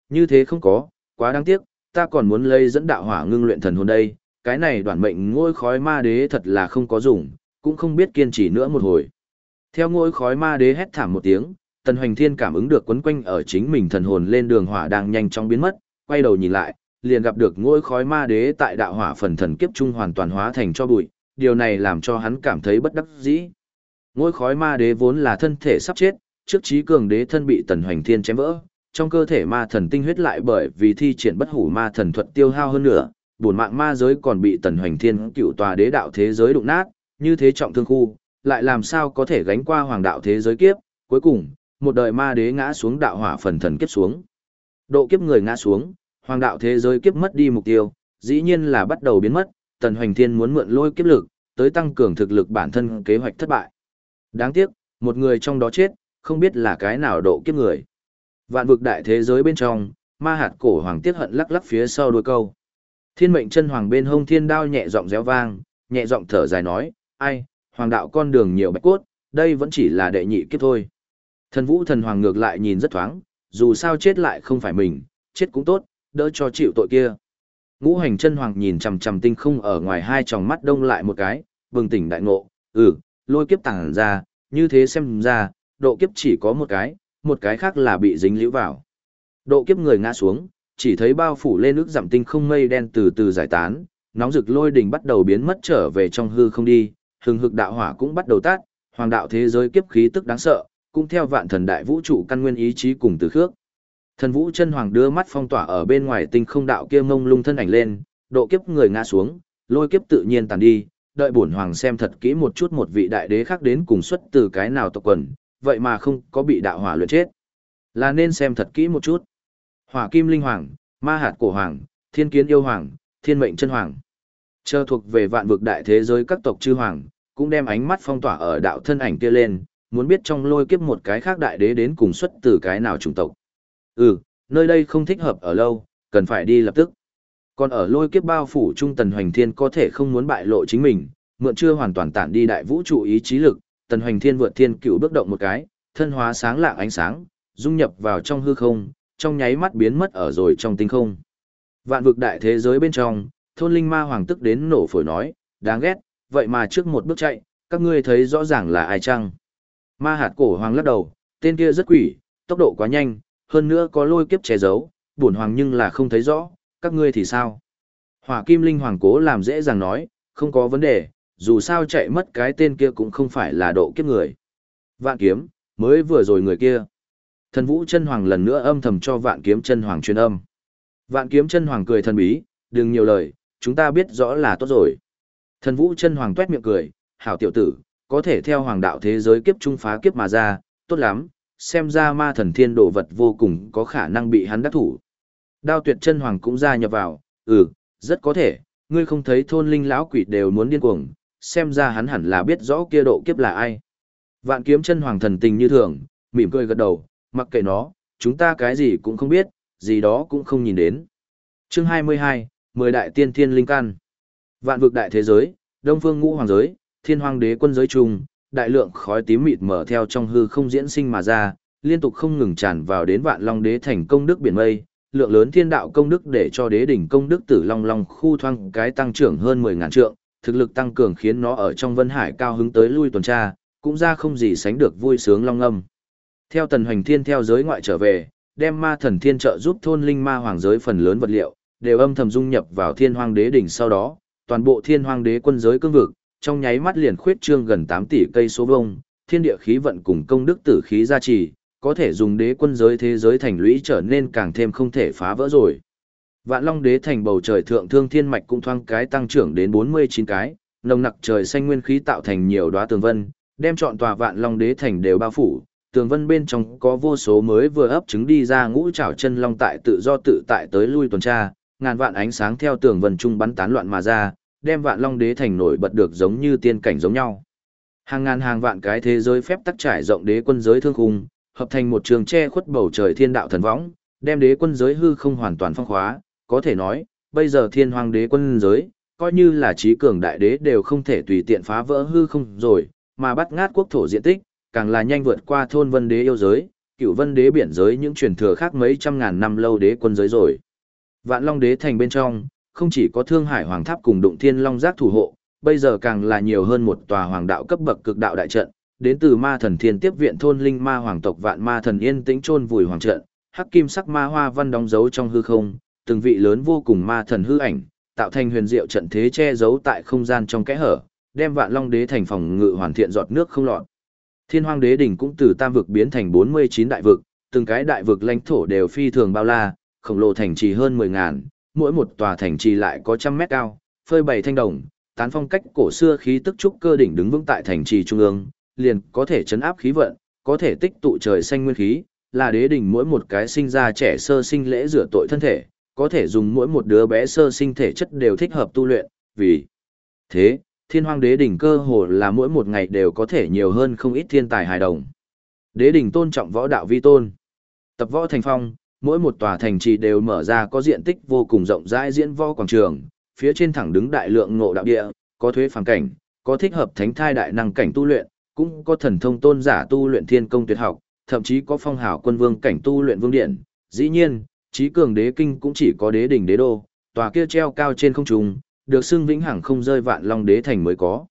như thế không có, quá đáng tiếc, ta còn muốn lấy dẫn đạo hỏa ngưng luyện thần hồn đây, cái này đoạn mệnh ngôi khói ma đế thật là không có dùng, cũng không biết kiên trì nữa một hồi. Theo ngôi khói ma đế hét thảm một tiếng, Tần Hoành Thiên cảm ứng được quấn quanh ở chính mình thần hồn lên đường hỏa đang nhanh chóng biến mất, quay đầu nhìn lại, liền gặp được ngôi khói ma đế tại đạo hỏa phần thần kiếp trung hoàn toàn hóa thành cho bụi, điều này làm cho hắn cảm thấy bất đắc dĩ. Ngôi khói ma đế vốn là thân thể sắp chết, trước trí cường đế thân bị Tần Hoành Thiên chém vỡ, trong cơ thể ma thần tinh huyết lại bởi vì thi triển bất hủ ma thần thuật tiêu hao hơn nữa, bổn mạng ma giới còn bị Tần Hoành Thiên cựu tòa đế đạo thế giới đụng nát, như thế trọng thương khu, lại làm sao có thể gánh qua hoàng đạo thế giới kiếp, cuối cùng, một đời ma đế ngã xuống đạo hỏa phần thần kiếp xuống. Độ kiếp người ngã xuống, hoàng đạo thế giới kiếp mất đi mục tiêu, dĩ nhiên là bắt đầu biến mất, Tần Hoành Thiên muốn mượn lôi kiếp lực, tới tăng cường thực lực bản thân kế hoạch thất bại. Đáng tiếc, một người trong đó chết, không biết là cái nào độ kiếp người. Vạn vực đại thế giới bên trong, ma hạt cổ hoàng tiếc hận lắc lắc phía sau đuôi câu. Thiên mệnh chân hoàng bên hông thiên đao nhẹ giọng réo vang, nhẹ giọng thở dài nói, ai, hoàng đạo con đường nhiều bạch cốt, đây vẫn chỉ là đệ nhị kiếp thôi. Thần vũ thần hoàng ngược lại nhìn rất thoáng, dù sao chết lại không phải mình, chết cũng tốt, đỡ cho chịu tội kia. Ngũ hành chân hoàng nhìn chằm chằm tinh không ở ngoài hai tròng mắt đông lại một cái, bừng tỉnh đại ngộ, lôi kiếp tàng ra, như thế xem ra, độ kiếp chỉ có một cái khác là bị dính liễu vào. Độ kiếp người ngã xuống, chỉ thấy bao phủ lên ức dặm tinh không mây đen từ từ giải tán, nóng rực lôi đỉnh bắt đầu biến mất trở về trong hư không đi, hừng hực đạo hỏa cũng bắt đầu tắt, hoàng đạo thế giới kiếp khí tức đáng sợ, cũng theo vạn thần đại vũ trụ căn nguyên ý chí cùng từ khước. Thần vũ chân hoàng đưa mắt phong tỏa ở bên ngoài tinh không đạo kia mông lung thân ảnh lên, độ kiếp người ngã xuống, lôi kiếp tự nhiên tàn đi, đợi bổn hoàng xem thật kỹ một chút một vị đại đế khác đến cùng xuất từ cái nào tộc quần, vậy mà không có bị đạo hỏa luyện chết. Là nên xem thật kỹ một chút. Hỏa kim linh hoàng, ma hạt cổ hoàng, thiên kiến yêu hoàng, thiên mệnh chân hoàng. Chờ thuộc về vạn vực đại thế giới các tộc chư hoàng, cũng đem ánh mắt phong tỏa ở đạo thân ảnh kia lên, muốn biết trong lôi kiếp một cái khác đại đế đến cùng xuất từ cái nào chủng tộc. Nơi đây không thích hợp ở lâu, cần phải đi lập tức. Còn ở lôi kiếp bao phủ trung Tần Hoành Thiên có thể không muốn bại lộ chính mình, mượn chưa hoàn toàn tản đi đại vũ trụ ý chí lực, Tần Hoành Thiên vượt thiên cựu bước động một cái, thân hóa sáng lạng ánh sáng, dung nhập vào trong hư không, trong nháy mắt biến mất ở rồi trong tinh không. Vạn vực đại thế giới bên trong, thôn linh ma hoàng tức đến nổ phổi nói, đáng ghét, vậy mà trước một bước chạy, các ngươi thấy rõ ràng là ai chăng? Ma hạt cổ hoàng lắc đầu, tên kia rất quỷ, tốc độ quá nhanh, hơn nữa có lôi kiếp che giấu, bổn hoàng nhưng là không thấy rõ, các ngươi thì sao? Hỏa kim linh hoàng cố làm dễ dàng nói, không có vấn đề, dù sao chạy mất cái tên kia cũng không phải là độ kiếp người. Vạn kiếm, mới vừa rồi người kia. Thần vũ chân hoàng lần nữa âm thầm cho vạn kiếm chân hoàng truyền âm. Vạn kiếm chân hoàng cười thần bí, đừng nhiều lời, chúng ta biết rõ là tốt rồi. Thần vũ chân hoàng tuét miệng cười, hảo tiểu tử, có thể theo hoàng đạo thế giới kiếp trung phá kiếp mà ra, tốt lắm, xem ra ma thần thiên đồ vật vô cùng có khả năng bị hắn đắc thủ. Đao tuyệt chân hoàng cũng gia nhập vào, rất có thể, ngươi không thấy thôn linh lão quỷ đều muốn điên cuồng, xem ra hắn hẳn là biết rõ kia độ kiếp là ai. Vạn kiếm chân hoàng thần tình như thường, mỉm cười gật đầu, mặc kệ nó, chúng ta cái gì cũng không biết, gì đó cũng không nhìn đến. Chương 22, 10 đại tiên thiên linh căn. Vạn vực đại thế giới, Đông Phương Ngũ Hoàng giới, Thiên Hoàng đế quân giới trung, đại lượng khói tím mịt mở theo trong hư không diễn sinh mà ra, liên tục không ngừng tràn vào đến Vạn Long đế thành công đức biển mây, lượng lớn thiên đạo công đức để cho đế đỉnh công đức Tử Long Long khu thoang cái tăng trưởng hơn 10.000 trượng, thực lực tăng cường khiến nó ở trong Vân Hải cao hứng tới lui tuần tra, cũng ra không gì sánh được vui sướng long âm. Theo Tần Hoành Thiên theo giới ngoại trở về, đem ma thần thiên trợ giúp thôn linh ma hoàng giới phần lớn vật liệu, đều âm thầm dung nhập vào Thiên Hoang đế đỉnh sau đó, toàn bộ Thiên Hoang đế quân giới cương vực, trong nháy mắt liền khuyết trương gần 8 tỷ cây số vuông, thiên địa khí vận cùng công đức tử khí gia trì, có thể dùng đế quân giới thế giới thành lũy trở nên càng thêm không thể phá vỡ rồi. Vạn Long đế thành bầu trời thượng thương thiên mạch cũng thoang cái tăng trưởng đến 49 cái, nồng nặc trời xanh nguyên khí tạo thành nhiều đóa tường vân, đem trọn tòa Vạn Long đế thành đều bao phủ. Tường vân bên trong có vô số mới vừa ấp trứng đi ra ngũ trảo chân long tại tự do tự tại tới lui tuần tra, ngàn vạn ánh sáng theo tường vân trung bắn tán loạn mà ra, đem Vạn Long đế thành nổi bật được giống như tiên cảnh giống nhau. Hàng ngàn hàng vạn cái thế giới phép tắc trải rộng đế quân giới thương khung, hợp thành một trường che khuất bầu trời thiên đạo thần võng, đem đế quân giới hư không hoàn toàn phong khóa, có thể nói, bây giờ Thiên Hoàng đế quân giới, coi như là trí cường đại đế đều không thể tùy tiện phá vỡ hư không rồi, mà bắt ngát quốc thổ diện tích, càng là nhanh vượt qua thôn vân đế yêu giới, Cửu Vân Đế biển giới những truyền thừa khác mấy trăm ngàn năm lâu đế quân giới rồi. Vạn Long Đế thành bên trong, không chỉ có Thương Hải Hoàng Tháp cùng Đụng Thiên Long Giác thủ hộ, bây giờ càng là nhiều hơn một tòa hoàng đạo cấp bậc cực đạo đại trận, đến từ Ma Thần Thiên tiếp viện thôn linh ma hoàng tộc Vạn Ma Thần yên tĩnh chôn vùi hoàng trận, hắc kim sắc ma hoa văn đóng dấu trong hư không, từng vị lớn vô cùng ma thần hư ảnh, tạo thành huyền diệu trận thế che giấu tại không gian trong kẽ hở, đem Vạn Long Đế thành phòng ngự hoàn thiện giọt nước không lọt. Thiên Hoang Đế đỉnh cũng từ tam vực biến thành 49 đại vực, từng cái đại vực lãnh thổ đều phi thường bao la, khổng lồ thành trì hơn 10.000, mỗi một tòa thành trì lại có trăm mét cao, phơi bày thanh đồng, tán phong cách cổ xưa khí tức trúc cơ đỉnh đứng vững tại thành trì trung ương, liền có thể chấn áp khí vận, có thể tích tụ trời xanh nguyên khí, là đế đỉnh mỗi một cái sinh ra trẻ sơ sinh lễ rửa tội thân thể, có thể dùng mỗi một đứa bé sơ sinh thể chất đều thích hợp tu luyện, vì thế, Thiên Hoang Đế đỉnh cơ hồ là mỗi một ngày đều có thể nhiều hơn không ít thiên tài hài đồng. Đế đỉnh tôn trọng võ đạo vi tôn. Tập võ thành phong, mỗi một tòa thành trì đều mở ra có diện tích vô cùng rộng rãi diễn võ quảng trường, phía trên thẳng đứng đại lượng ngộ đạo địa, có thuế phàm cảnh, có thích hợp thánh thai đại năng cảnh tu luyện, cũng có thần thông tôn giả tu luyện thiên công tuyệt học, thậm chí có phong hào quân vương cảnh tu luyện vương điện. Dĩ nhiên, trí cường đế kinh cũng chỉ có đế đỉnh đế đô, tòa kia treo cao trên không trung, được xưng vĩnh hằng không rơi Vạn Long Đế thành mới có.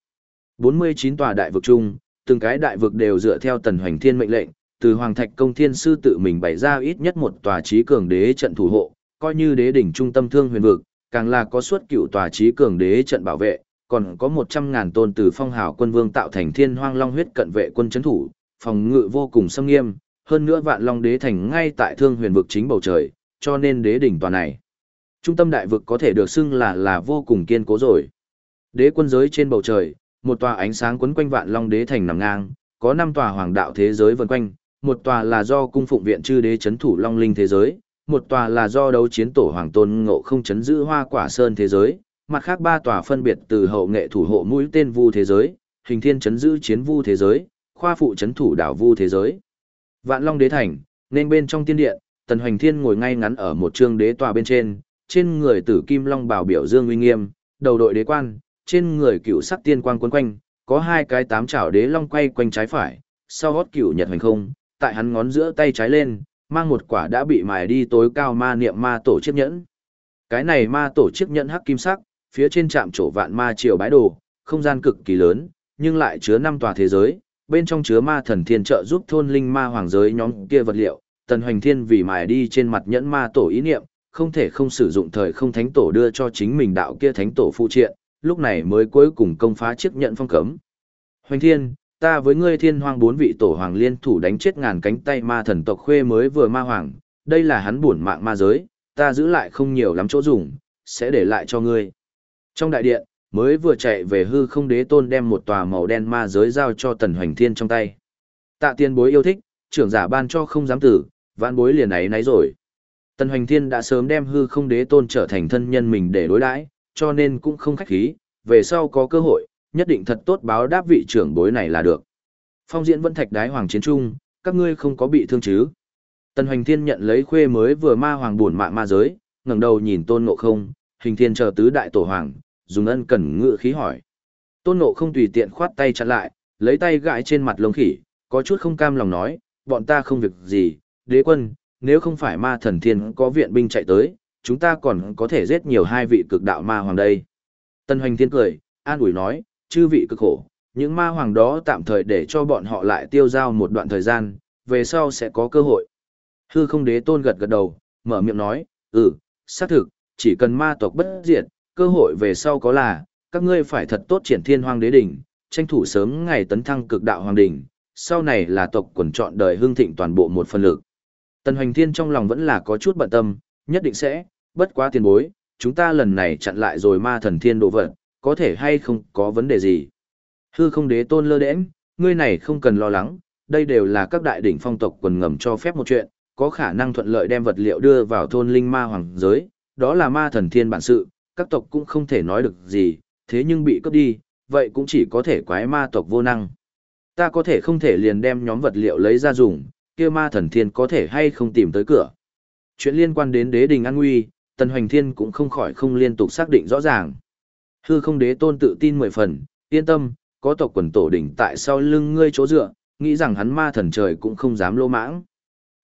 49 tòa đại vực chung, từng cái đại vực đều dựa theo Tần Hoành Thiên mệnh lệnh, từ Hoàng Thạch Công Thiên sư tự mình bày ra ít nhất một tòa trí cường đế trận thủ hộ, coi như đế đỉnh trung tâm Thương Huyền vực, càng là có suốt cựu tòa trí cường đế trận bảo vệ, còn có 100.000 tôn từ phong hào quân vương tạo thành Thiên Hoang Long huyết cận vệ quân trấn thủ, phòng ngự vô cùng xâm nghiêm, hơn nữa Vạn Long Đế thành ngay tại Thương Huyền vực chính bầu trời, cho nên đế đỉnh tòa này trung tâm đại vực có thể được xưng là vô cùng kiên cố rồi. Đế quân giới trên bầu trời, một tòa ánh sáng quấn quanh Vạn Long Đế thành nằm ngang, có 5 tòa hoàng đạo thế giới vần quanh, một tòa là do cung phụng viện chư đế chấn thủ Long Linh thế giới, một tòa là do đấu chiến tổ hoàng tôn ngộ không chấn giữ Hoa Quả Sơn thế giới, mặt khác 3 tòa phân biệt từ hậu nghệ thủ hộ mũi tên vu thế giới, hình thiên chấn giữ chiến vu thế giới, khoa phụ chấn thủ đảo vu thế giới. Vạn Long Đế thành, nên bên trong tiên điện, Tần Hoành Thiên ngồi ngay ngắn ở một trương đế tòa bên trên người tử kim long bào biểu dương uy nghiêm, đầu đội đế quan, trên người cựu sắc tiên quang quấn quanh, có 2 cái 8 chảo đế long quay quanh trái phải, sau hót cựu nhật hành không, tại hắn ngón giữa tay trái lên, mang một quả đã bị mài đi tối cao ma niệm ma tổ chiếc nhẫn. Cái này ma tổ chiếc nhẫn hắc kim sắc, phía trên chạm trổ vạn ma triều bái đồ, không gian cực kỳ lớn, nhưng lại chứa 5 tòa thế giới, bên trong chứa ma thần thiên trợ giúp thôn linh ma hoàng giới nhóm kia vật liệu, Tần Hoành Thiên vì mài đi trên mặt nhẫn ma tổ ý niệm, không thể không sử dụng thời không thánh tổ đưa cho chính mình đạo kia thánh tổ phụ triện, lúc này mới cuối cùng công phá chiếc nhẫn phong cấm. Hoành Thiên, ta với ngươi Thiên Hoang 4 vị tổ hoàng liên thủ đánh chết ngàn cánh tay ma thần tộc khuê mới vừa ma hoàng, đây là hắn bổn mạng ma giới, ta giữ lại không nhiều lắm chỗ dùng, sẽ để lại cho ngươi. Trong đại điện, mới vừa chạy về hư không đế tôn đem một tòa màu đen ma giới giao cho Tần Hoành Thiên trong tay. Tạ tiên bối yêu thích, trưởng giả ban cho không dám tử, vãn bối liền ấy nấy rồi. Tần Hoành Thiên đã sớm đem hư không đế tôn trở thành thân nhân mình để đối đãi, cho nên cũng không khách khí, về sau có cơ hội, nhất định thật tốt báo đáp vị trưởng bối này là được. Phong diễn vẫn thạch đái hoàng chiến trung, các ngươi không có bị thương chứ? Tần Hoành Thiên nhận lấy khuê mới vừa ma hoàng buồn mạng ma giới, ngẩng đầu nhìn Tôn Ngộ Không, Hình Thiên chờ tứ đại tổ hoàng, dùng ân cần ngự khí hỏi. Tôn Ngộ Không tùy tiện khoát tay chặn lại, lấy tay gãi trên mặt lông khỉ, có chút không cam lòng nói, bọn ta không việc gì, đế quân, nếu không phải ma thần thiên có viện binh chạy tới, chúng ta còn có thể giết nhiều 2 vị cực đạo ma hoàng đây. Tần Hoành Thiên cười, an ủi nói, chư vị cực khổ, những ma hoàng đó tạm thời để cho bọn họ lại tiêu dao một đoạn thời gian, về sau sẽ có cơ hội. Hư không đế tôn gật gật đầu, mở miệng nói, xác thực, chỉ cần ma tộc bất diệt, cơ hội về sau có là, các ngươi phải thật tốt triển Thiên Hoang đế đỉnh, tranh thủ sớm ngày tấn thăng cực đạo hoàng đỉnh, sau này là tộc quần chọn đời hương thịnh toàn bộ một phần lực. Tần Hoành Thiên trong lòng vẫn là có chút bận tâm, nhất định sẽ, bất quá tiền bối, chúng ta lần này chặn lại rồi ma thần thiên đồ vật, có thể hay không có vấn đề gì. Hư không đế tôn lơ đễnh, ngươi này không cần lo lắng, đây đều là các đại đỉnh phong tộc quần ngầm cho phép một chuyện, có khả năng thuận lợi đem vật liệu đưa vào thôn linh ma hoàng giới, đó là ma thần thiên bản sự, các tộc cũng không thể nói được gì, thế nhưng bị cướp đi, vậy cũng chỉ có thể quái ma tộc vô năng. Ta có thể không thể liền đem nhóm vật liệu lấy ra dùng, kia ma thần thiên có thể hay không tìm tới cửa. Chuyện liên quan đến đế đình an nguy, Tần Hoành Thiên cũng không khỏi không liên tục xác định rõ ràng. Hư không đế tôn tự tin 10 phần, yên tâm, có tộc quần tổ đỉnh tại sau lưng ngươi chỗ dựa, nghĩ rằng hắn ma thần trời cũng không dám lô mãng.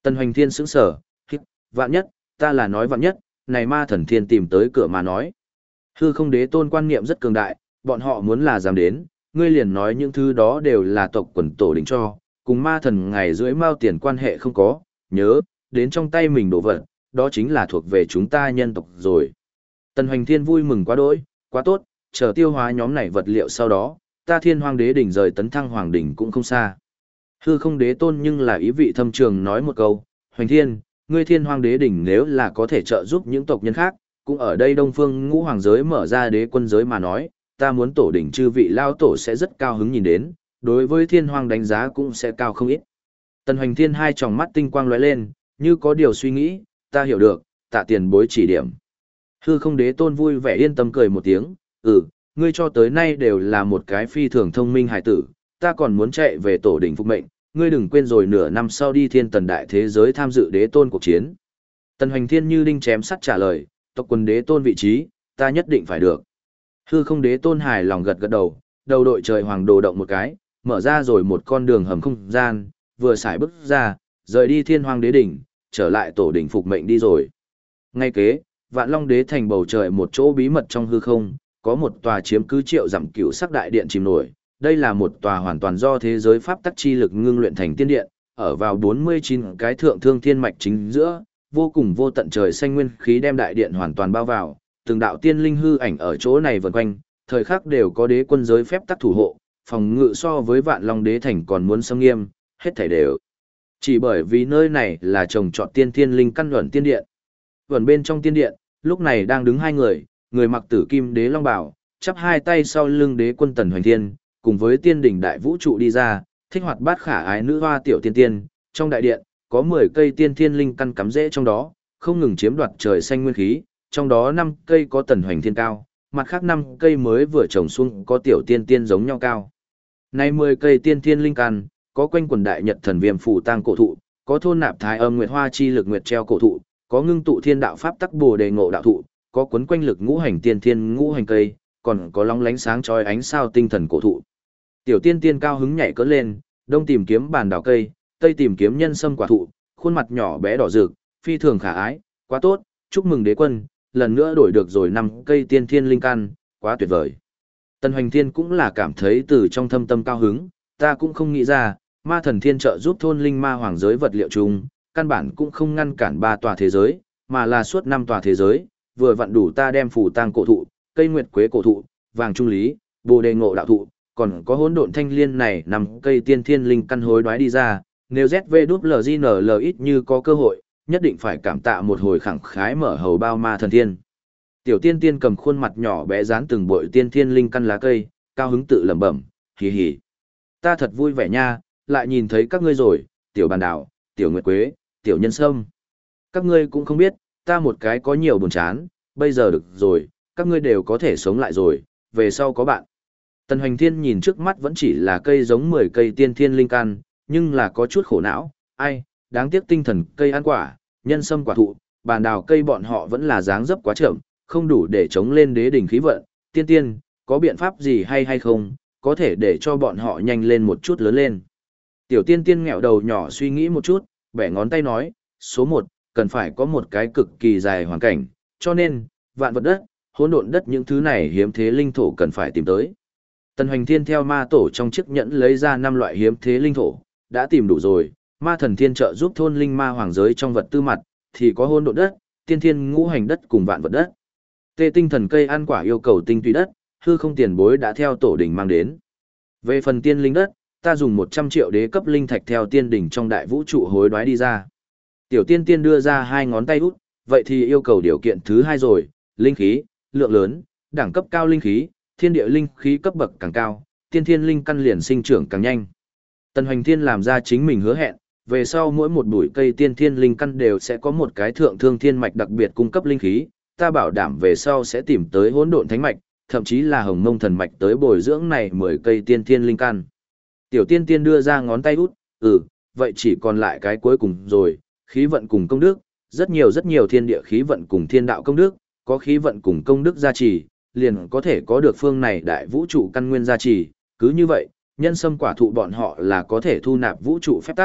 Tần Hoành Thiên sững sờ, hít, vạn nhất, ta là nói vạn nhất, này ma thần thiên tìm tới cửa mà nói. Hư không đế tôn quan niệm rất cường đại, bọn họ muốn là dám đến, ngươi liền nói những thứ đó đều là tộc quần tổ đỉnh cho, cùng ma thần ngày rưỡi mao tiền quan hệ không có, nhớ, đến trong tay mình đổ vật, đó chính là thuộc về chúng ta nhân tộc rồi. Tần Hoành Thiên vui mừng quá đỗi, quá tốt, chờ tiêu hóa nhóm này vật liệu sau đó, ta thiên hoàng đế đỉnh rời tấn thăng hoàng đỉnh cũng không xa. Hư không đế tôn nhưng là ý vị thâm trường nói một câu, Hoành Thiên, ngươi thiên hoàng đế đỉnh nếu là có thể trợ giúp những tộc nhân khác, cũng ở đây đông phương ngũ hoàng giới mở ra đế quân giới mà nói, ta muốn tổ đỉnh chư vị lao tổ sẽ rất cao hứng nhìn đến, đối với thiên hoàng đánh giá cũng sẽ cao không ít. Tần Hoành Thiên hai tròng mắt tinh quang lóe lên, như có điều suy nghĩ, ta hiểu được, tạ tiền bối chỉ điểm. Hư không đế tôn vui vẻ yên tâm cười một tiếng, ngươi cho tới nay đều là một cái phi thường thông minh hải tử, ta còn muốn chạy về tổ đỉnh phục mệnh, ngươi đừng quên rồi nửa năm sau đi thiên tần đại thế giới tham dự đế tôn cuộc chiến. Tần Hoành Thiên như đinh chém sắt trả lời, tộc quần đế tôn vị trí, ta nhất định phải được. Hư không đế tôn hài lòng gật gật đầu, đầu đội trời hoàng đồ động một cái, mở ra rồi một con đường hầm không gian, vừa xài bước ra, rời đi thiên hoàng đế đỉnh, trở lại tổ đỉnh phục mệnh đi rồi. Ngay kế, Vạn Long đế thành bầu trời một chỗ bí mật trong hư không, có một tòa chiếm cứ triệu dặm cửu sắc đại điện chìm nổi. Đây là một tòa hoàn toàn do thế giới pháp tắc chi lực ngưng luyện thành tiên điện, ở vào 49 cái thượng thương thiên mạch chính giữa, vô cùng vô tận trời xanh nguyên khí đem đại điện hoàn toàn bao vào, từng đạo tiên linh hư ảnh ở chỗ này vần quanh, thời khắc đều có đế quân giới phép tắc thủ hộ, phòng ngự so với Vạn Long đế thành còn muốn xâm nghiêm, hết thảy đều. Chỉ bởi vì nơi này là trồng trọt tiên thiên linh căn luận tiên điện. Vẩn bên trong tiên điện, lúc này đang đứng hai người, người mặc tử kim đế long bào, chắp hai tay sau lưng đế quân Tần Hoành Thiên, cùng với tiên đỉnh đại vũ trụ đi ra, thích hoạt bát khả ái nữ hoa tiểu tiên tiên, trong đại điện, có 10 cây tiên thiên linh căn cắm rễ trong đó, không ngừng chiếm đoạt trời xanh nguyên khí, trong đó 5 cây có Tần Hoành Thiên cao, mặt khác 5 cây mới vừa trồng xuống có tiểu tiên tiên giống nhau cao. Nay 10 cây tiên thiên linh căn, có quanh quần đại nhật thần viêm phù tang cổ thụ, có thôn nạp thái âm nguyệt hoa chi lực nguyệt treo cổ thụ, có ngưng tụ thiên đạo pháp tắc bồ đề ngộ đạo thụ, có quấn quanh lực ngũ hành tiên thiên ngũ hành cây, còn có lóng lánh sáng chói ánh sao tinh thần cổ thụ. Tiểu tiên tiên cao hứng nhảy cỡ lên, đông tìm kiếm bàn đào cây, tây tìm kiếm nhân sâm quả thụ, khuôn mặt nhỏ bé đỏ rực, phi thường khả ái, quá tốt, chúc mừng đế quân, lần nữa đổi được rồi 5 cây tiên thiên linh căn, quá tuyệt vời. Tần Hoành Thiên cũng là cảm thấy từ trong thâm tâm cao hứng, ta cũng không nghĩ ra, ma thần thiên trợ giúp thôn linh ma hoàng giới vật liệu chung, căn bản cũng không ngăn cản 3 tòa thế giới, mà là suốt 5 tòa thế giới, vừa vặn đủ ta đem phù tang cổ thụ, cây nguyệt quế cổ thụ, vàng trung lý, bồ đề ngộ đạo thụ, còn có hỗn độn thanh liên này 5 cây tiên thiên linh căn hối đoái đi ra, nếu ZVWGNL ít như có cơ hội, nhất định phải cảm tạ một hồi khẳng khái mở hầu bao ma thần thiên. Tiểu tiên tiên cầm khuôn mặt nhỏ bé dán từng bội tiên thiên linh căn lá cây, cao hứng tự lẩm bẩm, hì hì. Ta thật vui vẻ nha, lại nhìn thấy các ngươi rồi, tiểu bàn đảo, tiểu nguyệt quế, tiểu nhân sâm. Các ngươi cũng không biết, ta một cái có nhiều buồn chán, bây giờ được rồi, các ngươi đều có thể sống lại rồi, về sau có bạn. Tần Hoành Thiên nhìn trước mắt vẫn chỉ là cây giống 10 cây tiên thiên linh căn, nhưng là có chút khổ não, ai, đáng tiếc tinh thần cây ăn quả, nhân sâm quả thụ, bàn đào cây bọn họ vẫn là dáng dấp quá chậm, không đủ để chống lên đế đỉnh khí vận, tiên tiên, có biện pháp gì hay không, có thể để cho bọn họ nhanh lên một chút lớn lên. Tiểu tiên tiên nghẹo đầu nhỏ suy nghĩ một chút, bẻ ngón tay nói, số 1, cần phải có một cái cực kỳ dài hoàn cảnh, cho nên, vạn vật đất, hỗn độn đất những thứ này hiếm thế linh thổ cần phải tìm tới. Tần Hoành Thiên theo ma tổ trong chiếc nhẫn lấy ra 5 loại hiếm thế linh thổ, đã tìm đủ rồi, ma thần thiên trợ giúp thôn linh ma hoàng giới trong vật tư mặt, thì có hỗn độn đất, tiên thiên ngũ hành đất cùng vạn vật đất. Tê tinh thần cây ăn quả yêu cầu tinh túy đất, hư không tiền bối đã theo tổ đỉnh mang đến. Về phần tiên linh đất, ta dùng 100 triệu đế cấp linh thạch theo tiên đỉnh trong đại vũ trụ hối đoái đi ra. Tiểu tiên tiên đưa ra 2 ngón tay út, vậy thì yêu cầu điều kiện thứ 2 rồi, linh khí, lượng lớn, đẳng cấp cao linh khí, thiên địa linh khí cấp bậc càng cao, tiên thiên linh căn liền sinh trưởng càng nhanh. Tần Hoành Thiên làm ra chính mình hứa hẹn, về sau mỗi một bụi cây tiên thiên linh căn đều sẽ có một cái thượng thương thiên mạch đặc biệt cung cấp linh khí, ta bảo đảm về sau sẽ tìm tới hỗn độn thánh mạch, thậm chí là hồng mông thần mạch tới bồi dưỡng này 10 cây tiên thiên linh căn. Tiểu tiên tiên đưa ra ngón tay út, vậy chỉ còn lại cái cuối cùng rồi, khí vận cùng công đức, rất nhiều thiên địa khí vận cùng thiên đạo công đức, có khí vận cùng công đức gia trì, liền có thể có được phương này đại vũ trụ căn nguyên gia trì, cứ như vậy, nhân sâm quả thụ bọn họ là có thể thu nạp vũ trụ phép tắc,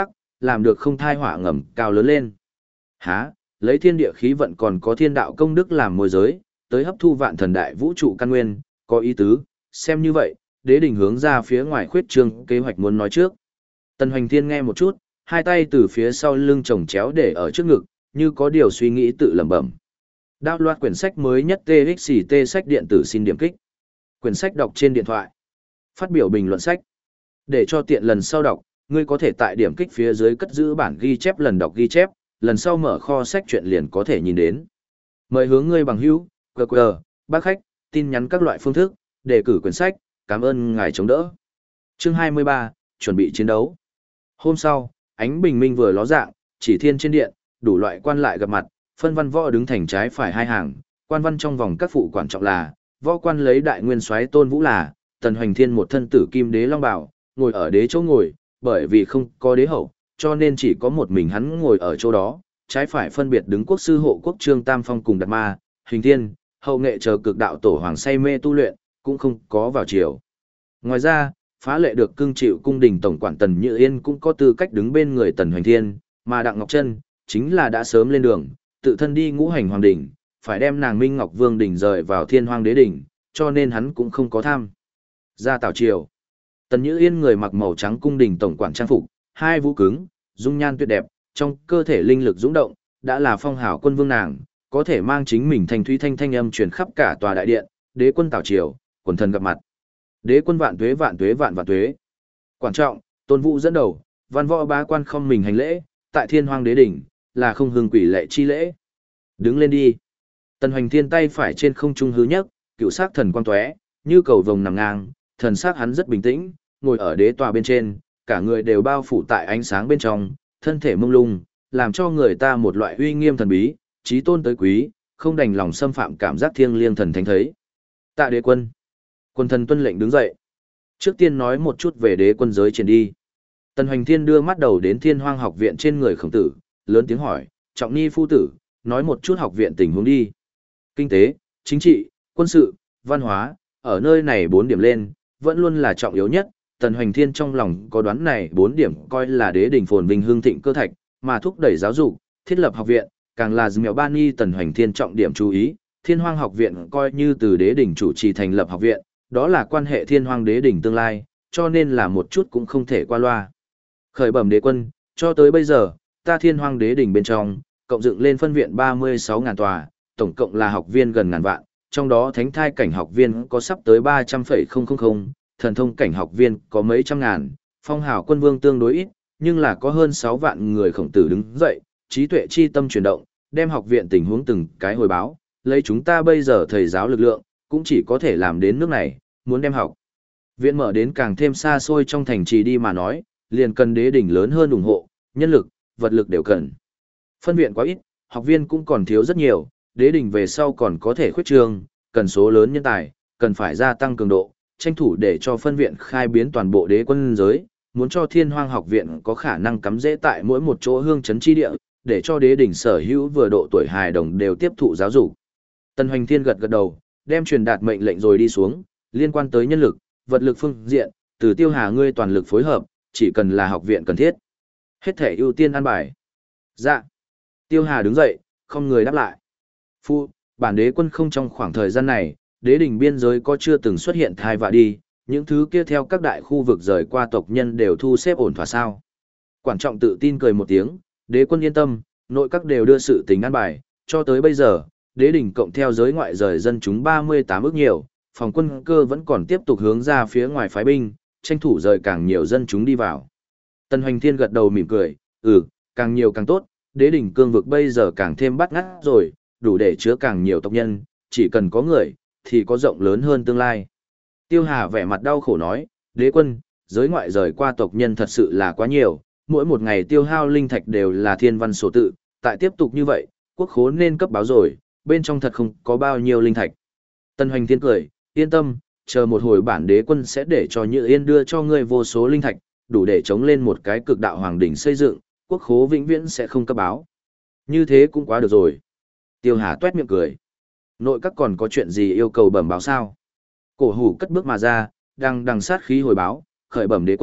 làm được không thai họa ngầm cao lớn lên. Há, lấy thiên địa khí vận còn có thiên đạo công đức làm môi giới, tới hấp thu vạn thần đại vũ trụ căn nguyên, có ý tứ, xem như vậy, đế đình hướng ra phía ngoài khuyết trương kế hoạch muốn nói trước. Tần Hoành Thiên nghe một chút, hai tay từ phía sau lưng chồng chéo để ở trước ngực, như có điều suy nghĩ tự lẩm bẩm. Đạo loạt quyển sách mới nhất TXT sách điện tử xin điểm kích. Quyển sách đọc trên điện thoại. Phát biểu bình luận sách. Để cho tiện lần sau đọc, ngươi có thể tại điểm kích phía dưới cất giữ bản ghi chép lần đọc ghi chép, lần sau mở kho sách truyện liền có thể nhìn đến. Mời hướng ngươi bằng hữu, QR, bác khách, tin nhắn các loại phương thức, đề cử quyển sách, cảm ơn ngài chống đỡ. Chương 23, chuẩn bị chiến đấu. Hôm sau, ánh bình minh vừa ló dạng, chỉ thiên trên điện, đủ loại quan lại gặp mặt, phân văn võ đứng thành trái phải hai hàng, quan văn trong vòng các phụ quan trọng là, võ quan lấy đại nguyên soái Tôn Vũ là, Tần Hoành Thiên một thân tử kim đế long bảo, ngồi ở đế chỗ ngồi, bởi vì không có đế hậu, cho nên chỉ có một mình hắn ngồi ở chỗ đó, trái phải phân biệt đứng quốc sư hộ quốc Trương Tam Phong cùng Đạt Ma, Hình Thiên, hậu nghệ chờ cực đạo tổ hoàng say mê tu luyện, cũng không có vào chiều. Ngoài ra, phá lệ được cưng chịu cung đình tổng quản Tần Như Yên cũng có tư cách đứng bên người Tần Hoành Thiên, mà Đặng Ngọc Trân chính là đã sớm lên đường, tự thân đi ngũ hành hoàng đỉnh, phải đem nàng Minh Ngọc Vương đỉnh rời vào Thiên Hoang Đế đỉnh, cho nên hắn cũng không có tham ra tảo triều. Tần Như Yên người mặc màu trắng cung đình tổng quản trang phục, hai vũ cứng, dung nhan tuyệt đẹp, trong cơ thể linh lực dũng động, đã là phong hào quân vương nàng, có thể mang chính mình thanh thúy thanh âm truyền khắp cả tòa đại điện, đế quân tảo triều, quần thần gặp mặt. Đế quân vạn tuế vạn tuế vạn vạn tuế. Quan trọng, Tôn Vũ dẫn đầu, văn võ bá quan không mình hành lễ, tại Thiên Hoang Đế đỉnh, là không hương quỷ lệ chi lễ. Đứng lên đi. Tần Hoành Thiên tay phải trên không trung hư nhất, cựu sắc thần quang tóe, như cầu vồng nằm ngang, thần sắc hắn rất bình tĩnh, ngồi ở đế tòa bên trên, cả người đều bao phủ tại ánh sáng bên trong, thân thể mông lung, làm cho người ta một loại uy nghiêm thần bí, trí tôn tới quý, không đành lòng xâm phạm cảm giác thiêng liêng thần thánh thấy. Tạ đế quân. Quân thần tuân lệnh đứng dậy. Trước tiên nói một chút về đế quân giới triển đi. Tần Hoành Thiên đưa mắt đầu đến Thiên Hoang học viện trên người Khổng Tử, lớn tiếng hỏi, Trọng Ni phu tử, nói một chút học viện tình huống đi. Kinh tế, chính trị, quân sự, văn hóa, ở nơi này 4 điểm lên, vẫn luôn là trọng yếu nhất. Tần Hoành Thiên trong lòng có đoán này 4 điểm coi là đế đỉnh phồn vinh hương thịnh cơ thạch, mà thúc đẩy giáo dục, thiết lập học viện, càng là Mèo Ban Nhi Tần Hoành Thiên trọng điểm chú ý. Thiên Hoang học viện coi như từ đế đỉnh chủ trì thành lập học viện, đó là quan hệ Thiên Hoang đế đỉnh tương lai, cho nên là một chút cũng không thể qua loa. Khởi bẩm đế quân, cho tới bây giờ, ta Thiên Hoang đế đỉnh bên trong, cộng dựng lên phân viện 36.000 tòa, tổng cộng là học viên gần ngàn vạn, trong đó thánh thai cảnh học viên có sắp tới 300,000, thần thông cảnh học viên có mấy trăm ngàn, phong hào quân vương tương đối ít, nhưng là có hơn 6 vạn người. Khổng Tử đứng dậy, trí tuệ chi tâm chuyển động, đem học viện tình huống từng cái hồi báo, lấy chúng ta bây giờ thầy giáo lực lượng, cũng chỉ có thể làm đến nước này, muốn đem học viện mở đến càng thêm xa xôi trong thành trì đi mà nói, liền cần đế đỉnh lớn hơn ủng hộ, nhân lực, vật lực đều cần. Phân viện quá ít, học viên cũng còn thiếu rất nhiều, đế đỉnh về sau còn có thể khuyết trương, cần số lớn nhân tài, cần phải gia tăng cường độ, tranh thủ để cho phân viện khai biến toàn bộ đế quân giới, muốn cho Thiên Hoang học viện có khả năng cắm rễ tại mỗi một chỗ hương trấn chi địa, để cho đế đỉnh sở hữu vừa độ tuổi hài đồng đều tiếp thụ giáo dục. Tần Hoành Thiên gật gật đầu, đem truyền đạt mệnh lệnh rồi đi xuống, liên quan tới nhân lực, vật lực phương diện, từ Tiêu Hà ngươi toàn lực phối hợp, chỉ cần là học viện cần thiết. Hết thể ưu tiên an bài. Dạ. Tiêu Hà đứng dậy, không người đáp lại. Phu, bản đế quân không trong khoảng thời gian này, đế đỉnh biên giới có chưa từng xuất hiện thai vạ đi, những thứ kia theo các đại khu vực rời qua tộc nhân đều thu xếp ổn thỏa sao. Quản trọng tự tin cười một tiếng, đế quân yên tâm, nội các đều đưa sự tình an bài, cho tới bây giờ, đế đỉnh cộng theo giới ngoại rời dân chúng 38 ước nhiều, phòng quân cơ vẫn còn tiếp tục hướng ra phía ngoài phái binh, tranh thủ rời càng nhiều dân chúng đi vào. Tần Hoành Thiên gật đầu mỉm cười, càng nhiều càng tốt, đế đỉnh cương vực bây giờ càng thêm bắt ngắt rồi, đủ để chứa càng nhiều tộc nhân, chỉ cần có người, thì có rộng lớn hơn tương lai. Tiêu Hà vẻ mặt đau khổ nói, đế quân, giới ngoại rời qua tộc nhân thật sự là quá nhiều, mỗi một ngày tiêu hao linh thạch đều là thiên văn số tự, tại tiếp tục như vậy, quốc khố nên cấp báo rồi, bên trong thật không có bao nhiêu linh thạch. Tần Hoành Thiên cười, yên tâm, chờ một hồi bản đế quân sẽ để cho Như Yên đưa cho ngươi vô số linh thạch, đủ để chống lên một cái cực đạo hoàng đỉnh xây dựng, quốc khố vĩnh viễn sẽ không cấp báo. Như thế cũng quá được rồi. Tiêu Hà tuét miệng cười. Nội các còn có chuyện gì yêu cầu bẩm báo sao? Cổ hủ cất bước mà ra, đang đằng sát khí hồi báo, khởi bẩm đế quân,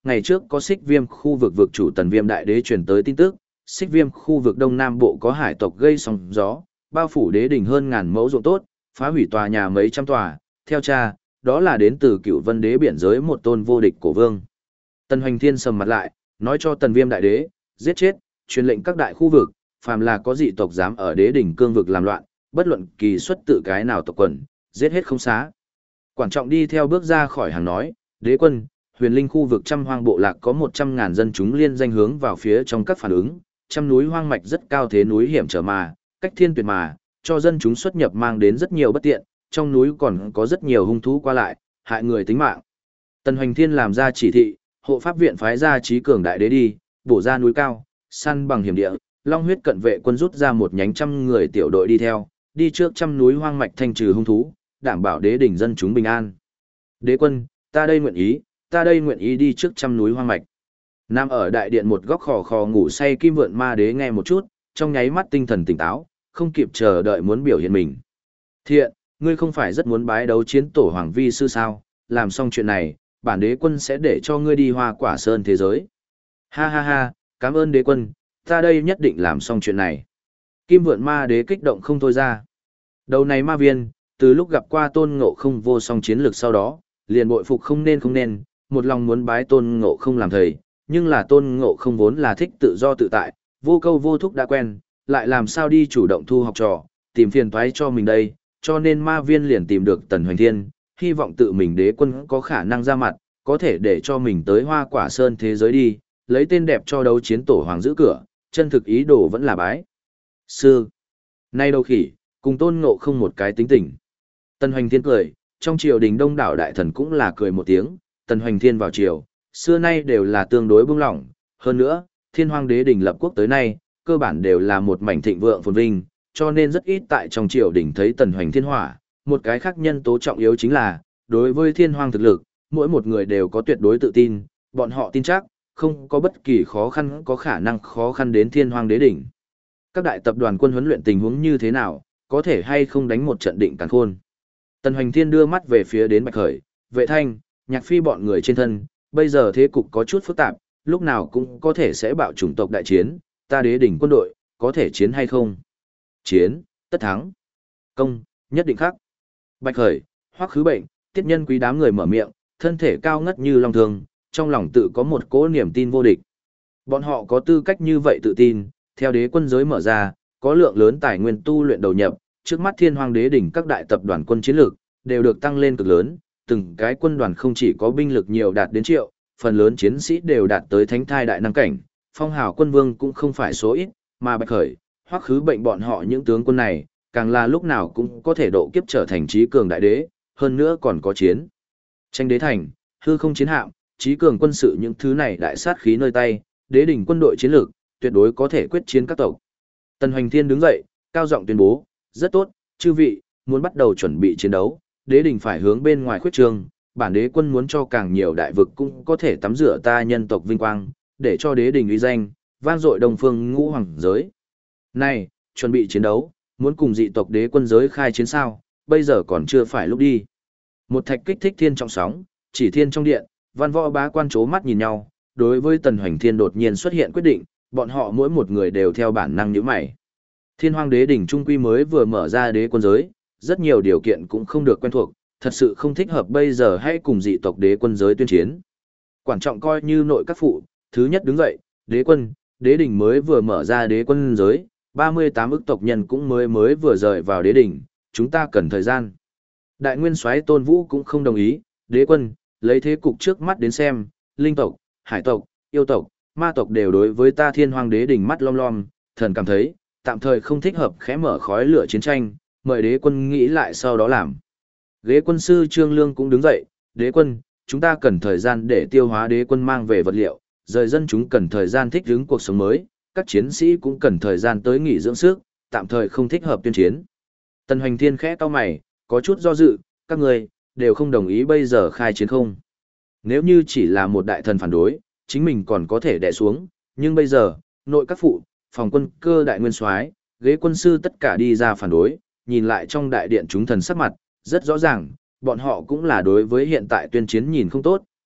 ngày trước có Xích Viêm khu vực vực chủ Tần Viêm đại đế truyền tới tin tức, Xích Viêm khu vực đông nam bộ có hải tộc gây sóng gió, bao phủ đế đỉnh hơn ngàn mẫu ruộng tốt, phá hủy tòa nhà mấy trăm tòa, theo cha, đó là đến từ Cửu Vân Đế biển giới một tôn vô địch cổ vương. Tần Hoành Thiên sầm mặt lại, nói cho Tần Viêm đại đế, giết chết, truyền lệnh các đại khu vực, phàm là có dị tộc dám ở đế đỉnh cương vực làm loạn, bất luận kỳ xuất tự cái nào tộc quần, giết hết không xá. Quản trọng đi theo bước ra khỏi hàng nói, đế quân, huyền linh khu vực trăm hoang bộ lạc có 100.000 dân chúng liên danh hướng vào phía trong các phản ứng, trăm núi hoang mạch rất cao thế núi hiểm trở mà, cách thiên tuyệt mà, cho dân chúng xuất nhập mang đến rất nhiều bất tiện, trong núi còn có rất nhiều hung thú qua lại, hại người tính mạng. Tần Hoành Thiên làm ra chỉ thị, hộ pháp viện phái ra trí cường đại đế đi, bổ ra núi cao, săn bằng hiểm địa, long huyết cận vệ quân rút ra một nhánh trăm người tiểu đội đi theo, đi trước trăm núi hoang mạch thanh trừ hung thú, đảm bảo đế đỉnh dân chúng bình an. Đế quân, ta đây nguyện ý đi trước trăm núi hoang mạch. Nằm ở đại điện một góc khò khò ngủ say Kim Vượn Ma Đế nghe một chút, trong nháy mắt tinh thần tỉnh táo, không kịp chờ đợi muốn biểu hiện mình. Thiện, ngươi không phải rất muốn bái đấu chiến tổ hoàng vi sư sao, làm xong chuyện này, bản đế quân sẽ để cho ngươi đi Hoa Quả Sơn thế giới. Ha ha ha, cảm ơn đế quân, ta đây nhất định làm xong chuyện này. Kim Vượn Ma Đế kích động không thôi ra. Đầu này ma viên, từ lúc gặp qua Tôn Ngộ Không vô song chiến lược sau đó, liền bội phục không nên, một lòng muốn bái Tôn Ngộ Không làm thầy, nhưng là Tôn Ngộ Không vốn là thích tự do tự tại, vô câu vô thúc đã quen, lại làm sao đi chủ động thu học trò, tìm phiền toái cho mình đây, cho nên ma viên liền tìm được Tần Hoành Thiên, hy vọng tự mình đế quân có khả năng ra mặt, có thể để cho mình tới Hoa Quả Sơn thế giới đi, lấy tên đẹp cho đấu chiến tổ hoàng giữ cửa, chân thực ý đồ vẫn là bái sư. Nay đâu khỉ, cùng Tôn Ngộ Không một cái tính tình. Tần Hoành Thiên cười, trong triều đình đông đảo đại thần cũng là cười một tiếng, Tần Hoành Thiên vào triều, xưa nay đều là tương đối buông lỏng, hơn nữa, Thiên Hoang đế đình lập quốc tới nay, cơ bản đều là một mảnh thịnh vượng phồn vinh, cho nên rất ít tại trong triều đình thấy Tần Hoành Thiên hỏa. Một cái khác nhân tố trọng yếu chính là, đối với Thiên Hoang thực lực, mỗi một người đều có tuyệt đối tự tin, bọn họ tin chắc, không có bất kỳ khó khăn có khả năng khó khăn đến Thiên Hoang đế đỉnh. Các đại tập đoàn quân huấn luyện tình huống như thế nào, có thể hay không đánh một trận định càn khôn. Tần Hoành Thiên đưa mắt về phía đến Bạch Khởi, Vệ Thanh, Nhạc Phi bọn người trên thân, bây giờ thế cục có chút phức tạp, lúc nào cũng có thể sẽ bạo chủng tộc đại chiến, ta đế đỉnh quân đội, có thể chiến hay không? Chiến, tất thắng. Công, nhất định khắc. Bạch Khởi, Hoắc Khứ Bệnh, Tiết Nhân Quý đám người mở miệng, thân thể cao ngất như long thường, trong lòng tự có một cỗ niềm tin vô địch. Bọn họ có tư cách như vậy tự tin, theo đế quân giới mở ra, có lượng lớn tài nguyên tu luyện đầu nhập, trước mắt Thiên Hoang đế đỉnh các đại tập đoàn quân chiến lược đều được tăng lên cực lớn, từng cái quân đoàn không chỉ có binh lực nhiều đạt đến triệu, phần lớn chiến sĩ đều đạt tới thánh thai đại năng cảnh, phong hào quân vương cũng không phải số ít, mà Bạch Khởi, Hoắc Khứ Bệnh bọn họ những tướng quân này, càng là lúc nào cũng có thể độ kiếp trở thành trí cường đại đế, hơn nữa còn có chiến tranh đế thành, hư không chiến hạm, trí cường quân sự những thứ này đại sát khí nơi tay, đế đỉnh quân đội chiến lược tuyệt đối có thể quyết chiến các tộc. Tần Hoành Thiên đứng dậy, cao giọng tuyên bố, rất tốt, chư vị, muốn bắt đầu chuẩn bị chiến đấu, đế đỉnh phải hướng bên ngoài khuyết trương, bản đế quân muốn cho càng nhiều đại vực cũng có thể tắm rửa ta nhân tộc vinh quang, để cho đế đỉnh uy danh, vang dội đông phương ngũ hoàng giới. Này, chuẩn bị chiến đấu, muốn cùng dị tộc đế quân giới khai chiến sao, bây giờ còn chưa phải lúc đi. Một thạch kích thích thiên trọng sóng, chỉ thiên trong điện, văn võ bá quan chố mắt nhìn nhau, đối với Tần Hoành Thiên đột nhiên xuất hiện quyết định, bọn họ mỗi một người đều theo bản năng nhíu mày. Thiên Hoang đế đỉnh trung quy mới vừa mở ra đế quân giới, rất nhiều điều kiện cũng không được quen thuộc, thật sự không thích hợp bây giờ hay cùng dị tộc đế quân giới tuyên chiến. Quản trọng coi như nội các phụ, thứ nhất đứng dậy, đế quân, đế đỉnh mới vừa mở ra đế quân giới, 38 ức tộc nhân cũng mới vừa rời vào đế đỉnh, chúng ta cần thời gian. Đại nguyên soái Tôn Vũ cũng không đồng ý, đế quân, lấy thế cục trước mắt đến xem, linh tộc, hải tộc, yêu tộc, ma tộc đều đối với ta Thiên Hoang đế đỉnh mắt lom lom, thần cảm thấy, tạm thời không thích hợp khẽ mở khói lửa chiến tranh, mời đế quân nghĩ lại sau đó làm. Ghế quân sư Trương Lương cũng đứng dậy, đế quân, chúng ta cần thời gian để tiêu hóa đế quân mang về vật liệu, rời dân chúng cần thời gian thích ứng cuộc sống mới, các chiến sĩ cũng cần thời gian tới nghỉ dưỡng sức, tạm thời không thích hợp tuyên chiến. Tần Hoành Thiên khẽ cau mày, có chút do dự, các người đều không đồng ý bây giờ khai chiến không? Nếu như chỉ là một đại thần phản đối, chính mình còn có thể đè xuống, nhưng bây giờ, nội các phụ, phòng quân cơ đại nguyên soái, ghế quân sư tất cả đi ra phản đối, nhìn lại trong đại điện chúng thần sắc mặt, rất rõ ràng, bọn họ cũng là đối với hiện tại tuyên chiến nhìn không tốt,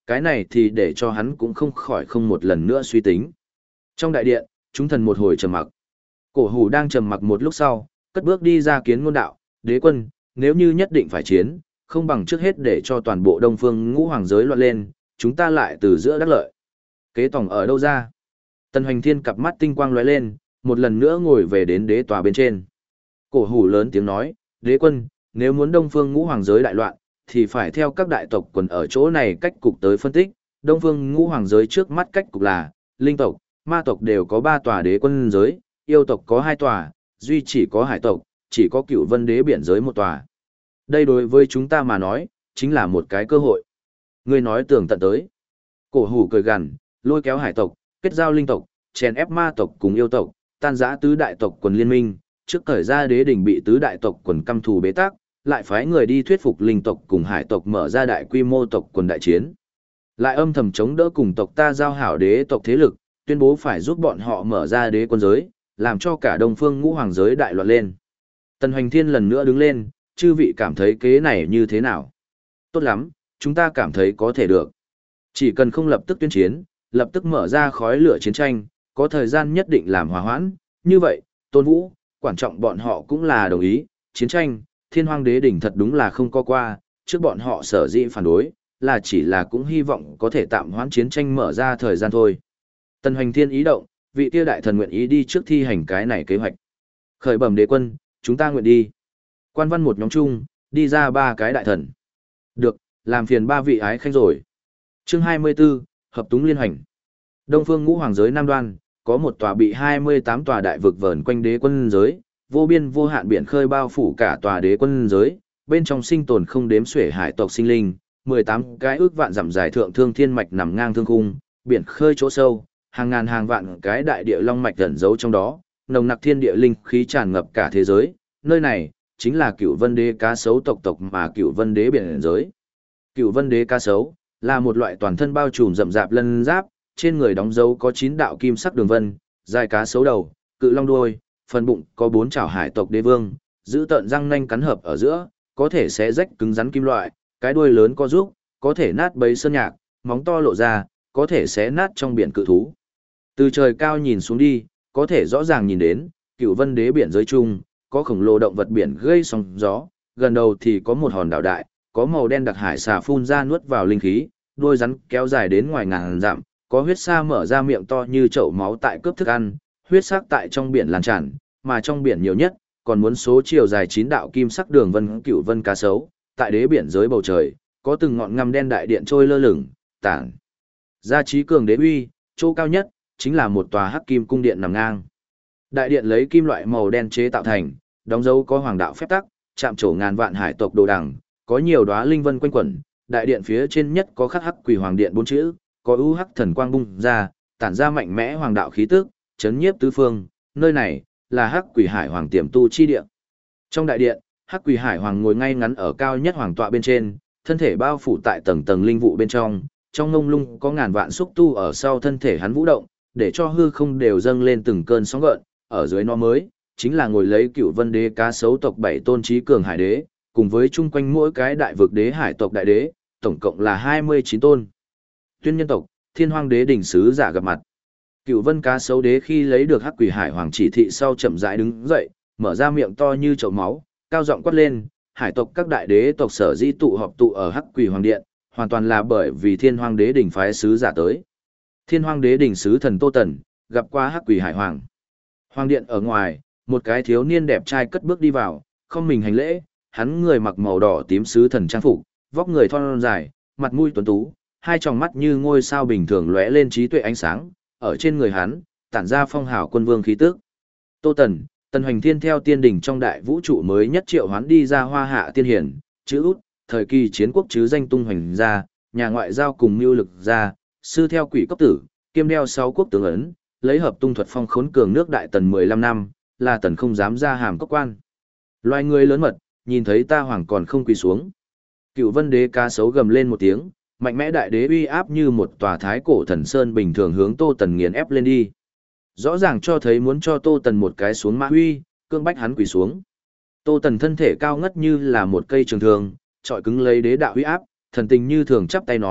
Cái này thì để cho hắn cũng không khỏi không một lần nữa suy tính. Trong đại điện, chúng thần một hồi trầm mặc. Cổ hủ đang trầm mặc một lúc sau, cất bước đi ra kiến ngôn đạo, đế quân, nếu như nhất định phải chiến, không bằng trước hết để cho toàn bộ Đông Phương Ngũ Hoàng giới loạn lên, chúng ta lại từ giữa đắc lợi. Kế tổng ở đâu ra? Tần Hoành Thiên cặp mắt tinh quang lóe lên, một lần nữa ngồi về đến đế tòa bên trên. Cổ hủ lớn tiếng nói, đế quân, nếu muốn Đông Phương Ngũ Hoàng giới đại loạn, thì phải theo các đại tộc quần ở chỗ này cách cục tới phân tích. Đông Phương Ngũ Hoàng giới trước mắt cách cục là, linh tộc, ma tộc đều có 3 tòa đế quân giới, yêu tộc có 2 tòa, duy chỉ có hải tộc, chỉ có Cửu Vân đế biển giới 1 tòa. Đây đối với chúng ta mà nói, chính là một cái cơ hội. Ngươi nói tường tận tới. Cổ hủ cười gằn, lôi kéo hải tộc, kết giao linh tộc, chèn ép ma tộc cùng yêu tộc, tan rã tứ đại tộc quần liên minh, trước thời ra đế đỉnh bị tứ đại tộc quần căm thù bế tắc, lại phái người đi thuyết phục linh tộc cùng hải tộc mở ra đại quy mô tộc quần đại chiến. Lại âm thầm chống đỡ cùng tộc ta giao hảo đế tộc thế lực, tuyên bố phải giúp bọn họ mở ra đế quân giới, làm cho cả Đông Phương Ngũ Hoàng giới đại loạn lên. Tần Hoành Thiên lần nữa đứng lên, chư vị cảm thấy kế này như thế nào? Tốt lắm, chúng ta cảm thấy có thể được. Chỉ cần không lập tức tuyên chiến, lập tức mở ra khói lửa chiến tranh, có thời gian nhất định làm hòa hoãn, như vậy, Tôn Vũ, quan trọng bọn họ cũng là đồng ý, chiến tranh, Thiên Hoang đế đỉnh thật đúng là không có qua, trước bọn họ sở dĩ phản đối, là chỉ là cũng hy vọng có thể tạm hoãn chiến tranh mở ra thời gian thôi. Tần Hoành Thiên ý động, vị kia đại thần nguyện ý đi trước thi hành cái này kế hoạch. Khởi bẩm đế quân, chúng ta nguyện đi. Quan văn một nhóm chung, đi ra 3 cái đại thần. Được, làm phiền 3 vị ái khanh rồi. Chương 24, Hợp túng liên hành. Đông Phương Ngũ Hoàng giới Nam Đoan, có một tòa bị 28 tòa đại vực vờn quanh đế quân giới, vô biên vô hạn biển khơi bao phủ cả tòa đế quân giới, bên trong sinh tồn không đếm xuể hải tộc sinh linh, 18 cái ước vạn dặm dài thượng thương thiên mạch nằm ngang thương khung, biển khơi chỗ sâu, hàng ngàn hàng vạn cái đại địa long mạch ẩn giấu trong đó, nồng nặc thiên địa linh khí tràn ngập cả thế giới, nơi này chính là Cửu Vân đế cá sấu tộc mà Cửu Vân đế biển giới. Cửu Vân đế cá sấu là một loại toàn thân bao trùm rậm rạp lân giáp, trên người đóng dấu có 9 đạo kim sắc đường vân, dài cá sấu đầu, cự long đuôi, phần bụng có 4 chảo hải tộc đế vương, giữ tợn răng nanh cắn hợp ở giữa, có thể xé rách cứng rắn kim loại, cái đuôi lớn co rúc, có thể nát bấy sơn nhạc, móng to lộ ra, có thể xé nát trong biển cự thú. Từ trời cao nhìn xuống đi, có thể rõ ràng nhìn đến, Cửu Vân đế biển giới chung, có khổng lồ động vật biển gây sóng gió, gần đầu thì có một hòn đảo đại, có màu đen đặc hải xà phun ra nuốt vào linh khí, đuôi rắn kéo dài đến ngoài ngàn dặm, có huyết sa mở ra miệng to như chậu máu tại cướp thức ăn, huyết sắc tại trong biển lan tràn, mà trong biển nhiều nhất, còn muốn số chiều dài 9 đạo kim sắc đường vân Cửu Vân cá sấu, tại đế biển dưới bầu trời, có từng ngọn ngăm đen đại điện trôi lơ lửng, tản ra trí cường đế uy, chỗ cao nhất chính là một tòa hắc kim cung điện nằm ngang. Đại điện lấy kim loại màu đen chế tạo thành, đóng dấu có hoàng đạo phép tắc, chạm trổ ngàn vạn hải tộc đồ đằng, có nhiều đóa linh vân quanh quẩn, đại điện phía trên nhất có khắc hắc quỷ hoàng điện 4 chữ, có ưu hắc thần quang bung ra, tản ra mạnh mẽ hoàng đạo khí tức, chấn nhiếp tứ phương, nơi này là hắc quỷ hải hoàng tiềm tu chi địa. Trong đại điện, hắc quỷ hải hoàng ngồi ngay ngắn ở cao nhất hoàng tọa bên trên, thân thể bao phủ tại tầng tầng linh vụ bên trong ngông lung có ngàn vạn xúc tu ở sau thân thể hắn vũ động, để cho hư không đều dâng lên từng cơn sóng gợn, ở dưới nó mới chính là ngồi lấy Cửu Vân đế cá sấu tộc 7 tôn trí cường hải đế, cùng với chung quanh mỗi cái đại vực đế hải tộc đại đế, tổng cộng là 29 tôn. Tuyên nhân tộc, Thiên Hoang đế đỉnh sứ giả gặp mặt. Cửu Vân cá sấu đế khi lấy được hắc quỷ hải hoàng chỉ thị sau chậm rãi đứng dậy, mở ra miệng to như chậu máu, cao giọng quát lên, hải tộc các đại đế tộc sở dĩ tụ họp tụ ở hắc quỷ hoàng điện, hoàn toàn là bởi vì Thiên Hoang đế đỉnh phái sứ giả tới. Thiên Hoang đế đỉnh sứ thần Tô Tần, gặp qua hắc quỷ hải hoàng. Hoàng điện ở ngoài, một cái thiếu niên đẹp trai cất bước đi vào, không mình hành lễ, hắn người mặc màu đỏ tím sứ thần trang phục, vóc người thon dài, mặt mũi tuấn tú, hai tròng mắt như ngôi sao bình thường lóe lên trí tuệ ánh sáng, ở trên người hắn tản ra phong hào quân vương khí tức. Tô Tần, Tần Hoành Thiên theo tiên đỉnh trong đại vũ trụ mới nhất triệu hoán đi ra Hoa Hạ tiên hiển, chữ út, thời kỳ chiến quốc chứ danh tung hoành ra, nhà ngoại giao cùng mưu lực ra, sư theo quỷ cấp tử, kiêm đeo 6 quốc tướng ấn, lấy hợp tung thuật phong khốn cường nước đại tần 15 năm, là tần không dám ra hàm cốc quan. Loài người lớn mật, nhìn thấy ta hoàng còn không quỳ xuống. Cửu Vân đế cá sấu gầm lên một tiếng, mạnh mẽ đại đế uy áp như một tòa thái cổ thần sơn bình thường hướng Tô Tần nghiền ép lên đi. Rõ ràng cho thấy muốn cho Tô Tần một cái xuống mã huy, cương bách hắn quỳ xuống. Tô Tần thân thể cao ngất như là một cây trường thường, trọi cứng lấy đế đạo uy áp, thần tình như thường chắp tay nói,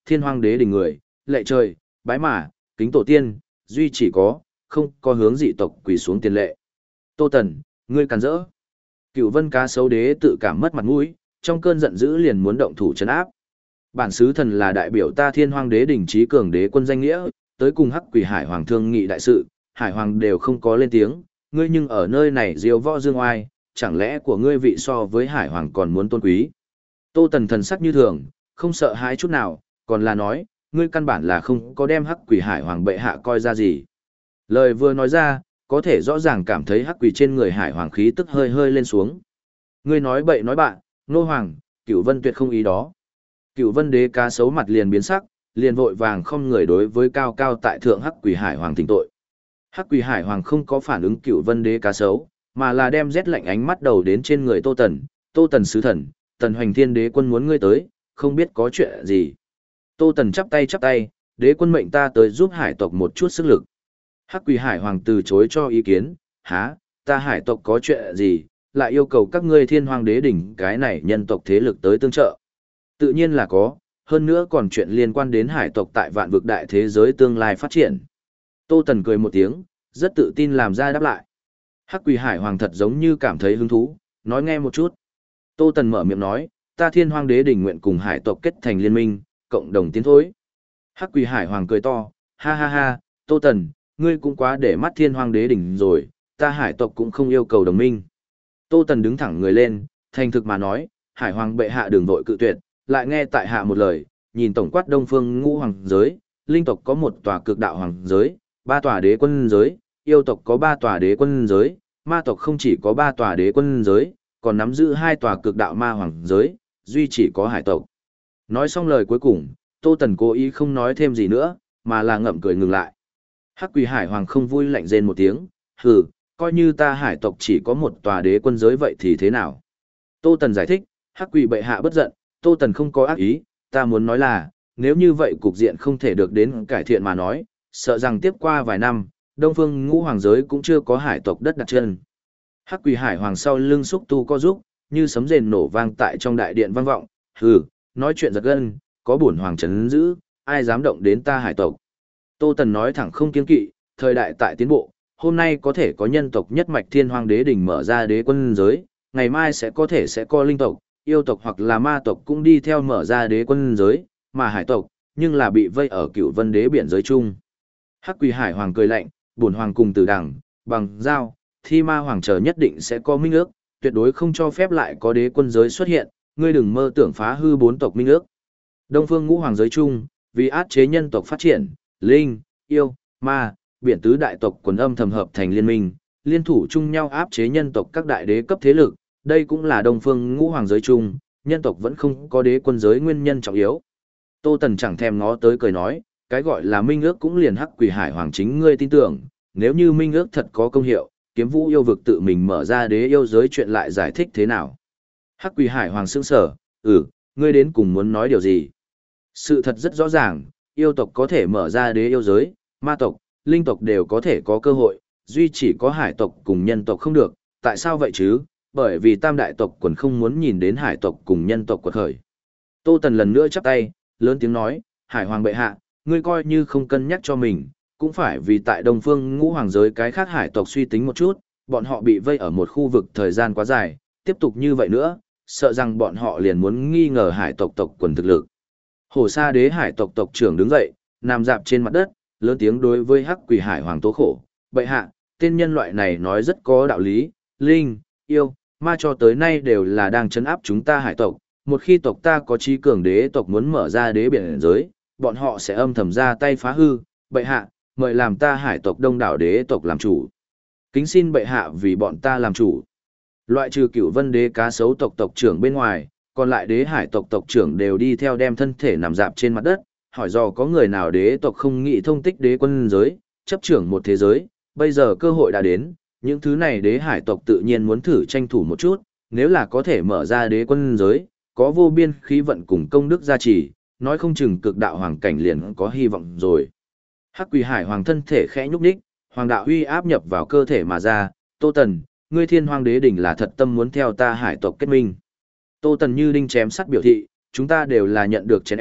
thiên hoang đế đình người, lệ trời, bái mả, kính tổ tiên, duy chỉ có, không có hướng dị tộc quỳ xuống tiền lệ. Tô Tần, ngươi càn rỡ. Cửu Vân Cá Sấu Đế tự cảm mất mặt mũi, trong cơn giận dữ liền muốn động thủ trấn áp. Bản sứ thần là đại biểu ta thiên hoang đế đình trí cường đế quân danh nghĩa, tới cùng hắc quỷ hải hoàng thương nghị đại sự, hải hoàng đều không có lên tiếng, ngươi nhưng ở nơi này diêu võ dương oai, chẳng lẽ của ngươi vị so với hải hoàng còn muốn tôn quý. Tô Tần thần sắc như thường, không sợ hãi chút nào, còn là nói, ngươi căn bản là không có đem hắc quỷ hải hoàng bệ hạ coi ra gì. Lời vừa nói ra, có thể rõ ràng cảm thấy hắc quỷ trên người hải hoàng khí tức hơi hơi lên xuống. Ngươi nói bậy nói bạn, nô hoàng, Cửu Vân tuyệt không ý đó. Cửu Vân Đế Cá Sấu mặt liền biến sắc, liền vội vàng không người đối với cao cao tại thượng hắc quỷ hải hoàng thỉnh tội. Hắc quỷ hải hoàng không có phản ứng Cửu Vân Đế Cá Sấu, mà là đem rét lạnh ánh mắt đầu đến trên người Tô Tần sứ thần, Tần Hoành Thiên đế quân muốn ngươi tới, không biết có chuyện gì. Tô Tần chắp tay, đế quân mệnh ta tới giúp hải tộc một chút sức lực. Hắc quỷ hải hoàng từ chối cho ý kiến, há, ta hải tộc có chuyện gì, lại yêu cầu các ngươi thiên hoàng đế đỉnh cái này nhân tộc thế lực tới tương trợ. Tự nhiên là có, hơn nữa còn chuyện liên quan đến hải tộc tại vạn vực đại thế giới tương lai phát triển. Tô Tần cười một tiếng, rất tự tin làm ra đáp lại. Hắc quỷ hải hoàng thật giống như cảm thấy hứng thú, nói nghe một chút. Tô Tần mở miệng nói, ta thiên hoàng đế đỉnh nguyện cùng hải tộc kết thành liên minh, cộng đồng tiến thối. Hắc quỷ hải hoàng cười to, ha ha ha, Tô Tần, ngươi cũng quá để mắt thiên hoàng đế đỉnh rồi, ta hải tộc cũng không yêu cầu đồng minh. Tô Tần đứng thẳng người lên, thành thực mà nói, hải hoàng bệ hạ đường vội cự tuyệt, lại nghe tại hạ một lời, nhìn tổng quát đông phương ngũ hoàng giới, linh tộc có một tòa cực đạo hoàng giới, 3 tòa đế quân giới, yêu tộc có 3 tòa đế quân giới, ma tộc không chỉ có 3 tòa đế quân giới, còn nắm giữ 2 tòa cực đạo ma hoàng giới, duy chỉ có hải tộc. Nói xong lời cuối cùng, Tô Tần cố ý không nói thêm gì nữa, mà là ngậm cười ngừng lại. Hắc quỷ hải hoàng không vui lạnh rên một tiếng, hừ, coi như ta hải tộc chỉ có một tòa đế quân giới vậy thì thế nào? Tô Tần giải thích, Hắc quỷ bệ hạ bất giận, Tô Tần không có ác ý, ta muốn nói là, nếu như vậy cục diện không thể được đến cải thiện mà nói, sợ rằng tiếp qua vài năm, Đông Phương Ngũ Hoàng giới cũng chưa có hải tộc đất đặt chân. Hắc quỷ hải hoàng sau lưng xúc tu co rúc, như sấm rền nổ vang tại trong đại điện vang vọng, hừ, nói chuyện giật gân, có bổn hoàng trấn giữ, ai dám động đến ta hải tộc. Tô Tần nói thẳng không kiêng kỵ, thời đại tại tiến bộ, hôm nay có thể có nhân tộc nhất mạch thiên hoàng đế đỉnh mở ra đế quân giới, ngày mai sẽ có linh tộc, yêu tộc hoặc là ma tộc cũng đi theo mở ra đế quân giới, mà hải tộc, nhưng là bị vây ở Cửu Vân đế biển giới chung. Hắc quỷ hải hoàng cười lạnh, bổn hoàng cùng Tử Đằng, Bằng Giao, Thi Ma hoàng chờ nhất định sẽ có minh ước, tuyệt đối không cho phép lại có đế quân giới xuất hiện, ngươi đừng mơ tưởng phá hư 4 tộc minh ước. Đông Phương Ngũ Hoàng giới chung, vì áp chế nhân tộc phát triển, linh, yêu, ma, biển tứ đại tộc quần âm thầm hợp thành liên minh, liên thủ chung nhau áp chế nhân tộc các đại đế cấp thế lực, đây cũng là Đông Phương Ngũ Hoàng giới chung, nhân tộc vẫn không có đế quân giới nguyên nhân trọng yếu. Tô Tần chẳng thèm ngó tới cười nói, cái gọi là minh ước cũng liền hắc quỷ hải hoàng chính ngươi tin tưởng, nếu như minh ước thật có công hiệu, Kiếm Vũ yêu vực tự mình mở ra đế yêu giới chuyện lại giải thích thế nào? Hắc quỷ hải hoàng sững sở, ngươi đến cùng muốn nói điều gì? Sự thật rất rõ ràng, yêu tộc có thể mở ra đế yêu giới, ma tộc, linh tộc đều có thể có cơ hội, duy chỉ có hải tộc cùng nhân tộc không được, tại sao vậy chứ? Bởi vì tam đại tộc quần không muốn nhìn đến hải tộc cùng nhân tộc quật khởi. Tô Tần lần nữa chắp tay, lớn tiếng nói, hải hoàng bệ hạ, ngươi coi như không cân nhắc cho mình, cũng phải vì tại Đông Phương Ngũ Hoàng giới cái khác hải tộc suy tính một chút, bọn họ bị vây ở một khu vực thời gian quá dài, tiếp tục như vậy nữa, sợ rằng bọn họ liền muốn nghi ngờ hải tộc tộc quần thực lực. Hổ Sa Đế hải tộc tộc trưởng đứng dậy, nằm dạp trên mặt đất, lớn tiếng đối với Hắc quỷ hải hoàng tố khổ, bệ hạ, tên nhân loại này nói rất có đạo lý, linh, yêu, ma cho tới nay đều là đang trấn áp chúng ta hải tộc, một khi tộc ta có chí cường đế tộc muốn mở ra đế biển giới, bọn họ sẽ âm thầm ra tay phá hư, bệ hạ, mời làm ta hải tộc đông đảo đế tộc làm chủ. Kính xin bệ hạ vì bọn ta làm chủ. Loại trừ Cửu Vân Đế Cá Sấu tộc tộc trưởng bên ngoài, còn lại đế hải tộc tộc trưởng đều đi theo đem thân thể nằm dạp trên mặt đất, hỏi dò có người nào đế tộc không nghĩ thông tích đế quân giới, chấp trưởng một thế giới, bây giờ cơ hội đã đến, những thứ này đế hải tộc tự nhiên muốn thử tranh thủ một chút, nếu là có thể mở ra đế quân giới, có vô biên khí vận cùng công đức gia trì, nói không chừng cực đạo hoàng cảnh liền có hy vọng rồi. Hắc quỷ hải hoàng thân thể khẽ nhúc nhích, hoàng đạo uy áp nhập vào cơ thể mà ra, Tô Tần, ngươi thiên hoàng đế đỉnh là thật tâm muốn theo ta hải tộc kết minh. Tô Tần như đinh chém sắt biểu thị, chúng ta đều là nhận được chèn ép,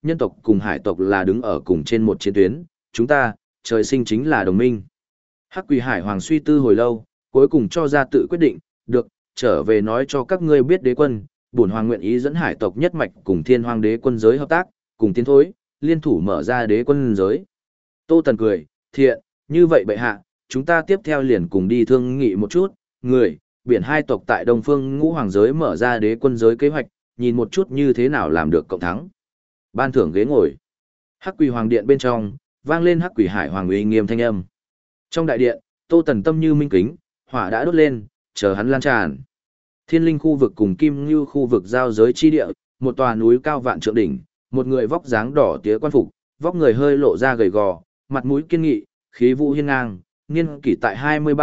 nhân tộc cùng hải tộc là đứng ở cùng trên một chiến tuyến, chúng ta, trời sinh chính là đồng minh. Hắc Quỷ Hải Hoàng suy tư hồi lâu, cuối cùng cho ra tự quyết định, được, trở về nói cho các ngươi biết đế quân, bổn hoàng nguyện ý dẫn hải tộc nhất mạch cùng thiên hoàng đế quân giới hợp tác, cùng tiến thối, liên thủ mở ra đế quân giới. Tô Tần cười, thiện, như vậy bệ hạ, chúng ta tiếp theo liền cùng đi thương nghị một chút, người, biển hai tộc tại Đông Phương Ngũ Hoàng giới mở ra đế quân giới kế hoạch, nhìn một chút như thế nào làm được cộng thắng. Ban thưởng ghế ngồi. Hắc Quỷ Hoàng điện bên trong, vang lên Hắc Quỷ Hải Hoàng uy nghiêm thanh âm. Trong đại điện, Tô Tần tâm như minh kính, hỏa đã đốt lên, chờ hắn lan tràn. Thiên Linh khu vực cùng Kim Ngưu khu vực giao giới chi địa, một tòa núi cao vạn trượng đỉnh, một người vóc dáng đỏ tía quan phục, vóc người hơi lộ ra gầy gò, mặt mũi kiên nghị, khí vũ hiên ngang, niên kỷ tại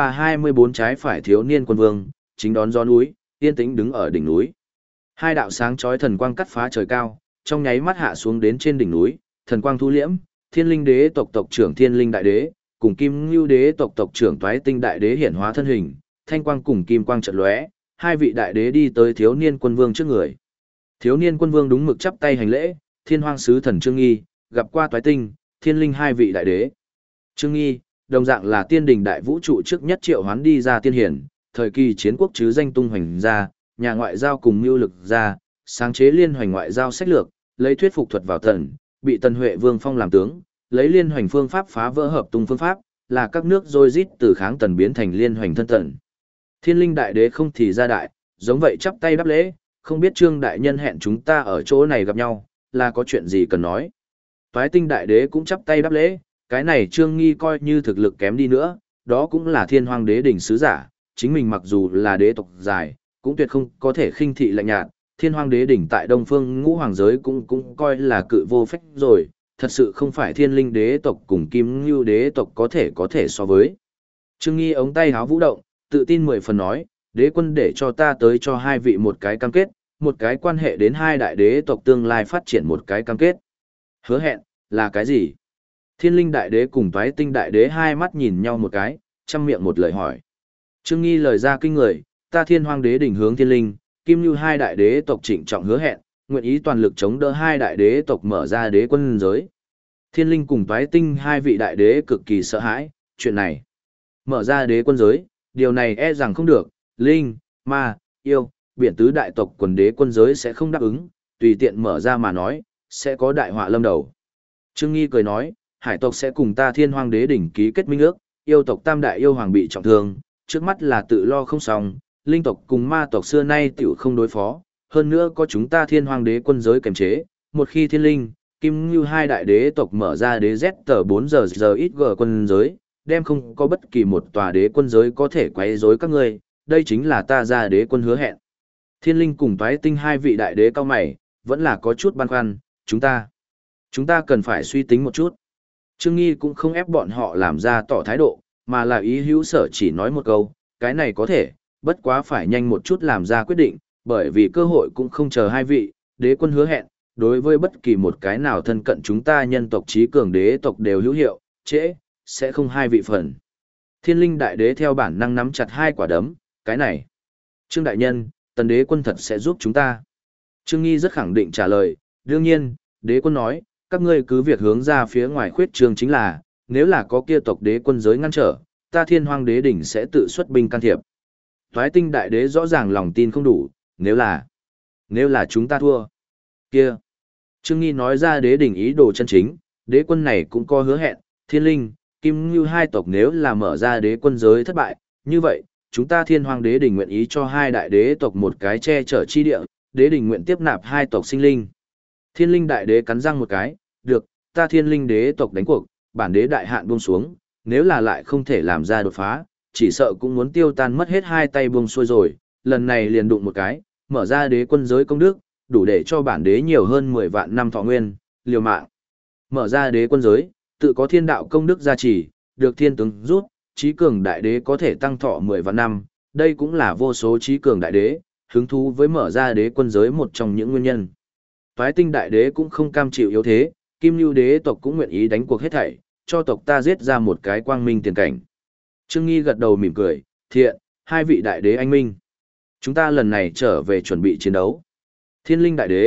23-24 trái phải thiếu niên quân vương, chính đón gió núi, yên tĩnh đứng ở đỉnh núi. Hai đạo sáng chói thần quang cắt phá trời cao, trong nháy mắt hạ xuống đến trên đỉnh núi, thần quang thu liễm, Thiên Linh đế tộc tộc trưởng Thiên Linh đại đế, cùng Kim Ngưu đế tộc tộc trưởng Toái Tinh đại đế hiển hóa thân hình, thanh quang cùng kim quang chợt lóe, hai vị đại đế đi tới thiếu niên quân vương trước người. Thiếu niên quân vương đúng mực chắp tay hành lễ, Thiên Hoang sứ thần Trương Nghi, gặp qua Toái Tinh, Thiên Linh hai vị đại đế. Trương Nghi, đồng dạng là tiên đình đại vũ trụ trước nhất triệu hoán đi ra tiên hiển, thời kỳ chiến quốc chứ danh tung hoành ra, nhà ngoại giao cùng mưu lực ra, sáng chế liên hoành ngoại giao sách lược, lấy thuyết phục thuật vào thần, bị Tần Huệ Vương phong làm tướng, lấy liên hoành phương pháp phá vỡ hợp tung phương pháp, là các nước rối rít từ kháng tần biến thành liên hoành thân tần. Thiên Linh đại đế không thì ra đại, giống vậy chắp tay đáp lễ, không biết Trương đại nhân hẹn chúng ta ở chỗ này gặp nhau, là có chuyện gì cần nói. Toái Tinh đại đế cũng chắp tay đáp lễ, cái này Trương Nghi coi như thực lực kém đi nữa, đó cũng là Thiên Hoang đế đỉnh sứ giả, chính mình mặc dù là đế tộc dài, cũng tuyệt không có thể khinh thị lạnh nhạt. Thiên Hoang đế đỉnh tại Đông Phương Ngũ Hoàng giới cũng coi là cự vô phách rồi, thật sự không phải Thiên Linh đế tộc cùng Kim Ngưu đế tộc có thể so với. Trương Nghi ống tay háo vũ động, tự tin 10 phần nói, đế quân để cho ta tới cho hai vị một cái cam kết, một cái quan hệ đến hai đại đế tộc tương lai phát triển một cái cam kết. Hứa hẹn, là cái gì? Thiên Linh đại đế cùng Toái Tinh đại đế hai mắt nhìn nhau một cái, chăm miệng một lời hỏi. Trương Nghi lời ra kinh người, ta Thiên Hoang đế đỉnh hướng Thiên Linh, Kim Như hai đại đế tộc trịnh trọng hứa hẹn, nguyện ý toàn lực chống đỡ hai đại đế tộc mở ra đế quân giới. Thiên Linh cùng Toái Tinh hai vị đại đế cực kỳ sợ hãi, chuyện này. Mở ra đế quân giới, điều này e rằng không được, Linh, Ma, Yêu, biển tứ đại tộc quần đế quân giới sẽ không đáp ứng, tùy tiện mở ra mà nói, sẽ có đại họa lâm đầu. Trương Nghi cười nói, hải tộc sẽ cùng ta Thiên Hoang đế đỉnh ký kết minh ước, yêu tộc tam đại yêu hoàng bị trọng thương, trước mắt là tự lo không xong, linh tộc cùng ma tộc xưa nay tiểu không đối phó, hơn nữa có chúng ta Thiên Hoang đế quân giới kềm chế, một khi Thiên Linh, Kim Ngưu hai đại đế tộc mở ra đế Z tờ 4 giờ ít g quân giới, đem không có bất kỳ một tòa đế quân giới có thể quấy rối các ngươi, đây chính là ta ra đế quân hứa hẹn. Thiên Linh cùng Toái Tinh hai vị đại đế cao mày, vẫn là có chút băn khoăn, chúng ta cần phải suy tính một chút. Trương Nghi cũng không ép bọn họ làm ra tỏ thái độ, mà là ý hữu sở chỉ nói một câu, cái này có thể, bất quá phải nhanh một chút làm ra quyết định, bởi vì cơ hội cũng không chờ hai vị, đế quân hứa hẹn, đối với bất kỳ một cái nào thân cận chúng ta nhân tộc trí cường đế tộc đều hữu hiệu, trễ, sẽ không hai vị phần. Thiên Linh đại đế theo bản năng nắm chặt hai quả đấm, cái này. Trương đại nhân, tần đế quân thật sẽ giúp chúng ta. Trương Nghi rất khẳng định trả lời, đương nhiên, đế quân nói, các ngươi cứ việc hướng ra phía ngoài khuyết trương chính là, nếu là có kia tộc đế quân giới ngăn trở, ta Thiên Hoang đế đỉnh sẽ tự xuất binh can thiệp. Toái Tinh đại đế rõ ràng lòng tin không đủ, nếu là chúng ta thua. Kia. Trương Nghi nói ra đế đỉnh ý đồ chân chính, đế quân này cũng có hứa hẹn, Thiên Linh, Kim Ngưu hai tộc nếu là mở ra đế quân giới thất bại, như vậy, chúng ta Thiên Hoang đế đỉnh nguyện ý cho hai đại đế tộc một cái che chở chi địa, đế đỉnh nguyện tiếp nạp hai tộc sinh linh. Thiên Linh đại đế cắn răng một cái, được, ta Thiên Linh đế tộc đánh cuộc, bản đế đại hạn buông xuống, nếu là lại không thể làm ra đột phá, chỉ sợ cũng muốn tiêu tan mất hết hai tay buông xuôi rồi, lần này liền đụng một cái, mở ra đế quân giới công đức, đủ để cho bản đế nhiều hơn 10 vạn năm thọ nguyên, liều mạng. Mở ra đế quân giới, tự có thiên đạo công đức gia trì, được thiên tướng rút, trí cường đại đế có thể tăng thọ 10 vạn năm, đây cũng là vô số trí cường đại đế, hứng thú với mở ra đế quân giới một trong những nguyên nhân. Toái Tinh đại đế cũng không cam chịu yếu thế, Kim Nưu đế tộc cũng nguyện ý đánh cuộc hết thảy, cho tộc ta giết ra một cái quang minh tiền cảnh. Trương Nghi gật đầu mỉm cười, thiện, hai vị đại đế anh minh. Chúng ta lần này trở về chuẩn bị chiến đấu. Thiên Linh đại đế,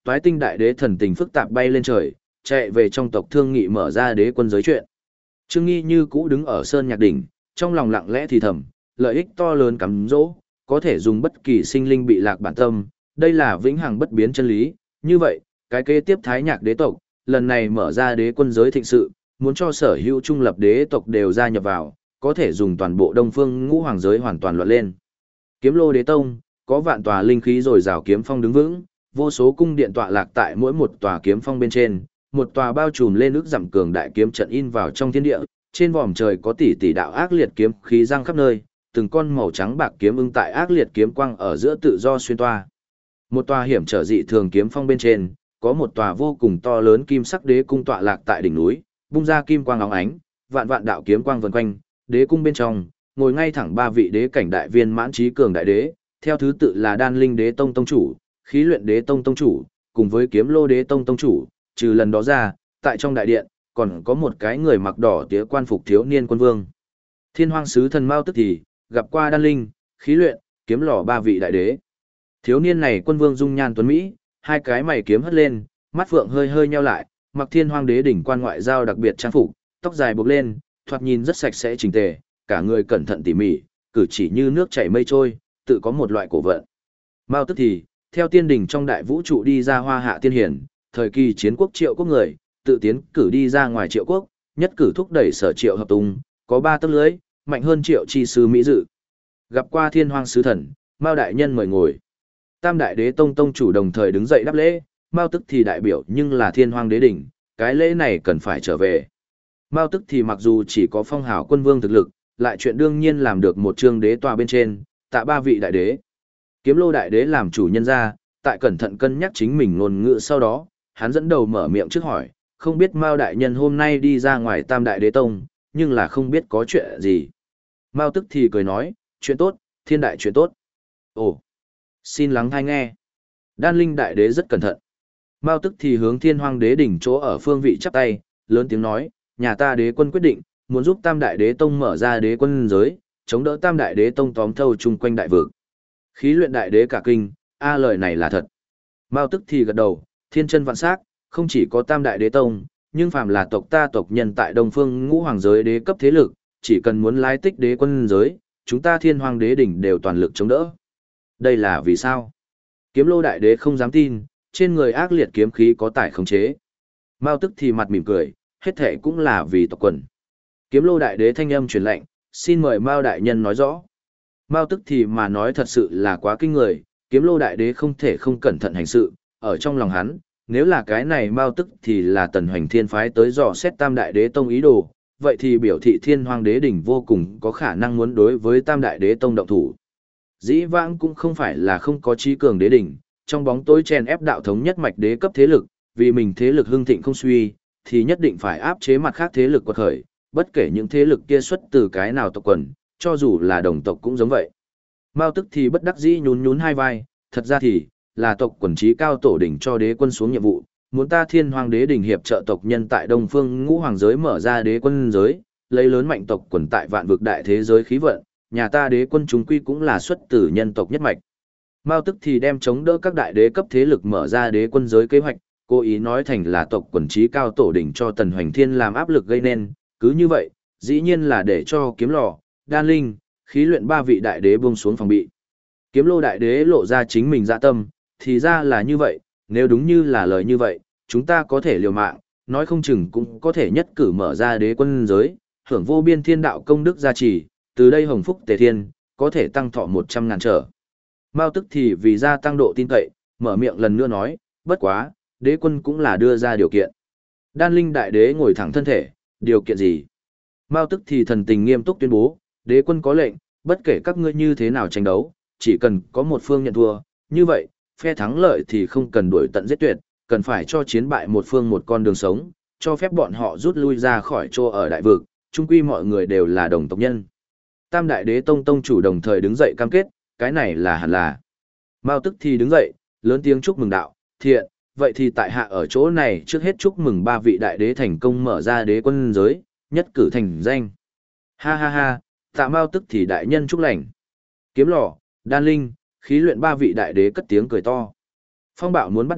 Toái Tinh đại đế thần tình phức tạp bay lên trời, chạy về trong tộc thương nghị mở ra đế quân giới chuyện. Trương Nghi như cũ đứng ở sơn nhạc đỉnh, trong lòng lặng lẽ thì thầm, lợi ích to lớn cắm dỗ, có thể dùng bất kỳ sinh linh bị lạc bản tâm, đây là vĩnh hằng bất biến chân lý. Như vậy, cái kế tiếp Thái Nhạc đế tộc, lần này mở ra đế quân giới thịnh sự, muốn cho sở hữu trung lập đế tộc đều gia nhập vào, có thể dùng toàn bộ Đông Phương Ngũ Hoàng giới hoàn toàn loạn lên. Kiếm Lô Đế Tông, có vạn tòa linh khí rồi rào kiếm phong đứng vững, vô số cung điện tọa lạc tại mỗi một tòa kiếm phong bên trên, một tòa bao trùm lên ước dặm cường đại kiếm trận in vào trong thiên địa, trên vòm trời có tỷ tỷ đạo ác liệt kiếm khí giăng khắp nơi, từng con màu trắng bạc kiếm ưng tại ác liệt kiếm quang ở giữa tự do xuyên toa. Một tòa hiểm trở dị thường kiếm phong bên trên, có một tòa vô cùng to lớn kim sắc đế cung tọa lạc tại đỉnh núi, bung ra kim quang óng ánh, vạn vạn đạo kiếm quang vần quanh, đế cung bên trong, ngồi ngay thẳng ba vị đế cảnh đại viên mãn trí cường đại đế, theo thứ tự là Đan Linh Đế Tông tông chủ, Khí Luyện Đế Tông tông chủ, cùng với Kiếm Lô Đế Tông tông chủ, trừ lần đó ra, tại trong đại điện, còn có một cái người mặc đỏ tía quan phục thiếu niên quân vương. Thiên Hoang sứ thần Mao tức thì gặp qua Đan Linh, Khí Luyện, Kiếm Lò ba vị đại đế. Thiếu niên này quân vương dung nhan tuấn mỹ, hai cái mày kiếm hất lên, mắt phượng hơi hơi nheo lại, mặc Thiên Hoang đế đỉnh quan ngoại giao đặc biệt trang phục, tóc dài buộc lên, thoạt nhìn rất sạch sẽ chỉnh tề, cả người cẩn thận tỉ mỉ, cử chỉ như nước chảy mây trôi, tự có một loại cổ vận. Mao tức thì, theo tiên đỉnh trong đại vũ trụ đi ra Hoa Hạ tiên hiển, thời kỳ chiến quốc Triệu quốc người, tự tiến cử đi ra ngoài Triệu quốc, nhất cử thúc đẩy sở Triệu hợp tung, có 3 tấc lưới, mạnh hơn Triệu chi sư mỹ dự. Gặp qua Thiên Hoang sứ thần, Mao đại nhân mời ngồi. Tam đại đế tông tông chủ đồng thời đứng dậy đáp lễ, Mao tức thì đại biểu nhưng là Thiên Hoang đế đỉnh, cái lễ này cần phải trở về. Mao tức thì mặc dù chỉ có phong hào quân vương thực lực, lại chuyện đương nhiên làm được một chương đế tòa bên trên, tạ ba vị đại đế. Kiếm Lô đại đế làm chủ nhân ra, tại cẩn thận cân nhắc chính mình ngôn ngữ sau đó, hắn dẫn đầu mở miệng trước hỏi, không biết Mao đại nhân hôm nay đi ra ngoài Tam đại đế tông, nhưng là không biết có chuyện gì. Mao tức thì cười nói, chuyện tốt, thiên đại chuyện tốt. Ồ, xin lắng tai nghe. Đan Linh đại đế rất cẩn thận. Mao tức thì hướng Thiên Hoang đế đỉnh chỗ ở phương vị chắp tay, lớn tiếng nói, nhà ta đế quân quyết định, muốn giúp Tam đại đế tông mở ra đế quân giới, chống đỡ Tam đại đế tông tóm thâu chung quanh đại vực. Khí Luyện đại đế cả kinh, lời này là thật. Mao tức thì gật đầu, thiên chân vạn sắc, không chỉ có Tam đại đế tông, nhưng phàm là tộc ta tộc nhân tại Đông Phương Ngũ Hoàng giới đế cấp thế lực, chỉ cần muốn lái tích đế quân giới, chúng ta Thiên Hoang đế đỉnh đều toàn lực chống đỡ. Đây là vì sao? Kiếm Lô đại đế không dám tin, trên người ác liệt kiếm khí có tải khống chế. Mao tức thì mặt mỉm cười, hết thệ cũng là vì tộc quần. Kiếm Lô đại đế thanh âm truyền lệnh, xin mời Mao đại nhân nói rõ. Mao tức thì mà nói thật sự là quá kinh người, Kiếm Lô đại đế không thể không cẩn thận hành sự, ở trong lòng hắn, nếu là cái này Mao tức thì là Tần Hoành Thiên phái tới dò xét Tam đại đế tông ý đồ, vậy thì biểu thị Thiên Hoang đế đỉnh vô cùng có khả năng muốn đối với Tam đại đế tông động thủ. Dĩ vãng cũng không phải là không có trí cường đế đỉnh, trong bóng tối chèn ép đạo thống nhất mạch đế cấp thế lực, vì mình thế lực hưng thịnh không suy, thì nhất định phải áp chế mặt khác thế lực quật khởi, bất kể những thế lực kia xuất từ cái nào tộc quần, cho dù là đồng tộc cũng giống vậy. Mao tức thì bất đắc dĩ nhún nhún hai vai, thật ra thì, là tộc quần trí cao tổ đỉnh cho đế quân xuống nhiệm vụ, muốn ta Thiên Hoang đế đỉnh hiệp trợ tộc nhân tại Đông Phương Ngũ Hoàng giới mở ra đế quân giới, lấy lớn mạnh tộc quần tại vạn vực đại thế giới khí vận, nhà ta đế quân chúng quy cũng là xuất từ nhân tộc nhất mạch. Mao tức thì đem chống đỡ các đại đế cấp thế lực mở ra đế quân giới kế hoạch, cố ý nói thành là tộc quần trí cao tổ đỉnh cho Tần Hoành Thiên làm áp lực gây nên, cứ như vậy, dĩ nhiên là để cho Kiếm Lò, Đan Linh, Khí Luyện ba vị đại đế buông xuống phòng bị. Kiếm Lô đại đế lộ ra chính mình dạ tâm, thì ra là như vậy, nếu đúng như là lời như vậy, chúng ta có thể liều mạng, nói không chừng cũng có thể nhất cử mở ra đế quân giới, hưởng vô biên thiên đạo công đức gia trì, từ đây hồng phúc tề thiên, có thể tăng thọ 100.000 trở. Mao tức thì vì gia tăng độ tin cậy, mở miệng lần nữa nói, bất quá, đế quân cũng là đưa ra điều kiện. Đan Linh đại đế ngồi thẳng thân thể, điều kiện gì? Mao tức thì thần tình nghiêm túc tuyên bố, đế quân có lệnh, bất kể các ngươi như thế nào tranh đấu, chỉ cần có một phương nhận thua, như vậy, phe thắng lợi thì không cần đuổi tận giết tuyệt, cần phải cho chiến bại một phương một con đường sống, cho phép bọn họ rút lui ra khỏi chỗ ở đại vực, chung quy mọi người đều là đồng tộc nhân. Tam đại đế tông tông chủ đồng thời đứng dậy cam kết, cái này là hẳn là. Mao tức thì đứng dậy, lớn tiếng chúc mừng đạo, thiện, vậy thì tại hạ ở chỗ này trước hết chúc mừng ba vị đại đế thành công mở ra đế quân giới, nhất cử thành danh. Ha ha ha, tạ Mao tức thì đại nhân chúc lành. Kiếm Lò, Đan Linh, Khí Luyện ba vị đại đế cất tiếng cười to. Phong bạo muốn bắt đầu,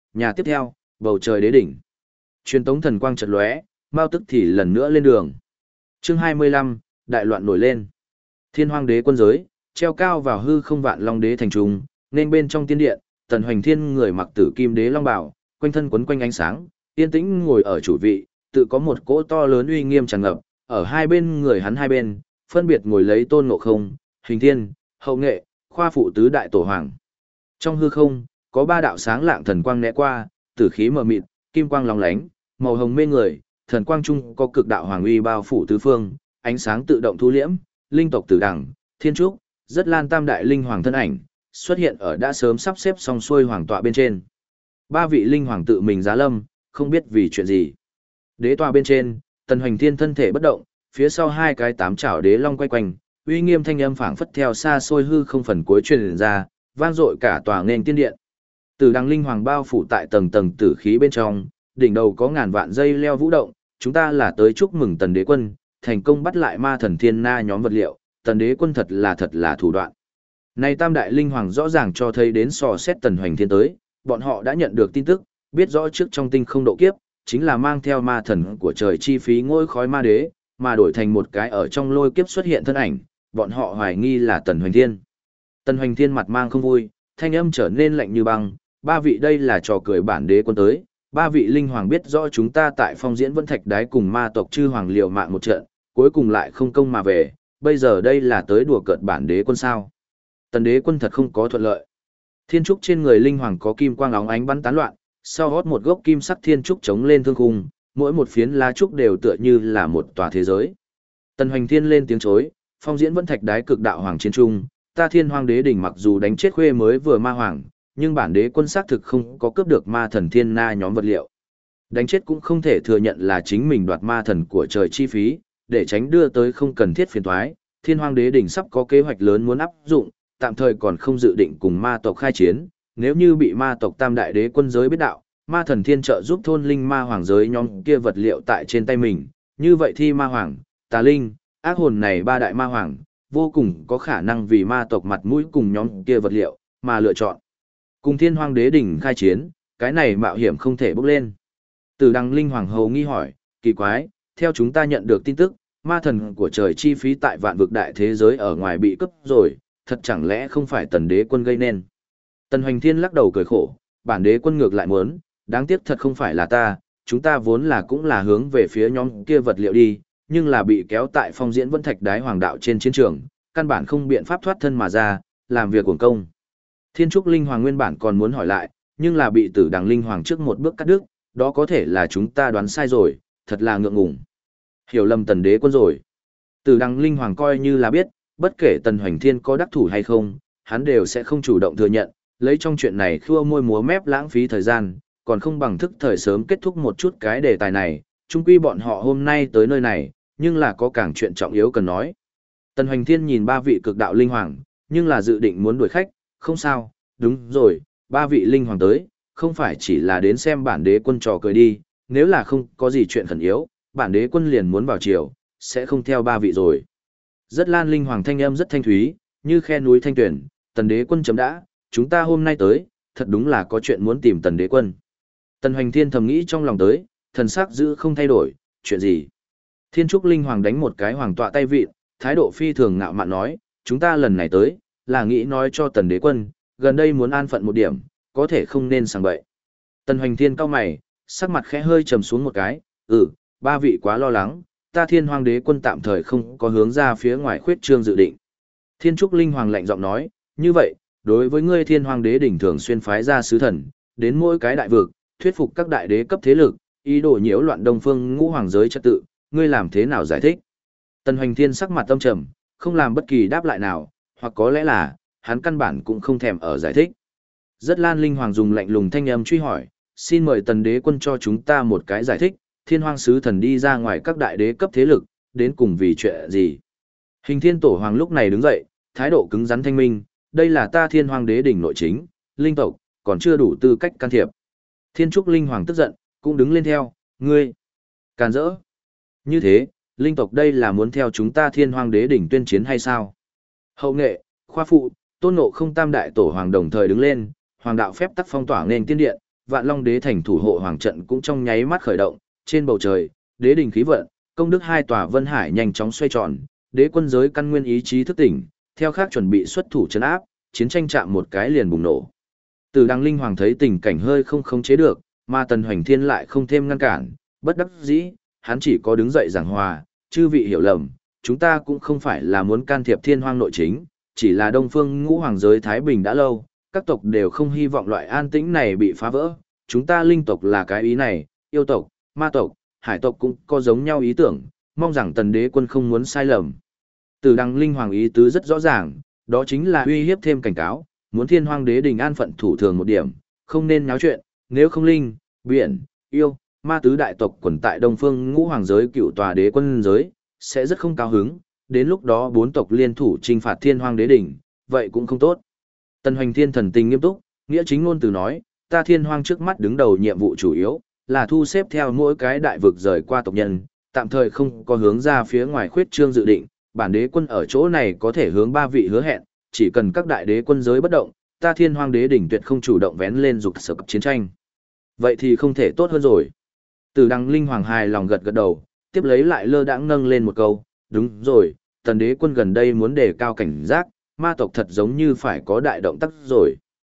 nhà tiếp theo, bầu trời đế đỉnh. Truyền tống thần quang chợt lóe, Mao tức thì lần nữa lên đường. Chương 25, đại loạn nổi lên. Thiên Hoang Đế quân giới, treo cao vào hư không vạn long đế thành trung, nên bên trong tiên điện, Tần Hoành Thiên người mặc tử kim đế long bào, quanh thân quấn quanh ánh sáng, yên tĩnh ngồi ở chủ vị, tự có một cỗ to lớn uy nghiêm tràn ngập, ở hai bên người hắn hai bên, phân biệt ngồi lấy Tôn Ngộ Không, Hình Thiên, Hậu Nghệ, Khoa phụ tứ đại tổ hoàng. Trong hư không, có ba đạo sáng lạng thần quang né qua, tử khí mờ mịt, kim quang lóng lánh, màu hồng mê người, thần quang trung có cực đạo hoàng uy bao phủ tứ phương, ánh sáng tự động thu liễm, linh tộc Tử Đẳng, Thiên Trúc, rất lan tam đại linh hoàng thân ảnh, xuất hiện ở đã sớm sắp xếp xong xuôi hoàng tọa bên trên. Ba vị linh hoàng tự mình giá lâm, không biết vì chuyện gì. Đế tọa bên trên, Tần Hoành Thiên thân thể bất động, phía sau hai cái tám chảo đế long quay quanh, uy nghiêm thanh âm phảng phất theo xa xôi hư không phần cuối truyền ra, vang dội cả tòa nghênh tiên điện. Tử Đằng linh hoàng bao phủ tại tầng tầng tử khí bên trong, đỉnh đầu có ngàn vạn dây leo vũ động, chúng ta là tới chúc mừng Tần Đế quân, thành công bắt lại ma thần thiên na nhóm vật liệu, Tần Đế quân thật là thủ đoạn. Này tam đại linh hoàng rõ ràng cho thấy đến sò xét Tần Hoành Thiên tới, bọn họ đã nhận được tin tức, biết rõ trước trong tinh không độ kiếp, chính là mang theo ma thần của trời chi phí ngôi khói ma đế, mà đổi thành một cái ở trong lôi kiếp xuất hiện thân ảnh, bọn họ hoài nghi là Tần Hoành Thiên. Tần Hoành Thiên mặt mang không vui, thanh âm trở nên lạnh như băng, ba vị đây là trò cười bản đế quân tới, ba vị linh hoàng biết rõ chúng ta tại phong diễn vân thạch đái cùng ma tộc chư hoàng liều mạng một trận, cuối cùng lại không công mà về, bây giờ đây là tới đùa cợt bản đế quân sao. Tần đế quân thật không có thuận lợi. Thiên trúc trên người linh hoàng có kim quang óng ánh bắn tán loạn, sau hót một gốc kim sắc thiên trúc chống lên thương khung, mỗi một phiến lá trúc đều tựa như là một tòa thế giới. Tần Hoành Thiên lên tiếng chối, phong diễn vẫn thạch đái cực đạo hoàng chiến trung, ta Thiên Hoang Đế đỉnh mặc dù đánh chết khuê mới vừa ma hoàng, nhưng bản đế quân xác thực không có cướp được ma thần thiên na nhóm vật liệu. Đánh chết cũng không thể thừa nhận là chính mình đoạt ma thần của trời chi phí, để tránh đưa tới không cần thiết phiền toái. Thiên Hoang Đế đỉnh sắp có kế hoạch lớn muốn áp dụng, tạm thời còn không dự định cùng ma tộc khai chiến, nếu như bị ma tộc tam đại đế quân giới biết đạo, ma thần thiên trợ giúp thôn linh ma hoàng giới nhóm kia vật liệu tại trên tay mình, như vậy thì ma hoàng, tà linh, ác hồn này ba đại ma hoàng, vô cùng có khả năng vì ma tộc mặt mũi cùng nhóm kia vật liệu, mà lựa chọn. Cùng Thiên Hoang Đế đỉnh khai chiến, cái này mạo hiểm không thể bốc lên. Tử Đằng linh hoàng hầu nghi hỏi, kỳ quái, theo chúng ta nhận được tin tức, ma thần của trời chi phí tại vạn vực đại thế giới ở ngoài bị cướp rồi, thật chẳng lẽ không phải Tần đế quân gây nên. Tần Hoành Thiên lắc đầu cười khổ, bản đế quân ngược lại muốn, đáng tiếc thật không phải là ta, chúng ta vốn là cũng là hướng về phía nhóm kia vật liệu đi, nhưng là bị kéo tại phong diễn vân thạch đái hoàng đạo trên chiến trường, căn bản không biện pháp thoát thân mà ra, làm việc uổng công. Thiên trúc linh hoàng nguyên bản còn muốn hỏi lại, nhưng là bị Tử Đằng linh hoàng trước một bước cắt đứt, đó có thể là chúng ta đoán sai rồi, thật là ngượng ngùng. Hiểu lầm Tần đế quân rồi. Tử Đằng linh hoàng coi như là biết, bất kể Tần Hoành Thiên có đắc thủ hay không, hắn đều sẽ không chủ động thừa nhận, lấy trong chuyện này khua môi múa mép lãng phí thời gian, còn không bằng thức thời sớm kết thúc một chút cái đề tài này, chung quy bọn họ hôm nay tới nơi này, nhưng là có càng chuyện trọng yếu cần nói. Tần Hoành Thiên nhìn ba vị cực đạo linh hoàng, nhưng là dự định muốn đuổi khách, không sao, đúng rồi, ba vị linh hoàng tới, không phải chỉ là đến xem bản đế quân trò cười đi, nếu là không có gì chuyện khẩn yếu, bản đế quân liền muốn vào chiều, sẽ không theo ba vị rồi. Rất lan linh hoàng thanh âm rất thanh thúy, như khe núi thanh tuyển, Tần đế quân chấm đã, chúng ta hôm nay tới, thật đúng là có chuyện muốn tìm Tần đế quân. Tần Hoành Thiên thầm nghĩ trong lòng tới, thần sắc giữ không thay đổi, chuyện gì? Thiên trúc linh hoàng đánh một cái hoàng tọa tay vịn, thái độ phi thường ngạo mạn nói, chúng ta lần này tới, là nghĩ nói cho Tần đế quân, gần đây muốn an phận một điểm, có thể không nên sảng bậy. Tần Hoành Thiên cau mày, sắc mặt khẽ hơi trầm xuống một cái, ba vị quá lo lắng, ta Thiên Hoang Đế quân tạm thời không có hướng ra phía ngoài khuyết trương dự định. Thiên trúc linh hoàng lạnh giọng nói, như vậy, đối với ngươi Thiên Hoang Đế đỉnh thường xuyên phái ra sứ thần, đến mỗi cái đại vực, thuyết phục các đại đế cấp thế lực, ý đồ nhiễu loạn Đông Phương ngũ hoàng giới trật tự, ngươi làm thế nào giải thích? Tần Hoành Thiên sắc mặt âm trầm, không làm bất kỳ đáp lại nào, hoặc có lẽ là, hắn căn bản cũng không thèm ở giải thích. Rất lan linh hoàng dùng lạnh lùng thanh âm truy hỏi, xin mời Tần đế quân cho chúng ta một cái giải thích, Thiên Hoang sứ thần đi ra ngoài các đại đế cấp thế lực, đến cùng vì chuyện gì? Hình Thiên Tổ Hoàng lúc này đứng dậy, thái độ cứng rắn thanh minh, đây là ta Thiên Hoang Đế đỉnh nội chính, linh tộc, còn chưa đủ tư cách can thiệp. Thiên Trúc Linh Hoàng tức giận, cũng đứng lên theo, ngươi, càn rỡ. Như thế, linh tộc đây là muốn theo chúng ta Thiên Hoang Đế đỉnh tuyên chiến hay sao? Hậu Nghệ, Khoa Phụ, Tôn Ngộ Không tam đại tổ hoàng đồng thời đứng lên, hoàng đạo phép tắc phong tỏa nên tiên điện, Vạn Long Đế thành thủ hộ hoàng trận cũng trong nháy mắt khởi động, trên bầu trời, đế đình khí vận, công đức hai tòa vân hải nhanh chóng xoay tròn, đế quân giới căn nguyên ý chí thức tỉnh, theo khác chuẩn bị xuất thủ trấn áp, chiến tranh chạm một cái liền bùng nổ. Từ Đăng Linh Hoàng thấy tình cảnh hơi không khống chế được, mà Tần Hoành Thiên lại không thêm ngăn cản, bất đắc dĩ, hắn chỉ có đứng dậy giảng hòa, chư vị hiểu lầm, chúng ta cũng không phải là muốn can thiệp thiên hoang nội chính, chỉ là Đông Phương Ngũ Hoàng giới Thái Bình đã lâu, các tộc đều không hy vọng loại an tĩnh này bị phá vỡ, chúng ta linh tộc là cái ý này, yêu tộc, ma tộc, hải tộc cũng có giống nhau ý tưởng, mong rằng Tần Đế quân không muốn sai lầm. Từ Đăng Linh Hoàng ý tứ rất rõ ràng, đó chính là uy hiếp thêm cảnh cáo, muốn thiên hoang đế đình an phận thủ thường một điểm, không nên nháo chuyện, nếu không linh, biển, yêu, ma tứ đại tộc quần tại Đông Phương Ngũ Hoàng giới cựu tòa đế quân giới, sẽ rất không cao hứng, đến lúc đó bốn tộc liên thủ trinh phạt thiên hoang đế đình, vậy cũng không tốt. Tần Hoành Thiên thần tình nghiêm túc, nghĩa chính ngôn từ nói, ta thiên hoang trước mắt đứng đầu nhiệm vụ chủ yếu, là thu xếp theo mỗi cái đại vực rời qua tộc nhân, tạm thời không có hướng ra phía ngoài khuyết trương dự định, bản đế quân ở chỗ này có thể hướng ba vị hứa hẹn, chỉ cần các đại đế quân giới bất động, ta thiên hoang đế đỉnh tuyệt không chủ động vén lên dục sở chiến tranh. Vậy thì không thể tốt hơn rồi. Từ Đăng Linh Hoàng hài lòng gật gật đầu, tiếp lấy lại lơ đãng nâng lên một câu, đúng rồi, tần đế quân gần đây muốn đề cao cảnh giác, ma tộc thật giống như phải có đại động tác rồi.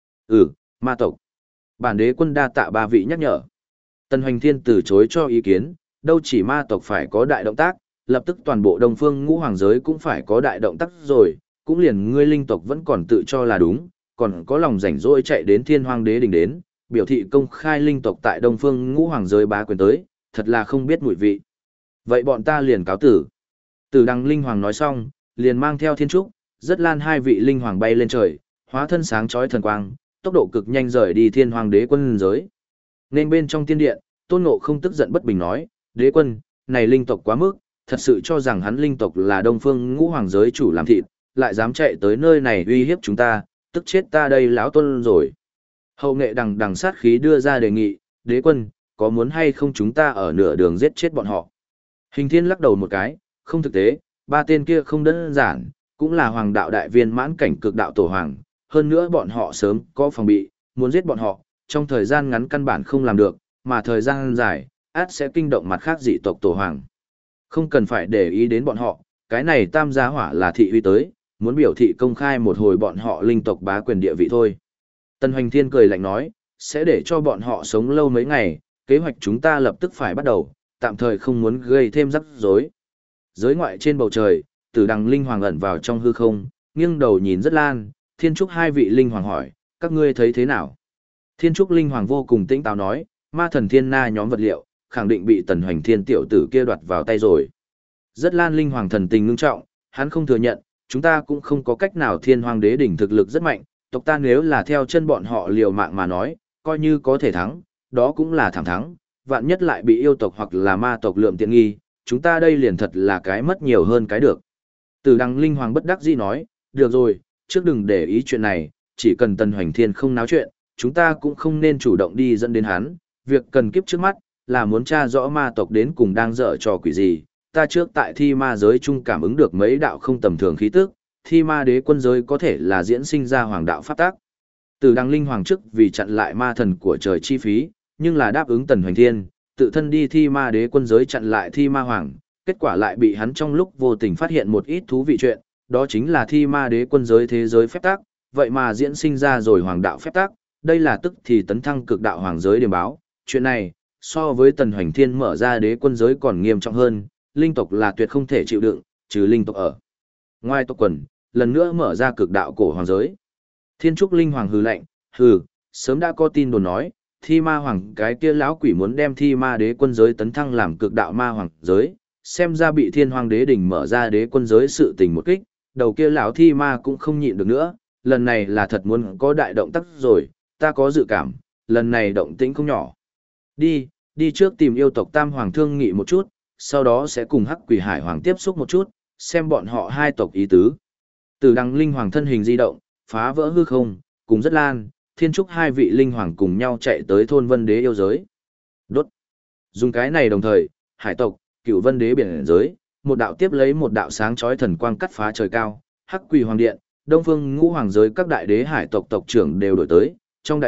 Ma tộc. Bản đế quân đa tạ ba vị nhắc nhở. Tần Hoành Thiên từ chối cho ý kiến, đâu chỉ ma tộc phải có đại động tác, lập tức toàn bộ Đông Phương Ngũ Hoàng giới cũng phải có đại động tác rồi, cũng liền ngươi linh tộc vẫn còn tự cho là đúng, còn có lòng rảnh rỗi chạy đến thiên hoang đế đình đến, biểu thị công khai linh tộc tại Đông Phương Ngũ Hoàng giới bá quyền tới, thật là không biết mùi vị. Vậy bọn ta liền cáo tử. Từ Đăng Linh Hoàng nói xong, liền mang theo thiên trúc, rất lan hai vị linh hoàng bay lên trời, hóa thân sáng chói thần quang, tốc độ cực nhanh rời đi thiên hoàng đế quân giới. Nên bên trong tiên điện, Tôn Ngộ không tức giận bất bình nói, đế quân, này linh tộc quá mức, thật sự cho rằng hắn linh tộc là Đông Phương Ngũ Hoàng giới chủ làm thịt, lại dám chạy tới nơi này uy hiếp chúng ta, tức chết ta đây lão Tôn rồi. Hậu nghệ đằng đằng sát khí đưa ra đề nghị, đế quân, có muốn hay không chúng ta ở nửa đường giết chết bọn họ. Hình Thiên lắc đầu một cái, không thực tế, ba tên kia không đơn giản, cũng là hoàng đạo đại viên mãn cảnh cực đạo tổ hoàng, hơn nữa bọn họ sớm có phòng bị, muốn giết bọn họ, trong thời gian ngắn căn bản không làm được, mà thời gian dài, át sẽ kinh động mặt khác dị tộc tổ hoàng. Không cần phải để ý đến bọn họ, cái này tam gia hỏa là thị uy tới, muốn biểu thị công khai một hồi bọn họ linh tộc bá quyền địa vị thôi. Tần Hoành Thiên cười lạnh nói, sẽ để cho bọn họ sống lâu mấy ngày, kế hoạch chúng ta lập tức phải bắt đầu, tạm thời không muốn gây thêm rắc rối. Giới ngoại trên bầu trời, Tử Đằng Linh Hoàng ẩn vào trong hư không, nghiêng đầu nhìn rất lan, Thiên Trúc hai vị Linh Hoàng hỏi, các ngươi thấy thế nào? Thiên Trúc Linh Hoàng vô cùng tĩnh táo nói, ma thần thiên na nhóm vật liệu, khẳng định bị Tần Hoành Thiên tiểu tử kia đoạt vào tay rồi. Rất lan Linh Hoàng thần tình ngưng trọng, hắn không thừa nhận, chúng ta cũng không có cách nào thiên hoàng đế đỉnh thực lực rất mạnh, tộc ta nếu là theo chân bọn họ liều mạng mà nói, coi như có thể thắng, đó cũng là thẳng thắng, vạn nhất lại bị yêu tộc hoặc là ma tộc lượm tiện nghi, chúng ta đây liền thật là cái mất nhiều hơn cái được. Tử Đằng Linh Hoàng bất đắc dĩ nói, được rồi, trước đừng để ý chuyện này, chỉ cần Tần Hoành Thiên không náo chuyện, chúng ta cũng không nên chủ động đi dẫn đến hắn, việc cần kiếp trước mắt, là muốn tra rõ ma tộc đến cùng đang dở trò quỷ gì. Ta trước tại thi ma giới chung cảm ứng được mấy đạo không tầm thường khí tức, thi ma đế quân giới có thể là diễn sinh ra hoàng đạo pháp tác. Tử Đằng Linh Hoàng trước vì chặn lại ma thần của trời chi phí, nhưng là đáp ứng Tần Hoành Thiên, tự thân đi thi ma đế quân giới chặn lại thi ma hoàng, kết quả lại bị hắn trong lúc vô tình phát hiện một ít thú vị chuyện, đó chính là thi ma đế quân giới thế giới phép tác, vậy mà diễn sinh ra rồi hoàng đạo phép tác, đây là tức thì tấn thăng cực đạo hoàng giới điểm báo, chuyện này, so với Tần Hoành Thiên mở ra đế quân giới còn nghiêm trọng hơn, linh tộc là tuyệt không thể chịu đựng, trừ linh tộc ở. Ngoài tộc quần, lần nữa mở ra cực đạo cổ hoàng giới. Thiên Trúc Linh Hoàng hừ lạnh, hừ, sớm đã có tin đồn nói, thi ma hoàng cái kia lão quỷ muốn đem thi ma đế quân giới tấn thăng làm cực đạo ma hoàng giới, xem ra bị thiên hoàng đế đỉnh mở ra đế quân giới sự tình một kích, đầu kia lão thi ma cũng không nhịn được nữa, lần này là thật muốn có đại động tác rồi, ta có dự cảm, lần này động tĩnh không nhỏ. Đi trước tìm yêu tộc tam hoàng thương nghị một chút, sau đó sẽ cùng hắc quỷ hải hoàng tiếp xúc một chút, xem bọn họ hai tộc ý tứ. Tử Đằng Linh Hoàng thân hình di động, phá vỡ hư không, cùng rất lan, Thiên Trúc hai vị linh hoàng cùng nhau chạy tới thôn Vân Đế yêu giới. Đốt. Dùng cái này đồng thời, hải tộc, Cửu Vân Đế biển giới, một đạo tiếp lấy một đạo sáng chói thần quang cắt phá trời cao, hắc quỷ hoàng điện, Đông Phương Ngũ Hoàng giới các đại đế hải tộc tộc trưởng đều đổi tới, trong đại điện,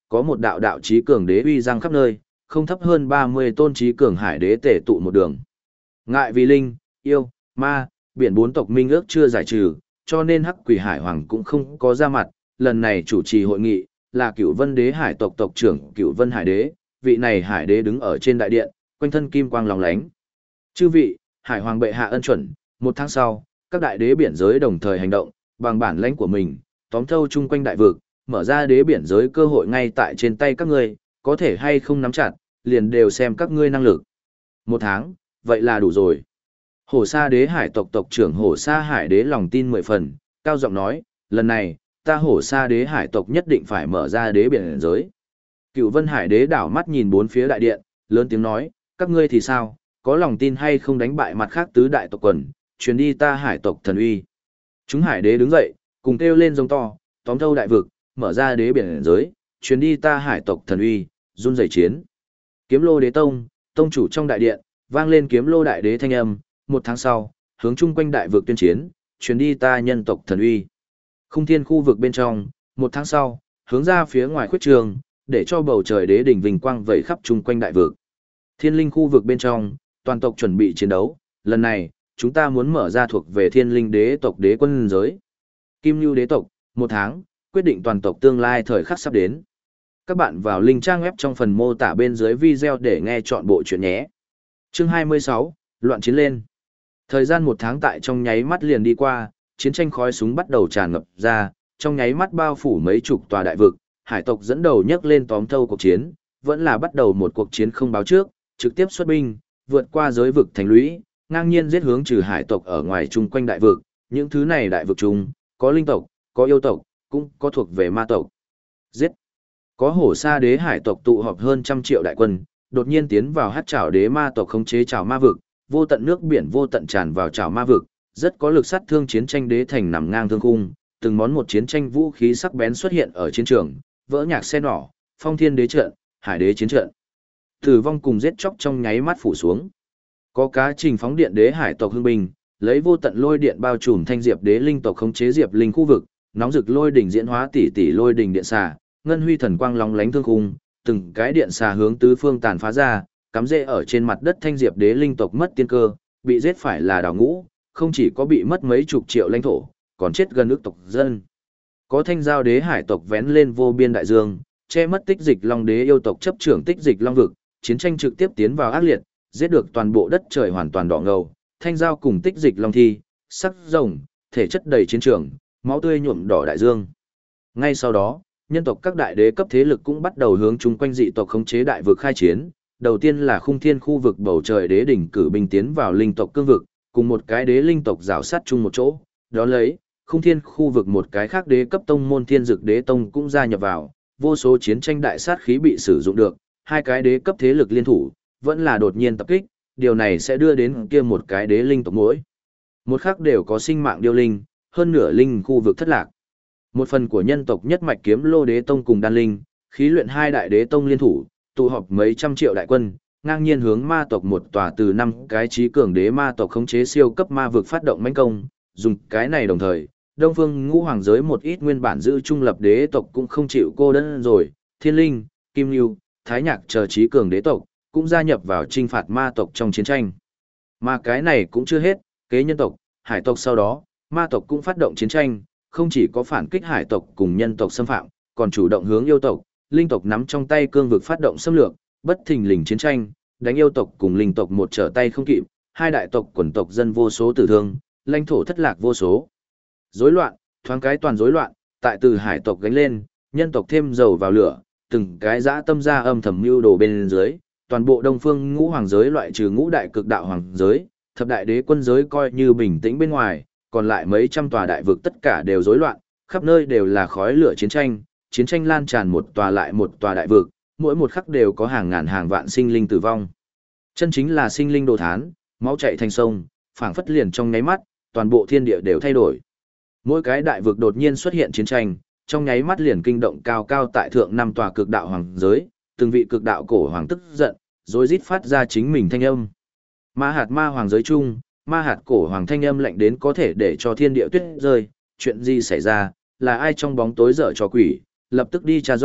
có một đạo đạo chí cường đế uy giang khắp nơi, không thấp hơn 30 tôn chí cường hải đế tề tụ một đường. Ngại vì linh, yêu, ma, biển bốn tộc minh ước chưa giải trừ, cho nên Hắc Quỷ Hải Hoàng cũng không có ra mặt, lần này chủ trì hội nghị là Cửu Vân Đế Hải tộc tộc trưởng Cửu Vân Hải Đế, vị này Hải Đế đứng ở trên đại điện, quanh thân kim quang lóng lánh. Chư vị, Hải Hoàng bệ hạ ân chuẩn, một tháng sau, các đại đế biển giới đồng thời hành động, bằng bản lãnh của mình, tóm thâu chung quanh đại vực, mở ra đế biển giới cơ hội ngay tại trên tay các ngươi, có thể hay không nắm chặt, liền đều xem các ngươi năng lực. Một tháng, vậy là đủ rồi. Hổ Sa Đế Hải tộc tộc trưởng Hổ Sa Hải Đế lòng tin 10 phần, cao giọng nói, lần này, ta Hổ Sa Đế Hải tộc nhất định phải mở ra đế biển giới. Cửu Vân Hải Đế đảo mắt nhìn bốn phía đại điện, lớn tiếng nói, các ngươi thì sao, có lòng tin hay không đánh bại mặt khác tứ đại tộc quần, truyền đi ta Hải tộc thần uy. Chúng Hải Đế đứng dậy, cùng kêu lên giống to, tóm thâu đại vực, mở ra đế biển giới, truyền đi ta Hải tộc thần uy, run rẩy chiến. Kiếm Lô Đế Tông, tông chủ trong đại điện, vang lên Kiếm Lô đại đế thanh âm, một tháng sau, hướng chung quanh đại vực tuyên chiến, truyền đi ta nhân tộc thần uy. Khung Thiên khu vực bên trong, một tháng sau, hướng ra phía ngoài khuyết trường, để cho bầu trời đế đỉnh vinh quang vẩy khắp chung quanh đại vực. Thiên Linh khu vực bên trong, toàn tộc chuẩn bị chiến đấu, lần này, chúng ta muốn mở ra thuộc về Thiên Linh đế tộc đế quân giới. Kim Nưu đế tộc, một tháng, quyết định toàn tộc tương lai thời khắc sắp đến. Các bạn vào link trang web trong phần mô tả bên dưới video để nghe chọn bộ chuyện nhé. Chương 26, loạn chiến lên. Thời gian một tháng tại trong nháy mắt liền đi qua, chiến tranh khói súng bắt đầu tràn ngập ra, trong nháy mắt bao phủ mấy chục tòa đại vực, hải tộc dẫn đầu nhấc lên tóm thâu cuộc chiến, vẫn là bắt đầu một cuộc chiến không báo trước, trực tiếp xuất binh, vượt qua giới vực thành lũy, ngang nhiên giết hướng trừ hải tộc ở ngoài chung quanh đại vực, những thứ này đại vực chung, có linh tộc, có yêu tộc, cũng có thuộc về ma tộc. Giết! Có Hổ Sa Đế hải tộc tụ họp hơn 100 triệu đại quân, đột nhiên tiến vào Hắc Trảo Đế ma tộc khống chế Trảo Ma vực, vô tận nước biển vô tận tràn vào Trảo Ma vực, rất có lực sát thương chiến tranh đế thành nằm ngang thương khung, từng món một chiến tranh vũ khí sắc bén xuất hiện ở chiến trường, vỡ nhạc xe nỏ, Phong Thiên Đế trận, Hải Đế chiến trận. Tử vong cùng giết chóc trong nháy mắt phủ xuống. Có cá trình phóng điện đế hải tộc hưng binh, lấy vô tận lôi điện bao trùm thanh diệp đế linh tộc khống chế diệp linh khu vực, nóng rực lôi đỉnh diễn hóa tỷ tỷ lôi đỉnh điện xà, ngân huy thần quang lóng lánh thương khung, từng cái điện xà hướng tứ phương tàn phá ra, cắm rễ ở trên mặt đất thanh diệp đế linh tộc mất tiên cơ, bị giết phải là đào ngũ, không chỉ có bị mất mấy chục triệu lãnh thổ, còn chết gần ức tộc dân. Có thanh giao đế hải tộc vén lên vô biên đại dương, che mất tích dịch long đế yêu tộc chấp trưởng tích dịch long vực, chiến tranh trực tiếp tiến vào ác liệt, giết được toàn bộ đất trời hoàn toàn đỏ ngầu, thanh giao cùng tích dịch long thi, sắc rồng, thể chất đầy chiến trường, máu tươi nhuộm đỏ đại dương. Ngay sau đó, nhân tộc các đại đế cấp thế lực cũng bắt đầu hướng chung quanh dị tộc khống chế đại vực khai chiến. Đầu tiên là Khung Thiên khu vực bầu trời đế đỉnh cử binh tiến vào linh tộc cương vực, cùng một cái đế linh tộc rào sát chung một chỗ. Đó lấy, Khung Thiên khu vực một cái khác đế cấp tông môn Thiên Dực Đế Tông cũng gia nhập vào, vô số chiến tranh đại sát khí bị sử dụng được, hai cái đế cấp thế lực liên thủ, vẫn là đột nhiên tập kích, điều này sẽ đưa đến kia một cái đế linh tộc mỗi. Một khác đều có sinh mạng điêu linh, hơn nửa linh khu vực thất lạc. Một phần của nhân tộc nhất mạch Kiếm Lô Đế Tông cùng Đan Linh, khí luyện hai đại đế tông liên thủ, tụ họp mấy trăm triệu đại quân, ngang nhiên hướng ma tộc một tòa từ 5 cái trí cường đế ma tộc khống chế siêu cấp ma vực phát động mãnh công, dùng cái này đồng thời, Đông Phương Ngũ Hoàng giới một ít nguyên bản giữ trung lập đế tộc cũng không chịu cô đơn rồi, Thiên Linh, Kim Nưu, Thái Nhạc chờ trí cường đế tộc cũng gia nhập vào chinh phạt ma tộc trong chiến tranh. Mà cái này cũng chưa hết, kế nhân tộc, hải tộc sau đó, ma tộc cũng phát động chiến tranh, không chỉ có phản kích hải tộc cùng nhân tộc xâm phạm, còn chủ động hướng yêu tộc, linh tộc nắm trong tay cương vực phát động xâm lược, bất thình lình chiến tranh, đánh yêu tộc cùng linh tộc một trở tay không kịp, hai đại tộc quần tộc dân vô số tử thương, lãnh thổ thất lạc vô số. Rối loạn, thoáng cái toàn rối loạn, tại từ hải tộc gánh lên, nhân tộc thêm dầu vào lửa, từng cái dã tâm ra âm thầm mưu đồ bên dưới, toàn bộ Đông Phương Ngũ Hoàng giới loại trừ ngũ đại cực đạo hoàng giới, thập đại đế quân giới coi như bình tĩnh bên ngoài, còn lại mấy trăm tòa đại vực tất cả đều rối loạn, khắp nơi đều là khói lửa chiến tranh lan tràn một tòa lại một tòa đại vực, mỗi một khắc đều có hàng ngàn hàng vạn sinh linh tử vong. Chân chính là sinh linh đồ thán, máu chảy thành sông, phảng phất liền trong nháy mắt, toàn bộ thiên địa đều thay đổi. Mỗi cái đại vực đột nhiên xuất hiện chiến tranh, trong nháy mắt liền kinh động cao cao tại thượng 5 tòa cực đạo hoàng giới, từng vị cực đạo cổ hoàng tức giận, rối rít phát ra chính mình thanh âm. Ma hạt ma hoàng giới chung, ma hạt cổ hoàng thanh âm lạnh đến có thể để cho thiên địa tuyết rơi, chuyện gì xảy ra, là ai trong bóng tối dở trò quỷ, lập tức đi tra rõ,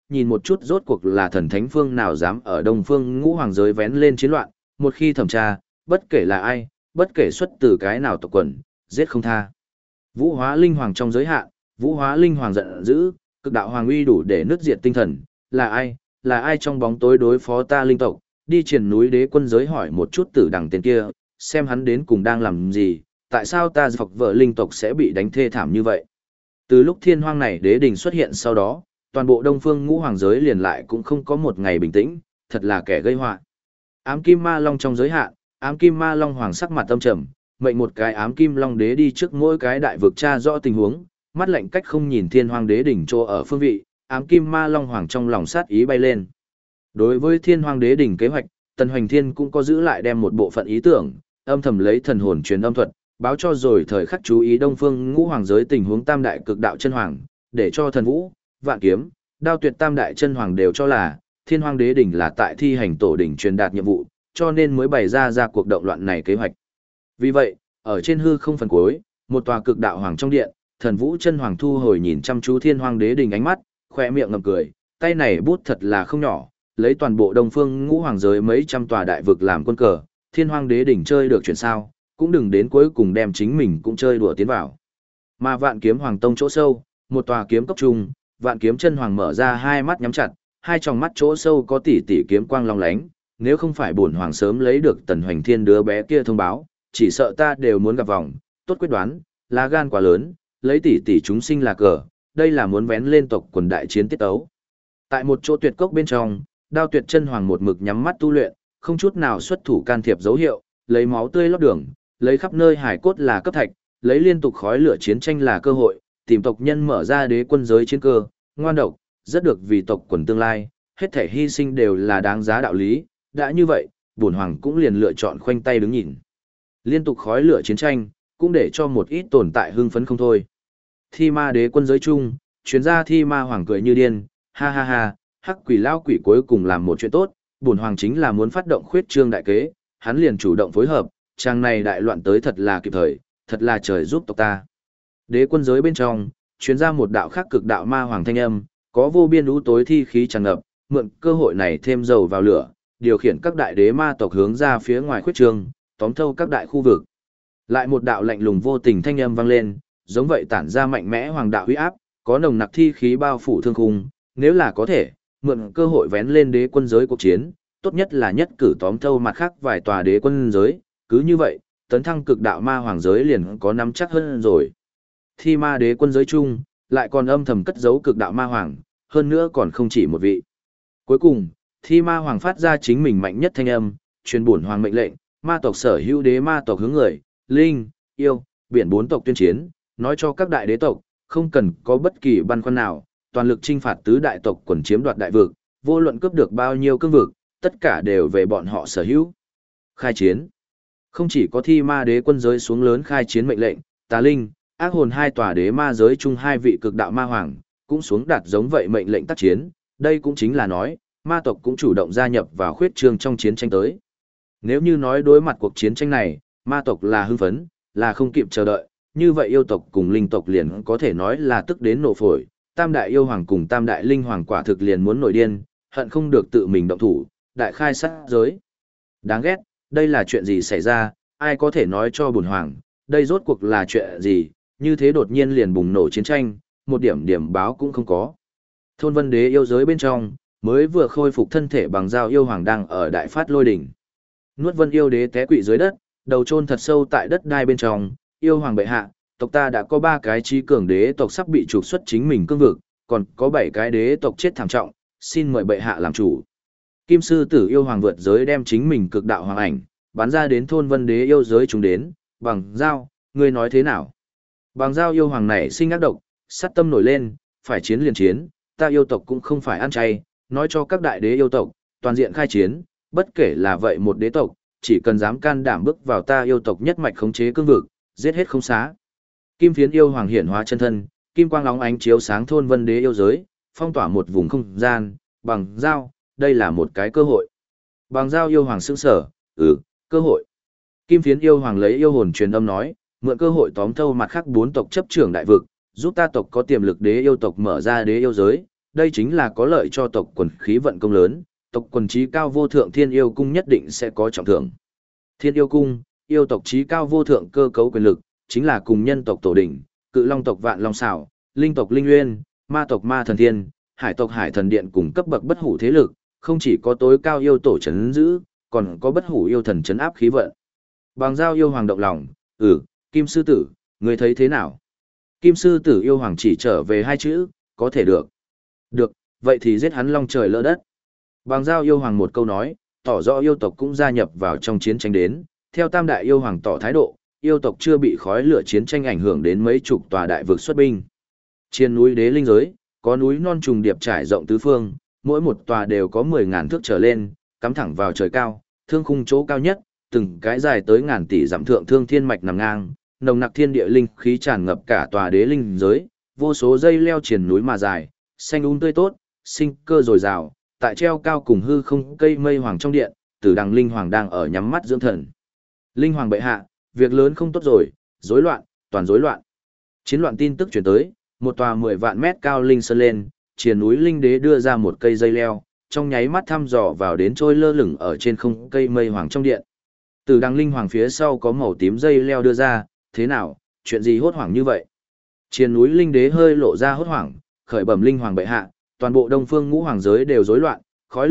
nhìn một chút rốt cuộc là thần thánh phương nào dám ở Đông Phương Ngũ Hoàng giới vén lên chiến loạn, một khi thẩm tra, bất kể là ai, bất kể xuất từ cái nào tộc quần, giết không tha. Vũ Hóa Linh Hoàng trong giới hạn, Vũ Hóa Linh Hoàng giận dữ, cực đạo hoàng uy đủ để nứt diệt tinh thần, là ai trong bóng tối đối phó ta linh tộc, đi triển núi đế quân giới hỏi một chút tử đằng tên kia, xem hắn đến cùng đang làm gì, tại sao ta phộc vợ linh tộc sẽ bị đánh thê thảm như vậy. Từ lúc thiên hoang này đế đình xuất hiện sau đó, toàn bộ Đông Phương Ngũ Hoàng giới liền lại cũng không có một ngày bình tĩnh, thật là kẻ gây họa. Ám Kim Ma Long trong giới hạn, Ám Kim Ma Long Hoàng sắc mặt âm trầm, mệnh một cái Ám Kim Long đế đi trước mỗi cái đại vực tra rõ tình huống, mắt lạnh cách không nhìn thiên hoang đế đỉnh chỗ ở phương vị, Ám Kim Ma Long Hoàng trong lòng sát ý bay lên. Đối với thiên hoang đế đỉnh kế hoạch, Tần Hoành Thiên cũng có giữ lại đem một bộ phận ý tưởng, âm thầm lấy thần hồn truyền âm thuật, báo cho rồi thời khắc chú ý Đông Phương Ngũ Hoàng giới tình huống tam đại cực đạo chân hoàng, để cho thần vũ, vạn kiếm, đao tuyệt tam đại chân hoàng đều cho là thiên hoang đế đỉnh là tại thi hành tổ đỉnh truyền đạt nhiệm vụ, cho nên mới bày ra cuộc động loạn này kế hoạch. Vì vậy, ở trên hư không phần cuối, một tòa cực đạo hoàng trong điện, thần vũ chân hoàng thu hồi nhìn chăm chú thiên hoang đế đỉnh ánh mắt, khoe miệng ngậm cười, tay này bút thật là không nhỏ, lấy toàn bộ Đông Phương Ngũ Hoàng giới mấy trăm tòa đại vực làm quân cờ, thiên hoang đế đỉnh chơi được chuyện sao, cũng đừng đến cuối cùng đem chính mình cũng chơi đùa tiến vào. Mà vạn kiếm hoàng tông chỗ sâu, một tòa kiếm cốc trung, vạn kiếm chân hoàng mở ra hai mắt nhắm chặt, hai tròng mắt chỗ sâu có tỷ tỷ kiếm quang long lánh, nếu không phải bổn hoàng sớm lấy được Tần Hoành Thiên đứa bé kia thông báo, chỉ sợ ta đều muốn gặp vòng, tốt quyết đoán, lá gan quá lớn, lấy tỷ tỷ chúng sinh là cờ, đây là muốn vén lên tộc quần đại chiến tiết ấu. Tại một chỗ tuyệt cốc bên trong, Đao Tuyệt chân hoàng một mực nhắm mắt tu luyện, không chút nào xuất thủ can thiệp dấu hiệu, lấy máu tươi lót đường, lấy khắp nơi hải cốt là cấp thạch, lấy liên tục khói lửa chiến tranh là cơ hội, tìm tộc nhân mở ra đế quân giới chiến cơ, ngoan độc, rất được vì tộc quần tương lai, hết thể hy sinh đều là đáng giá đạo lý, đã như vậy, bổn hoàng cũng liền lựa chọn khoanh tay đứng nhìn. Liên tục khói lửa chiến tranh, cũng để cho một ít tồn tại hưng phấn không thôi. Thi ma đế quân giới chung, chuyên gia thi ma hoàng cười như điên, ha ha ha, hắc quỷ lao quỷ cuối cùng làm một chuyện tốt, bổn hoàng chính là muốn phát động khuyết trương đại kế, hắn liền chủ động phối hợp, trang này đại loạn tới thật là kịp thời, thật là trời giúp tộc ta. Đế quân giới bên trong, chuyên ra một đạo khác cực đạo ma hoàng thanh âm, có vô biên lũ tối thi khí tràn ngập, mượn cơ hội này thêm dầu vào lửa, điều khiển các đại đế ma tộc hướng ra phía ngoài khuyết trương, tóm thâu các đại khu vực. Lại một đạo lạnh lùng vô tình thanh âm vang lên, giống vậy tản ra mạnh mẽ hoàng đạo uy áp, có nồng nặc thi khí bao phủ thương khung, nếu là có thể, mượn cơ hội vén lên đế quân giới cuộc chiến, tốt nhất là nhất cử tóm thâu mặt khác vài tòa đế quân giới, cứ như vậy, tấn thăng cực đạo ma hoàng giới liền có nắm chắc hơn rồi. Thi ma đế quân giới chung, lại còn âm thầm cất giấu cực đạo ma hoàng, hơn nữa còn không chỉ một vị. Cuối cùng, thi ma hoàng phát ra chính mình mạnh nhất thanh âm, truyền bổn hoàng mệnh lệnh, ma tộc sở hữu đế ma tộc hướng người, linh, yêu, biển bốn tộc tuyên chiến, nói cho các đại đế tộc, không cần có bất kỳ băn khoăn nào, toàn lực chinh phạt tứ đại tộc quần chiếm đoạt đại vực, vô luận cướp được bao nhiêu cương vực, tất cả đều về bọn họ sở hữu. Khai chiến. Không chỉ có thi ma đế quân giới xuống lớn khai chiến mệnh lệnh, tà linh, ác hồn hai tòa đế ma giới chung hai vị cực đạo ma hoàng, cũng xuống đạt giống vậy mệnh lệnh tác chiến, đây cũng chính là nói, ma tộc cũng chủ động gia nhập vào khuyết trương trong chiến tranh tới. Nếu như nói đối mặt cuộc chiến tranh này, ma tộc là hưng phấn, là không kịp chờ đợi, như vậy yêu tộc cùng linh tộc liền có thể nói là tức đến nổ phổi, tam đại yêu hoàng cùng tam đại linh hoàng quả thực liền muốn nổi điên, hận không được tự mình động thủ, đại khai sát giới. Đáng ghét, đây là chuyện gì xảy ra, ai có thể nói cho bổn hoàng, đây rốt cuộc là chuyện gì, như thế đột nhiên liền bùng nổ chiến tranh, một điểm báo cũng không có. Thôn Vân Đế yêu giới bên trong, mới vừa khôi phục thân thể bằng dao yêu hoàng đang ở đại phát lôi đỉnh. Nuốt Vân yêu đế té quỵ dưới đất, đầu chôn thật sâu tại đất đai bên trong, yêu hoàng bệ hạ, tộc ta đã có 3 cái trí cường đế tộc sắp bị trục xuất chính mình cương vực, còn có 7 cái đế tộc chết thảm trọng, xin mời bệ hạ làm chủ. Kim sư tử yêu hoàng vượt giới đem chính mình cực đạo hoàng ảnh, bắn ra đến Thôn Vân Đế yêu giới chúng đến, bằng dao, ngươi nói thế nào? Bằng dao yêu hoàng này sinh ác độc, sát tâm nổi lên, phải chiến liền chiến, ta yêu tộc cũng không phải ăn chay, nói cho các đại đế yêu tộc, toàn diện khai chiến, bất kể là vậy một đế tộc, chỉ cần dám can đảm bước vào ta yêu tộc nhất mạch khống chế cương vực, giết hết không xá. Kim phiến yêu hoàng hiển hóa chân thân, kim quang lóng ánh chiếu sáng Thôn Vân Đế yêu giới, phong tỏa một vùng không gian, bằng dao, đây là một cái cơ hội. Bằng dao yêu hoàng sững sở, cơ hội. Kim phiến yêu hoàng lấy yêu hồn truyền âm nói, mượn cơ hội tóm thâu mặt khác 4 tộc chấp trưởng đại vực, giúp ta tộc có tiềm lực đế yêu tộc mở ra đế yêu giới, đây chính là có lợi cho tộc quần khí vận công lớn, tộc quần trí cao vô thượng Thiên Yêu Cung nhất định sẽ có trọng thưởng. Thiên Yêu Cung, yêu tộc trí cao vô thượng cơ cấu quyền lực, chính là cùng nhân tộc tổ đỉnh, cự long tộc vạn long xảo, linh tộc linh uyên, ma tộc ma thần thiên, hải tộc hải thần điện cùng cấp bậc bất hủ thế lực, không chỉ có tối cao yêu tổ chấn giữ, còn có bất hủ yêu thần chấn áp khí vận. Bằng giao yêu hoàng động lòng, Kim sư tử, ngươi thấy thế nào? Kim sư tử yêu hoàng chỉ trở về hai chữ, có thể được. Được, vậy thì giết hắn long trời lỡ đất. Bằng giao yêu hoàng một câu nói, tỏ rõ yêu tộc cũng gia nhập vào trong chiến tranh đến, theo tam đại yêu hoàng tỏ thái độ, yêu tộc chưa bị khói lửa chiến tranh ảnh hưởng đến mấy chục tòa đại vực xuất binh. Trên núi đế linh giới, có núi non trùng điệp trải rộng tứ phương, mỗi một tòa đều có 10.000 thước trở lên, cắm thẳng vào trời cao, thương khung chỗ cao nhất, từng cái dài tới ngàn tỷ dặm thượng thương thiên mạch nằm ngang, nồng nặc thiên địa linh khí tràn ngập cả tòa đế linh giới, vô số dây leo triền núi mà dài, xanh tươi tốt, sinh cơ dồi dào, tại treo cao cùng hư không cây mây hoàng trong điện, Tử Đằng linh hoàng đang ở nhắm mắt dưỡng thần. Linh hoàng bệ hạ, việc lớn không tốt rồi, rối loạn, toàn rối loạn. Chiến loạn tin tức truyền tới, một tòa 10 vạn mét cao linh sơn lên, triền núi linh đế đưa ra một cây dây leo, trong nháy mắt thăm dò vào đến trôi lơ lửng ở trên không cây mây hoàng trong điện. Tử Đằng linh hoàng phía sau có màu tím dây leo đưa ra, thế nào, chuyện gì hốt hoảng như vậy? Triền núi linh đế hơi lộ ra hốt hoảng, khởi bẩm linh hoàng bệ hạ, toàn bộ Đông Phương Ngũ Hoàng giới đều rối loạn, khói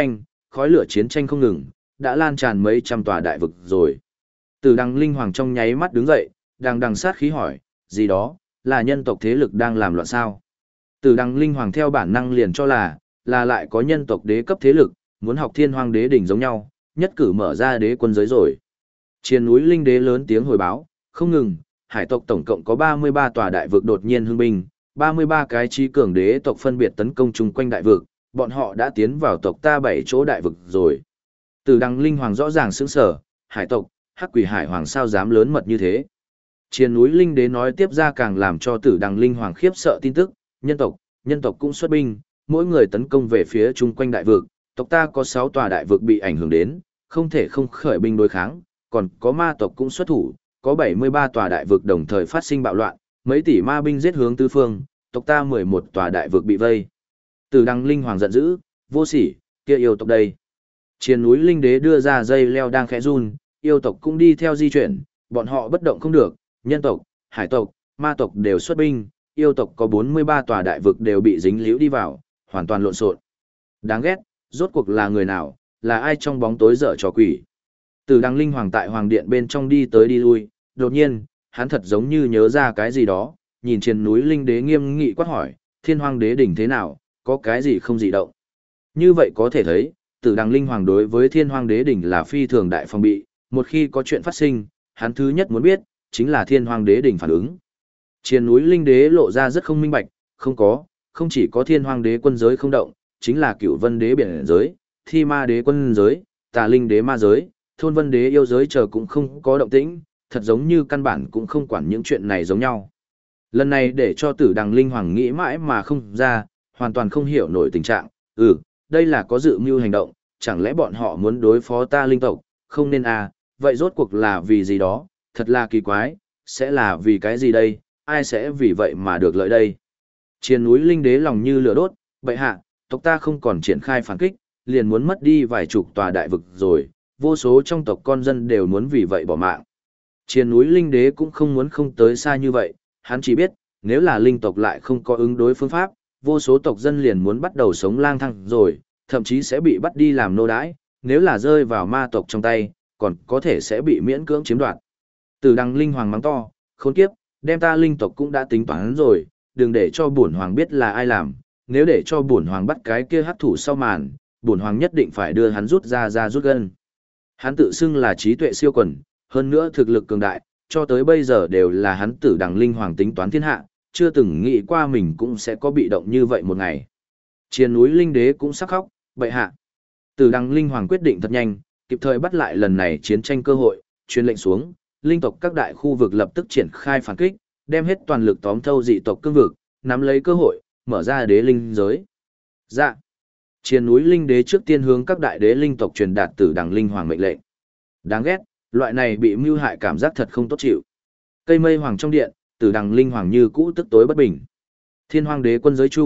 lửa chiến tranh không ngừng, đã lan tràn mấy trăm tòa đại vực rồi. Tử Đằng linh hoàng trong nháy mắt đứng dậy, đằng sát khí hỏi, gì đó, là nhân tộc thế lực đang làm loạn sao? Tử Đằng linh hoàng theo bản năng liền cho là lại có nhân tộc đế cấp thế lực, muốn học Thiên Hoang đế đỉnh giống nhau, nhất cử mở ra đế quân giới rồi. Triền núi linh đế lớn tiếng hồi báo, không ngừng, hải tộc tổng cộng có 33 tòa đại vực đột nhiên hưng binh, 33 cái trí cường đế tộc phân biệt tấn công chung quanh đại vực, bọn họ đã tiến vào tộc ta 7 chỗ đại vực rồi. Tử Đằng linh hoàng rõ ràng sững sờ, hải tộc, hắc quỷ hải hoàng sao dám lớn mật như thế. Triền núi linh đế nói tiếp ra càng làm cho Tử Đằng linh hoàng khiếp sợ tin tức, nhân tộc cũng xuất binh, mỗi người tấn công về phía chung quanh đại vực, tộc ta có 6 tòa đại vực bị ảnh hưởng đến, không thể không khởi binh đối kháng, còn có ma tộc cũng xuất thủ, có 73 tòa đại vực đồng thời phát sinh bạo loạn, mấy tỷ ma binh giết hướng tứ phương, tộc ta 11 tòa đại vực bị vây. Tử Đằng linh hoàng giận dữ, vô sỉ, kia yêu tộc đây. Triền núi linh đế đưa ra dây leo đang khẽ run, yêu tộc cũng đi theo di chuyển, bọn họ bất động không được, nhân tộc, hải tộc, ma tộc đều xuất binh, yêu tộc có 43 tòa đại vực đều bị dính líu đi vào, hoàn toàn lộn xộn. Đáng ghét, rốt cuộc là người nào, là ai trong bóng tối dở trò quỷ. Tử Đằng linh hoàng tại hoàng điện bên trong đi tới đi lui, đột nhiên, hắn thật giống như nhớ ra cái gì đó, nhìn trên núi linh đế nghiêm nghị quát hỏi, Thiên Hoang đế đỉnh thế nào, có cái gì không dị động. Như vậy có thể thấy, Tử Đằng linh hoàng đối với Thiên Hoang đế đỉnh là phi thường đại phòng bị, một khi có chuyện phát sinh, hắn thứ nhất muốn biết, chính là Thiên Hoang đế đỉnh phản ứng. Trên núi linh đế lộ ra rất không minh bạch, không chỉ có Thiên Hoang đế quân giới không động, chính là Cửu Vân đế biển giới, Thi Ma đế quân giới, Tà Linh đế ma giới, Thôn Vân đế yêu giới chờ cũng không có động tĩnh, thật giống như căn bản cũng không quản những chuyện này giống nhau. Lần này để cho Tử Đằng linh hoàng nghĩ mãi mà không ra, hoàn toàn không hiểu nổi tình trạng, đây là có dự mưu hành động, chẳng lẽ bọn họ muốn đối phó ta linh tộc, không nên à, vậy rốt cuộc là vì gì đó, thật là kỳ quái, sẽ là vì cái gì đây, ai sẽ vì vậy mà được lợi đây. Triền núi linh đế lòng như lửa đốt, bệ hạ, tộc ta không còn triển khai phản kích, liền muốn mất đi vài chục tòa đại vực rồi, vô số trong tộc con dân đều muốn vì vậy bỏ mạng. Triền núi linh đế cũng không muốn không tới xa như vậy, hắn chỉ biết, nếu là linh tộc lại không có ứng đối phương pháp, vô số tộc dân liền muốn bắt đầu sống lang thang rồi, thậm chí sẽ bị bắt đi làm nô đái, nếu là rơi vào ma tộc trong tay, còn có thể sẽ bị miễn cưỡng chiếm đoạt. Tử Đằng linh hoàng mắng to, khốn kiếp, đem ta linh tộc cũng đã tính toán rồi, đừng để cho bổn hoàng biết là ai làm, nếu để cho bổn hoàng bắt cái kia hắc thủ sau màn, bổn hoàng nhất định phải đưa hắn rút ra rút gân. Hắn tự xưng là trí tuệ siêu quần, hơn nữa thực lực cường đại, cho tới bây giờ đều là hắn Tử Đằng linh hoàng tính toán thiên hạ, chưa từng nghĩ qua mình cũng sẽ có bị động như vậy một ngày. Triền núi linh đế cũng sắc khóc, bệ hạ. Tử Đằng linh hoàng quyết định thật nhanh, kịp thời bắt lại lần này chiến tranh cơ hội, truyền lệnh xuống, linh tộc các đại khu vực lập tức triển khai phản kích, đem hết toàn lực tóm thâu dị tộc cương vực, nắm lấy cơ hội, mở ra đế linh giới. Dạ. Triền núi linh đế trước tiên hướng các đại đế linh tộc truyền đạt Tử Đằng linh hoàng mệnh lệnh. Đáng ghét, loại này bị mưu hại cảm giác thật không tốt chịu. Cây mây hoàng trong điện, Tử Đằng linh hoàng như cũ tức tối bất bình. Thiên Hoang đế quân giới chung,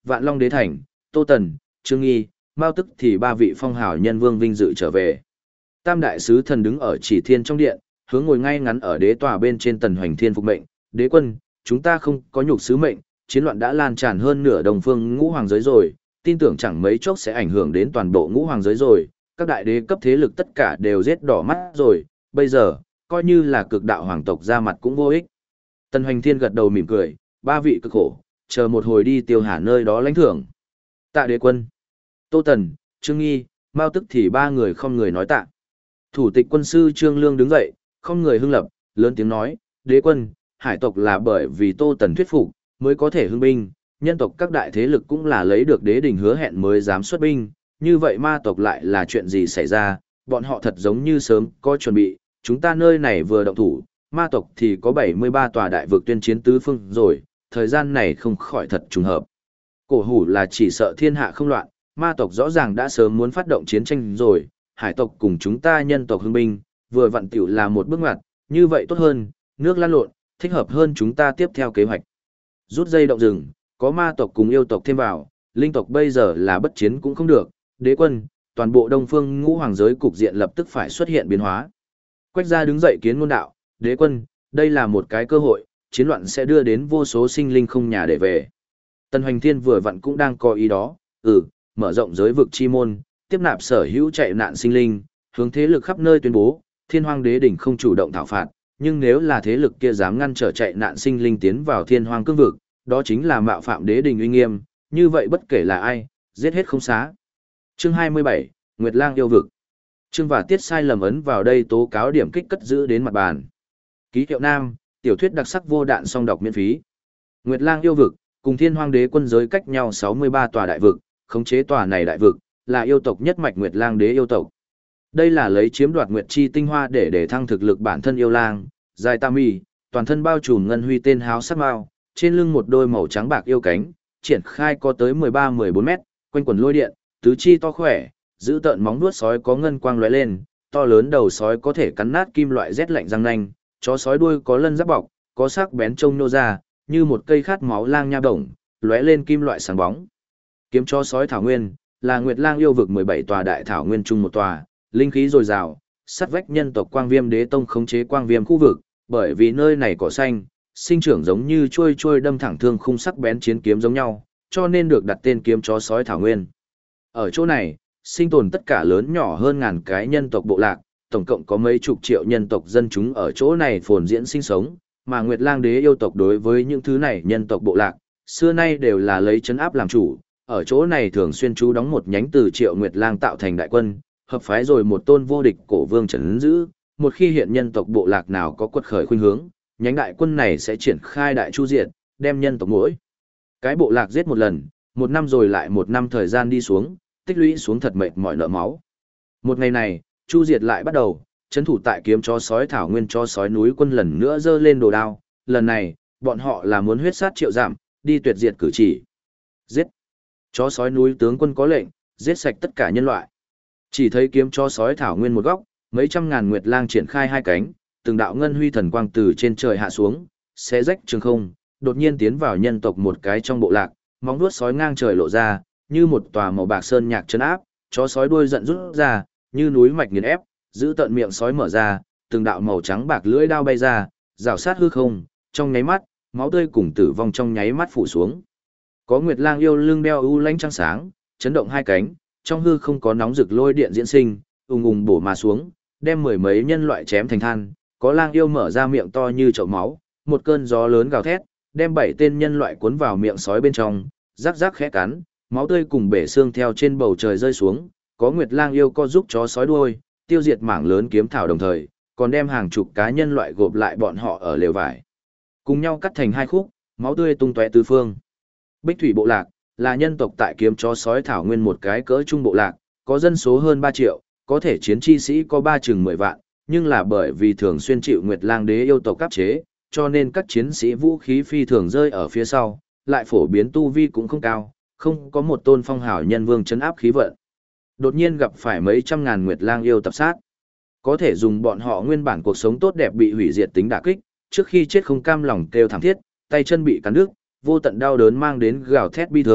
Vạn Long Đế Thành, Tô Tần, Trương Nghi, Mao tức thì ba vị phong hào nhân vương vinh dự trở về. Tam đại sứ thần đứng ở chỉ thiên trong điện, hướng ngồi ngay ngắn ở đế tòa bên trên Tần Hoành Thiên phục mệnh, đế quân, chúng ta không có nhục sứ mệnh, chiến loạn đã lan tràn hơn nửa đồng phương ngũ hoàng giới rồi, tin tưởng chẳng mấy chốc sẽ ảnh hưởng đến toàn bộ ngũ hoàng giới rồi, các đại đế cấp thế lực tất cả đều giết đỏ mắt rồi, bây giờ, coi như là cực đạo hoàng tộc ra mặt cũng vô ích. Tần Hoành Thiên gật đầu mỉm cười, ba vị cực khổ, chờ một hồi đi tiêu hà nơi đó lãnh thưởng. Tạ đế quân, Tô Tần, Trương Nghi, Mao tức thì ba người không người nói tạ. Thủ tịch quân sư Trương Lương đứng dậy, không người hưng lập, lớn tiếng nói, đế quân, hải tộc là bởi vì Tô Tần thuyết phục, mới có thể hưng binh, nhân tộc các đại thế lực cũng là lấy được đế đình hứa hẹn mới dám xuất binh, như vậy ma tộc lại là chuyện gì xảy ra, bọn họ thật giống như sớm có chuẩn bị, chúng ta nơi này vừa động thủ, ma tộc thì có 73 tòa đại vực tuyên chiến tứ phương rồi, thời gian này không khỏi thật trùng hợp. Cổ hủ là chỉ sợ thiên hạ không loạn, ma tộc rõ ràng đã sớm muốn phát động chiến tranh rồi, hải tộc cùng chúng ta nhân tộc hưng binh, vừa vặn tiểu là một bước ngoặt, như vậy tốt hơn, nước lan lộn, thích hợp hơn chúng ta tiếp theo kế hoạch. Rút dây động rừng, có ma tộc cùng yêu tộc thêm vào, linh tộc bây giờ là bất chiến cũng không được, đế quân, toàn bộ đông phương ngũ hoàng giới cục diện lập tức phải xuất hiện biến hóa. Quách gia đứng dậy kiến ngôn đạo, đế quân, đây là một cái cơ hội, chiến loạn sẽ đưa đến vô số sinh linh không nhà để về. Tần Hoành Thiên vừa vặn cũng đang có ý đó, mở rộng giới vực chi môn, tiếp nạp sở hữu chạy nạn sinh linh, hướng thế lực khắp nơi tuyên bố, Thiên Hoang Đế đỉnh không chủ động thảo phạt, nhưng nếu là thế lực kia dám ngăn trở chạy nạn sinh linh tiến vào Thiên Hoang cương vực, đó chính là mạo phạm đế đình uy nghiêm, như vậy bất kể là ai, giết hết không xá. Chương 27, Nguyệt Lang yêu vực. Chương và tiết sai lầm ấn vào đây tố cáo điểm kích cất giữ đến mặt bàn. Ký hiệu nam, tiểu thuyết đặc sắc vô đạn song đọc miễn phí. Nguyệt Lang yêu vực, cùng Thiên Hoang Đế quân giới cách nhau 63 tòa đại vực, khống chế tòa này đại vực, là yêu tộc nhất mạch Nguyệt Lang Đế yêu tộc. Đây là lấy chiếm đoạt Nguyệt chi tinh hoa để thăng thực lực bản thân yêu lang, dài tam mi, toàn thân bao trùm ngân huy tên háo sắc mao, trên lưng một đôi màu trắng bạc yêu cánh, triển khai có tới 13-14 mét, quanh quần lôi điện, tứ chi to khỏe, giữ tợn móng vuốt sói có ngân quang lóe lên, to lớn đầu sói có thể cắn nát kim loại rét lạnh răng nanh, chó sói đuôi có lân giáp bọc, có sắc bén trông nô ra, như một cây khát máu lang nha đồng, lóe lên kim loại sáng bóng. Kiếm chó sói thảo nguyên, là Nguyệt Lang yêu vực 17 tòa đại thảo nguyên chung một tòa, linh khí dồi dào, sát vách nhân tộc Quang Viêm Đế tông khống chế Quang Viêm khu vực, bởi vì nơi này cỏ xanh, sinh trưởng giống như trôi đâm thẳng thương khung sắc bén chiến kiếm giống nhau, cho nên được đặt tên kiếm chó sói thảo nguyên. Ở chỗ này, sinh tồn tất cả lớn nhỏ hơn ngàn cái nhân tộc bộ lạc, tổng cộng có mấy chục triệu nhân tộc dân chúng ở chỗ này phồn diễn sinh sống, mà Nguyệt Lang Đế yêu tộc đối với những thứ này nhân tộc bộ lạc, xưa nay đều là lấy trấn áp làm chủ, ở chỗ này thường xuyên trú đóng một nhánh từ Triệu Nguyệt Lang tạo thành đại quân, hợp phái rồi một tôn vô địch cổ vương trấn giữ, một khi hiện nhân tộc bộ lạc nào có quật khởi khuynh hướng, nhánh đại quân này sẽ triển khai đại chu diệt, đem nhân tộc mỗi cái bộ lạc giết một lần, một năm rồi lại một năm thời gian đi xuống, tích lũy xuống thật mệt mỏi nợ máu. Một ngày này, chu diệt lại bắt đầu, trấn thủ tại kiếm chó sói thảo nguyên cho sói núi quân lần nữa giơ lên đồ đao, lần này, bọn họ là muốn huyết sát triệu giảm, đi tuyệt diệt cử chỉ. Giết! Chó sói núi tướng quân có lệnh, giết sạch tất cả nhân loại. Chỉ thấy kiếm chó sói thảo nguyên một góc, mấy trăm ngàn nguyệt lang triển khai hai cánh, từng đạo ngân huy thần quang từ trên trời hạ xuống, xé rách trường không, đột nhiên tiến vào nhân tộc một cái trong bộ lạc, móng vuốt sói ngang trời lộ ra, như một tòa màu bạc sơn nhạc trấn áp, chó sói đuôi giận rút ra, như núi mạch nghiền ép, giữ tận miệng sói mở ra, từng đạo màu trắng bạc lưỡi đao bay ra, rào sát hư không, trong nháy mắt, máu tươi cùng tử vong trong nháy mắt phủ xuống. Có Nguyệt Lang yêu lưng đeo u lãnh trăng sáng, chấn động hai cánh, trong hư không có nóng rực lôi điện diễn sinh, ùng ùng bổ mà xuống, đem mười mấy nhân loại chém thành than, có lang yêu mở ra miệng to như chậu máu, một cơn gió lớn gào thét, đem 7 tên nhân loại cuốn vào miệng sói bên trong, rắc rắc khẽ cắn, máu tươi cùng bể xương theo trên bầu trời rơi xuống, có Nguyệt Lang yêu co giúp chó sói đuôi, tiêu diệt mảng lớn kiếm thảo đồng thời, còn đem hàng chục cá nhân loại gộp lại bọn họ ở lều vải. Cùng nhau cắt thành hai khúc, máu tươi tung tóe tứ phương. Bích Thủy bộ lạc là nhân tộc tại kiếm chó sói thảo nguyên một cái cỡ trung bộ lạc, có dân số hơn 3 triệu, có thể chiến chi sĩ có 3 chừng 10 vạn, nhưng là bởi vì thường xuyên chịu Nguyệt Lang Đế yêu tộc áp chế, cho nên các chiến sĩ vũ khí phi thường rơi ở phía sau, lại phổ biến tu vi cũng không cao, không có một tôn phong hào nhân vương trấn áp khí vận. Đột nhiên gặp phải mấy trăm ngàn Nguyệt Lang yêu tập sát, có thể dùng bọn họ nguyên bản cuộc sống tốt đẹp bị hủy diệt tính đả kích, trước khi chết không cam lòng kêu thảm thiết, tay chân bị cắn đứt, vô tận đau đớn mang đến gào thét bi thương,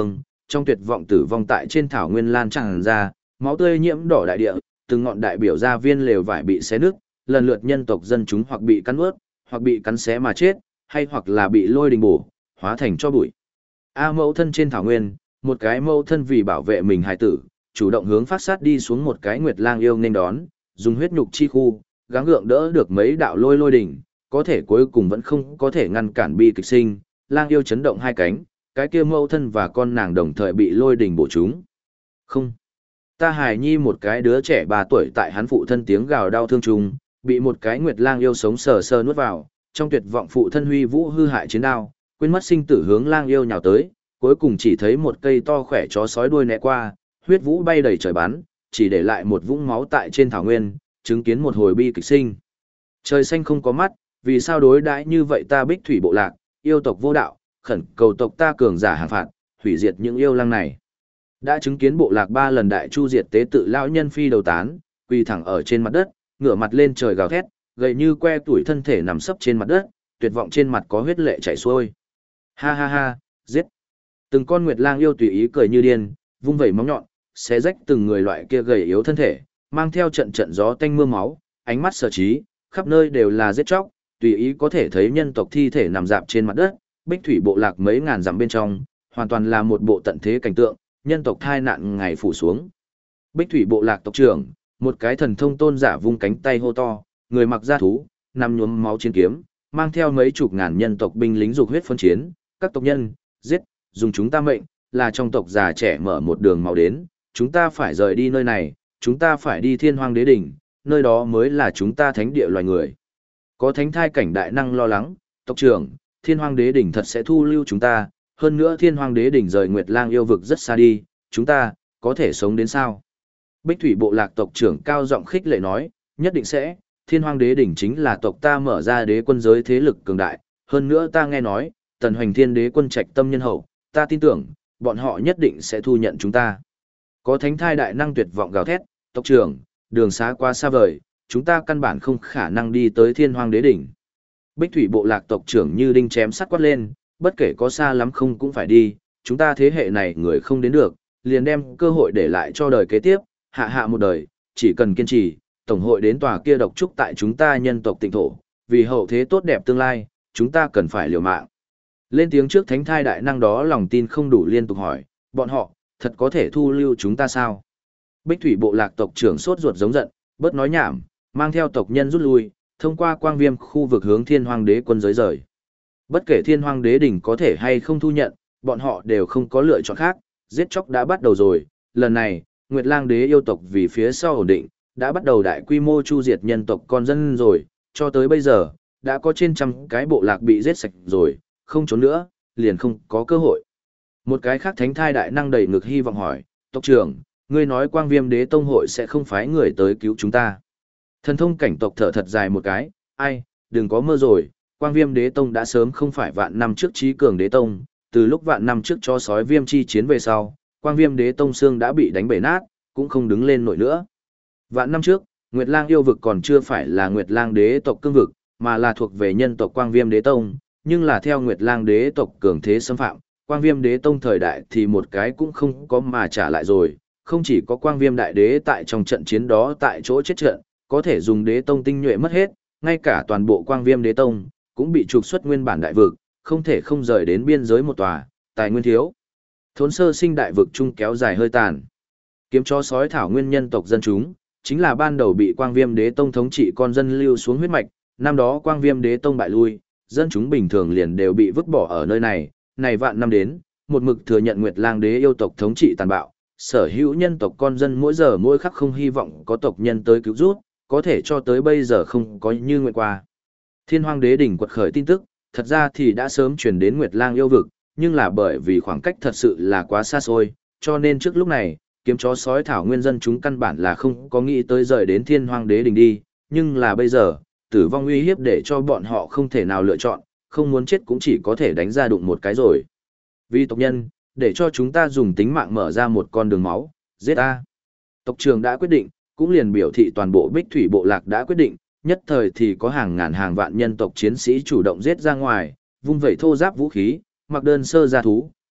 trong tuyệt vọng tử vong tại trên thảo nguyên lan tràn ra, máu tươi nhiễm đỏ đại địa, từng ngọn đại biểu gia viên lều vải bị xé nứt, lần lượt nhân tộc dân chúng hoặc bị cắn ướt, hoặc bị cắn xé mà chết, hay hoặc là bị lôi đình bổ, hóa thành cho bụi. Mẫu thân trên thảo nguyên, một cái mẫu thân vì bảo vệ mình hài tử, chủ động hướng phát sát đi xuống một cái nguyệt lang yêu nên đón, dùng huyết nhục chi khu, gắng gượng đỡ được mấy đạo lôi đỉnh, có thể cuối cùng vẫn không có thể ngăn cản bi kịch sinh, lang yêu chấn động hai cánh, cái kia mẫu thân và con nàng đồng thời bị lôi đỉnh bổ trúng. Không. Ta hài nhi một cái đứa trẻ 3 tuổi tại hắn phụ thân tiếng gào đau thương trùng, bị một cái nguyệt lang yêu sống sờ sờ nuốt vào, trong tuyệt vọng phụ thân huy vũ hư hại chiến đao, quên mất sinh tử hướng lang yêu nhào tới, cuối cùng chỉ thấy một cây to khỏe chó sói đuôi né qua, huyết vũ bay đầy trời bắn, chỉ để lại một vũng máu tại trên thảo nguyên, chứng kiến một hồi bi kịch sinh. Trời xanh không có mắt, vì sao đối đãi như vậy ta Bích Thủy bộ lạc, yêu tộc vô đạo, khẩn cầu tộc ta cường giả hàng phạt, hủy diệt những yêu lang này. Đã chứng kiến bộ lạc 3 lần đại chu diệt tế tự lão nhân phi đầu tán, quỳ thẳng ở trên mặt đất, ngửa mặt lên trời gào thét, gầy như que tuổi thân thể nằm sấp trên mặt đất, tuyệt vọng trên mặt có huyết lệ chảy xuôi. Ha ha ha, giết. Từng con nguyệt lang yêu tùy ý cười như điên, vung vẩy móng nhọn, xé rách từng người loại kia gầy yếu thân thể, mang theo trận trận gió tanh mưa máu, ánh mắt sở trí, khắp nơi đều là giết chóc, tùy ý có thể thấy nhân tộc thi thể nằm rạp trên mặt đất, Bích Thủy bộ lạc mấy ngàn dặm bên trong, hoàn toàn là một bộ tận thế cảnh tượng, nhân tộc thai nạn ngày phủ xuống. Bích Thủy bộ lạc tộc trưởng, một cái thần thông tôn giả vung cánh tay hô to, người mặc da thú, nằm nhuốm máu chiến kiếm, mang theo mấy chục ngàn nhân tộc binh lính dục huyết phân chiến, các tộc nhân, giết, dùng chúng ta mệnh, là trong tộc già trẻ mở một đường máu đến, chúng ta phải rời đi nơi này, chúng ta phải đi Thiên Hoang Đế đỉnh, nơi đó mới là chúng ta thánh địa loài người. Có thánh thai cảnh đại năng lo lắng, tộc trưởng, Thiên Hoang Đế đỉnh thật sẽ thu lưu chúng ta, hơn nữa Thiên Hoang Đế đỉnh rời Nguyệt Lang yêu vực rất xa đi, chúng ta có thể sống đến sao? Bích Thủy bộ lạc tộc trưởng cao giọng khích lệ nói, nhất định sẽ, Thiên Hoang Đế đỉnh chính là tộc ta mở ra đế quân giới thế lực cường đại, hơn nữa ta nghe nói, Tần Hoành Thiên đế quân trạch tâm nhân hậu, ta tin tưởng, bọn họ nhất định sẽ thu nhận chúng ta. Có thánh thai đại năng tuyệt vọng gào thét, tộc trưởng, đường xá quá xa vời, chúng ta căn bản không khả năng đi tới Thiên Hoang Đế đỉnh. Bích Thủy bộ lạc tộc trưởng như đinh chém sắt quát lên, bất kể có xa lắm không cũng phải đi, chúng ta thế hệ này người không đến được, liền đem cơ hội để lại cho đời kế tiếp, hạ một đời, chỉ cần kiên trì, tổng hội đến tòa kia độc trúc tại chúng ta nhân tộc tịnh thổ, vì hậu thế tốt đẹp tương lai, chúng ta cần phải liều mạng. Lên tiếng trước thánh thai đại năng đó lòng tin không đủ liên tục hỏi, bọn họ, thật có thể thu lưu chúng ta sao? Bích Thủy bộ lạc tộc trưởng sốt ruột giống giận, bớt nói nhảm, mang theo tộc nhân rút lui, thông qua quang viêm khu vực hướng Thiên Hoang Đế quân giới rời. Bất kể Thiên Hoang Đế đỉnh có thể hay không thu nhận, bọn họ đều không có lựa chọn khác, giết chóc đã bắt đầu rồi, lần này, Nguyệt Lang Đế yêu tộc vì phía sau ổn định, đã bắt đầu đại quy mô chu diệt nhân tộc con dân rồi, cho tới bây giờ, đã có trên trăm cái bộ lạc bị giết sạch rồi, không trốn nữa, liền không có cơ hội. Một cái khác thánh thai đại năng đầy ngực hy vọng hỏi, tộc trưởng, ngươi nói quang viêm đế tông hội sẽ không phái người tới cứu chúng ta. Thần thông cảnh tộc thở thật dài một cái, ai, đừng có mơ rồi, quang viêm đế tông đã sớm không phải vạn năm trước trí cường đế tông, từ lúc vạn năm trước cho sói viêm chi chiến về sau, quang viêm đế tông xương đã bị đánh bể nát, cũng không đứng lên nổi nữa. Vạn năm trước, Nguyệt Lang yêu vực còn chưa phải là Nguyệt Lang đế tộc cương vực, mà là thuộc về nhân tộc quang viêm đế tông, nhưng là theo Nguyệt Lang đế tộc cường thế xâm phạm, quang viêm đế tông thời đại thì một cái cũng không có mà trả lại rồi, không chỉ có quang viêm đại đế tại trong trận chiến đó tại chỗ chết trận, có thể dùng đế tông tinh nhuệ mất hết, ngay cả toàn bộ quang viêm đế tông cũng bị trục xuất nguyên bản đại vực, không thể không rời đến biên giới một tòa, tài nguyên thiếu. Thốn sơ sinh đại vực chung kéo dài hơi tàn. Kiếm chó sói thảo nguyên nhân tộc dân chúng, chính là ban đầu bị quang viêm đế tông thống trị con dân lưu xuống huyết mạch, năm đó quang viêm đế tông bại lui, dân chúng bình thường liền đều bị vứt bỏ ở nơi này vạn năm đến, một mực thừa nhận Nguyệt Lang đế yêu tộc thống trị tàn bạo, sở hữu nhân tộc con dân mỗi giờ mỗi khắc không hy vọng có tộc nhân tới cứu rút, có thể cho tới bây giờ không có như nguyện qua. Thiên Hoang Đế đỉnh quật khởi tin tức, thật ra thì đã sớm truyền đến Nguyệt Lang yêu vực, nhưng là bởi vì khoảng cách thật sự là quá xa xôi, cho nên trước lúc này, kiếm chó sói thảo nguyên dân chúng căn bản là không có nghĩ tới rời đến Thiên Hoang Đế đỉnh đi, nhưng là bây giờ, tử vong uy hiếp để cho bọn họ không thể nào lựa chọn, không muốn chết cũng chỉ có thể đánh ra đụng một cái rồi. Vì tộc nhân, để cho chúng ta dùng tính mạng mở ra một con đường máu, giết ta. Tộc trưởng đã quyết định, cũng liền biểu thị toàn bộ Bích Thủy bộ lạc đã quyết định, nhất thời thì có hàng ngàn hàng vạn nhân tộc chiến sĩ chủ động giết ra ngoài, vung vẩy thô giáp vũ khí, mặc đơn sơ gia thú,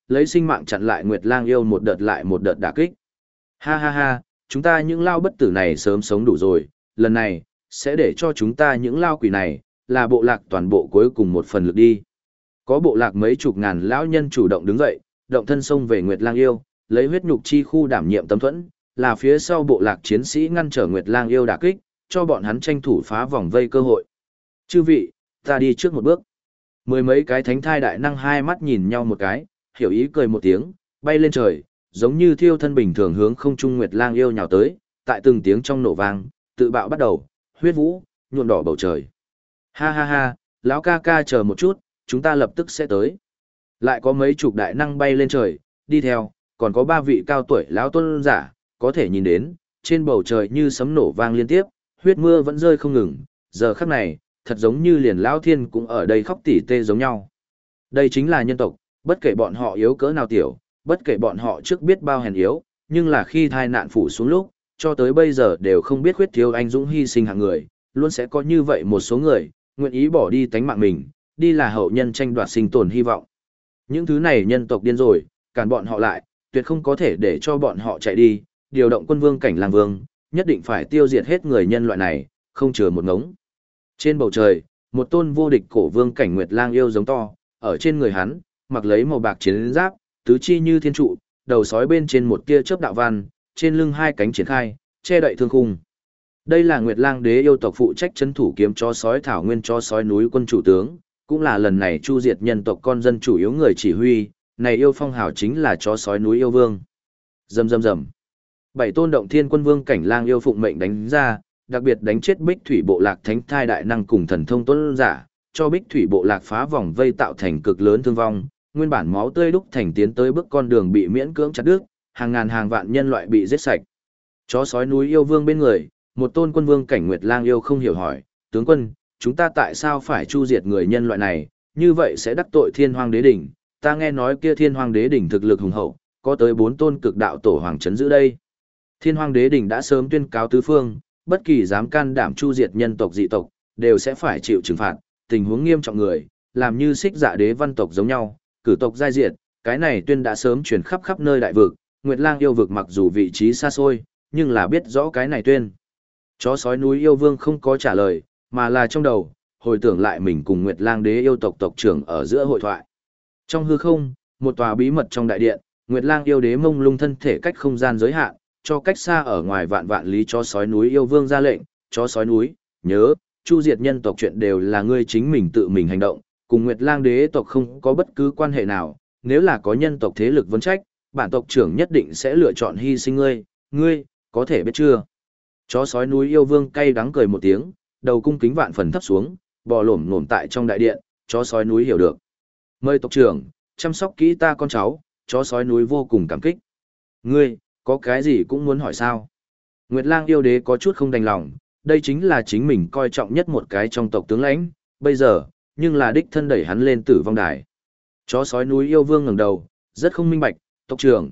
lấy sinh mạng chặn lại Nguyệt Lang yêu một đợt lại một đợt đả kích. Ha ha ha, chúng ta những lao bất tử này sớm sống đủ rồi, lần này, sẽ để cho chúng ta những lao quỷ này, là bộ lạc toàn bộ cuối cùng một phần lực đi. Có bộ lạc mấy chục ngàn lão nhân chủ động đứng dậy, động thân xông về Nguyệt Lang yêu, lấy huyết nhục chi khu đảm nhiệm tấm thuẫn, là phía sau bộ lạc chiến sĩ ngăn trở Nguyệt Lang yêu đả kích, cho bọn hắn tranh thủ phá vòng vây cơ hội. Chư vị, ta đi trước một bước. Mười mấy cái thánh thai đại năng hai mắt nhìn nhau một cái, hiểu ý cười một tiếng, bay lên trời, giống như thiêu thân bình thường hướng không trung Nguyệt Lang yêu nhào tới, tại từng tiếng trong nổ vang, tự bạo bắt đầu, huyết vũ, nhuộm đỏ bầu trời. Ha ha ha, lão ca ca chờ một chút, chúng ta lập tức sẽ tới. Lại có mấy chục đại năng bay lên trời, đi theo, còn có ba vị cao tuổi lão tôn giả, có thể nhìn đến, trên bầu trời như sấm nổ vang liên tiếp, huyết mưa vẫn rơi không ngừng, giờ khắc này, thật giống như liền lão thiên cũng ở đây khóc tỉ tê giống nhau. Đây chính là nhân tộc, bất kể bọn họ yếu cỡ nào tiểu, bất kể bọn họ trước biết bao hèn yếu, nhưng là khi thai nạn phủ xuống lúc, cho tới bây giờ đều không biết khuyết thiếu anh dũng hy sinh hạng người, luôn sẽ có như vậy một số người, nguyện ý bỏ đi tánh mạng mình, đi là hậu nhân tranh đoạt sinh tồn hy vọng. Những thứ này nhân tộc điên rồi, cản bọn họ lại, tuyệt không có thể để cho bọn họ chạy đi, điều động quân vương cảnh lang vương, nhất định phải tiêu diệt hết người nhân loại này, không chừa một ngống. Trên bầu trời, một tôn vô địch cổ vương cảnh nguyệt lang yêu giống to, ở trên người hắn, mặc lấy màu bạc chiến giáp, tứ chi như thiên trụ, đầu sói bên trên một tia chớp đạo văn, trên lưng hai cánh triển khai, che đậy thương khung. Đây là Nguyệt Lang đế yêu tộc phụ trách trấn thủ kiếm chó sói thảo nguyên chó sói núi quân chủ tướng, cũng là lần này chu diệt nhân tộc con dân chủ yếu người chỉ huy, này yêu phong hào chính là chó sói núi yêu vương. Rầm rầm rầm. Bảy tôn động thiên quân vương cảnh lang yêu phụng mệnh đánh ra, đặc biệt đánh chết Bích Thủy bộ lạc thánh thai đại năng cùng thần thông tuấn giả, cho Bích Thủy bộ lạc phá vòng vây tạo thành cực lớn thương vong, nguyên bản máu tươi đúc thành tiến tới bước con đường bị miễn cưỡng chặt đứt, hàng ngàn hàng vạn nhân loại bị giết sạch. Chó sói núi yêu vương bên người, một tôn quân vương cảnh nguyệt lang yêu không hiểu hỏi, tướng quân, chúng ta tại sao phải chu diệt người nhân loại này, như vậy sẽ đắc tội thiên hoang đế đỉnh, ta nghe nói kia thiên hoang đế đỉnh thực lực hùng hậu, có tới 4 tôn cực đạo tổ hoàng trấn giữ đây. Thiên hoang đế đỉnh đã sớm tuyên cáo tứ phương, bất kỳ dám can đảm chu diệt nhân tộc dị tộc, đều sẽ phải chịu trừng phạt, tình huống nghiêm trọng người, làm như xích dạ đế văn tộc giống nhau, cử tộc giai diệt, cái này tuyên đã sớm truyền khắp khắp nơi đại vực, Nguyệt Lang yêu vực mặc dù vị trí xa xôi, nhưng là biết rõ cái này tuyên. Chó sói núi yêu vương không có trả lời, mà là trong đầu, hồi tưởng lại mình cùng Nguyệt Lang đế yêu tộc tộc trưởng ở giữa hội thoại. Trong hư không, một tòa bí mật trong đại điện, Nguyệt Lang yêu đế mông lung thân thể cách không gian giới hạn, cho cách xa ở ngoài vạn vạn lý chó sói núi yêu vương ra lệnh, chó sói núi, nhớ, chu diệt nhân tộc chuyện đều là ngươi chính mình tự mình hành động, cùng Nguyệt Lang đế tộc không có bất cứ quan hệ nào, nếu là có nhân tộc thế lực vấn trách, bản tộc trưởng nhất định sẽ lựa chọn hy sinh ngươi, có thể biết chưa? Chó sói núi yêu vương cay đắng cười một tiếng, đầu cung kính vạn phần thấp xuống, bò lổm ngổm tại trong đại điện, chó sói núi hiểu được. Mời tộc trưởng, chăm sóc kỹ ta con cháu, chó sói núi vô cùng cảm kích. Ngươi, có cái gì cũng muốn hỏi sao? Nguyệt Lang yêu đế có chút không đành lòng, đây chính là chính mình coi trọng nhất một cái trong tộc tướng lãnh, bây giờ, nhưng là đích thân đẩy hắn lên tử vong đài. Chó sói núi yêu vương ngẩng đầu, rất không minh bạch, tộc trưởng,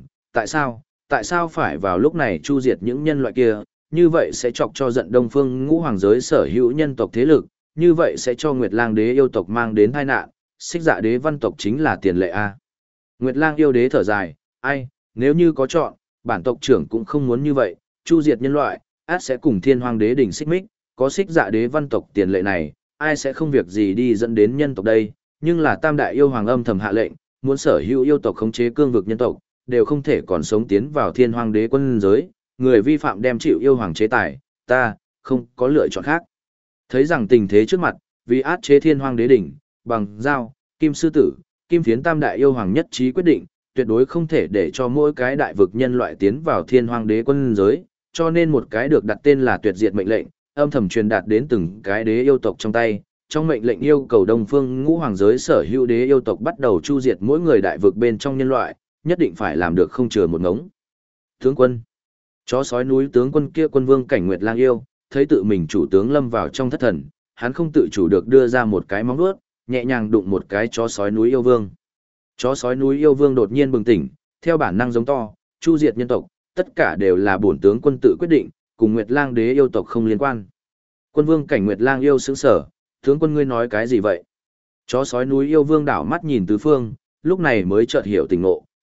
tại sao phải vào lúc này chu diệt những nhân loại kia, như vậy sẽ chọc cho giận Đông Phương Ngũ Hoàng giới sở hữu nhân tộc thế lực, như vậy sẽ cho Nguyệt Lang đế yêu tộc mang đến tai nạn, xích dạ đế văn tộc chính là tiền lệ a. Nguyệt Lang yêu đế thở dài, ai, nếu như có chọn, bản tộc trưởng cũng không muốn như vậy, chu diệt nhân loại, át sẽ cùng thiên hoàng đế đỉnh xích mích, có xích dạ đế văn tộc tiền lệ này, ai sẽ không việc gì đi dẫn đến nhân tộc đây, nhưng là tam đại yêu hoàng âm thầm hạ lệnh, muốn sở hữu yêu tộc khống chế cương vực nhân tộc, đều không thể còn sống tiến vào thiên hoàng đế quân giới, người vi phạm đem chịu yêu hoàng chế tài, ta, không có lựa chọn khác. Thấy rằng tình thế trước mặt, vì át chế thiên hoàng đế đỉnh, bằng dao, kim sư tử, kim phiến tam đại yêu hoàng nhất trí quyết định, tuyệt đối không thể để cho mỗi cái đại vực nhân loại tiến vào thiên hoàng đế quân giới, cho nên một cái được đặt tên là tuyệt diệt mệnh lệnh, âm thầm truyền đạt đến từng cái đế yêu tộc trong tay. Trong mệnh lệnh yêu cầu Đông Phương Ngũ Hoàng giới sở hữu đế yêu tộc bắt đầu chu diệt mỗi người đại vực bên trong nhân loại, nhất định phải làm được không chừa một ngống. Tướng quân, chó sói núi tướng quân kia quân vương cảnh Nguyệt Lang yêu, thấy tự mình chủ tướng lâm vào trong thất thần, hắn không tự chủ được đưa ra một cái móng vuốt, nhẹ nhàng đụng một cái chó sói núi yêu vương. Chó sói núi yêu vương đột nhiên bừng tỉnh, theo bản năng giống to, chu diệt nhân tộc, tất cả đều là bổn tướng quân tự quyết định, cùng Nguyệt Lang đế yêu tộc không liên quan. Quân vương cảnh Nguyệt Lang yêu sững sờ, tướng quân ngươi nói cái gì vậy? Chó sói núi yêu vương đảo mắt nhìn tứ phương, lúc này mới chợt hiểu tình ngộ,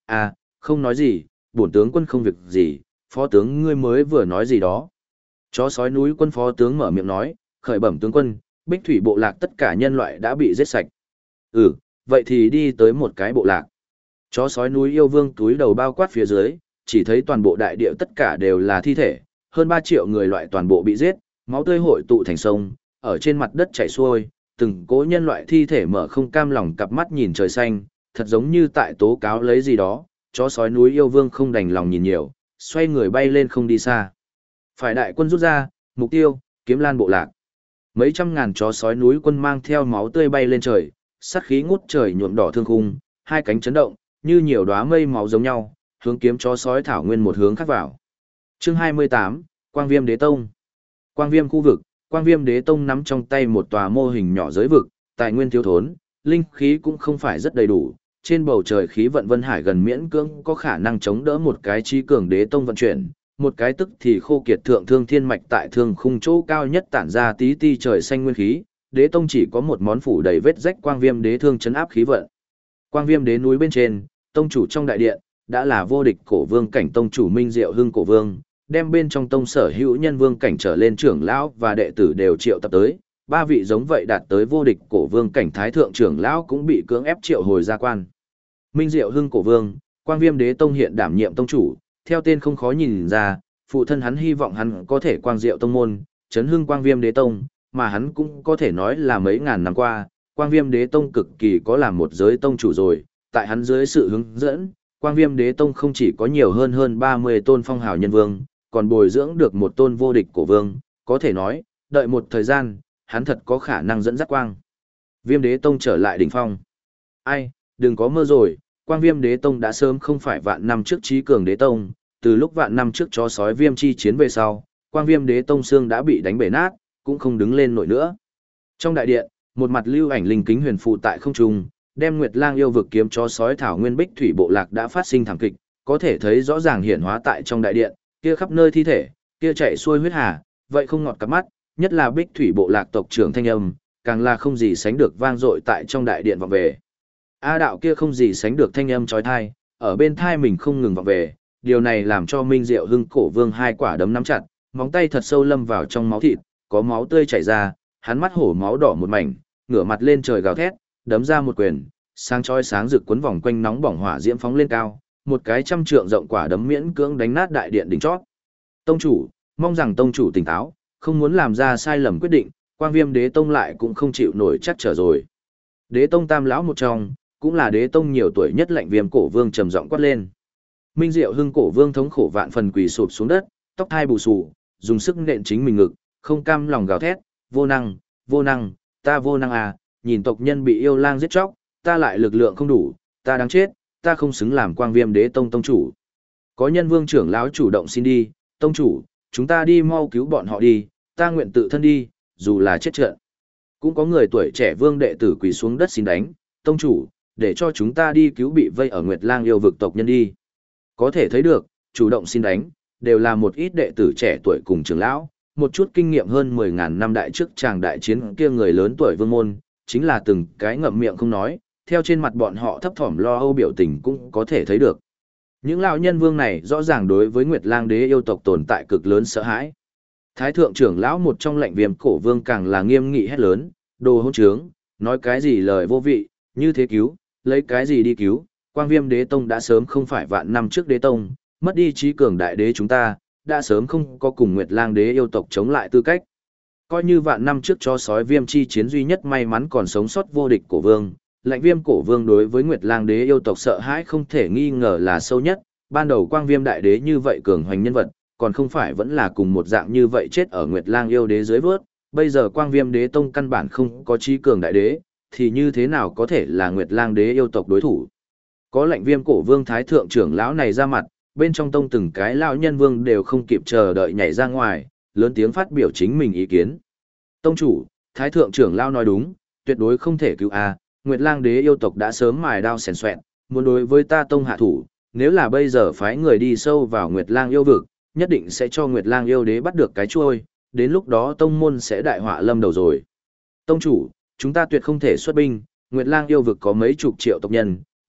À, không nói gì, bổn tướng quân không việc gì, phó tướng ngươi mới vừa nói gì đó. Chó sói núi quân phó tướng mở miệng nói, khởi bẩm tướng quân, Bích Thủy bộ lạc tất cả nhân loại đã bị giết sạch. Ừ, vậy thì đi tới một cái bộ lạc. Chó sói núi yêu vương túi đầu bao quát phía dưới, chỉ thấy toàn bộ đại địa tất cả đều là thi thể, hơn 3 triệu người loại toàn bộ bị giết, máu tươi hội tụ thành sông, ở trên mặt đất chảy xuôi, từng cố nhân loại thi thể mở không cam lòng cặp mắt nhìn trời xanh, thật giống như tại tố cáo lấy gì đó, chó sói núi yêu vương không đành lòng nhìn nhiều, xoay người bay lên không đi xa. Phải đại quân rút ra, mục tiêu, Kiếm Lan bộ lạc. Mấy trăm ngàn chó sói núi quân mang theo máu tươi bay lên trời, sát khí ngút trời nhuộm đỏ thương khung, hai cánh chấn động, như nhiều đóa mây máu giống nhau, hướng kiếm chó sói thảo nguyên một hướng khác vào. Chương 28, Quang Viêm Đế Tông. Quang Viêm khu vực, Quang Viêm Đế Tông nắm trong tay một tòa mô hình nhỏ giới vực, tài nguyên thiếu thốn, linh khí cũng không phải rất đầy đủ, trên bầu trời khí vận vân hải gần miễn cưỡng có khả năng chống đỡ một cái trí cường đế tông vận chuyển, một cái tức thì khô kiệt thượng thương thiên mạch tại thương khung chỗ cao nhất tản ra tí ti trời xanh nguyên khí, đế tông chỉ có một món phủ đầy vết rách Quang Viêm Đế thương trấn áp khí vận. Quang Viêm Đế núi bên trên, tông chủ trong đại điện đã là vô địch cổ vương cảnh tông chủ Minh Diệu Hưng cổ vương, đem bên trong tông sở hữu nhân vương cảnh trở lên trưởng lão và đệ tử đều triệu tập tới, ba vị giống vậy đạt tới vô địch cổ vương cảnh thái thượng trưởng lão cũng bị cưỡng ép triệu hồi ra quan. Minh Diệu Hưng cổ vương, Quang Viêm Đế tông hiện đảm nhiệm tông chủ, theo tên không khó nhìn ra, phụ thân hắn hy vọng hắn có thể quang diệu tông môn, chấn hưng Quang Viêm Đế tông, mà hắn cũng có thể nói là mấy ngàn năm qua, Quang Viêm Đế tông cực kỳ có làm một giới tông chủ rồi, tại hắn dưới sự hướng dẫn, Quang Viêm Đế tông không chỉ có nhiều hơn 30 tôn phong hào nhân vương, còn bồi dưỡng được một tôn vô địch cổ vương, có thể nói, đợi một thời gian, hắn thật có khả năng dẫn dắt Quang Viêm Đế tông trở lại đỉnh phong. Ai, đừng có mơ rồi, Quang Viêm Đế tông đã sớm không phải vạn năm trước trí cường đế tông, từ lúc vạn năm trước chó sói viêm chi chiến về sau, Quang Viêm Đế tông xương đã bị đánh bể nát, cũng không đứng lên nổi nữa. Trong đại điện, một mặt lưu ảnh linh kính huyền phù tại không trung, đem Nguyệt Lang yêu vực kiếm chó sói thảo nguyên Bích Thủy bộ lạc đã phát sinh thảm kịch, có thể thấy rõ ràng hiển hóa tại trong đại điện, kia khắp nơi thi thể, kia chạy xuôi huyết hà, vậy không ngọt cặp mắt, nhất là Bích Thủy bộ lạc tộc trưởng thanh âm, càng là không gì sánh được vang dội tại trong đại điện vọng về. A đạo kia không gì sánh được thanh âm chói tai, ở bên tai mình không ngừng vọng về, điều này làm cho Minh Diệu Hưng cổ vương hai quả đấm nắm chặt, móng tay thật sâu lâm vào trong máu thịt, có máu tươi chảy ra, hắn mắt hổ máu đỏ một mảnh, ngửa mặt lên trời gào thét, đấm ra một quyền, sáng chói sáng rực quấn vòng quanh nóng bỏng hỏa diễm phóng lên cao, một cái trăm trượng rộng quả đấm miễn cưỡng đánh nát đại điện đỉnh chót. Tông chủ, mong rằng tông chủ tỉnh táo, không muốn làm ra sai lầm quyết định, Quang Viêm Đế tông lại cũng không chịu nổi chắc trở rồi. Đế tông tam lão một trong, cũng là đế tông nhiều tuổi nhất Lạnh Viêm cổ vương trầm giọng quát lên. Minh Diệu Hưng cổ vương thống khổ vạn phần quỳ sụp xuống đất, tóc hai bù xù, dùng sức nện chính mình ngực, không cam lòng gào thét, vô năng, vô năng, ta vô năng à, nhìn tộc nhân bị yêu lang giết chóc, ta lại lực lượng không đủ, ta đáng chết, ta không xứng làm Quang Viêm Đế tông tông chủ. Có nhân vương trưởng lão chủ động xin đi, tông chủ, chúng ta đi mau cứu bọn họ đi, ta nguyện tự thân đi, dù là chết trận. Cũng có người tuổi trẻ vương đệ tử quỳ xuống đất xin đánh, tông chủ, để cho chúng ta đi cứu bị vây ở Nguyệt Lang yêu vực tộc nhân đi. Có thể thấy được, chủ động xin đánh, đều là một ít đệ tử trẻ tuổi cùng trưởng lão, một chút kinh nghiệm hơn 10.000 năm đại trước tràng đại chiến kia người lớn tuổi vương môn, chính là từng cái ngậm miệng không nói, theo trên mặt bọn họ thấp thỏm lo âu biểu tình cũng có thể thấy được. Những lão nhân vương này rõ ràng đối với Nguyệt Lang đế yêu tộc tồn tại cực lớn sợ hãi. Thái thượng trưởng lão một trong Lạnh Viêm cổ vương càng là nghiêm nghị hét lớn, đồ hỗn trướng, nói cái gì lời vô vị, như thế cứu, lấy cái gì đi cứu, Quang Viêm Đế tông đã sớm không phải vạn năm trước đế tông, mất đi trí cường đại đế chúng ta, đã sớm không có cùng Nguyệt Lang đế yêu tộc chống lại tư cách. Coi như vạn năm trước cho sói viêm chi chiến duy nhất may mắn còn sống sót vô địch cổ vương, Lạnh Viêm cổ vương đối với Nguyệt Lang đế yêu tộc sợ hãi không thể nghi ngờ là sâu nhất, ban đầu Quang Viêm đại đế như vậy cường hoành nhân vật, còn không phải vẫn là cùng một dạng như vậy chết ở Nguyệt Lang yêu đế dưới vớt, bây giờ Quang Viêm đế tông căn bản không có trí cường đại đế, thì như thế nào có thể là Nguyệt Lang đế yêu tộc đối thủ. Có Lạnh Viêm cổ vương thái thượng trưởng lão này ra mặt, bên trong tông từng cái lão nhân vương đều không kịp chờ đợi nhảy ra ngoài, lớn tiếng phát biểu chính mình ý kiến. Tông chủ, thái thượng trưởng lão nói đúng, tuyệt đối không thể cứu a, Nguyệt Lang đế yêu tộc đã sớm mài đao xẻn xoẹt, muốn đối với ta tông hạ thủ, nếu là bây giờ phái người đi sâu vào Nguyệt Lang yêu vực, nhất định sẽ cho Nguyệt Lang yêu đế bắt được cái chuôi, đến lúc đó tông môn sẽ đại họa lâm đầu rồi. Tông chủ, chúng ta tuyệt không thể xuất binh, Nguyệt Lang yêu vực có mấy chục triệu tộc nhân,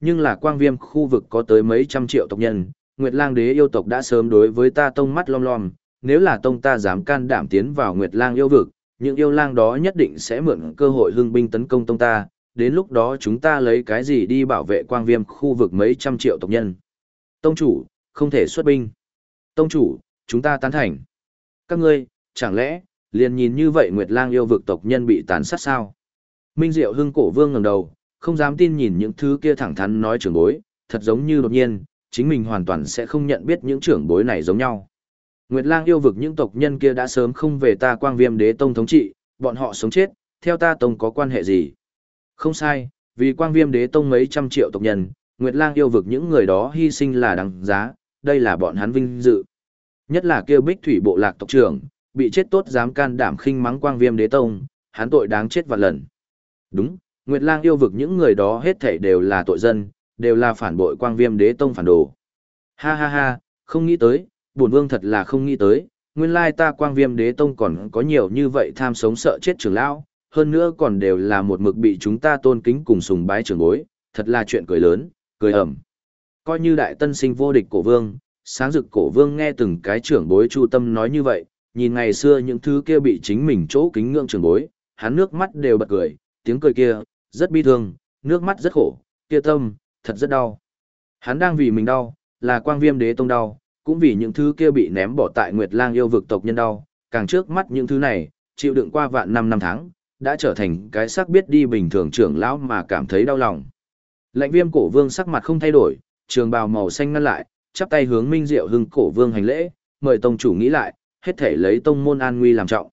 nhưng là quang viêm khu vực có tới mấy trăm triệu tộc nhân, Nguyệt Lang đế yêu tộc đã sớm đối với ta tông mắt lom lom, nếu là tông ta dám can đảm tiến vào Nguyệt Lang yêu vực, những yêu lang đó nhất định sẽ mượn cơ hội hưng binh tấn công tông ta, đến lúc đó chúng ta lấy cái gì đi bảo vệ quang viêm khu vực mấy trăm triệu tộc nhân. Tông chủ, không thể xuất binh. Tông chủ, chúng ta tán thành. Các ngươi, chẳng lẽ, liền nhìn như vậy Nguyệt Lang yêu vực tộc nhân bị tàn sát sao? Minh Diệu Hưng Cổ Vương ngẩng đầu, không dám tin nhìn những thứ kia thẳng thắn nói trưởng bối, thật giống như đột nhiên, chính mình hoàn toàn sẽ không nhận biết những trưởng bối này giống nhau. Nguyệt Lang yêu vực những tộc nhân kia đã sớm không về ta Quang Viêm Đế Tông thống trị, bọn họ sống chết, theo ta tông có quan hệ gì? Không sai, vì Quang Viêm Đế Tông mấy trăm triệu tộc nhân, Nguyệt Lang yêu vực những người đó hy sinh là đáng giá, đây là bọn hắn vinh dự. Nhất là kêu Bích Thủy bộ lạc tộc trưởng, bị chết tốt dám can đảm khinh mắng Quang Viêm Đế Tông, hắn tội đáng chết vạn lần. Đúng, Nguyệt Lang yêu vực những người đó hết thảy đều là tội dân, đều là phản bội Quang Viêm Đế Tông phản đồ. Ha ha ha, không nghĩ tới, bổn vương thật là không nghĩ tới, nguyên lai ta Quang Viêm Đế Tông còn có nhiều như vậy tham sống sợ chết trưởng lão, hơn nữa còn đều là một mực bị chúng ta tôn kính cùng sùng bái trưởng bối, thật là chuyện cười lớn, cười ẩm. Coi như đại tân sinh vô địch cổ vương, sáng rực cổ vương nghe từng cái trưởng bối chu tâm nói như vậy, nhìn ngày xưa những thứ kia bị chính mình chỗ kính ngưỡng trưởng bối, hắn nước mắt đều bật cười, tiếng cười kia, rất bi thương, nước mắt rất khổ, kia tâm, thật rất đau. Hắn đang vì mình đau, là Quang Viêm Đế Tông đau, cũng vì những thứ kia bị ném bỏ tại Nguyệt Lang yêu vực tộc nhân đau, càng trước mắt những thứ này, chịu đựng qua vạn năm tháng, đã trở thành cái xác biết đi bình thường trưởng lão mà cảm thấy đau lòng. Lạnh Viêm Cổ Vương sắc mặt không thay đổi, trường bào màu xanh ngăn lại, chắp tay hướng Minh Diệu Hưng Cổ Vương hành lễ, mời tông chủ nghĩ lại, hết thể lấy tông môn an nguy làm trọng.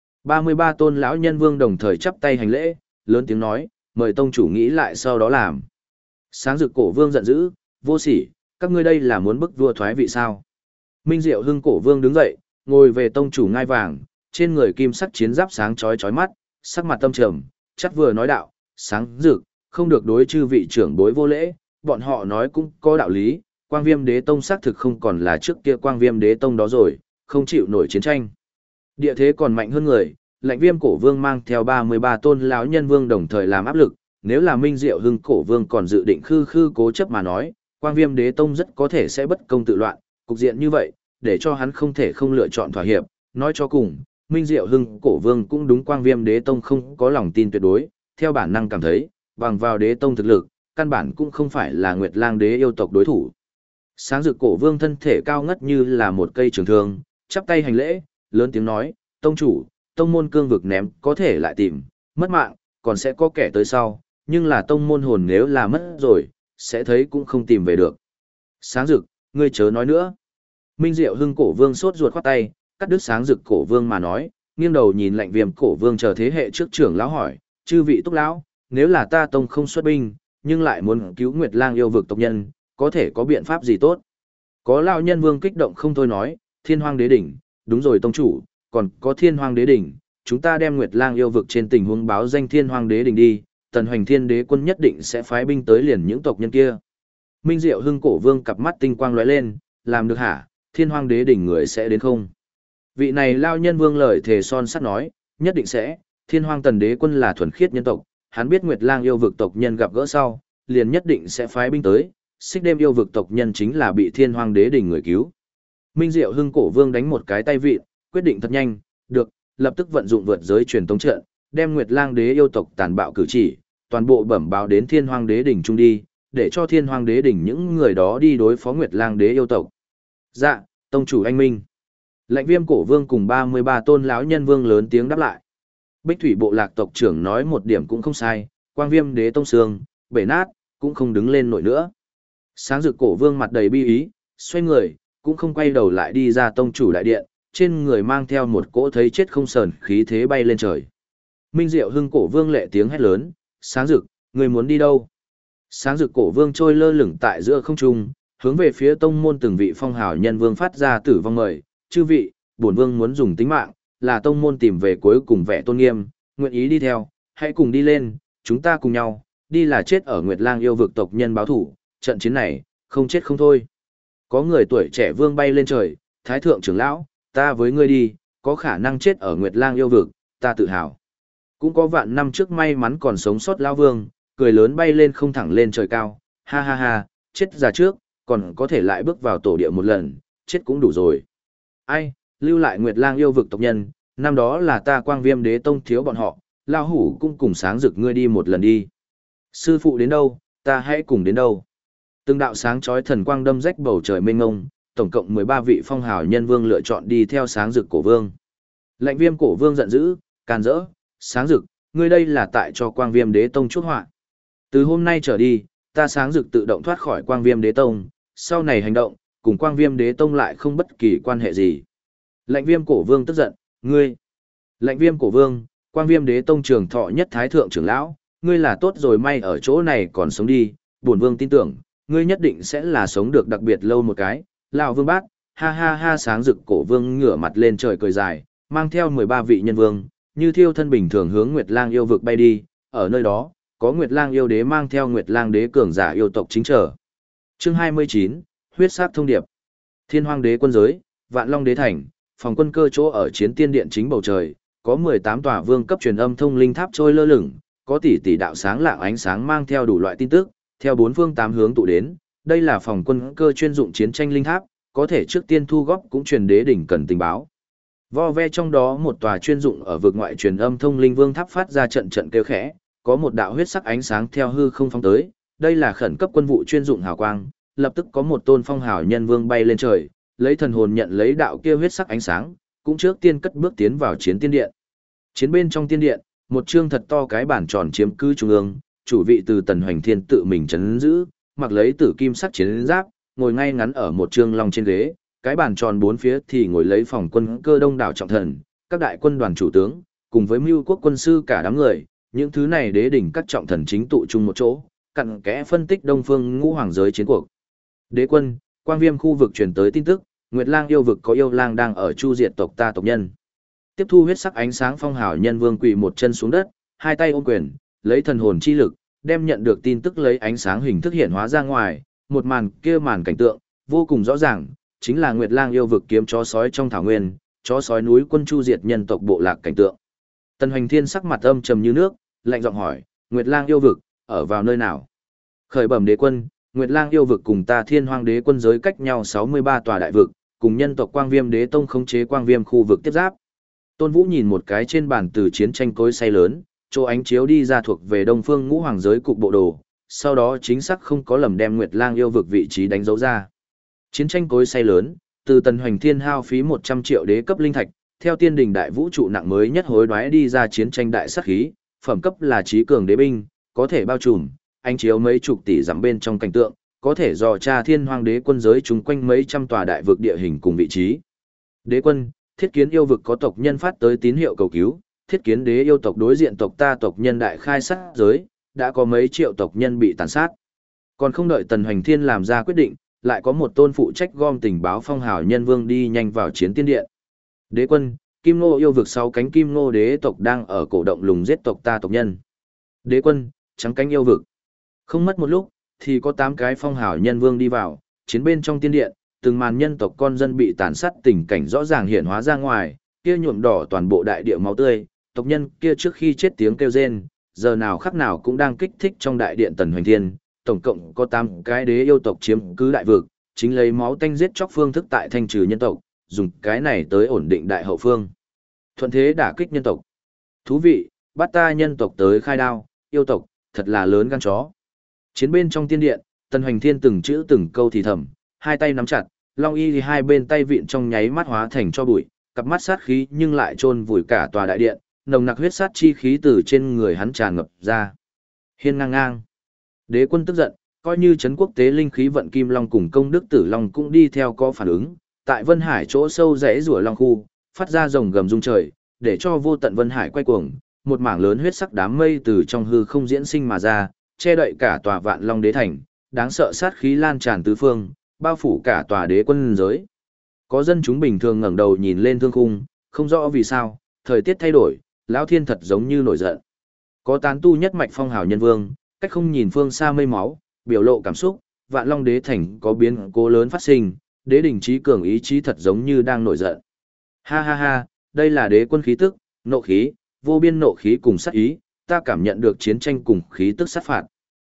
33 tôn lão nhân vương đồng thời chắp tay hành lễ, lớn tiếng nói, mời tông chủ nghĩ lại sau đó làm. Sáng rực Cổ Vương giận dữ, vô sỉ, các ngươi đây là muốn bức vua thoái vị sao? Minh Diệu Hưng Cổ Vương đứng dậy, ngồi về tông chủ ngai vàng, trên người kim sắc chiến giáp sáng chói chói mắt, sắc mặt tâm trầm, chắc vừa nói đạo, sáng rực, không được đối chư vị trưởng bối vô lễ, bọn họ nói cũng có đạo lý, Quang Viêm Đế Tông xác thực không còn là trước kia Quang Viêm Đế Tông đó rồi, không chịu nổi chiến tranh. Địa thế còn mạnh hơn người, Lạnh Viêm Cổ Vương mang theo 33 tôn lão nhân vương đồng thời làm áp lực, nếu là Minh Diệu Hưng Cổ Vương còn dự định khư cố chấp mà nói, Quang Viêm Đế Tông rất có thể sẽ bất công tự loạn, cục diện như vậy, để cho hắn không thể không lựa chọn thỏa hiệp, nói cho cùng, Minh Diệu Hưng Cổ Vương cũng đúng Quang Viêm Đế Tông không có lòng tin tuyệt đối, theo bản năng cảm thấy, bằng vào Đế Tông thực lực, căn bản cũng không phải là Nguyệt Lang Đế yêu tộc đối thủ. Sáng rực Cổ Vương thân thể cao ngất như là một cây trường thương, chắp tay hành lễ, lớn tiếng nói, tông chủ, tông môn cương vực ném có thể lại tìm, mất mạng, còn sẽ có kẻ tới sau, nhưng là tông môn hồn nếu là mất rồi, sẽ thấy cũng không tìm về được. Sáng rực, ngươi chớ nói nữa. Minh Diệu Hưng Cổ Vương sốt ruột khoát tay, cắt đứt sáng rực Cổ Vương mà nói, nghiêng đầu nhìn Lạnh Viêm Cổ Vương chờ thế hệ trước trưởng lão hỏi, chư vị túc lão, nếu là ta tông không xuất binh, nhưng lại muốn cứu Nguyệt Lang yêu vực tộc nhân, có thể có biện pháp gì tốt? Có lão nhân vương kích động không thôi nói, Thiên Hoang Đế đỉnh, đúng rồi tông chủ, còn có Thiên Hoang Đế đỉnh, chúng ta đem Nguyệt Lang yêu vực trên tình huống báo danh Thiên Hoang Đế đỉnh đi, Tần Hoành Thiên Đế quân nhất định sẽ phái binh tới liền những tộc nhân kia. Minh Diệu Hưng Cổ Vương cặp mắt tinh quang lóe lên, làm được hả? Thiên Hoang Đế đỉnh người sẽ đến không? Vị này lao nhân vương lời thề son sắt nói, nhất định sẽ, Thiên Hoang Tần Đế quân là thuần khiết nhân tộc, hắn biết Nguyệt Lang yêu vực tộc nhân gặp gỡ sau, liền nhất định sẽ phái binh tới, xích đêm yêu vực tộc nhân chính là bị Thiên Hoang Đế đỉnh người cứu. Minh Diệu Hưng Cổ Vương đánh một cái tay vịn, quyết định thật nhanh, được, lập tức vận dụng vượt giới truyền tống trận, đem Nguyệt Lang Đế yêu tộc tàn bạo cử chỉ, toàn bộ bẩm báo đến Thiên Hoang Đế đỉnh trung đi, để cho Thiên Hoang Đế đỉnh những người đó đi đối phó Nguyệt Lang Đế yêu tộc. Dạ, tông chủ anh minh. Lạnh Viêm Cổ Vương cùng 33 tôn lão nhân vương lớn tiếng đáp lại. Bích Thủy bộ lạc tộc trưởng nói một điểm cũng không sai, Quang Viêm Đế Tông xương, bể nát, cũng không đứng lên nổi nữa. Sáng rực Cổ Vương mặt đầy bi ý, xoay người, cũng không quay đầu lại đi ra tông chủ đại điện, trên người mang theo một cỗ thấy chết không sờn khí thế bay lên trời. Minh Diệu Hưng Cổ Vương lệ tiếng hét lớn, sáng rực, người muốn đi đâu? Sáng rực Cổ Vương trôi lơ lửng tại giữa không trung, hướng về phía tông môn từng vị phong hào nhân vương phát ra tử vong mời, chư vị, bổn vương muốn dùng tính mạng, là tông môn tìm về cuối cùng vẻ tôn nghiêm, nguyện ý đi theo, hãy cùng đi lên, chúng ta cùng nhau, đi là chết ở Nguyệt Lang yêu vực tộc nhân báo thủ, trận chiến này, không chết không thôi. Có người tuổi trẻ vương bay lên trời, thái thượng trưởng lão, ta với ngươi đi, có khả năng chết ở Nguyệt Lang yêu vực, ta tự hào. Cũng có vạn năm trước may mắn còn sống sót lão vương, cười lớn bay lên không thẳng lên trời cao, ha ha ha, chết ra trước, còn có thể lại bước vào tổ địa một lần, chết cũng đủ rồi. Ai, lưu lại Nguyệt Lang yêu vực tộc nhân, năm đó là ta Quang Viêm Đế Tông thiếu bọn họ, lao hủ cũng cùng sáng rực ngươi đi một lần đi. Sư phụ đến đâu, ta hãy cùng đến đâu. Từng đạo sáng chói thần quang đâm rách bầu trời mênh mông, tổng cộng 13 vị phong hào nhân vương lựa chọn đi theo sáng rực cổ vương. Lệnh Viêm cổ vương giận dữ, can rỡ, sáng rực, ngươi đây là tại cho Quang Viêm Đế Tông chuốc họa. Từ hôm nay trở đi, ta sáng rực tự động thoát khỏi Quang Viêm Đế Tông, sau này hành động, cùng Quang Viêm Đế Tông lại không bất kỳ quan hệ gì. Lệnh Viêm cổ vương tức giận, ngươi. Lệnh Viêm cổ vương, Quang Viêm Đế Tông trường thọ nhất thái thượng trưởng lão, ngươi là tốt rồi may ở chỗ này còn sống đi, bổn vương tin tưởng, ngươi nhất định sẽ là sống được đặc biệt lâu một cái. Lão vương bác, ha ha ha, sáng rực cổ vương ngửa mặt lên trời cười dài, mang theo 13 vị nhân vương, như thiêu thân bình thường hướng Nguyệt Lang yêu vực bay đi, ở nơi đó, có Nguyệt Lang yêu đế mang theo Nguyệt Lang đế cường giả yêu tộc chính trở. Chương 29, huyết sắc thông điệp. Thiên Hoang đế quân giới, Vạn Long đế thành, phòng quân cơ chỗ ở chiến tiên điện chính bầu trời, có 18 tòa vương cấp truyền âm thông linh tháp trôi lơ lửng, có tỷ tỷ đạo sáng lạng ánh sáng mang theo đủ loại tin tức, theo bốn phương tám hướng tụ đến. Đây là phòng quân cơ chuyên dụng chiến tranh linh tháp, có thể trước tiên thu góp cũng truyền đế đỉnh cần tình báo. Vo ve trong đó một tòa chuyên dụng ở vực ngoại truyền âm thông linh vương tháp phát ra trận trận kêu khẽ, có một đạo huyết sắc ánh sáng theo hư không phóng tới, đây là khẩn cấp quân vụ chuyên dụng hào quang, lập tức có một tôn phong hào nhân vương bay lên trời, lấy thần hồn nhận lấy đạo kia huyết sắc ánh sáng, cũng trước tiên cất bước tiến vào chiến tiên điện. Chiến bên trong tiên điện, một chương thật to cái bản tròn chiếm cứ trung ương, chủ vị từ Tần Hoành Thiên tự mình trấn giữ, mặc lấy tử kim sắc chiến giáp, ngồi ngay ngắn ở một chương long trên ghế, cái bàn tròn bốn phía thì ngồi lấy phòng quân cơ đông đảo trọng thần, các đại quân đoàn chủ tướng, cùng với mưu quốc quân sư cả đám người, những thứ này đế đỉnh các trọng thần chính tụ chung một chỗ, cặn kẽ phân tích Đông Phương Ngũ Hoàng giới chiến cuộc. Đế quân, Quang Viêm khu vực truyền tới tin tức, Nguyệt Lang yêu vực có yêu lang đang ở chu diệt tộc ta tộc nhân. Tiếp thu huyết sắc ánh sáng phong hào nhân vương quỳ một chân xuống đất, hai tay ôm quyền, lấy thần hồn chi lực, đem nhận được tin tức lấy ánh sáng hình thức hiện hóa ra ngoài, một màn kia màn cảnh tượng, vô cùng rõ ràng, chính là Nguyệt Lang yêu vực kiếm chó sói trong thảo nguyên, chó sói núi quân chu diệt nhân tộc bộ lạc cảnh tượng. Tần Hoành Thiên sắc mặt âm trầm như nước, lạnh giọng hỏi, Nguyệt Lang yêu vực, ở vào nơi nào? Khởi bẩm đế quân, Nguyệt Lang yêu vực cùng ta Thiên Hoang đế quân giới cách nhau 63 tòa đại vực, cùng nhân tộc Quang Viêm đế tông khống chế Quang Viêm khu vực tiếp giáp. Tôn Vũ nhìn một cái trên bàn từ chiến tranh cối xay lớn, chỗ ánh chiếu đi ra thuộc về Đông Phương Ngũ Hoàng giới cục bộ đồ, sau đó chính xác không có lầm đem Nguyệt Lang yêu vực vị trí đánh dấu ra. Chiến tranh cối xay lớn, từ Tần Hoành Thiên hao phí 100 triệu đế cấp linh thạch, theo tiên đình đại vũ trụ nặng mới nhất hối đoái đi ra chiến tranh đại sát khí, phẩm cấp là trí cường đế binh, có thể bao trùm, ánh chiếu mấy chục tỷ dặm bên trong cảnh tượng, có thể dò tra Thiên Hoang đế quân giới chung quanh mấy trăm tòa đại vực địa hình cùng vị trí. Đế quân, thiết kiến yêu vực có tộc nhân phát tới tín hiệu cầu cứu, thiết kiến đế yêu tộc đối diện tộc ta tộc nhân đại khai sát giới, đã có mấy triệu tộc nhân bị tàn sát. Còn không đợi Tần Hoành Thiên làm ra quyết định, lại có một tôn phụ trách gom tình báo phong hào nhân vương đi nhanh vào chiến tiên điện. Đế quân, Kim Ngô yêu vực sau cánh Kim Ngô đế tộc đang ở cổ động lùng giết tộc ta tộc nhân. Đế quân, trắng cánh yêu vực. Không mất một lúc, thì có 8 cái phong hào nhân vương đi vào, chiến bên trong tiên điện, từng màn nhân tộc con dân bị tàn sát tình cảnh rõ ràng hiện hóa ra ngoài, kia nhuộm đỏ toàn bộ đại địa máu tươi, tộc nhân kia trước khi chết tiếng kêu rên, giờ nào khắc nào cũng đang kích thích trong đại điện Tần Hoành Thiên, tổng cộng có 8 cái đế yêu tộc chiếm cứ đại vực, chính lấy máu tanh giết chóc phương thức tại thanh trừ nhân tộc, dùng cái này tới ổn định đại hậu phương. Thuận thế đả kích nhân tộc. Thú vị, bắt ta nhân tộc tới khai đao, yêu tộc, thật là lớn gan chó. Chiến bên trong tiên điện, Tần Hoành Thiên từng chữ từng câu thì thầm, hai tay nắm chặt, long y thì hai bên tay vịn trong nháy mắt hóa thành cho bụi, cặp mắt sát khí nhưng lại chôn vùi cả tòa đại điện, nồng nặc huyết sát chi khí từ trên người hắn tràn ngập ra. Hiên ngang ngang. Đế quân tức giận, coi như trấn quốc tế linh khí vận kim long cùng công đức tử long cũng đi theo có phản ứng, tại Vân Hải chỗ sâu rẽ rủa long khu, phát ra rồng gầm rung trời, để cho vô tận Vân Hải quay cuồng, một mảng lớn huyết sắc đám mây từ trong hư không diễn sinh mà ra, che đậy cả tòa Vạn Long đế thành, đáng sợ sát khí lan tràn tứ phương, bao phủ cả tòa đế quân giới. Có dân chúng bình thường ngẩng đầu nhìn lên thương khung, không rõ vì sao, thời tiết thay đổi, lão thiên thật giống như nổi giận. Có tán tu nhất mạch phong hào nhân vương, cách không nhìn phương xa mây máu, biểu lộ cảm xúc, Vạn Long đế thành có biến cố lớn phát sinh, đế đỉnh trí cường ý chí thật giống như đang nổi giận. Ha ha ha, đây là đế quân khí tức, nộ khí, vô biên nộ khí cùng sát ý, ta cảm nhận được chiến tranh cùng khí tức sát phạt.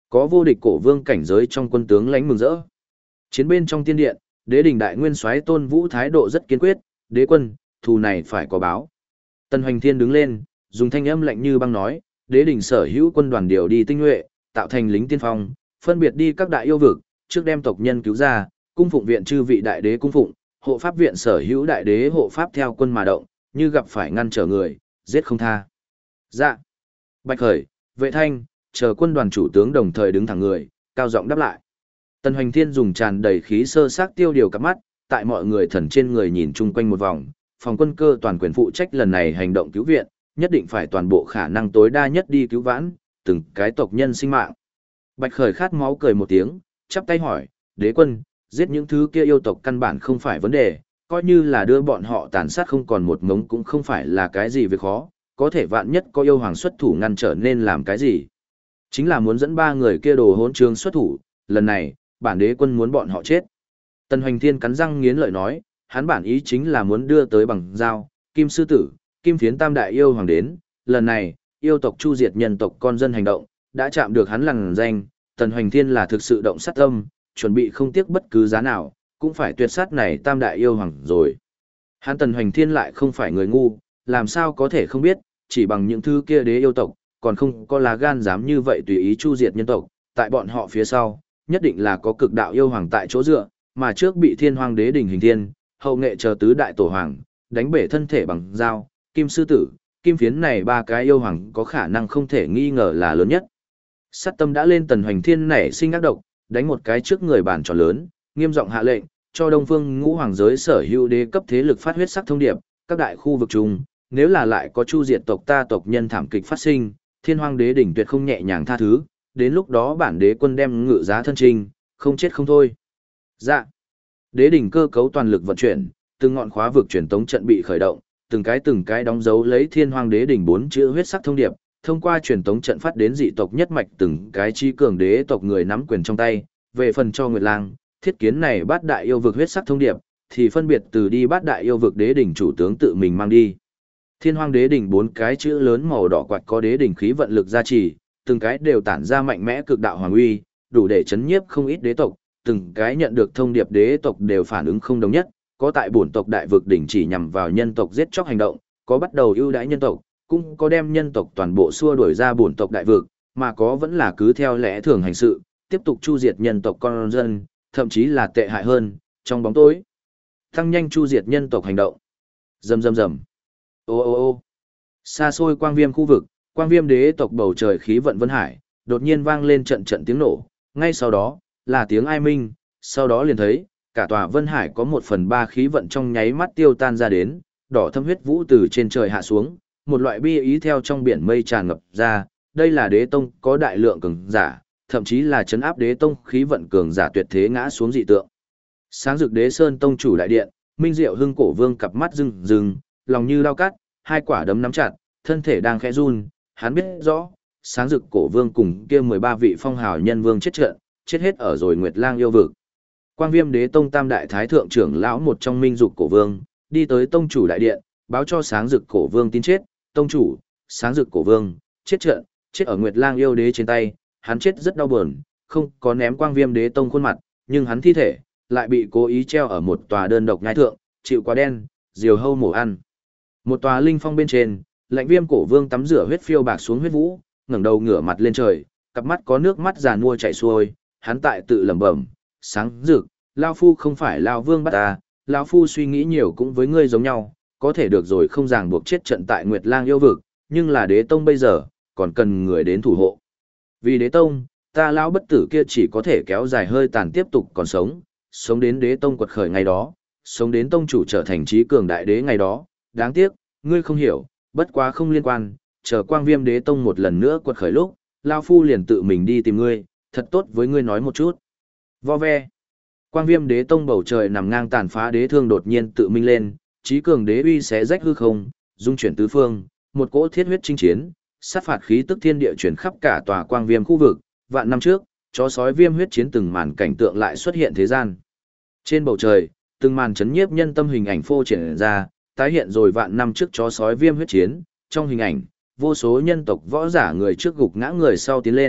Có vô địch cổ vương cảnh giới trong quân tướng lãnh mừng rỡ. Chiến bên trong tiên điện, đế đình đại nguyên soái Tôn Vũ thái độ rất kiên quyết, đế quân, thù này phải có báo. Tần Hoành Thiên đứng lên, dùng thanh âm lạnh như băng nói, đế đình sở hữu quân đoàn điều đi tinh nhuệ, tạo thành lính tiên phong, phân biệt đi các đại yêu vực, trước đem tộc nhân cứu ra, cung phụng viện chư vị đại đế cung phụng, hộ pháp viện sở hữu đại đế hộ pháp theo quân mà động, như gặp phải ngăn trở người, giết không tha. Dạ. Bạch Khởi, Vệ Thanh, chờ quân đoàn chủ tướng đồng thời đứng thẳng người, cao giọng đáp lại. Tần Hoành Thiên dùng tràn đầy khí sơ xác tiêu điều cặp mắt, tại mọi người thần trên người nhìn chung quanh một vòng, phòng quân cơ toàn quyền phụ trách lần này hành động cứu viện, nhất định phải toàn bộ khả năng tối đa nhất đi cứu vãn, từng cái tộc nhân sinh mạng. Bạch Khởi khát máu cười một tiếng, chắp tay hỏi, đế quân, giết những thứ kia yêu tộc căn bản không phải vấn đề, coi như là đưa bọn họ tàn sát không còn một mống cũng không phải là cái gì việc khó, có thể vạn nhất có yêu hoàng xuất thủ ngăn trở nên làm cái gì. Chính là muốn dẫn ba người kia đồ hỗn trương xuất thủ, lần này, bản đế quân muốn bọn họ chết. Tần Hoành Thiên cắn răng nghiến lợi nói, hắn bản ý chính là muốn đưa tới bằng dao, kim sư tử, kim phiến tam đại yêu hoàng đến, lần này, yêu tộc chu diệt nhân tộc con dân hành động, đã chạm được hắn lằn danh, Tần Hoành Thiên là thực sự động sát tâm, chuẩn bị không tiếc bất cứ giá nào, cũng phải tuyệt sát này tam đại yêu hoàng rồi. Hắn Tần Hoành Thiên lại không phải người ngu, làm sao có thể không biết, chỉ bằng những thứ kia đế yêu tộc, còn không có lá gan dám như vậy tùy ý chu diệt nhân tộc, tại bọn họ phía sau, nhất định là có cực đạo yêu hoàng tại chỗ dựa, mà trước bị thiên hoàng đế đỉnh hình thiên, hậu nghệ chờ tứ đại tổ hoàng, đánh bể thân thể bằng dao, kim sư tử, kim phiến này ba cái yêu hoàng có khả năng không thể nghi ngờ là lớn nhất. Sát tâm đã lên Tần Hoành Thiên nảy sinh ác độc, đánh một cái trước người bàn tròn lớn, nghiêm giọng hạ lệnh, cho Đông Phương Ngũ Hoàng giới sở hữu đế cấp thế lực phát huyết sắc thông điệp, các đại khu vực chung, nếu là lại có chu diệt tộc ta tộc nhân thảm kịch phát sinh, Thiên Hoàng đế đỉnh tuyệt không nhẹ nhàng tha thứ, đến lúc đó bản đế quân đem ngự giá thân trinh, không chết không thôi. Dạ. Đế đỉnh cơ cấu toàn lực vận chuyển, từng ngọn khóa vực truyền tống trận bị khởi động, từng cái đóng dấu lấy Thiên Hoàng đế đỉnh 4 chữ huyết sắc thông điệp, thông qua truyền tống trận phát đến dị tộc nhất mạch từng cái chi cường đế tộc người nắm quyền trong tay, về phần cho Nguyệt Lang, thiết kiến này bát đại yêu vực huyết sắc thông điệp, thì phân biệt từ đi bát đại yêu vực đế đỉnh chủ tướng tự mình mang đi. Thiên Hoàng đế đỉnh 4 cái chữ lớn màu đỏ quạt có đế đỉnh khí vận lực gia trì, từng cái đều tản ra mạnh mẽ cực đạo hoàng uy, đủ để chấn nhiếp không ít đế tộc, từng cái nhận được thông điệp đế tộc đều phản ứng không đồng nhất, có tại bổn tộc đại vực đỉnh chỉ nhằm vào nhân tộc giết chóc hành động, có bắt đầu ưu đãi nhân tộc, cũng có đem nhân tộc toàn bộ xua đuổi ra bổn tộc đại vực, mà có vẫn là cứ theo lẽ thường hành sự, tiếp tục chu diệt nhân tộc con dân, thậm chí là tệ hại hơn, trong bóng tối. Tăng nhanh chu diệt nhân tộc hành động. Rầm rầm rầm. Ô ô ô. Xa xôi quang viêm khu vực, quang viêm đế tộc bầu trời khí vận vân hải, đột nhiên vang lên trận trận tiếng nổ, ngay sau đó, là tiếng ai minh, sau đó liền thấy, cả tòa vân hải có 1/3 khí vận trong nháy mắt tiêu tan ra đến, đỏ thâm huyết vũ từ trên trời hạ xuống, một loại bi ý theo trong biển mây tràn ngập ra, đây là đế tông có đại lượng cường giả, thậm chí là chấn áp đế tông khí vận cường giả tuyệt thế ngã xuống dị tượng. Sáng rực đế sơn tông chủ đại điện, Minh Diệu Hưng cổ vương cặp mắt rừng rừng, lòng như dao cắt, hai quả đấm nắm chặt, thân thể đang khẽ run, hắn biết rõ, sáng rực cổ vương cùng kia 13 vị phong hào nhân vương chết trận, chết hết ở rồi Nguyệt Lang yêu vực. Quang Viêm Đế Tông Tam đại thái thượng trưởng lão một trong Minh Dục cổ vương, đi tới tông chủ đại điện, báo cho sáng rực cổ vương tin chết, tông chủ, sáng rực cổ vương, chết trận, chết ở Nguyệt Lang yêu đế trên tay, hắn chết rất đau buồn, không có ném Quang Viêm Đế Tông khuôn mặt, nhưng hắn thi thể lại bị cố ý treo ở một tòa đơn độc nhai thượng, chịu quá đen, diều hâu mổ ăn. Một tòa linh phong bên trên, Lạnh Viêm cổ vương tắm rửa huyết phiêu bạc xuống huyết vũ, ngẩng đầu ngửa mặt lên trời, cặp mắt có nước mắt giàn mua chảy xuôi, hắn tại tự lẩm bẩm, sáng rực, lão phu không phải lão vương bắt ta, lão phu suy nghĩ nhiều cũng với ngươi giống nhau, có thể được rồi không ràng buộc chết trận tại Nguyệt Lang yêu vực, nhưng là đế tông bây giờ, còn cần người đến thủ hộ. Vì đế tông, ta lão bất tử kia chỉ có thể kéo dài hơi tàn tiếp tục còn sống, sống đến đế tông quật khởi ngày đó, sống đến tông chủ trở thành trí cường đại đế ngày đó, đáng tiếc, ngươi không hiểu, bất quá không liên quan, chờ Quang Viêm Đế Tông một lần nữa quật khởi lúc, lão phu liền tự mình đi tìm ngươi, thật tốt với ngươi nói một chút. Vo ve. Quang Viêm Đế Tông bầu trời nằm ngang tàn phá đế thương đột nhiên tự minh lên, trí cường đế uy xé rách hư không, dung chuyển tứ phương, một cỗ thiết huyết chinh chiến, sát phạt khí tức thiên địa chuyển khắp cả tòa Quang Viêm khu vực, vạn năm trước, chó sói viêm huyết chiến từng màn cảnh tượng lại xuất hiện thế gian. Trên bầu trời, từng màn chấn nhiếp nhân tâm hình ảnh phô triển ra, tái hiện rồi vạn năm trước chó sói viêm huyết chiến, trong hình ảnh, vô số nhân tộc võ giả người trước gục ngã người sau tiến lên,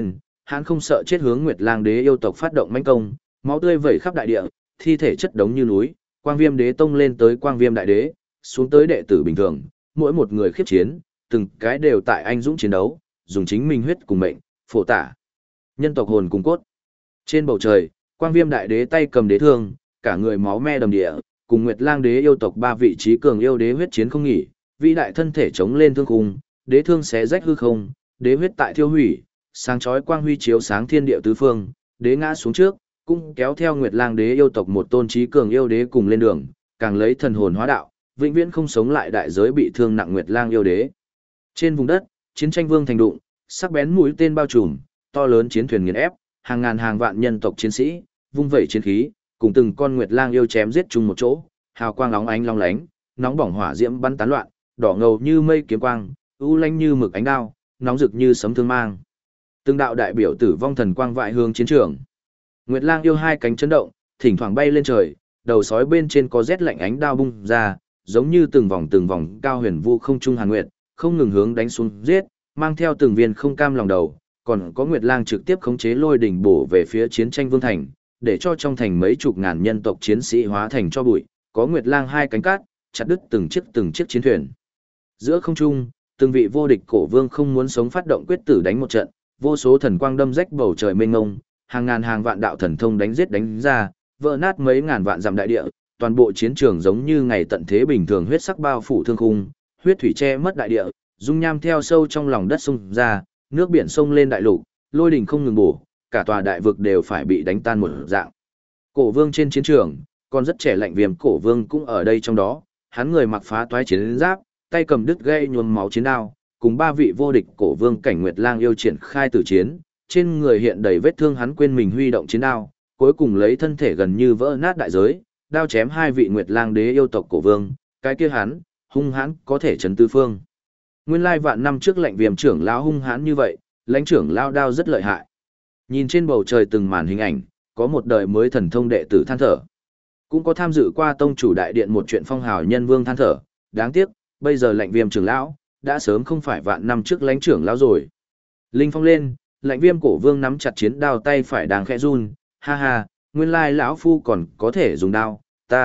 hắn không sợ chết hướng Nguyệt Lang Đế yêu tộc phát động mãnh công, máu tươi vẩy khắp đại địa, thi thể chất đống như núi, Quang Viêm Đế tông lên tới Quang Viêm Đại Đế, xuống tới đệ tử bình thường, mỗi một người khiếp chiến, từng cái đều tại anh dũng chiến đấu, dùng chính mình huyết cùng mệnh, phổ tả nhân tộc hồn cùng cốt. Trên bầu trời, Quang Viêm Đại Đế tay cầm đế thương, cả người máu me đầm địa, cùng Nguyệt Lang Đế yêu tộc ba vị trí cường yêu đế huyết chiến không nghỉ, vĩ đại thân thể chống lên thương khung, đế thương xé rách hư không, đế huyết tại thiêu hủy, sáng chói quang huy chiếu sáng thiên địa tứ phương, đế ngã xuống trước, cũng kéo theo Nguyệt Lang Đế yêu tộc một tôn trí cường yêu đế cùng lên đường, càng lấy thần hồn hóa đạo, vĩnh viễn không sống lại đại giới bị thương nặng Nguyệt Lang yêu đế. Trên vùng đất, chiến tranh vương thành đụng, sắc bén mũi tên bao trùm, to lớn chiến thuyền nghiền ép, hàng ngàn hàng vạn nhân tộc chiến sĩ, vung vẩy chiến khí, cùng từng con Nguyệt Lang yêu chém giết chung một chỗ, hào quang óng ánh long lánh, nóng bỏng hỏa diễm bắn tán loạn, đỏ ngầu như mây kiếm quang, u lanh như mực ánh đao, nóng rực như sấm thương mang. Từng đạo đại biểu tử vong thần quang vại hướng chiến trường. Nguyệt Lang yêu hai cánh chấn động, thỉnh thoảng bay lên trời, đầu sói bên trên có rét lạnh ánh đao bung ra, giống như từng vòng cao huyền vu không trung hàn nguyệt, không ngừng hướng đánh xuống giết, mang theo từng viên không cam lòng đầu, còn có Nguyệt Lang trực tiếp khống chế lôi đỉnh bổ về phía chiến tranh vương thành, để cho trong thành mấy chục ngàn nhân tộc chiến sĩ hóa thành cho bụi, có Nguyệt Lang hai cánh cát, chặt đứt từng chiếc chiến thuyền. Giữa không trung, từng vị vô địch cổ vương không muốn sống phát động quyết tử đánh một trận, vô số thần quang đâm rách bầu trời mênh mông, hàng ngàn hàng vạn đạo thần thông đánh giết đánh ra, vỡ nát mấy ngàn vạn dặm đại địa, toàn bộ chiến trường giống như ngày tận thế bình thường, huyết sắc bao phủ thương khung, huyết thủy che mất đại địa, dung nham theo sâu trong lòng đất xông ra, nước biển sông lên đại lục, lôi đỉnh không ngừng bổ, cả tòa đại vực đều phải bị đánh tan một dạng. Cổ vương trên chiến trường, còn rất trẻ Lạnh Viêm cổ vương cũng ở đây trong đó, hắn người mặc phá toái chiến giáp, tay cầm đứt gây nhuốm máu chiến đao, cùng ba vị vô địch cổ vương cảnh Nguyệt Lang yêu triển khai tử chiến, trên người hiện đầy vết thương, hắn quên mình huy động chiến đao, cuối cùng lấy thân thể gần như vỡ nát đại giới, đao chém hai vị Nguyệt Lang Đế yêu tộc cổ vương, cái kia hắn, hung hãn có thể trấn tứ phương. Nguyên lai vạn năm trước Lạnh Viêm trưởng lão hung hãn như vậy, lãnh trưởng lão đao rất lợi hại. Nhìn trên bầu trời từng màn hình ảnh, có một đời mới thần thông đệ tử than thở. Cũng có tham dự qua tông chủ đại điện một chuyện phong hào nhân vương than thở, đáng tiếc, bây giờ Lạnh Viêm trưởng lão đã sớm không phải vạn năm trước lãnh trưởng lão rồi. Linh phong lên, Lạnh Viêm cổ vương nắm chặt chiến đao, tay phải đang khẽ run, ha ha, nguyên lai lão phu còn có thể dùng đao,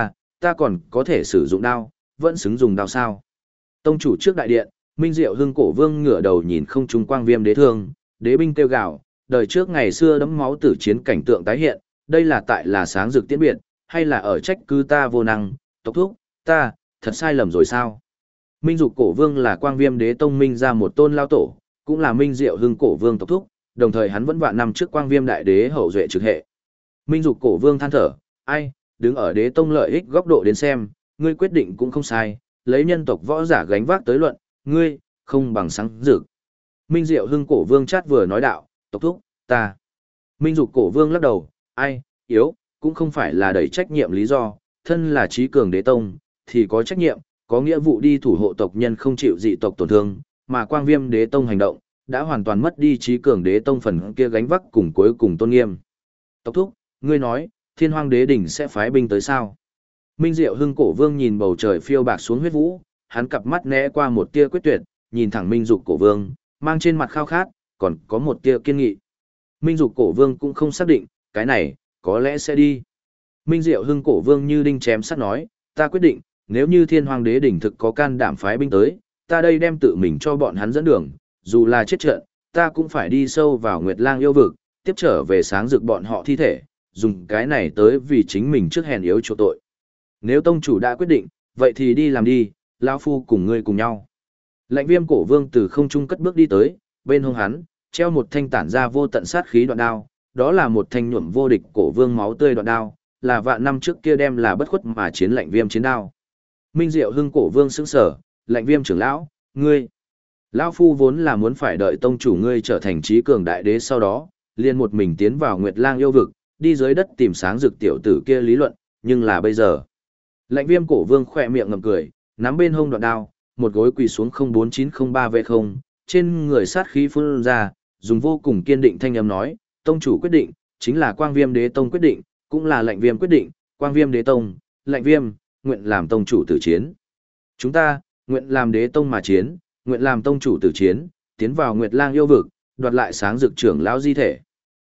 ta còn có thể sử dụng đao, vẫn xứng dùng đao sao? Tông chủ trước đại điện, Minh Diệu Hưng cổ vương ngửa đầu nhìn không trung Quang Viêm đế thương, đế binh kêu gào, đời trước ngày xưa đẫm máu tử chiến cảnh tượng tái hiện, đây là tại là sáng rực tiễn biệt, hay là ở trách cứ ta vô năng, tộc thúc, ta thật sai lầm rồi sao? Minh Dục cổ vương là Quang Viêm đế tông minh ra một tôn lao tổ, cũng là Minh Diệu Hưng cổ vương tộc thúc, đồng thời hắn vẫn vạn năm trước Quang Viêm đại đế hậu duệ trực hệ. Minh Dục cổ vương than thở, ai, đứng ở đế tông lợi ích góc độ đến xem, ngươi quyết định cũng không sai, lấy nhân tộc võ giả gánh vác tới luận, ngươi không bằng sáng rực. Minh Diệu Hưng cổ vương chát vừa nói đạo, tộc thúc, ta. Minh Dục cổ vương lắc đầu, ai, yếu, cũng không phải là đẩy trách nhiệm lý do, thân là trí cường đế tông, thì có trách nhiệm, có nghĩa vụ đi thủ hộ tộc nhân không chịu dị tộc tổn thương, mà Quang Viêm đế tông hành động, đã hoàn toàn mất đi trí cường đế tông phần kia gánh vác cùng cuối cùng tôn nghiêm. Tộc thúc, ngươi nói, Thiên Hoang đế đỉnh sẽ phái binh tới sao? Minh Diệu Hưng cổ vương nhìn bầu trời phiêu bạc xuống huyết vũ, hắn cặp mắt né qua một tia quyết tuyệt, nhìn thẳng Minh Dục cổ vương, mang trên mặt khao khát, còn có một tia kiên nghị. Minh Dục cổ vương cũng không xác định, cái này, có lẽ sẽ đi. Minh Diệu Hưng cổ vương như đinh chém sắt nói, ta quyết định, nếu như Thiên Hoang đế đỉnh thực có can đảm phái binh tới, ta đây đem tự mình cho bọn hắn dẫn đường, dù là chết trận, ta cũng phải đi sâu vào Nguyệt Lang yêu vực, tiếp trở về sáng rực bọn họ thi thể, dùng cái này tới vì chính mình trước hèn yếu chỗ tội. Nếu tông chủ đã quyết định, vậy thì đi làm đi, lão phu cùng ngươi cùng nhau. Lạnh Viêm cổ vương từ không trung cất bước đi tới, bên hông hắn treo một thanh tản ra vô tận sát khí đoạn đao, đó là một thanh nhuộm vô địch cổ vương máu tươi đoạn đao, là vạn năm trước kia đem là bất khuất mà chiến Lạnh Viêm chiến đao. Minh Diệu Hưng cổ vương sững sờ, Lạnh Viêm trưởng lão, ngươi, lão phu vốn là muốn phải đợi tông chủ ngươi trở thành trí cường đại đế sau đó, liền một mình tiến vào Nguyệt Lang yêu vực, đi dưới đất tìm sáng rực tiểu tử kia lý luận, nhưng là bây giờ. Lạnh Viêm cổ vương khỏe miệng ngậm cười, nắm bên hông đoạn đao, một gối quỳ xuống 04903V0, trên người sát khí phun ra, dùng vô cùng kiên định thanh âm nói, tông chủ quyết định, chính là Quang Viêm đế tông quyết định, cũng là Lạnh Viêm quyết định, Quang Viêm đế tông, Lạnh Viêm, nguyện làm tông chủ tử chiến. Chúng ta, nguyện làm đế tông mà chiến, nguyện làm tông chủ tử chiến, tiến vào Nguyệt Lang yêu vực, đoạt lại sáng rực trưởng lão di thể.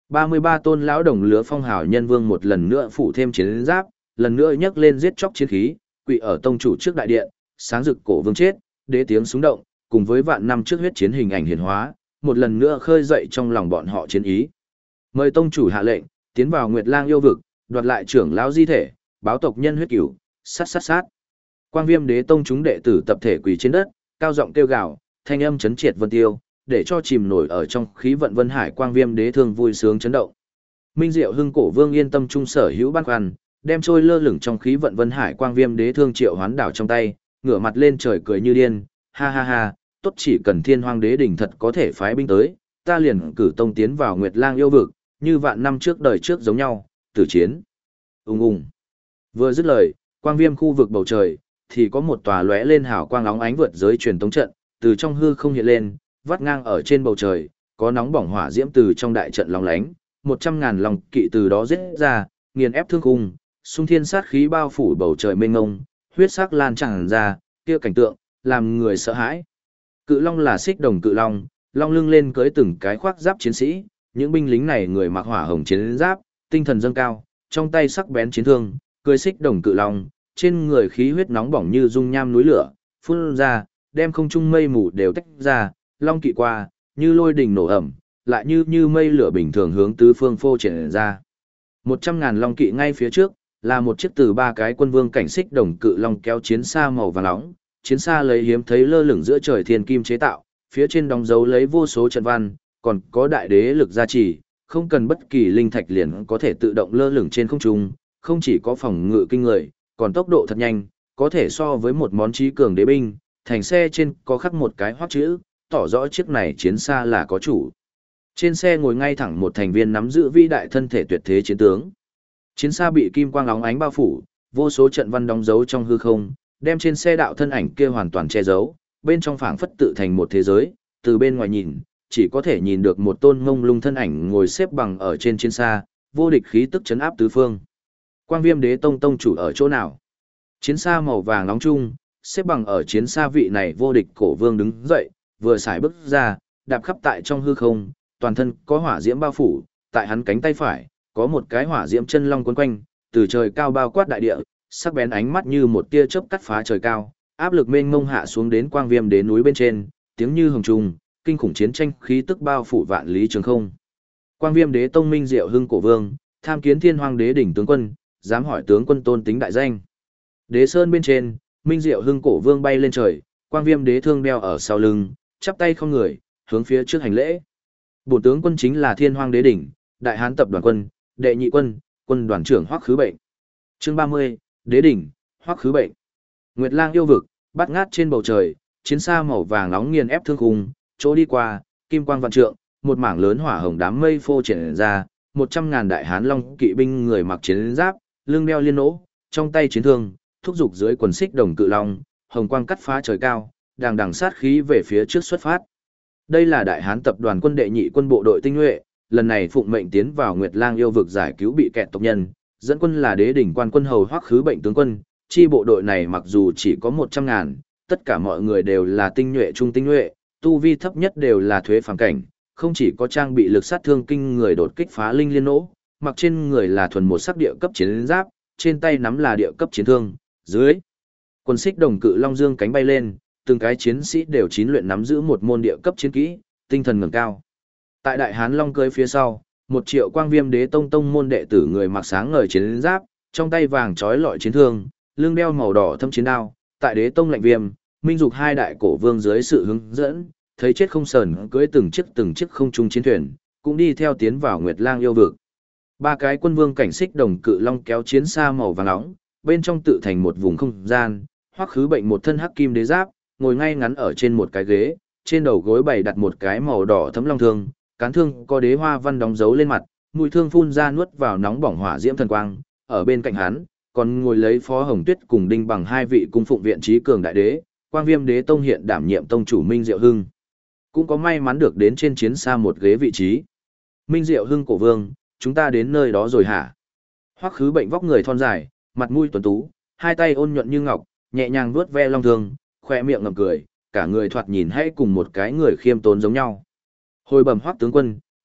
33 tôn lão đồng lứa phong hào nhân vương một lần nữa phủ thêm chiến giáp, lần nữa nhấc lên giết chóc chiến khí, quỳ ở tông chủ trước đại điện, sáng rực cổ vương chết, đế tiếng súng động, cùng với vạn năm trước huyết chiến hình ảnh hiển hóa, một lần nữa khơi dậy trong lòng bọn họ chiến ý. Mời tông chủ hạ lệnh, tiến vào Nguyệt Lang yêu vực, đoạt lại trưởng lão di thể, báo tộc nhân huyết cửu, sát sát sát. Quang Viêm Đế tông chúng đệ tử tập thể quỳ trên đất, cao giọng kêu gào, thanh âm chấn triệt vân tiêu, để cho chìm nổi ở trong khí vận vân hải Quang Viêm Đế thương vui sướng chấn động. Minh Diệu Hưng Cổ Vương yên tâm trung sở hữu băn khoăn, đem trôi lơ lửng trong khí vận vân hải Quang Viêm Đế thương triệu hoán đảo trong tay, ngửa mặt lên trời cười như điên, ha ha ha, tốt chỉ cần Thiên Hoang Đế đỉnh thật có thể phái binh tới, ta liền cử tông tiến vào Nguyệt Lang yêu vực, như vạn năm trước đời trước giống nhau, tử chiến. Ùng ùng. Vừa dứt lời, Quang Viêm khu vực bầu trời thì có một tòa lóe lên hào quang óng ánh vượt giới truyền tống trận, từ trong hư không hiện lên, vắt ngang ở trên bầu trời, có nóng bỏng hỏa diễm từ trong đại trận lóng lánh, 100.000 lòng kỵ từ đó giết ra, nghiền ép thương khung, xung thiên sát khí bao phủ bầu trời mênh mông, huyết sắc lan tràn ra, kia cảnh tượng làm người sợ hãi. Cự long là xích đồng cự long, long lưng lên cưỡi từng cái khoác giáp chiến sĩ, những binh lính này người mặc hỏa hồng chiến giáp, tinh thần dâng cao, trong tay sắc bén chiến thương, cưỡi xích đồng cự long, trên người khí huyết nóng bỏng như dung nham núi lửa, phun ra, đem không trung mây mù đều tách ra, long kỵ qua, như lôi đình nổ ẩm, lại như mây lửa bình thường hướng tứ phương phô triển ra. 100.000 long kỵ ngay phía trước, là một chiếc từ ba cái quân vương cảnh xích đồng cự long kéo chiến xa màu vàng nóng, chiến xa lấy hiếm thấy lơ lửng giữa trời thiên kim chế tạo, phía trên đóng dấu lấy vô số trận văn, còn có đại đế lực gia trì, không cần bất kỳ linh thạch liền có thể tự động lơ lửng trên không trung, không chỉ có phòng ngự kinh người, còn tốc độ thật nhanh, có thể so với một món trí cường đế binh, thành xe trên có khắc một cái hoắc chữ, tỏ rõ chiếc này chiến xa là có chủ. Trên xe ngồi ngay thẳng một thành viên nắm giữ vĩ đại thân thể tuyệt thế chiến tướng. Chiến xa bị kim quang óng ánh bao phủ, vô số trận văn đóng dấu trong hư không, đem trên xe đạo thân ảnh kia hoàn toàn che giấu, bên trong phảng phất tự thành một thế giới, từ bên ngoài nhìn, chỉ có thể nhìn được một tôn ngông lung thân ảnh ngồi xếp bằng ở trên chiến xa, vô địch khí tức chấn áp tứ phương. Quang Viêm Đế tông tông chủ ở chỗ nào? Chiến xa màu vàng nóng chung, xếp bằng ở chiến xa vị này vô địch cổ vương đứng dậy, vừa xài bước ra, đạp khắp tại trong hư không, toàn thân có hỏa diễm bao phủ, tại hắn cánh tay phải, có một cái hỏa diễm chân long quấn quanh, từ trời cao bao quát đại địa, sắc bén ánh mắt như một tia chớp cắt phá trời cao, áp lực mênh mông hạ xuống đến Quang Viêm Đế núi bên trên, tiếng như hồng trùng, kinh khủng chiến tranh khí tức bao phủ vạn lý trường không. Quang Viêm Đế tông Minh Diệu Hưng cổ vương, tham kiến Thiên Hoang Đế đỉnh tướng quân, dám hỏi tướng quân tôn tính đại danh. Đế sơn bên trên, Minh Diệu Hưng cổ vương bay lên trời, Quang Viêm Đế thương đeo ở sau lưng, chắp tay không người, hướng phía trước hành lễ. Bổn tướng quân chính là Thiên Hoang Đế đỉnh, Đại Hán tập đoàn quân, đệ nhị quân, quân đoàn trưởng Hoắc Khứ Bệnh. Chương 30, Đế đỉnh, Hoắc Khứ Bệnh. Nguyệt Lang yêu vực, bát ngát trên bầu trời, chiến xa màu vàng nóng nghiền ép thương khung, chỗ đi qua, kim quang vạn trượng, một mảng lớn hỏa hồng đám mây phô triển ra, 100.000 đại hán long kỵ binh người mặc chiến giáp, lưng đeo liên nỗ, trong tay chiến thương, thúc giục dưới quần xích đồng cự long, hồng quang cắt phá trời cao, đằng đằng sát khí về phía trước xuất phát. Đây là đại hán tập đoàn quân đệ nhị quân bộ đội tinh nhuệ, lần này phụng mệnh tiến vào Nguyệt Lang yêu vực giải cứu bị kẹt tộc nhân, dẫn quân là Đế đỉnh quan quân hầu Hoắc Khứ Bệnh tướng quân, chi bộ đội này mặc dù chỉ có 100.000, tất cả mọi người đều là tinh nhuệ trung tinh nhuệ, tu vi thấp nhất đều là thuế phàm cảnh, không chỉ có trang bị lực sát thương kinh người đột kích phá linh liên nỗ, mặc trên người là thuần một sắc địa cấp chiến giáp, trên tay nắm là địa cấp chiến thương, dưới quân xích đồng cự long dương cánh bay lên, từng cái chiến sĩ đều chín luyện nắm giữ một môn địa cấp chiến kỹ, tinh thần ngẩng cao. Tại Đại Hán Long cưới phía sau, 1.000.000 Quang Viêm Đế tông môn đệ tử người mặc sáng ngời chiến giáp, trong tay vàng trói lọi chiến thương, lưng đeo màu đỏ thâm chiến đao, tại Đế tông lạnh viêm, Minh Dục hai đại cổ vương dưới sự hướng dẫn, thấy chết không sờn cưỡi từng chiếc không trung chiến thuyền, cũng đi theo tiến vào Nguyệt Lang yêu vực. Ba cái quân vương cảnh xích đồng cự long kéo chiến xa màu vàng nóng, bên trong tự thành một vùng không gian, Hoắc Khứ Bệnh một thân hắc kim đế giáp, ngồi ngay ngắn ở trên một cái ghế, trên đầu gối bày đặt một cái màu đỏ thấm long thương, cán thương có đế hoa văn đóng dấu lên mặt, mũi thương phun ra nuốt vào nóng bỏng hỏa diễm thần quang, ở bên cạnh hắn, còn ngồi lấy Phó Hồng Tuyết cùng Đinh Bằng hai vị cung phụng viện trí cường đại đế, Quang Viêm Đế tông hiện đảm nhiệm tông chủ Minh Diệu Hưng. Cũng có may mắn được đến trên chiến xa một ghế vị trí. Minh Diệu Hưng cổ vương, chúng ta đến nơi đó rồi hả? Hoắc Khứ Bệnh vóc người thon dài, mặt mũi tuấn tú, hai tay ôn nhuận như ngọc, nhẹ nhàng vuốt ve long thương, khoe miệng ngậm cười, cả người thoạt nhìn hay cùng một cái người khiêm tốn giống nhau. Hồi bẩm Hoắc tướng quân,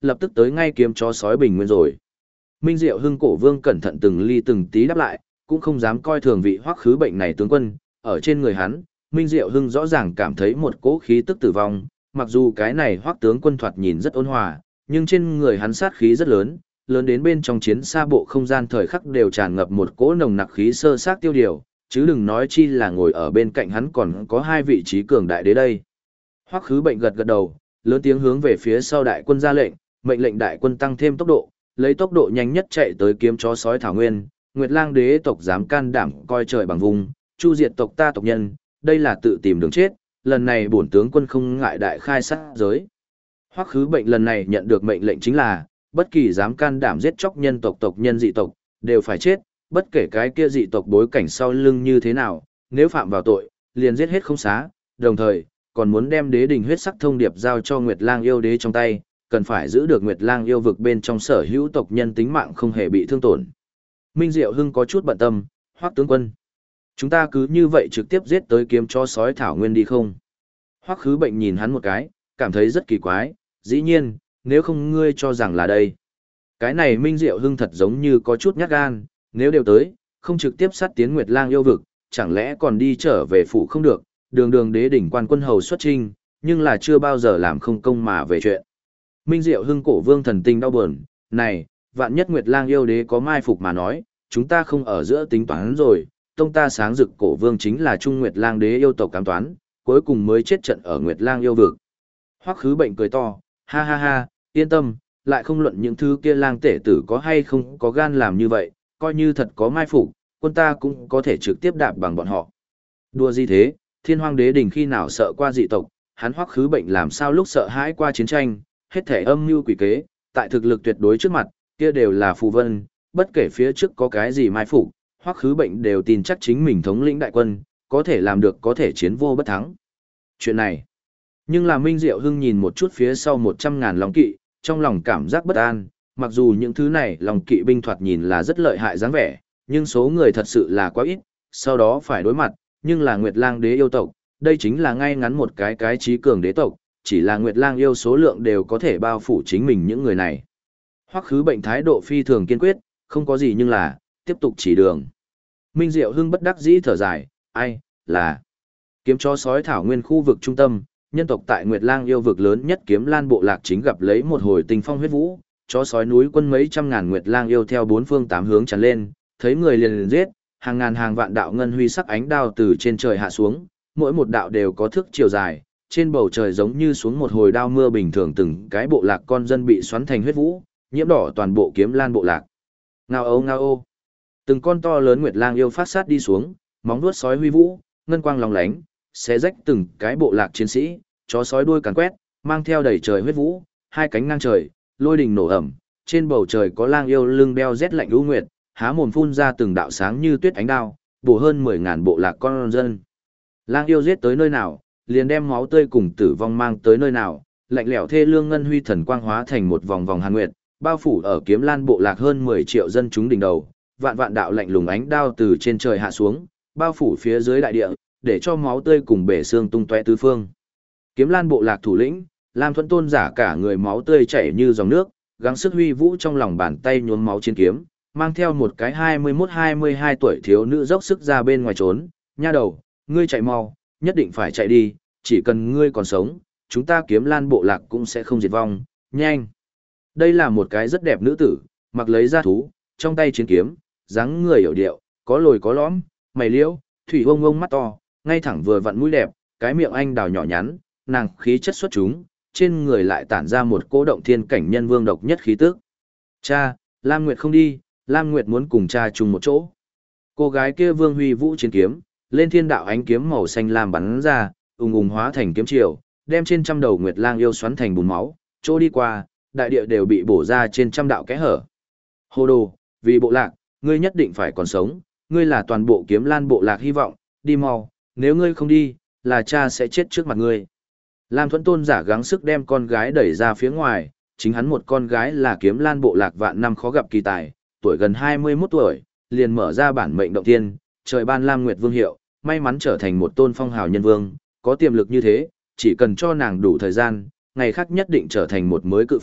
lập tức tới ngay kiếm chó sói bình nguyên rồi. Minh Diệu Hưng Cổ Vương cẩn thận từng ly từng tí đáp lại, cũng không dám coi thường vị Hoắc Khứ Bệnh này tướng quân, ở trên người hắn, Minh Diệu Hưng rõ ràng cảm thấy một cỗ khí tức tử vong, mặc dù cái này Hoắc tướng quân thoạt nhìn rất ôn hòa, nhưng trên người hắn sát khí rất lớn, lớn đến bên trong chiến xa bộ không gian thời khắc đều tràn ngập một cỗ nồng nặc khí sơ sát tiêu điều, chứ đừng nói chi là ngồi ở bên cạnh hắn còn có hai vị trí cường đại đế đây. Hoắc Khứ Bệnh gật gật đầu, lớn tiếng hướng về phía sau đại quân ra lệnh, mệnh lệnh đại quân tăng thêm tốc độ, lấy tốc độ nhanh nhất chạy tới kiếm chó sói thảo nguyên. Nguyệt Lang đế tộc dám can đảm coi trời bằng vùng, chu diệt tộc ta tộc nhân, đây là tự tìm đường chết, lần này bổn tướng quân không ngại đại khai sát giới. Hoắc Khứ Bệnh lần này nhận được mệnh lệnh chính là, bất kỳ dám can đảm giết chóc nhân tộc tộc nhân dị tộc, đều phải chết, bất kể cái kia dị tộc bối cảnh sau lưng như thế nào, nếu phạm vào tội, liền giết hết không xá, đồng thời, còn muốn đem đế đình huyết sắc thông điệp giao cho Nguyệt Lang yêu đế trong tay, cần phải giữ được Nguyệt Lang yêu vực bên trong sở hữu tộc nhân tính mạng không hề bị thương tổn. Minh Diệu Hưng có chút bận tâm, Hoắc tướng quân, chúng ta cứ như vậy trực tiếp giết tới kiếm chó sói thảo nguyên đi không? Hoắc Khứ Bệnh nhìn hắn một cái, cảm thấy rất kỳ quái, dĩ nhiên, nếu không ngươi cho rằng là đây. Cái này Minh Diệu Hưng thật giống như có chút nhát gan, nếu đều tới, không trực tiếp sát tiến Nguyệt Lang yêu vực, chẳng lẽ còn đi trở về phủ không được, đường đường đế đỉnh quan quân hầu xuất trinh, nhưng là chưa bao giờ làm không công mà về chuyện. Minh Diệu Hưng Cổ Vương thần tình đau buồn, này, vạn nhất Nguyệt Lang yêu đế có mai phục mà nói, chúng ta không ở giữa tính toán rồi, tông ta sáng rực Cổ Vương chính là Trung Nguyệt Lang đế yêu tộc cám toán, cuối cùng mới chết trận ở Nguyệt Lang yêu vực. Hoắc Khứ Bệnh cười to, ha ha ha, yên tâm, lại không luận những thứ kia lang tể tử có hay không có gan làm như vậy, coi như thật có mai phục, quân ta cũng có thể trực tiếp đạp bằng bọn họ. Đùa gì thế, Thiên Hoang đế đình khi nào sợ qua dị tộc, hắn Hoắc Khứ Bệnh làm sao lúc sợ hãi qua chiến tranh, hết thể âm mưu quỷ kế, tại thực lực tuyệt đối trước mặt, kia đều là phù vân, bất kể phía trước có cái gì mai phục, Hoắc Khứ Bệnh đều tin chắc chính mình thống lĩnh đại quân, có thể làm được có thể chiến vô bất thắng. Chuyện này, nhưng là Minh Diệu Hưng nhìn một chút phía sau 100.000 long kỵ, trong lòng cảm giác bất an, mặc dù những thứ này long kỵ binh thoạt nhìn là rất lợi hại dáng vẻ, nhưng số người thật sự là quá ít, sau đó phải đối mặt, nhưng là Nguyệt Lang đế yêu tộc, đây chính là ngay ngắn một cái trí cường đế tộc, chỉ là Nguyệt Lang yêu số lượng đều có thể bao phủ chính mình những người này. Hoắc Khứ Bệnh thái độ phi thường kiên quyết, không có gì nhưng là, tiếp tục chỉ đường. Minh Diệu Hưng bất đắc dĩ thở dài, ai, là kiếm chó sói thảo nguyên khu vực trung tâm, nhân tộc tại Nguyệt Lang yêu vực lớn nhất Kiếm Lan bộ lạc chính gặp lấy một hồi tình phong huyết vũ, chó sói núi quân mấy trăm ngàn Nguyệt Lang yêu theo bốn phương tám hướng tràn lên, thấy người liền giết, hàng ngàn hàng vạn đạo ngân huy sắc ánh đao từ trên trời hạ xuống, mỗi một đạo đều có thước chiều dài, trên bầu trời giống như xuống một hồi đao mưa bình thường, từng cái bộ lạc con dân bị xoắn thành huyết vũ, nhiễm đỏ toàn bộ Kiếm Lan bộ lạc. Ngao ô. Từng con to lớn Nguyệt Lang yêu phát sát đi xuống, móng vuốt sói huy vũ, ngân quang lóng lánh, xé rách từng cái bộ lạc chiến sĩ, chó sói đuôi càn quét, mang theo đầy trời huyết vũ, hai cánh ngang trời, lôi đình nổ ầm, trên bầu trời có lang yêu lưng đeo rét lạnh u nguyệt, há mồm phun ra từng đạo sáng như tuyết ánh đao, bổ hơn 10.000 bộ lạc con dân. Lang yêu giết tới nơi nào, liền đem máu tươi cùng tử vong mang tới nơi nào, lạnh lẽo thê lương ngân huy thần quang hóa thành một vòng vòng hàn nguyệt, bao phủ ở Kiếm Lan bộ lạc hơn 10 triệu dân chúng đỉnh đầu, vạn vạn đạo lạnh lùng ánh đao từ trên trời hạ xuống, bao phủ phía dưới đại địa, để cho máu tươi cùng bể xương tung tóe tứ phương. Kiếm Lan bộ lạc thủ lĩnh, Lam Thuẫn Tôn giả cả người máu tươi chảy như dòng nước, gắng sức huy vũ trong lòng bàn tay nhuốm máu chiến kiếm, mang theo một cái 21-22 tuổi thiếu nữ dốc sức ra bên ngoài trốn, nha đầu, ngươi chạy mau, nhất định phải chạy đi, chỉ cần ngươi còn sống, chúng ta Kiếm Lan bộ lạc cũng sẽ không diệt vong, nhanh. Đây là một cái rất đẹp nữ tử, mặc lấy da thú, trong tay chiến kiếm, dáng người hiểu điệu, có lồi có lõm, mày liễu, thủy ông ông mắt to, ngay thẳng vừa vặn mũi đẹp, cái miệng anh đào nhỏ nhắn, nàng khí chất xuất chúng, trên người lại tản ra một cỗ động thiên cảnh nhân vương độc nhất khí tức. Cha, Lam Nguyệt không đi, Lam Nguyệt muốn cùng cha chung một chỗ. Cô gái kia vương huy vũ chiến kiếm, lên thiên đạo ánh kiếm màu xanh lam bắn ra, ùng ùng hóa thành kiếm triều, đem trên trăm đầu Nguyệt Lang yêu xoắn thành bùn máu, chỗ đi qua, đại địa đều bị bổ ra trên trăm đạo kẽ hở. Hồ đồ, vì bộ lạc, ngươi nhất định phải còn sống, ngươi là toàn bộ Kiếm Lan bộ lạc hy vọng, đi mau, nếu ngươi không đi, là cha sẽ chết trước mặt ngươi. Lam Thuẫn Tôn giả gắng sức đem con gái đẩy ra phía ngoài, chính hắn một con gái là Kiếm Lan bộ lạc vạn năm khó gặp kỳ tài, tuổi gần 21 tuổi, liền mở ra bản mệnh động thiên, trời ban Lam Nguyệt Vương hiệu, may mắn trở thành một tôn phong hào nhân vương, có tiềm lực như thế, chỉ cần cho nàng đủ thời gian, ngày khác nhất định trở thành một mới cự phách,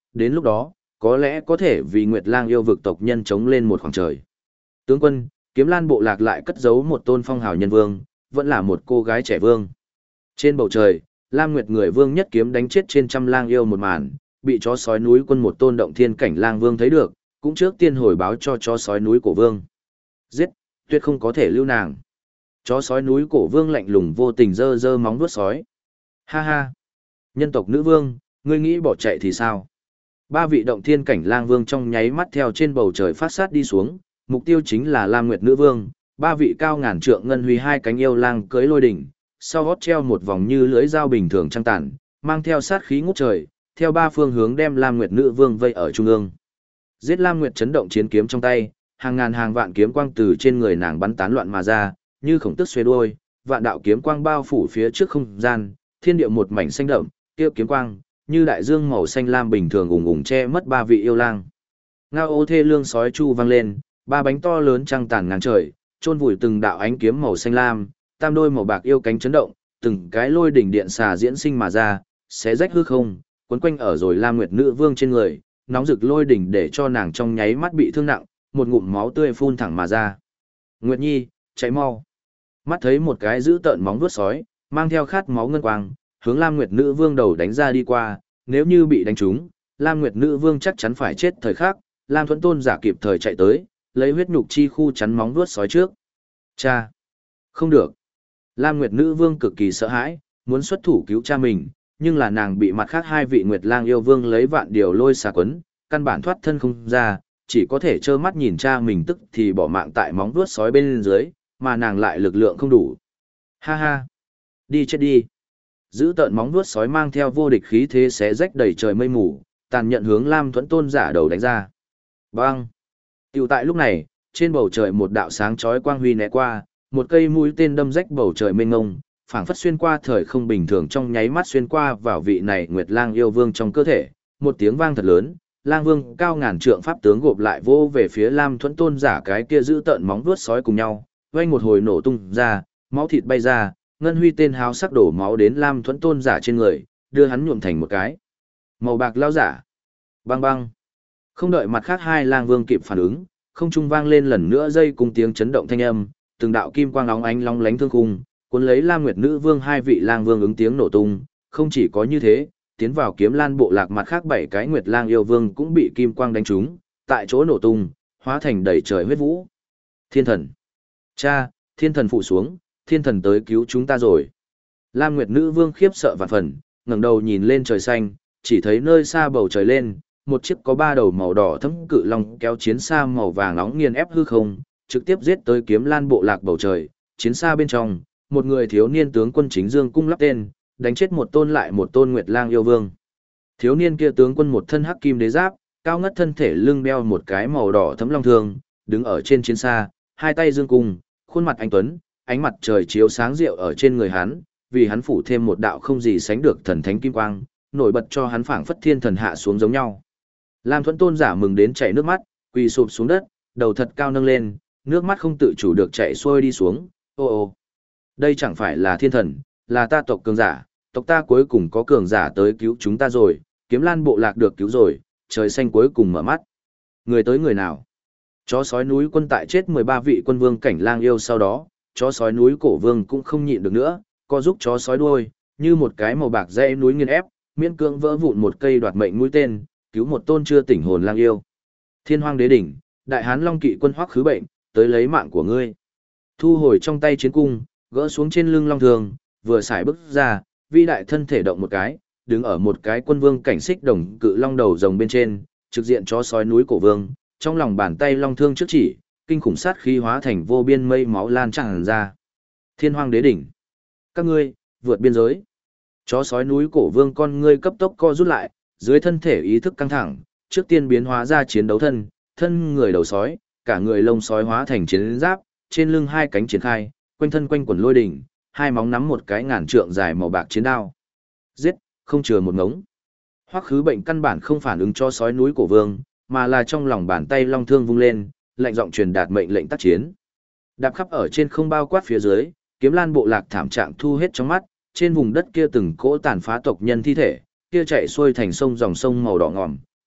đến lúc đó, có lẽ có thể vì Nguyệt Lang yêu vực tộc nhân chống lên một khoảng trời. Tướng quân, Kiếm Lan bộ lạc lại cất giấu một tôn phong hào nhân vương, vẫn là một cô gái trẻ vương. Trên bầu trời, Lam Nguyệt người vương nhất kiếm đánh chết trên trăm lang yêu một màn, bị chó sói núi quân một tôn động thiên cảnh lang vương thấy được, cũng trước tiên hồi báo cho chó sói núi cổ vương. Giết, tuyệt không có thể lưu nàng. Chó sói núi cổ vương lạnh lùng vô tình giơ giơ móng vuốt sói. Ha ha, nhân tộc nữ vương, ngươi nghĩ bỏ chạy thì sao? Ba vị động thiên cảnh lang vương trong nháy mắt theo trên bầu trời phát sát đi xuống, mục tiêu chính là Lam Nguyệt nữ vương. Ba vị cao ngàn trượng ngân huy hai cánh yêu lang cưới lôi đỉnh, sau gót treo một vòng như lưỡi dao bình thường trăng tàn, mang theo sát khí ngút trời, theo ba phương hướng đem Lam Nguyệt nữ vương vây ở trung ương. Giết Lam Nguyệt chấn động chiến kiếm trong tay, hàng ngàn hàng vạn kiếm quang từ trên người nàng bắn tán loạn mà ra, như khổng tức xuê đuôi, vạn đạo kiếm quang bao phủ phía trước không gian, thiên địa một mảnh xanh đậm, tiêu kiếm quang, như đại dương màu xanh lam bình thường ùng ùng che mất ba vị yêu lang. Ngao ô thê lương sói chu vang lên, ba bánh to lớn trăng tàn ngang trời, chôn vùi từng đạo ánh kiếm màu xanh lam, tam đôi màu bạc yêu cánh chấn động, từng cái lôi đỉnh điện xà diễn sinh mà ra, xé rách hư không, quấn quanh ở rồi Lam Nguyệt nữ vương trên người, nóng rực lôi đỉnh để cho nàng trong nháy mắt bị thương nặng, một ngụm máu tươi phun thẳng mà ra. Nguyệt Nhi, chạy mau. Mắt thấy một cái giữ tợn móng vuốt sói, mang theo khát máu ngân quang, hướng Lam Nguyệt nữ vương đầu đánh ra đi qua, nếu như bị đánh trúng, Lam Nguyệt nữ vương chắc chắn phải chết thời khắc, Lam Thuẫn Tôn giả kịp thời chạy tới, lấy huyết nhục chi khu chắn móng vuốt sói trước. Cha! Không được! Lam Nguyệt nữ vương cực kỳ sợ hãi, muốn xuất thủ cứu cha mình, nhưng là nàng bị mặt khác hai vị Nguyệt Lang yêu vương lấy vạn điều lôi xà quấn, căn bản thoát thân không ra, chỉ có thể trơ mắt nhìn cha mình tức thì bỏ mạng tại móng vuốt sói bên dưới, mà nàng lại lực lượng không đủ. Ha ha! Đi chết đi! Giữ tợn móng vuốt sói mang theo vô địch khí thế xé rách đầy trời mây mù, tàn nhận hướng Lam Thuẫn Tôn giả đầu đánh ra. Bang! Tiểu tại lúc này, trên bầu trời một đạo sáng chói quang huy né qua, một cây mũi tên đâm rách bầu trời mênh mông, phảng phất xuyên qua thời không bình thường trong nháy mắt xuyên qua vào vị này Nguyệt Lang yêu vương trong cơ thể, một tiếng vang thật lớn, Lang vương cao ngàn trượng pháp tướng gộp lại vô về phía Lam Thuẫn Tôn giả cái kia giữ tợn móng vuốt sói cùng nhau, vang một hồi nổ tung ra, máu thịt bay ra, ngân huy tên háo sắc đổ máu đến Lam Thuẫn Tôn giả trên người, đưa hắn nhuộm thành một cái màu bạc lao giả. Bang bang. Không đợi mặt khác hai lang vương kịp phản ứng, không trung vang lên lần nữa dây cùng tiếng chấn động thanh âm, từng đạo kim quang óng ánh long lánh thương khung, cuốn lấy Lam Nguyệt nữ vương hai vị lang vương ứng tiếng nổ tung, không chỉ có như thế, tiến vào Kiếm Lan bộ lạc mặt khác bảy cái Nguyệt Lang yêu vương cũng bị kim quang đánh trúng, tại chỗ nổ tung, hóa thành đầy trời huyết vũ. Thiên thần. Cha, thiên thần phụ xuống, thiên thần tới cứu chúng ta rồi. Lam Nguyệt nữ vương khiếp sợ vạn phần, ngẩng đầu nhìn lên trời xanh, chỉ thấy nơi xa bầu trời lên, một chiếc có ba đầu màu đỏ thẫm cự long kéo chiến xa màu vàng nóng nghiền ép hư không, trực tiếp giết tới Kiếm Lan bộ lạc bầu trời. Chiến xa bên trong, một người thiếu niên tướng quân chính dương cung lắp tên, đánh chết một tôn lại một tôn Nguyệt Lang yêu vương. Thiếu niên kia tướng quân một thân hắc kim đế giáp, cao ngất thân thể lưng đeo một cái màu đỏ thẫm long thương, đứng ở trên chiến xa, hai tay dương cung, khuôn mặt anh tuấn, ánh mặt trời chiếu sáng rượu ở trên người hắn, vì hắn phủ thêm một đạo không gì sánh được thần thánh kim quang, nổi bật cho hắn phảng phất thiên thần hạ xuống giống nhau. Lam Thuẫn Tôn giả mừng đến chảy nước mắt, quỳ sụp xuống đất, đầu thật cao nâng lên, nước mắt không tự chủ được chảy xuôi đi xuống. Ô ô, đây chẳng phải là thiên thần, là ta tộc cường giả, tộc ta cuối cùng có cường giả tới cứu chúng ta rồi, Kiếm Lan bộ lạc được cứu rồi, trời xanh cuối cùng mở mắt. Người tới người nào? Chó sói núi quân tại chết 13 vị quân vương cảnh lang yêu sau đó, chó sói núi cổ vương cũng không nhịn được nữa, co giúp chó sói đuôi, như một cái màu bạc dãy núi nghiền ép, miễn cưỡng vỡ vụn một cây đoạt mệnh mũi tên, cứu một tôn chưa tỉnh hồn lang yêu. Thiên Hoang Đế đỉnh, Đại Hán Long Kỵ quân Hoắc Khứ Bệnh, tới lấy mạng của ngươi. Thu hồi trong tay chiến cung, gỡ xuống trên lưng long thường, vừa xài bước ra, vi đại thân thể động một cái, đứng ở một cái quân vương cảnh xích đồng cự long đầu rồng bên trên, trực diện chó sói núi cổ vương, trong lòng bàn tay long thương trước chỉ, kinh khủng sát khí hóa thành vô biên mây máu lan tràn ra. Thiên Hoang Đế đỉnh, các ngươi vượt biên giới. Chó sói núi cổ vương con ngươi cấp tốc co rút lại, dưới thân thể ý thức căng thẳng, trước tiên biến hóa ra chiến đấu thân, thân người đầu sói, cả người lông sói hóa thành chiến giáp, trên lưng hai cánh triển khai, quanh thân quanh quần lôi đỉnh, hai móng nắm một cái ngàn trượng dài màu bạc chiến đao. Giết, không chừa một ngống. Hoắc Khứ Bệnh căn bản không phản ứng cho sói núi cổ vương, mà là trong lòng bàn tay long thương vung lên, lạnh giọng truyền đạt mệnh lệnh tác chiến. Đạp khắp ở trên không bao quát phía dưới, Kiếm Lan bộ lạc thảm trạng thu hết trong mắt, trên vùng đất kia từng cỗ tàn phá tộc nhân thi thể, kia chạy xuôi thành sông dòng sông màu đỏ ngòm,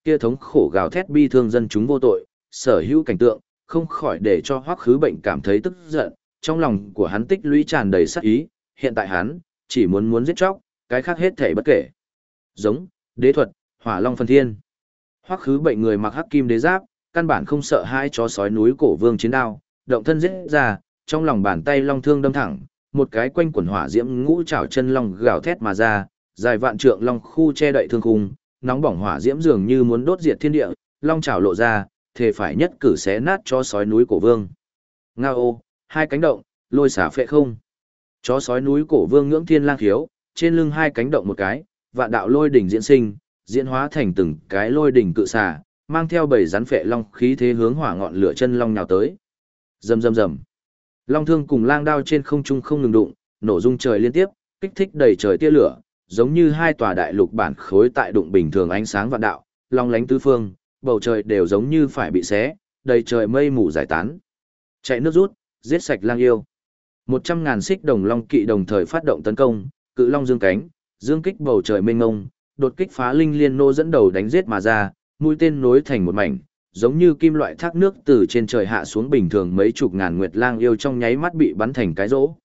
kia thống khổ gào thét bi thương dân chúng vô tội, sở hữu cảnh tượng, không khỏi để cho Hoắc Khứ Bệnh cảm thấy tức giận, trong lòng của hắn tích lũy tràn đầy sát ý, hiện tại hắn chỉ muốn giết chóc, cái khác hết thảy bất kể. Giống, đế thuật, Hỏa Long Phần Thiên. Hoắc Khứ Bệnh người mặc hắc kim đế giáp, căn bản không sợ hai chó sói núi cổ vương chiến đao, động thân giết ra, trong lòng bàn tay long thương đâm thẳng, một cái quanh quần hỏa diễm ngũ trảo chân long gào thét mà ra, dài vạn trượng long khu che đậy thương khung, nóng bỏng hỏa diễm dường như muốn đốt diệt thiên địa, long trảo lộ ra, thề phải nhất cử xé nát chó sói núi cổ vương. Ngao, hai cánh động, lôi xả phệ không. Chó sói núi cổ vương ngưỡng thiên lang khiếu, trên lưng hai cánh động một cái, vạn đạo lôi đỉnh diễn sinh, diễn hóa thành từng cái lôi đỉnh cự xả, mang theo bầy rắn phệ long khí thế hướng hỏa ngọn lửa chân long nhào tới. Rầm rầm rầm. Long thương cùng lang đao trên không trung không ngừng đụng, nổ rung trời liên tiếp, kích thích đầy trời tia lửa, giống như hai tòa đại lục bản khối tại đụng bình thường ánh sáng vạn đạo, long lánh tứ phương, bầu trời đều giống như phải bị xé, đầy trời mây mù giải tán. Chạy nước rút, giết sạch lang yêu. 100.000 xích đồng long kỵ đồng thời phát động tấn công, cự long dương cánh, dương kích bầu trời mênh mông, đột kích phá linh liên nô dẫn đầu đánh giết mà ra, mũi tên nối thành một mảnh, giống như kim loại thác nước từ trên trời hạ xuống bình thường, mấy chục ngàn nguyệt lang yêu trong nháy mắt bị bắn thành cái rỗ.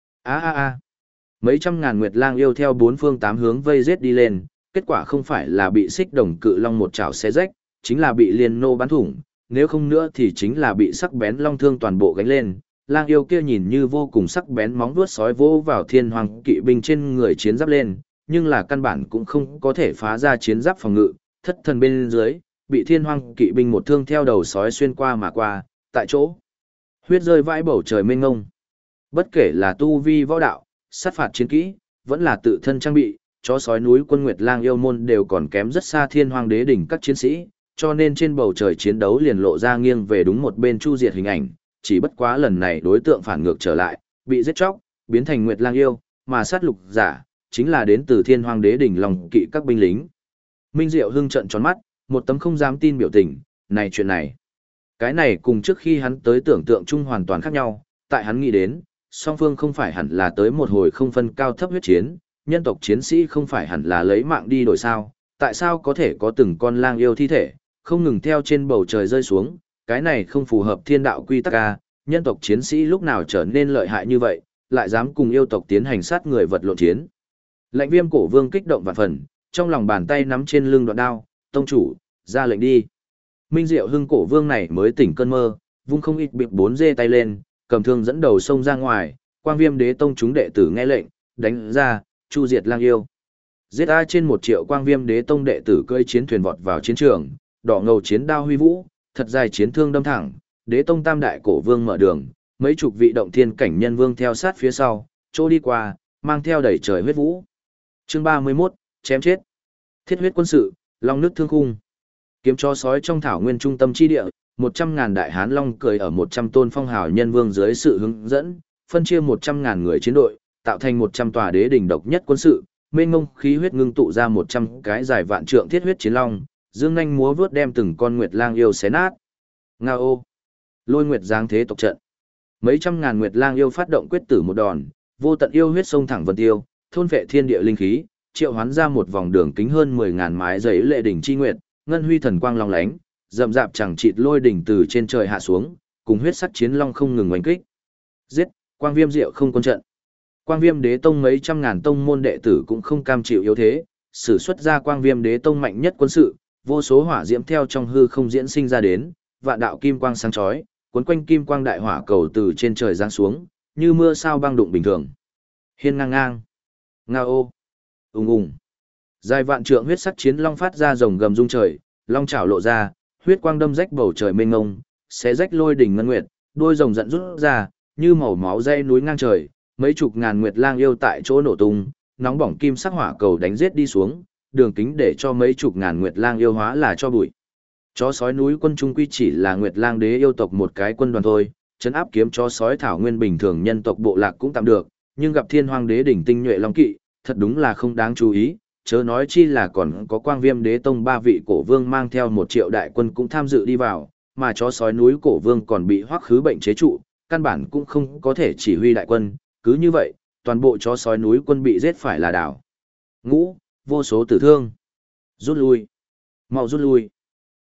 Mấy trăm ngàn nguyệt lang yêu theo bốn phương tám hướng vây giết đi lên, kết quả không phải là bị xích đồng cự long một chảo xé rách, chính là bị liên nô bắn thủng, nếu không nữa thì chính là bị sắc bén long thương toàn bộ gánh lên. Lang yêu kia nhìn như vô cùng sắc bén móng vuốt sói vỗ vào thiên hoàng kỵ binh trên người chiến giáp lên, nhưng là căn bản cũng không có thể phá ra chiến giáp phòng ngự, thất thần bên dưới, bị thiên hoàng kỵ binh một thương theo đầu sói xuyên qua mà qua, tại chỗ. Huyết rơi vãi bầu trời mênh ngông. Bất kể là tu vi võ đạo, sát phạt chiến kỹ, vẫn là tự thân trang bị, chó sói núi quân Nguyệt Lang yêu môn đều còn kém rất xa thiên hoàng đế đỉnh các chiến sĩ, cho nên trên bầu trời chiến đấu liền lộ ra nghiêng về đúng một bên chu diệt hình ảnh, chỉ bất quá lần này đối tượng phản ngược trở lại, bị giết chóc, biến thành Nguyệt Lang yêu, mà sát lục giả, chính là đến từ thiên hoàng đế đỉnh lòng kỵ các binh lính. Minh Diệu Hưng trợn tròn mắt, một tấm không dám tin biểu tình, này chuyện này. Cái này cùng trước khi hắn tới tưởng tượng chung hoàn toàn khác nhau, tại hắn nghĩ đến, song phương không phải hẳn là tới một hồi không phân cao thấp huyết chiến, nhân tộc chiến sĩ không phải hẳn là lấy mạng đi đổi sao, tại sao có thể có từng con lang yêu thi thể, không ngừng theo trên bầu trời rơi xuống, cái này không phù hợp thiên đạo quy tắc a, nhân tộc chiến sĩ lúc nào trở nên lợi hại như vậy, lại dám cùng yêu tộc tiến hành sát người vật lộn chiến. Lệnh Viêm Cổ Vương kích động vạn phần, trong lòng bàn tay nắm trên lưng đoạn đao, tông chủ, ra lệnh đi. Minh Diệu Hưng Cổ Vương này mới tỉnh cơn mơ, vung không ít bịp 4G tay lên, cầm thương dẫn đầu sông ra ngoài, Quang Viêm Đế Tông chúng đệ tử nghe lệnh, đánh ra, chu diệt lang yêu. Giết A trên 1 triệu Quang Viêm Đế Tông đệ tử cưỡi chiến thuyền vọt vào chiến trường, đỏ ngầu chiến đao huy vũ, thật dài chiến thương đâm thẳng, Đế Tông tam đại cổ vương mở đường, mấy chục vị động thiên cảnh nhân vương theo sát phía sau, trô đi qua, mang theo đầy trời huyết vũ. Chương 31, chém chết. Thiết huyết quân sự, long nước thương khung. Kiếm chó sói trong thảo nguyên trung tâm chi địa, 100.000 đại hán long cười ở 100 tôn phong hào nhân vương dưới sự hướng dẫn, phân chia 100.000 người chiến đội, tạo thành 100 tòa đế đỉnh độc nhất quân sự, mênh mông khí huyết ngưng tụ ra 100 cái dài vạn trượng thiết huyết chiến long, dương nhanh múa vớt đem từng con nguyệt lang yêu xé nát. Ngao, lôi nguyệt giáng thế tộc trận. Mấy trăm ngàn nguyệt lang yêu phát động quyết tử một đòn, vô tận yêu huyết sông thẳng vân tiêu, thôn vệ thiên địa linh khí, triệu hoán ra một vòng đường kính hơn 10.000 mái giấy lệ đỉnh chi nguyệt, ngân huy thần quang long lánh, rậm rạp chẳng chịt lôi đỉnh từ trên trời hạ xuống, cùng huyết sắc chiến long không ngừng oanh kích. Giết, Quang Viêm Diệu không quân trận. Quang Viêm Đế Tông mấy trăm ngàn tông môn đệ tử cũng không cam chịu yếu thế, sử xuất ra Quang Viêm Đế Tông mạnh nhất quân sự, vô số hỏa diễm theo trong hư không diễn sinh ra đến, vạn đạo kim quang sáng chói, cuốn quanh kim quang đại hỏa cầu từ trên trời giáng xuống, như mưa sao băng đụng bình thường. Hiên ngang ngang, ngao, ùng ùng. Dài vạn trượng huyết sắc chiến long phát ra rồng gầm rung trời, long chảo lộ ra, huyết quang đâm rách bầu trời mênh mông, xé rách lôi đỉnh ngân nguyệt, đôi rồng giận rút ra, như màu máu dây núi ngang trời, mấy chục ngàn nguyệt lang yêu tại chỗ nổ tung, nóng bỏng kim sắc hỏa cầu đánh giết đi xuống, đường kính để cho mấy chục ngàn nguyệt lang yêu hóa là cho bụi. Chó sói núi quân trung quy chỉ là nguyệt lang đế yêu tộc một cái quân đoàn thôi, trấn áp kiếm chó sói thảo nguyên bình thường nhân tộc bộ lạc cũng tạm được, nhưng gặp thiên hoàng đế đỉnh tinh nhuệ long kỵ, thật đúng là không đáng chú ý, chớ nói chi là còn có Quang Viêm Đế Tông 3 vị cổ vương mang theo 1 triệu đại quân cũng tham dự đi vào, mà chó sói núi cổ vương còn bị Hoắc Khứ Bệnh chế trụ, căn bản cũng không có thể chỉ huy đại quân, cứ như vậy, toàn bộ chó sói núi quân bị giết phải là đảo ngũ, vô số tử thương. Rút lui, mau rút lui.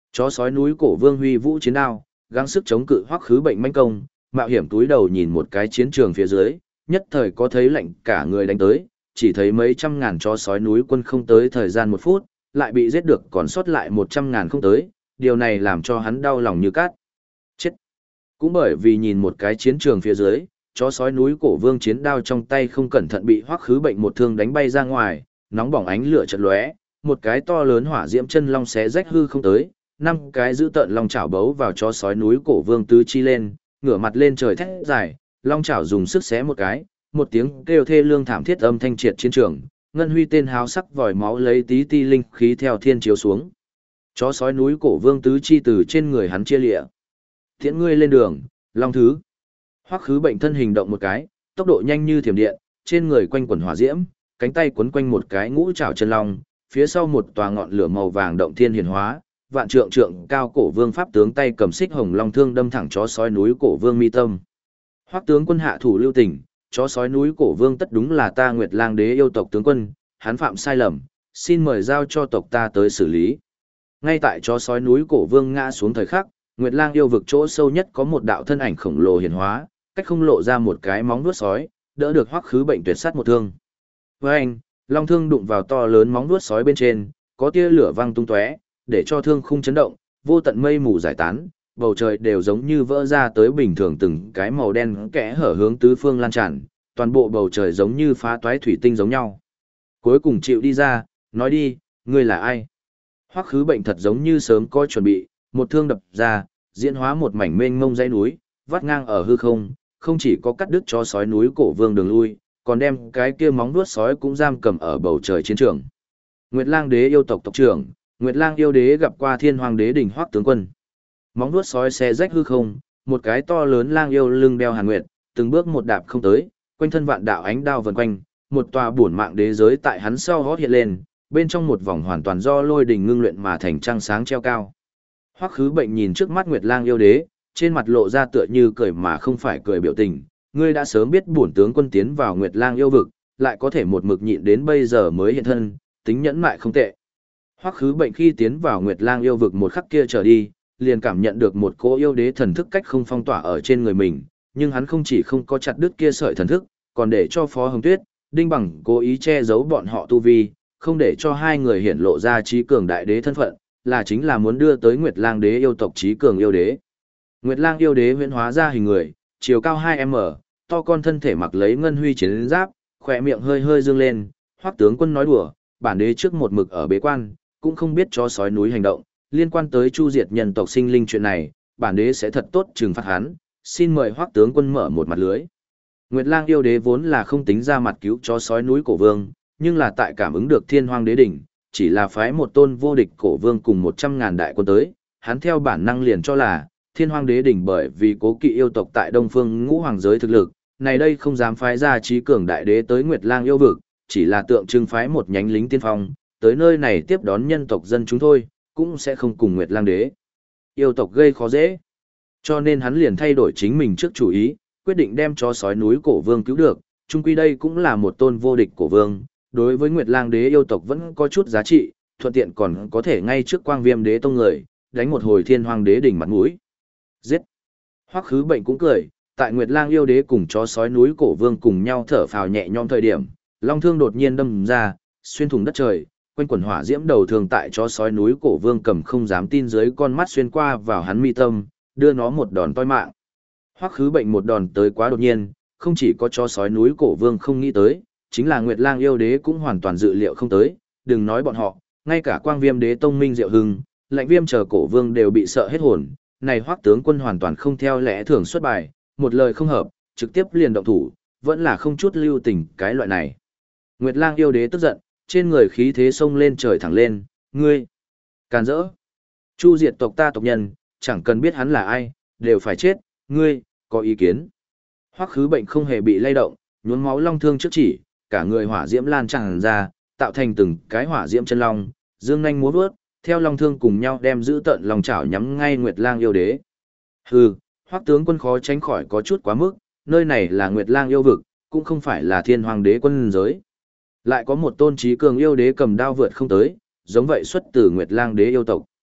Chó sói núi cổ vương huy vũ chiến đao, gắng sức chống cự Hoắc Khứ Bệnh manh công, mạo hiểm túi đầu nhìn một cái chiến trường phía dưới, nhất thời có thấy lạnh cả người đánh tới, chỉ thấy mấy trăm ngàn chó sói núi quân không tới thời gian 1 phút, lại bị giết được còn sót lại 100.000 không tới, điều này làm cho hắn đau lòng như cát. Chết! Cũng bởi vì nhìn một cái chiến trường phía dưới, chó sói núi cổ vương chiến đao trong tay không cẩn thận bị Hoắc Khứ Bệnh một thương đánh bay ra ngoài, nóng bỏng ánh lửa chợt lóe, một cái to lớn hỏa diễm chân long xé rách hư không tới, 5 cái giữ tợn long chảo bấu vào chó sói núi cổ vương tứ chi lên, ngửa mặt lên trời thét dài, long chảo dùng sức xé một cái, một tiếng kêu thê lương thảm thiết âm thanh triệt chiến trường, ngân huy tên háo sắc vòi máu lấy tí ti linh khí theo thiên chiếu xuống. Chó sói núi cổ vương tứ chi từ trên người hắn chia lịa. Thiện ngươi lên đường, long thứ. Hoắc Khứ Bệnh thân hình động một cái, tốc độ nhanh như thiểm điện, trên người quanh quần hỏa diễm, cánh tay quấn quanh một cái ngũ trảo chân long, phía sau một tòa ngọn lửa màu vàng động thiên hiển hóa, vạn trượng trượng cao cổ vương pháp tướng tay cầm xích hồng long thương đâm thẳng chó sói núi cổ vương mi tâm. Hoắc tướng quân hạ thủ lưu tình, chó sói núi cổ vương tất đúng là ta Nguyệt Lang đế yêu tộc tướng quân, hắn phạm sai lầm, xin mời giao cho tộc ta tới xử lý. Ngay tại chó sói núi cổ vương ngã xuống thời khắc, Nguyệt Lang yêu vực chỗ sâu nhất có một đạo thân ảnh khổng lồ hiển hóa, cách không lộ ra một cái móng vuốt sói, đỡ được Hoắc Khứ Bệnh tuyệt sát một thương. Với anh, long thương đụng vào to lớn móng vuốt sói bên trên, có tia lửa văng tung tóe, để cho thương khung chấn động, vô tận mây mù giải tán, bầu trời đều giống như vỡ ra tới bình thường từng cái màu đen kẽ hở hướng tứ phương lan tràn, toàn bộ bầu trời giống như phá toái thủy tinh giống nhau. Cuối cùng chịu đi ra, nói đi, ngươi là ai? Hoắc Khứ Bệnh thật giống như sớm có chuẩn bị, một thương đập ra, diễn hóa một mảnh mênh mông dãy núi, vắt ngang ở hư không, không chỉ có cắt đứt chó sói núi cổ vương đường lui, còn đem cái kia móng vuốt sói cũng giam cầm ở bầu trời chiến trường. Nguyệt Lang đế yêu tộc tộc trưởng, Nguyệt Lang yêu đế gặp qua Thiên Hoàng đế đỉnh Hoắc tướng quân. Móng vuốt sói xé rách hư không, một cái to lớn lang yêu lưng đeo Hàn Nguyệt, từng bước một đạp không tới, quanh thân vạn đạo ánh đao vần quanh, một tòa bổn mạng đế giới tại hắn sau hót hiện lên, bên trong một vòng hoàn toàn do lôi đình ngưng luyện mà thành trăng sáng treo cao. Hoắc Khứ Bệnh nhìn trước mắt Nguyệt Lang yêu đế, trên mặt lộ ra tựa như cười mà không phải cười biểu tình, ngươi đã sớm biết bổn tướng quân tiến vào Nguyệt Lang yêu vực, lại có thể một mực nhịn đến bây giờ mới hiện thân, tính nhẫn mại không tệ. Hoắc Khứ Bệnh khi tiến vào Nguyệt Lang yêu vực một khắc kia trở đi, liền cảm nhận được một cỗ yêu đế thần thức cách không phong tỏa ở trên người mình, nhưng hắn không chỉ không có chặt đứt kia sợi thần thức, còn để cho Phó Hồng Tuyết, Đinh Bằng cố ý che giấu bọn họ tu vi, không để cho hai người hiển lộ ra trí cường đại đế thân phận, là chính là muốn đưa tới Nguyệt Lang đế yêu tộc trí cường yêu đế. Nguyệt Lang yêu đế huyễn hóa ra hình người, chiều cao 2m, to con thân thể mặc lấy ngân huy chiến giáp, khỏe miệng hơi hơi dương lên, Hoắc tướng quân nói đùa, bản đế trước một mực ở bế quan, cũng không biết chó sói núi hành động, liên quan tới chu diệt nhân tộc sinh linh chuyện này, bản đế sẽ thật tốt trừng phạt hắn, xin mời Hoắc tướng quân mở một mặt lưới. Nguyệt Lang yêu đế vốn là không tính ra mặt cứu chó sói núi cổ vương, nhưng là tại cảm ứng được Thiên Hoàng đế đỉnh, chỉ là phái một tôn vô địch cổ vương cùng 100.000 đại quân tới, hắn theo bản năng liền cho là Thiên Hoàng đế đỉnh bởi vì cố kỵ yêu tộc tại Đông Phương Ngũ Hoàng giới thực lực, này đây không dám phái ra trí cường đại đế tới Nguyệt Lang yêu vực, chỉ là tượng trưng phái một nhánh lính tiên phong, tới nơi này tiếp đón nhân tộc dân chúng thôi, cũng sẽ không cùng Nguyệt Lang đế. Yêu tộc gây khó dễ. Cho nên hắn liền thay đổi chính mình trước chủ ý, quyết định đem chó sói núi cổ vương cứu được, chung quy đây cũng là một tôn vô địch cổ vương, đối với Nguyệt Lang đế yêu tộc vẫn có chút giá trị, thuận tiện còn có thể ngay trước Quang Viêm đế tông người, đánh một hồi Thiên Hoàng đế đỉnh mặt mũi. Giết. Hoắc Khứ Bệnh cũng cười, tại Nguyệt Lang yêu đế cùng chó sói núi cổ vương cùng nhau thở phào nhẹ nhõm thời điểm, long thương đột nhiên đâm ra, xuyên thủng đất trời, quanh quần hỏa diễm đầu thường tại chó sói núi cổ vương cầm không dám tin dưới con mắt xuyên qua vào hắn mi tâm, đưa nó một đòn toi mạng. Hoắc Khứ Bệnh một đòn tới quá đột nhiên, không chỉ có chó sói núi cổ vương không nghĩ tới, chính là Nguyệt Lang yêu đế cũng hoàn toàn dự liệu không tới, đừng nói bọn họ, ngay cả Quang Viêm đế tông Minh Diệu Hưng, Lạnh Viêm chờ cổ vương đều bị sợ hết hồn, này Hoắc tướng quân hoàn toàn không theo lẽ thường xuất bài, một lời không hợp, trực tiếp liền động thủ, vẫn là không chút lưu tình cái loại này. Nguyệt Lang yêu đế tức giận, trên người khí thế xông lên trời thẳng lên, ngươi, càn rỡ, chu diệt tộc ta tộc nhân, chẳng cần biết hắn là ai, đều phải chết, ngươi, có ý kiến. Hoắc Khứ Bệnh không hề bị lay động, nhuốm máu long thương trước chỉ, cả người hỏa diễm lan tràn ra, tạo thành từng cái hỏa diễm chân long, dương nhanh múa vớt, theo long thương cùng nhau đem giữ tận lòng chảo nhắm ngay Nguyệt Lang yêu đế. Hừ, Hoắc tướng quân khó tránh khỏi có chút quá mức, nơi này là Nguyệt Lang yêu vực, cũng không phải là Thiên Hoàng đế quân giới. Lại có một tôn trí cường yêu đế cầm đao vượt không tới, giống vậy xuất từ Nguyệt Lang đế yêu tộc.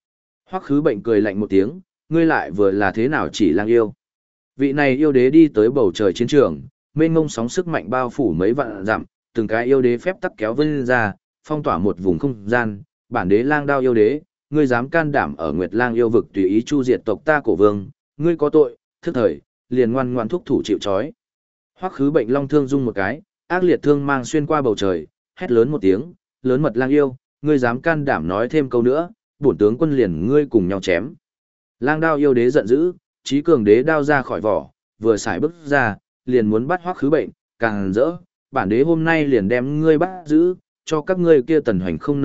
Hoắc Khứ Bệnh cười lạnh một tiếng, ngươi lại vừa là thế nào chỉ lang yêu. Vị này yêu đế đi tới bầu trời chiến trường, mênh mông sóng sức mạnh bao phủ mấy vạn dặm, từng cái yêu đế phép tắc kéo vân ra, phong tỏa một vùng không gian, bản đế lang đao yêu đế, ngươi dám can đảm ở Nguyệt Lang yêu vực tùy ý chu diệt tộc ta cổ vương, ngươi có tội, thức thời, liền ngoan ngoan thúc thủ chịu trói. Hoắc Khứ Bệnh long thương rung một cái, ác liệt thương mang xuyên qua bầu trời, hét lớn một tiếng, lớn mật lang yêu, ngươi dám can đảm nói thêm câu nữa, bổn tướng quân liền ngươi cùng nhau chém. Lang đao yêu đế giận dữ, trí cường đế đao ra khỏi vỏ, vừa xài bước ra, liền muốn bắt Hoắc Khứ Bệnh, càng rỡ, bản đế hôm nay liền đem ngươi bắt giữ, cho các ngươi kia tần hoành không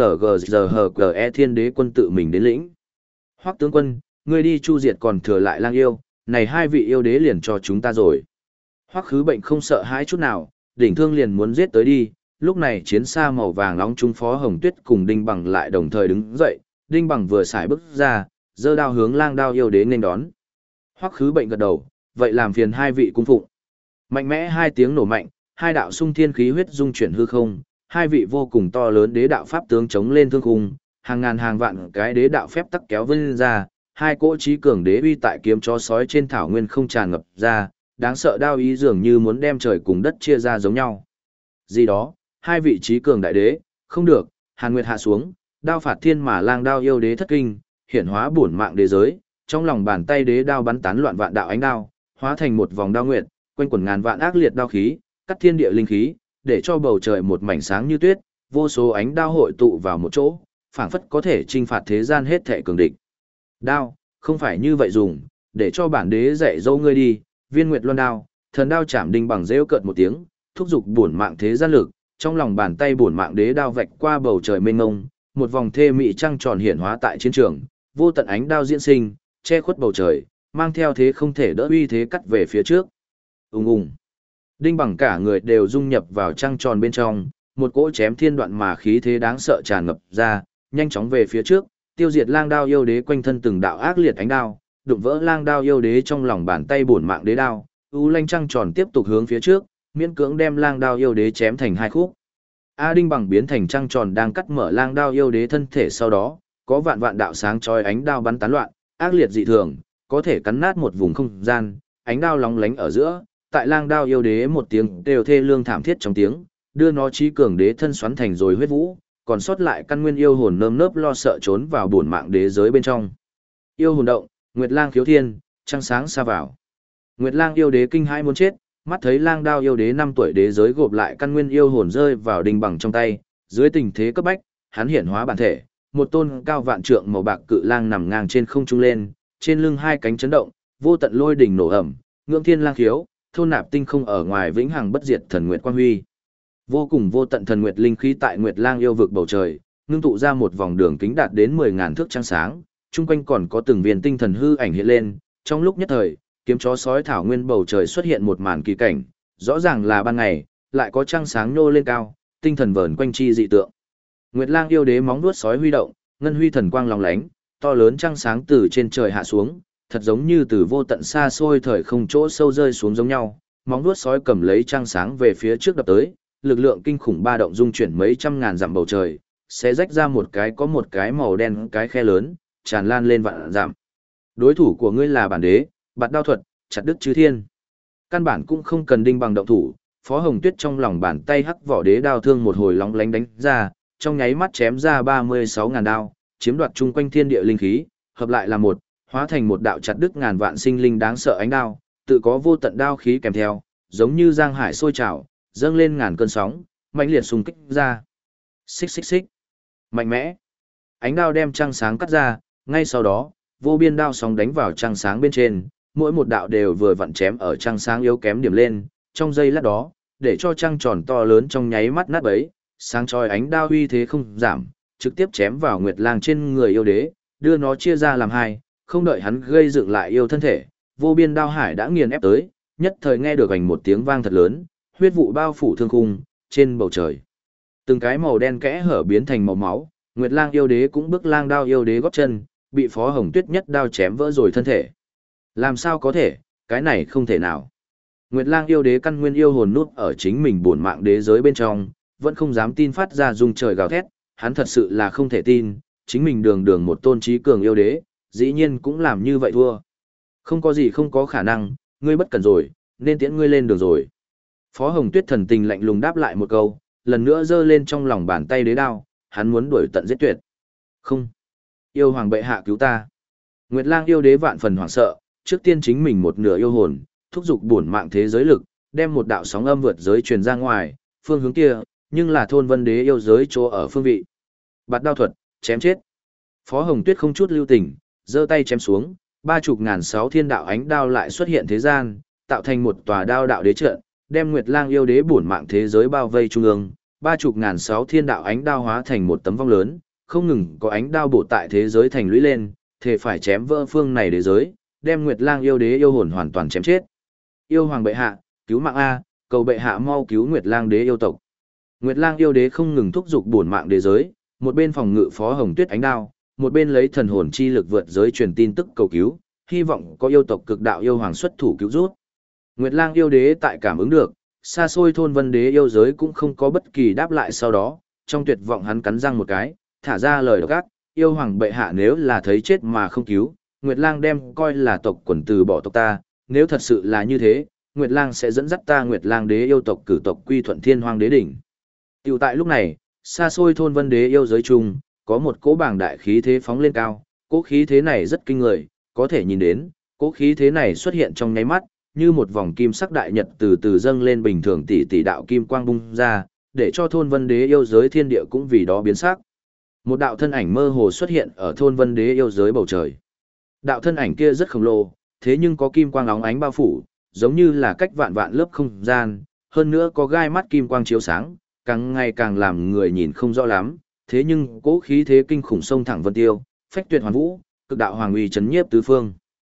NGZHGE thiên đế quân tự mình đến lĩnh. Hoắc tướng quân, ngươi đi chu diệt còn thừa lại lang yêu, này hai vị yêu đế liền cho chúng ta rồi. Hoắc Khứ Bệnh không sợ hãi chút nào, đỉnh thương liền muốn giết tới đi, lúc này chiến xa màu vàng nóng trung Phó Hồng Tuyết cùng Đinh Bằng lại đồng thời đứng dậy, Đinh Bằng vừa xài bước ra, giơ đao hướng lang đao yêu đế nên đón. Hoắc Khứ Bệnh gật đầu, vậy làm phiền hai vị cung phụng. Mạnh mẽ hai tiếng nổ mạnh, hai đạo xung thiên khí huyết dung chuyển hư không, hai vị vô cùng to lớn đế đạo pháp tướng chống lên thương khung, hàng ngàn hàng vạn cái đế đạo phép tắc kéo vân ra, hai cỗ trí cường đế uy tại kiếm chó sói trên thảo nguyên không tràn ngập ra, đáng sợ đao ý dường như muốn đem trời cùng đất chia ra giống nhau. Gì đó, hai vị trí cường đại đế, không được, Hàn Nguyệt hạ xuống, đao phạt thiên mà lang đao yêu đế thất kinh, hiển hóa bổn mạng đế giới, trong lòng bàn tay đế đao bắn tán loạn vạn đạo ánh đao, hóa thành một vòng đao nguyệt, quanh quẩn ngàn vạn ác liệt đao khí, cắt thiên địa linh khí, để cho bầu trời một mảnh sáng như tuyết, vô số ánh đao hội tụ vào một chỗ, phảng phất có thể chinh phạt thế gian hết thệ cường địch. Đao, không phải như vậy dùng, để cho bản đế dạy dỗ ngươi đi, Viên Nguyệt Loan đao, thần đao chạm Đinh Bằng rêu cợt một tiếng, thúc giục bổn mạng thế gian lực, trong lòng bàn tay bổn mạng đế đao vạch qua bầu trời mênh mông, một vòng thê mị trăng tròn hiển hóa tại chiến trường, vô tận ánh đao diễn sinh, che khuất bầu trời, mang theo thế không thể đỡ uy thế cắt về phía trước. Ùng ùng. Đinh Bằng cả người đều dung nhập vào trăng tròn bên trong, một cỗ chém thiên đoạn mà khí thế đáng sợ tràn ngập ra, nhanh chóng về phía trước, tiêu diệt lang đao yêu đế quanh thân từng đạo ác liệt ánh đao, đụng vỡ lang đao yêu đế trong lòng bàn tay bổn mạng đế đao, u lanh trăng tròn tiếp tục hướng phía trước, miễn cưỡng đem lang đao yêu đế chém thành hai khúc. Đinh Bằng biến thành trăng tròn đang cắt mở lang đao yêu đế thân thể, sau đó có vạn vạn đạo sáng chói ánh đao bắn tán loạn, ác liệt dị thường, có thể cắn nát một vùng không gian, ánh đao lóng lánh ở giữa, tại lang đao yêu đế một tiếng đều thê lương thảm thiết trong tiếng, đưa nó trí cường đế thân xoắn thành rồi huyết vũ, còn sót lại căn nguyên yêu hồn nơm nớp lo sợ trốn vào bổn mạng đế giới bên trong. Yêu hồn động, Nguyệt Lang khiếu thiên, trăng sáng xa vào. Nguyệt Lang yêu đế kinh hãi muốn chết, mắt thấy lang đao yêu đế 5 tuổi đế giới gộp lại căn nguyên yêu hồn rơi vào Đinh Bằng trong tay, dưới tình thế cấp bách, hắn hiển hóa bản thể, một tôn cao vạn trượng màu bạc cự lang nằm ngang trên không trung lên, trên lưng hai cánh chấn động, vô tận lôi đỉnh nổ ầm, ngưỡng thiên lang khiếu, thôn nạp tinh không ở ngoài vĩnh hằng bất diệt thần nguyệt quang huy. Vô cùng vô tận thần nguyệt linh khí tại Nguyệt Lang yêu vực bầu trời, ngưng tụ ra một vòng đường kính đạt đến 10.000 thước trăng sáng, chung quanh còn có từng viên tinh thần hư ảnh hiện lên, trong lúc nhất thời, kiếm chó sói thảo nguyên bầu trời xuất hiện một màn kỳ cảnh, rõ ràng là ban ngày, lại có trăng sáng nhô lên cao, tinh thần vờn quanh chi dị tượng. Nguyệt Lang yêu đế móng vuốt sói huy động, ngân huy thần quang lóng lánh, to lớn trăng sáng từ trên trời hạ xuống, thật giống như từ vô tận xa xôi thời không chỗ sâu rơi xuống giống nhau, móng vuốt sói cầm lấy trăng sáng về phía trước đập tới, lực lượng kinh khủng ba động dung chuyển mấy trăm ngàn dặm bầu trời, sẽ rách ra một cái màu đen cái khe lớn, tràn lan lên vạn dặm. Đối thủ của ngươi là bản đế, bạt đao thuật, chặt đứt chư thiên. Căn bản cũng không cần Đinh Bằng động thủ, Phó Hồng Tuyết trong lòng bàn tay hắc vỏ đế đao thương một hồi lóng lánh đánh ra, trong nháy mắt chém ra 36.000 đao, chiếm đoạt chung quanh thiên địa linh khí, hợp lại là một, hóa thành một đạo chặt đứt ngàn vạn sinh linh đáng sợ ánh đao, tự có vô tận đao khí kèm theo, giống như giang hải sôi trào, dâng lên ngàn cơn sóng, mãnh liệt xung kích ra. Xích xích xích. Mạnh mẽ. Ánh đao đem trăng sáng cắt ra, ngay sau đó, vô biên đao sóng đánh vào trăng sáng bên trên, mỗi một đạo đều vừa vặn chém ở trăng sáng yếu kém điểm lên, trong giây lát đó, để cho trăng tròn to lớn trong nháy mắt nát bấy, sáng chói ánh đao uy thế không giảm, trực tiếp chém vào Nguyệt Lang trên người yêu đế, đưa nó chia ra làm hai, không đợi hắn gây dựng lại yêu thân thể, vô biên đao hải đã nghiền ép tới, nhất thời nghe được ảnh một tiếng vang thật lớn, huyết vụ bao phủ thương khung, trên bầu trời. Từng cái màu đen kẽ hở biến thành màu máu, Nguyệt Lang yêu đế cũng bước lang đao yêu đế góp chân, bị Phó Hồng Tuyết nhất đao chém vỡ rồi thân thể. Làm sao có thể, cái này không thể nào. Nguyệt Lang yêu đế căn nguyên yêu hồn nút ở chính mình bổn mạng đế giới bên trong, vẫn không dám tin phát ra rung trời gào thét, hắn thật sự là không thể tin, chính mình đường đường một tôn trí cường yêu đế, dĩ nhiên cũng làm như vậy thua. Không có gì không có khả năng, ngươi bất cần rồi, nên tiễn ngươi lên đường rồi. Phó Hồng Tuyết thần tình lạnh lùng đáp lại một câu, lần nữa giơ lên trong lòng bàn tay đế đao, hắn muốn đuổi tận giết tuyệt. Không. Yêu hoàng bệ hạ cứu ta. Nguyệt Lang yêu đế vạn phần hoảng sợ, trước tiên chính mình một nửa yêu hồn, thúc giục bổn mạng thế giới lực, đem một đạo sóng âm vượt giới truyền ra ngoài, phương hướng kia, nhưng là thôn vân đế yêu giới chỗ ở phương vị. Bạt đao thuật, chém chết. Phó Hồng Tuyết không chút lưu tình, giơ tay chém xuống, 30.600 thiên đạo ánh đao lại xuất hiện thế gian, tạo thành một tòa đao đạo đế trận, đem Nguyệt Lang yêu đế bổn mạng thế giới bao vây trung ương, 30.600 thiên đạo ánh đao hóa thành một tấm vong lớn, không ngừng có ánh đao bổ tại thế giới thành lũy lên, thể phải chém vỡ phương này đế giới, đem Nguyệt Lang yêu đế yêu hồn hoàn toàn chém chết. Yêu hoàng bệ hạ, cứu mạng a, cầu bệ hạ mau cứu Nguyệt Lang đế yêu tộc. Nguyệt Lang yêu đế không ngừng thúc giục bổn mạng đế giới, một bên phòng ngự Phó Hồng Tuyết ánh đao, một bên lấy thần hồn chi lực vượt giới truyền tin tức cầu cứu, hy vọng có yêu tộc cực đạo yêu hoàng xuất thủ cứu rút. Nguyệt Lang yêu đế tại cảm ứng được, xa xôi thôn vân đế yêu giới cũng không có bất kỳ đáp lại sau đó, trong tuyệt vọng hắn cắn răng một cái, thả ra lời độc ác, yêu hoàng bệ hạ nếu là thấy chết mà không cứu, Nguyệt Lang đem coi là tộc quần từ bỏ tộc ta, nếu thật sự là như thế, Nguyệt Lang sẽ dẫn dắt ta Nguyệt Lang đế yêu tộc cử tộc quy thuận Thiên Hoang đế đỉnh. Tiểu tại lúc này, xa xôi thôn vân đế yêu giới chung, có một cỗ bảng đại khí thế phóng lên cao, cỗ khí thế này rất kinh người, có thể nhìn đến, cỗ khí thế này xuất hiện trong nháy mắt, như một vòng kim sắc đại nhật từ từ dâng lên bình thường tỷ tỷ đạo kim quang bung ra, để cho thôn vân đế yêu giới thiên địa cũng vì đó biến sắc. Một đạo thân ảnh mơ hồ xuất hiện ở thôn vân đế yêu giới bầu trời. Đạo thân ảnh kia rất khổng lồ, thế nhưng có kim quang óng ánh bao phủ, giống như là cách vạn vạn lớp không gian, hơn nữa có gai mắt kim quang chiếu sáng, càng ngày càng làm người nhìn không rõ lắm, thế nhưng cỗ khí thế kinh khủng sông thẳng vân tiêu, phách tuyệt hoàn vũ, cực đạo hoàng uy chấn nhiếp tứ phương.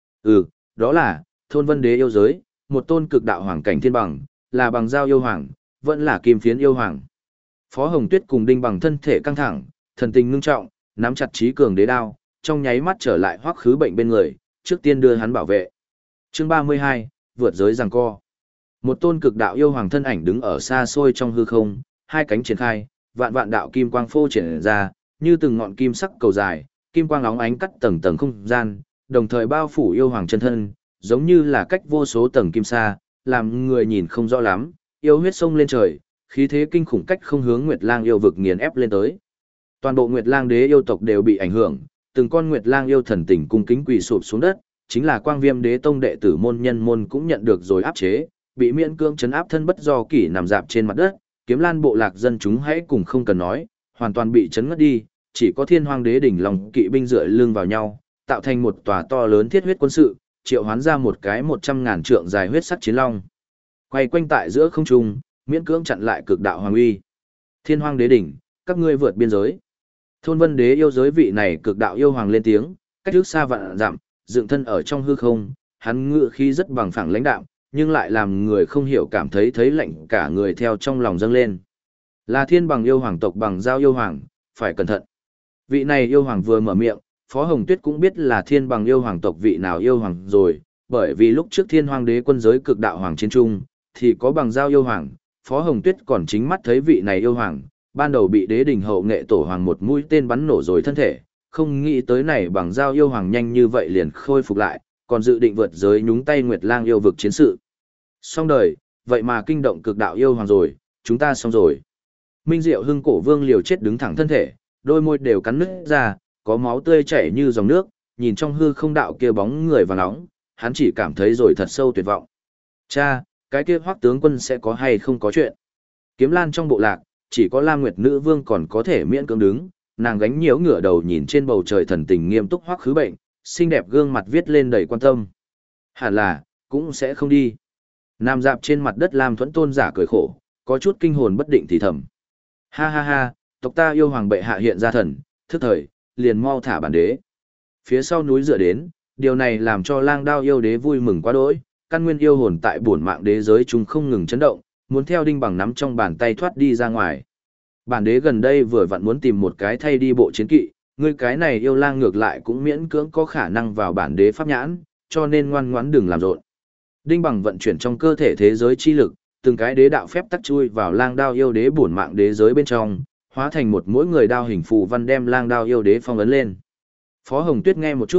Đó là thôn vân đế yêu giới, một tôn cực đạo hoàng cảnh thiên bằng, là bằng giao yêu hoàng, vẫn là kim phiến yêu hoàng. Phó Hồng Tuyết cùng Đinh Bằng thân thể căng thẳng, thần tình ngưng trọng, nắm chặt trí cường đế đao, trong nháy mắt trở lại Hoắc Khứ Bệnh bên người, trước tiên đưa hắn bảo vệ. Chương 32, vượt giới giằng co. Một tôn cực đạo yêu hoàng thân ảnh đứng ở xa xôi trong hư không, hai cánh triển khai, vạn vạn đạo kim quang phô triển ra, như từng ngọn kim sắc cầu dài, kim quang óng ánh cắt tầng tầng không gian, đồng thời bao phủ yêu hoàng chân thân, giống như là cách vô số tầng kim sa, làm người nhìn không rõ lắm, yêu huyết sông lên trời, khí thế kinh khủng cách không hướng Nguyệt Lang yêu vực nghiền ép lên tới. Toàn bộ Nguyệt Lang đế yêu tộc đều bị ảnh hưởng, từng con Nguyệt Lang yêu thần tình cung kính quỳ sụp xuống đất, chính là Quang Viêm đế tông đệ tử môn nhân môn cũng nhận được rồi áp chế, bị miễn cưỡng trấn áp thân bất do kỷ nằm dạp trên mặt đất, Kiếm Lan bộ lạc dân chúng hãy cùng không cần nói, hoàn toàn bị chấn ngất đi, chỉ có Thiên Hoang đế đỉnh lòng kỵ binh dựa lưng vào nhau, tạo thành một tòa to lớn thiết huyết quân sự, triệu hoán ra một cái 100.000 trượng dài huyết sắc chiến long. Quay quanh tại giữa không trung, miễn cưỡng chặn lại cực đạo hoàng uy. Thiên Hoang đế đỉnh, các ngươi vượt biên giới. Thôn vân đế yêu giới vị này cực đạo yêu hoàng lên tiếng, cách trước xa vạn dặm, dựng thân ở trong hư không, hắn ngựa khí rất bằng phẳng lãnh đạm, nhưng lại làm người không hiểu cảm thấy lạnh cả người theo trong lòng dâng lên. Là thiên bằng yêu hoàng tộc bằng giao yêu hoàng, phải cẩn thận. Vị này yêu hoàng vừa mở miệng, Phó Hồng Tuyết cũng biết là thiên bằng yêu hoàng tộc vị nào yêu hoàng rồi, bởi vì lúc trước Thiên Hoang đế quân giới cực đạo hoàng chiến trung, thì có bằng giao yêu hoàng, Phó Hồng Tuyết còn chính mắt thấy vị này yêu hoàng, ban đầu bị đế đình hậu nghệ tổ hoàng một mũi tên bắn nổ rồi thân thể, không nghĩ tới này bằng giao yêu hoàng nhanh như vậy liền khôi phục lại, còn dự định vượt giới nhúng tay Nguyệt Lang yêu vực chiến sự. Xong đời, vậy mà kinh động cực đạo yêu hoàng rồi, chúng ta xong rồi. Minh Diệu Hưng cổ vương liều chết đứng thẳng thân thể, đôi môi đều cắn nứt ra, có máu tươi chảy như dòng nước, nhìn trong hư không đạo kia bóng người vàng nóng, hắn chỉ cảm thấy rồi thật sâu tuyệt vọng. Cha, cái kia Hoắc tướng quân sẽ có hay không có chuyện? Kiếm Lan trong bộ lạc, chỉ có Lam Nguyệt nữ vương còn có thể miễn cưỡng đứng, nàng gánh nhiễu ngửa đầu nhìn trên bầu trời thần tình nghiêm túc Hoắc Khứ Bệnh, xinh đẹp gương mặt viết lên đầy quan tâm. Hẳn là, cũng sẽ không đi. Nằm dạp trên mặt đất Lam Thuẫn Tôn giả cười khổ, có chút kinh hồn bất định thì thầm. Ha ha ha, tộc ta yêu hoàng bệ hạ hiện ra thần, thức thời, liền mau thả bản đế. Phía sau núi dựa đến, điều này làm cho Lang Đao yêu đế vui mừng quá đỗi, căn nguyên yêu hồn tại bổn mạng đế giới chúng không ngừng chấn động, muốn theo Đinh Bằng nắm trong bàn tay thoát đi ra ngoài. Bản đế gần đây vừa vặn muốn tìm một cái thay đi bộ chiến kỵ, ngươi cái này yêu lang ngược lại cũng miễn cưỡng có khả năng vào bản đế pháp nhãn, cho nên ngoan ngoãn đừng làm rộn. Đinh Bằng vận chuyển trong cơ thể thế giới chi lực, từng cái đế đạo phép tắc chui vào Lang Đao yêu đế bổn mạng đế giới bên trong, hóa thành một mỗi người đao hình phù văn đem Lang Đao yêu đế phong ấn lên. Phó Hồng Tuyết nghe một chút,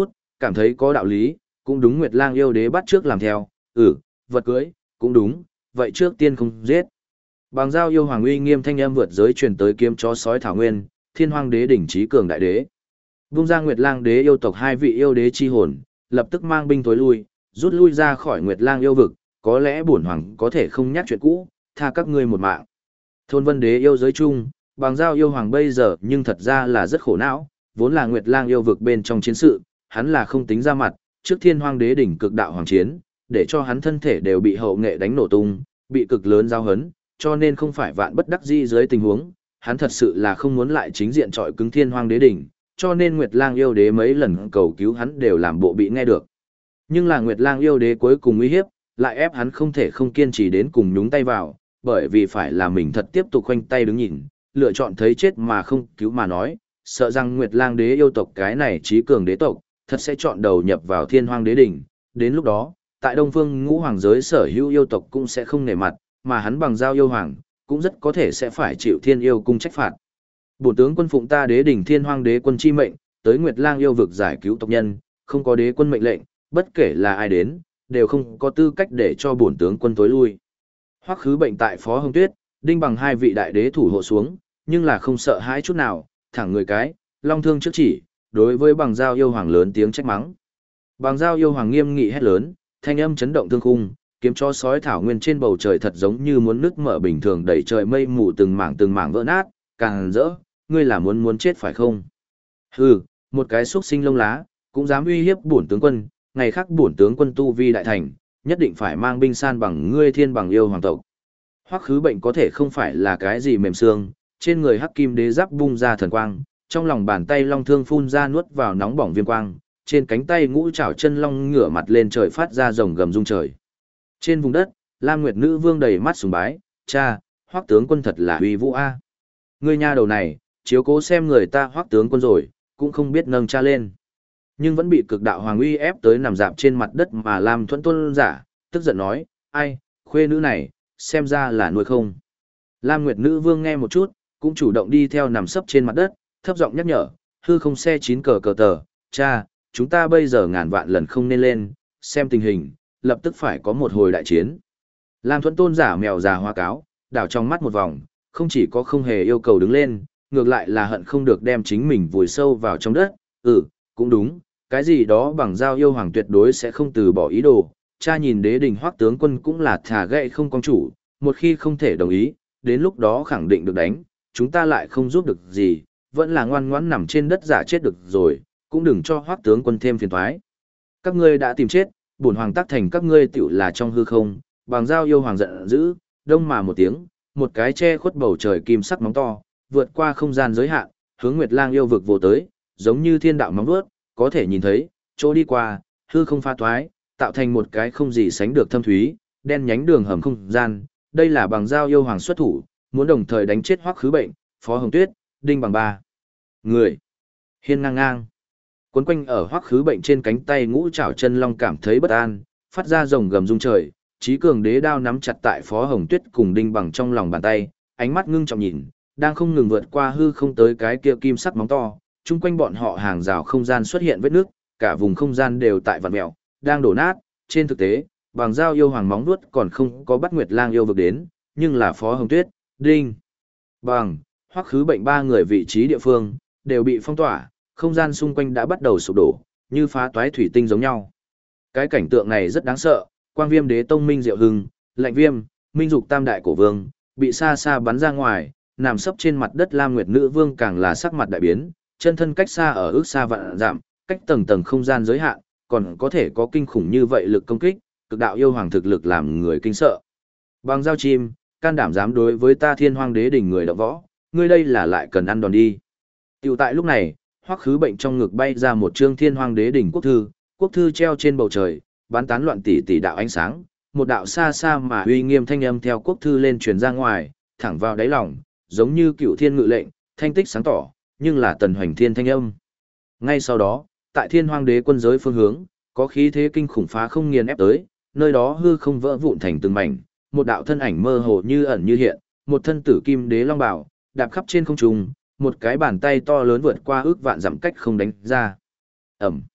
cảm thấy có đạo lý, cũng đúng Nguyệt Lang yêu đế bắt trước làm theo, vật cưới, cũng đúng, vậy trước tiên không giết. Bằng giao yêu hoàng uy nghiêm thanh âm vượt giới truyền tới kiếm chó sói thảo nguyên, Thiên Hoang đế đỉnh trí cường đại đế. Vung ra Nguyệt Lang đế yêu tộc hai vị yêu đế chi hồn, lập tức mang binh tối lui, rút lui ra khỏi Nguyệt Lang yêu vực, có lẽ bổn hoàng có thể không nhắc chuyện cũ, tha các ngươi một mạng. Thôn Vân đế yêu giới chung, bằng giao yêu hoàng bây giờ nhưng thật ra là rất khổ não, vốn là Nguyệt Lang yêu vực bên trong chiến sự, hắn là không tính ra mặt, trước Thiên Hoang đế đỉnh cực đạo hoàng chiến, để cho hắn thân thể đều bị hậu nghệ đánh nổ tung, bị cực lớn giao hấn, cho nên không phải vạn bất đắc dĩ dưới tình huống, hắn thật sự là không muốn lại chính diện trọi cứng Thiên Hoang đế đỉnh, cho nên Nguyệt Lang yêu đế mấy lần cầu cứu hắn đều làm bộ bị nghe được. Nhưng là Nguyệt Lang yêu đế cuối cùng uy hiếp, lại ép hắn không thể không kiên trì đến cùng nhúng tay vào, bởi vì phải là mình thật tiếp tục khoanh tay đứng nhìn, lựa chọn thấy chết mà không cứu mà nói, sợ rằng Nguyệt Lang đế yêu tộc cái này trí cường đế tộc, thật sẽ chọn đầu nhập vào Thiên Hoang đế đỉnh, đến lúc đó, tại Đông Phương Ngũ Hoàng giới sở hữu yêu tộc cũng sẽ không nể mặt, mà hắn bằng giao yêu hoàng, cũng rất có thể sẽ phải chịu Thiên Yêu cung trách phạt. Bổn tướng quân phụng ta đế đỉnh Thiên Hoang đế quân chi mệnh, tới Nguyệt Lang yêu vực giải cứu tộc nhân, không có đế quân mệnh lệnh, bất kể là ai đến, đều không có tư cách để cho bổn tướng quân tối lui. Hoắc Khứ Bệnh tại Phó Hồng Tuyết, Đinh Bằng hai vị đại đế thủ hộ xuống, nhưng là không sợ hãi chút nào, thẳng người cái, long thương trước chỉ, đối với bằng giao yêu hoàng lớn tiếng trách mắng. Bằng giao yêu hoàng nghiêm nghị hét lớn, thanh âm chấn động thương khung, kiếm cho sói thảo nguyên trên bầu trời thật giống như muốn nứt mở bình thường đẩy trời mây mù từng mảng vỡ nát, càng rỡ, ngươi là muốn chết phải không? Hừ, một cái xúc sinh lông lá, cũng dám uy hiếp bổn tướng quân, ngày khác bổn tướng quân tu vi đại thành, nhất định phải mang binh san bằng ngươi Thiên Bằng yêu hoàng tộc. Hoắc Khứ Bệnh có thể không phải là cái gì mềm xương, trên người hắc kim đế giáp bung ra thần quang, trong lòng bàn tay long thương phun ra nuốt vào nóng bỏng viêm quang, trên cánh tay ngũ trảo chân long ngửa mặt lên trời phát ra rồng gầm rung trời. Trên vùng đất, Lam Nguyệt nữ vương đầy mắt sùng bái, cha, Hoắc tướng quân thật là uy vũ a. Ngươi nha đầu này, chiếu cố xem người ta Hoắc tướng quân rồi, cũng không biết nâng cha lên. Nhưng vẫn bị cực đạo hoàng uy ép tới nằm dạp trên mặt đất mà Lam Thuẫn Tôn giả, tức giận nói, ai, khuê nữ này, xem ra là nuôi không. Lam Nguyệt nữ vương nghe một chút, cũng chủ động đi theo nằm sấp trên mặt đất, thấp giọng nhắc nhở, hư không xe 9 cờ tờ, cha, chúng ta bây giờ ngàn vạn lần không nên lên, xem tình hình, lập tức phải có một hồi đại chiến. Lam Thuẫn Tôn giả mèo già hoa cáo, đảo trong mắt một vòng, không chỉ có không hề yêu cầu đứng lên, ngược lại là hận không được đem chính mình vùi sâu vào trong đất, cũng đúng, cái gì đó bằng giao yêu hoàng tuyệt đối sẽ không từ bỏ ý đồ, cha nhìn đế đình Hoắc tướng quân cũng là thà gậy không công chủ, một khi không thể đồng ý, đến lúc đó khẳng định được đánh, chúng ta lại không giúp được gì, vẫn là ngoan ngoãn nằm trên đất giả chết được rồi, cũng đừng cho Hoắc tướng quân thêm phiền toái. Các ngươi đã tìm chết, bổn hoàng tác thành các ngươi tựu là trong hư không, bằng giao yêu hoàng giận dữ, đông mà một tiếng, một cái che khuất bầu trời kim sắc móng to, vượt qua không gian giới hạn, hướng Nguyệt Lang yêu vực vô tới, giống như thiên đạo móng vuốt, có thể nhìn thấy, chỗ đi qua, hư không pha toái, tạo thành một cái không gì sánh được thâm thúy, đen nhánh đường hầm không gian, đây là bằng giao yêu hoàng xuất thủ, muốn đồng thời đánh chết Hoắc Khứ Bệnh, Phó Hồng Tuyết, Đinh Bằng ba người. Hiên ngang ngang. Quấn quanh ở Hoắc Khứ Bệnh trên cánh tay ngũ trảo chân long cảm thấy bất an, phát ra rồng gầm rung trời, trí cường đế đao nắm chặt tại Phó Hồng Tuyết cùng Đinh Bằng trong lòng bàn tay, ánh mắt ngưng trọng nhìn, đang không ngừng vượt qua hư không tới cái kia kim sắc móng to, chung quanh bọn họ hàng rào không gian xuất hiện vết nước, cả vùng không gian đều tại vặn mèo, đang đổ nát, trên thực tế, bằng giao yêu hoàng móng vuốt còn không có bắt Nguyệt Lang yêu vực đến, nhưng là Phó Hồng Tuyết, Đinh Bằng, Hoắc Khứ Bệnh ba người vị trí địa phương đều bị phong tỏa, không gian xung quanh đã bắt đầu sụp đổ, như phá toái thủy tinh giống nhau. Cái cảnh tượng này rất đáng sợ, Quang Viêm Đế Tông Minh Diệu Hưng, Lạnh Viêm, Minh Dục Tam đại cổ vương, bị xa xa bắn ra ngoài, nằm sấp trên mặt đất Lam Nguyệt nữ vương càng là sắc mặt đại biến, chân thân cách xa ở ước xa vạn dặm, cách tầng tầng không gian giới hạn, còn có thể có kinh khủng như vậy lực công kích, cực đạo yêu hoàng thực lực làm người kinh sợ. Bằng dao chim, can đảm dám đối với ta Thiên Hoang đế đỉnh người động võ, ngươi đây là lại cần ăn đòn đi. Tiểu tại lúc này, Hoắc Khứ Bệnh trong ngực bay ra một chương Thiên Hoang đế đỉnh quốc thư treo trên bầu trời, bắn tán loạn tỷ tỷ đạo ánh sáng, một đạo xa xa mà uy nghiêm thanh âm theo quốc thư lên truyền ra ngoài, thẳng vào đáy lòng, giống như cựu thiên ngự lệnh, thanh tích sáng tỏ, nhưng là tần hoành thiên thanh âm. Ngay sau đó, tại Thiên Hoang đế quân giới phương hướng, có khí thế kinh khủng phá không nghiền ép tới, nơi đó hư không vỡ vụn thành từng mảnh, một đạo thân ảnh mơ hồ như ẩn như hiện, một thân tử kim đế long bảo, đạp khắp trên không trung, một cái bàn tay to lớn vượt qua ước vạn dặm cách không đánh ra. Ẩm.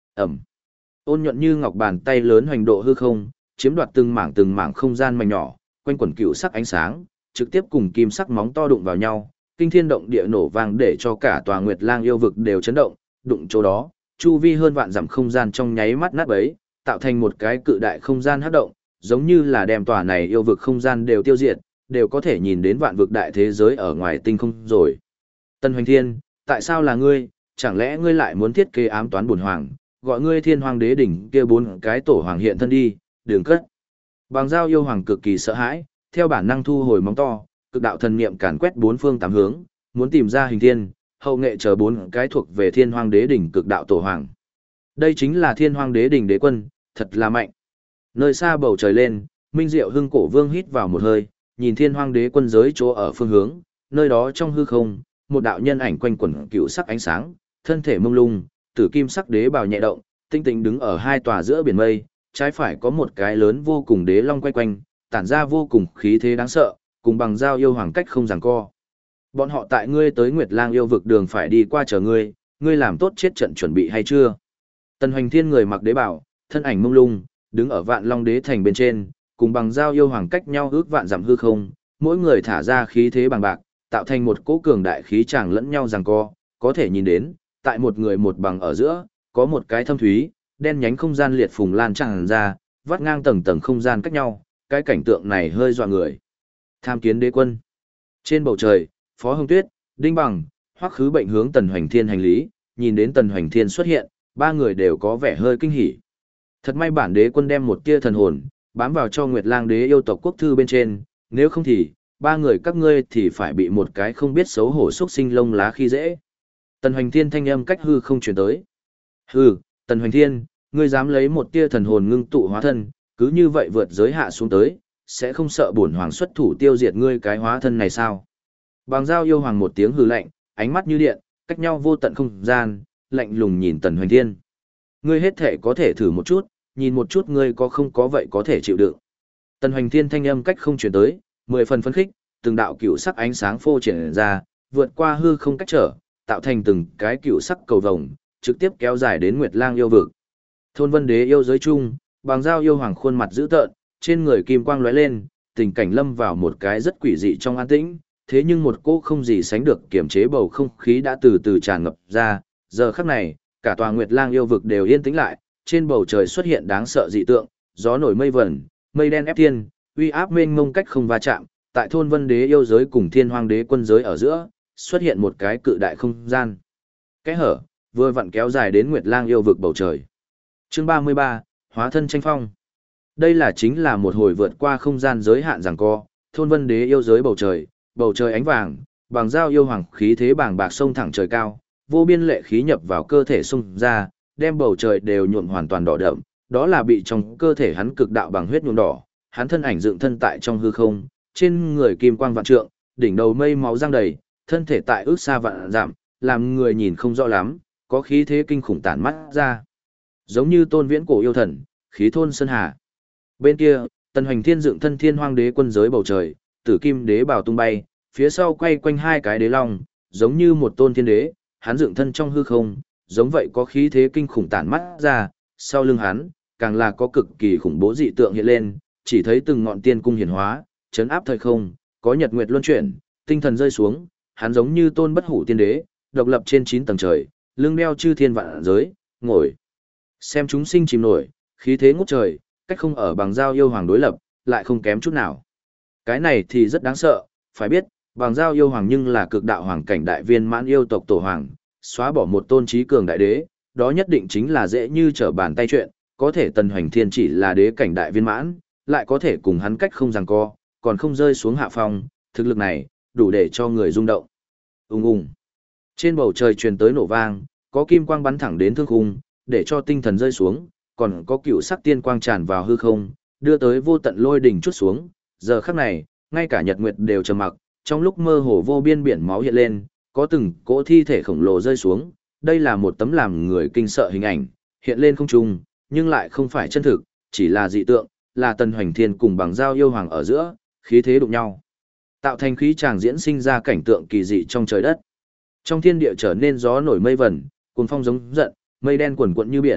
Ẩm. Ôn nhuận như ngọc bàn tay lớn hoành độ hư không, chiếm đoạt từng mảng không gian mảnh nhỏ, quanh quẩn cựu sắc ánh sáng, trực tiếp cùng kim sắc móng to đụng vào nhau, kinh thiên động địa nổ vang để cho cả tòa Nguyệt Lang yêu vực đều chấn động, đụng chỗ đó, chu vi hơn vạn dặm không gian trong nháy mắt nát bấy, tạo thành một cái cự đại không gian hấp động, giống như là đem tòa này yêu vực không gian đều tiêu diệt, đều có thể nhìn đến vạn vực đại thế giới ở ngoài tinh không rồi. Tân Hoành Thiên, tại sao là ngươi, chẳng lẽ ngươi lại muốn thiết kế ám toán bổn hoàng, gọi ngươi Thiên Hoàng Đế đỉnh kia 4 cái tổ hoàng hiện thân đi, đường cất. Bằng Giao yêu hoàng cực kỳ sợ hãi, theo bản năng thu hồi móng to, cực đạo thần niệm càn quét 4 phương 8 hướng, muốn tìm ra hình thiên, hậu nghệ chờ 4 cái thuộc về Thiên Hoàng Đế đỉnh cực đạo tổ hoàng. Đây chính là Thiên Hoàng Đế đỉnh đế quân, thật là mạnh. Nơi xa bầu trời lên, Minh Diệu Hưng Cổ Vương hít vào một hơi, nhìn Thiên Hoàng Đế quân giới chỗ ở phương hướng, nơi đó trong hư không, một đạo nhân ảnh quanh quẩn cựu sắc ánh sáng, thân thể mông lung, tử kim sắc đế bào nhẹ động, tinh tĩnh đứng ở hai tòa giữa biển mây, trái phải có một cái lớn vô cùng đế long quay quanh, tản ra vô cùng khí thế đáng sợ, cùng Bằng Giao yêu hoàng cách không giằng co. Bọn họ tại ngươi tới Nguyệt Lang yêu vực đường phải đi qua chờ ngươi, ngươi làm tốt chết trận chuẩn bị hay chưa? Tần Hoành Thiên người mặc đế bào, thân ảnh mông lung, đứng ở Vạn Long Đế thành bên trên, cùng Bằng Giao yêu hoàng cách nhau ước vạn dặm hư không, mỗi người thả ra khí thế bằng bạc, tạo thành một cỗ cường đại khí chàng lẫn nhau giằng co, có thể nhìn đến, tại một người một bằng ở giữa, có một cái thâm thúy, đen nhánh không gian liệt phùng lan tràn ra, vắt ngang tầng tầng không gian cách nhau, cái cảnh tượng này hơi dọa người. Tham kiến đế quân. Trên bầu trời, Phó Hồng Tuyết, Đinh Bằng, Hoắc Khứ Bệnh hướng Tần Hoành Thiên hành lý, nhìn đến Tần Hoành Thiên xuất hiện, ba người đều có vẻ hơi kinh hỉ. Thật may bản đế quân đem một tia thần hồn bám vào cho Nguyệt Lang đế yêu tộc quốc thư bên trên, nếu không thì ba người các ngươi thì phải bị một cái không biết xấu hổ xúc sinh lông lá khi dễ. Tần Hoành Thiên thanh âm cách hư không truyền tới. Hừ, Tần Hoành Thiên, ngươi dám lấy một tia thần hồn ngưng tụ hóa thân, cứ như vậy vượt giới hạ xuống tới, sẽ không sợ bổn hoàng xuất thủ tiêu diệt ngươi cái hóa thân này sao? Bằng Giao yêu hoàng một tiếng hừ lạnh, ánh mắt như điện, cách nhau vô tận không gian, lạnh lùng nhìn Tần Hoành Thiên. Ngươi hết thể có thể thử một chút, nhìn một chút ngươi có không có vậy có thể chịu đựng. Tần Hoành Thiên thanh âm cách không truyền tới, 10 phần phấn khích, từng đạo cựu sắc ánh sáng phô triển ra, vượt qua hư không cách trở, tạo thành từng cái cựu sắc cầu vồng, trực tiếp kéo dài đến Nguyệt Lang yêu vực. Thôn Vân Đế yêu giới chung, Bằng Giao yêu hoàng khuôn mặt dữ tợn, trên người kim quang lóe lên, tình cảnh lâm vào một cái rất quỷ dị trong an tĩnh, thế nhưng một cô không gì sánh được kiềm chế bầu không khí đã từ từ tràn ngập ra, giờ khắc này, cả tòa Nguyệt Lang yêu vực đều yên tĩnh lại, trên bầu trời xuất hiện đáng sợ dị tượng, gió nổi mây vẩn, mây đen ép thiên, uy áp mênh mông cách không va chạm, tại Thôn Vân Đế yêu giới cùng Thiên Hoang Đế quân giới ở giữa, xuất hiện một cái cự đại không gian. Cái hở vừa vặn kéo dài đến Nguyệt Lang yêu vực bầu trời. Chương 33, Hóa thân tranh phong. Đây là chính là một hồi vượt qua không gian giới hạn giằng co, Thôn Vân Đế yêu giới bầu trời ánh vàng, Bằng Giao yêu hoàng khí thế bàng bạc sông thẳng trời cao, vô biên lệ khí nhập vào cơ thể xung ra, đem bầu trời đều nhuộm hoàn toàn đỏ đậm, đó là bị trong cơ thể hắn cực đạo bằng huyết nhuộm đỏ, hắn thân ảnh dựng thân tại trong hư không, trên người kim quang vạn trượng, đỉnh đầu mây máu giăng đầy, thân thể tại ước xa vạn dặm, làm người nhìn không rõ lắm, có khí thế kinh khủng tản mắt ra. Giống như tôn viễn cổ yêu thần, khí thôn sơn hà. Bên kia, Tần Hoành Thiên dựng thân Thiên Hoang Đế quân giới bầu trời, Tử Kim đế bào tung bay, phía sau quay quanh hai cái đế long, giống như một tôn thiên đế, hắn dựng thân trong hư không, giống vậy có khí thế kinh khủng tản mắt ra, sau lưng hắn, càng là có cực kỳ khủng bố dị tượng hiện lên, chỉ thấy từng ngọn tiên cung hiển hóa, chấn áp thời không, có nhật nguyệt luân chuyển, tinh thần rơi xuống, hắn giống như tôn bất hủ tiên đế, độc lập trên 9 tầng trời, lưng đeo chư thiên vạn giới, ngồi xem chúng sinh chìm nổi, khí thế ngút trời, cách không ở Bằng Giao yêu hoàng đối lập, lại không kém chút nào. Cái này thì rất đáng sợ, phải biết, Bằng Giao yêu hoàng nhưng là cực đạo hoàng cảnh đại viên mãn yêu tộc tổ hoàng, xóa bỏ một tôn trí cường đại đế, đó nhất định chính là dễ như trở bàn tay chuyện, có thể Tần Hoành Thiên chỉ là đế cảnh đại viên mãn, lại có thể cùng hắn cách không giằng co, còn không rơi xuống hạ phong, thực lực này, đủ để cho người rung động. Ùng ùng. Trên bầu trời truyền tới nổ vang, có kim quang bắn thẳng đến thương khung, để cho tinh thần rơi xuống, còn có cựu sắc tiên quang tràn vào hư không, đưa tới vô tận lôi đỉnh chút xuống. Giờ khắc này, ngay cả nhật nguyệt đều trầm mặc, trong lúc mơ hồ vô biên biển máu hiện lên, có từng cỗ thi thể khổng lồ rơi xuống. Đây là một tấm làm người kinh sợ hình ảnh, hiện lên không trung, nhưng lại không phải chân thực, chỉ là dị tượng, là Tần Hoành Thiên cùng Bằng Giao yêu hoàng ở giữa, khí thế đụng nhau, tạo thành khí tràng diễn sinh ra cảnh tượng kỳ dị trong trời đất. Trong thiên địa trở nên gió nổi mây vẩn, cuồng phong giống giận, mây đen quần quận như biển,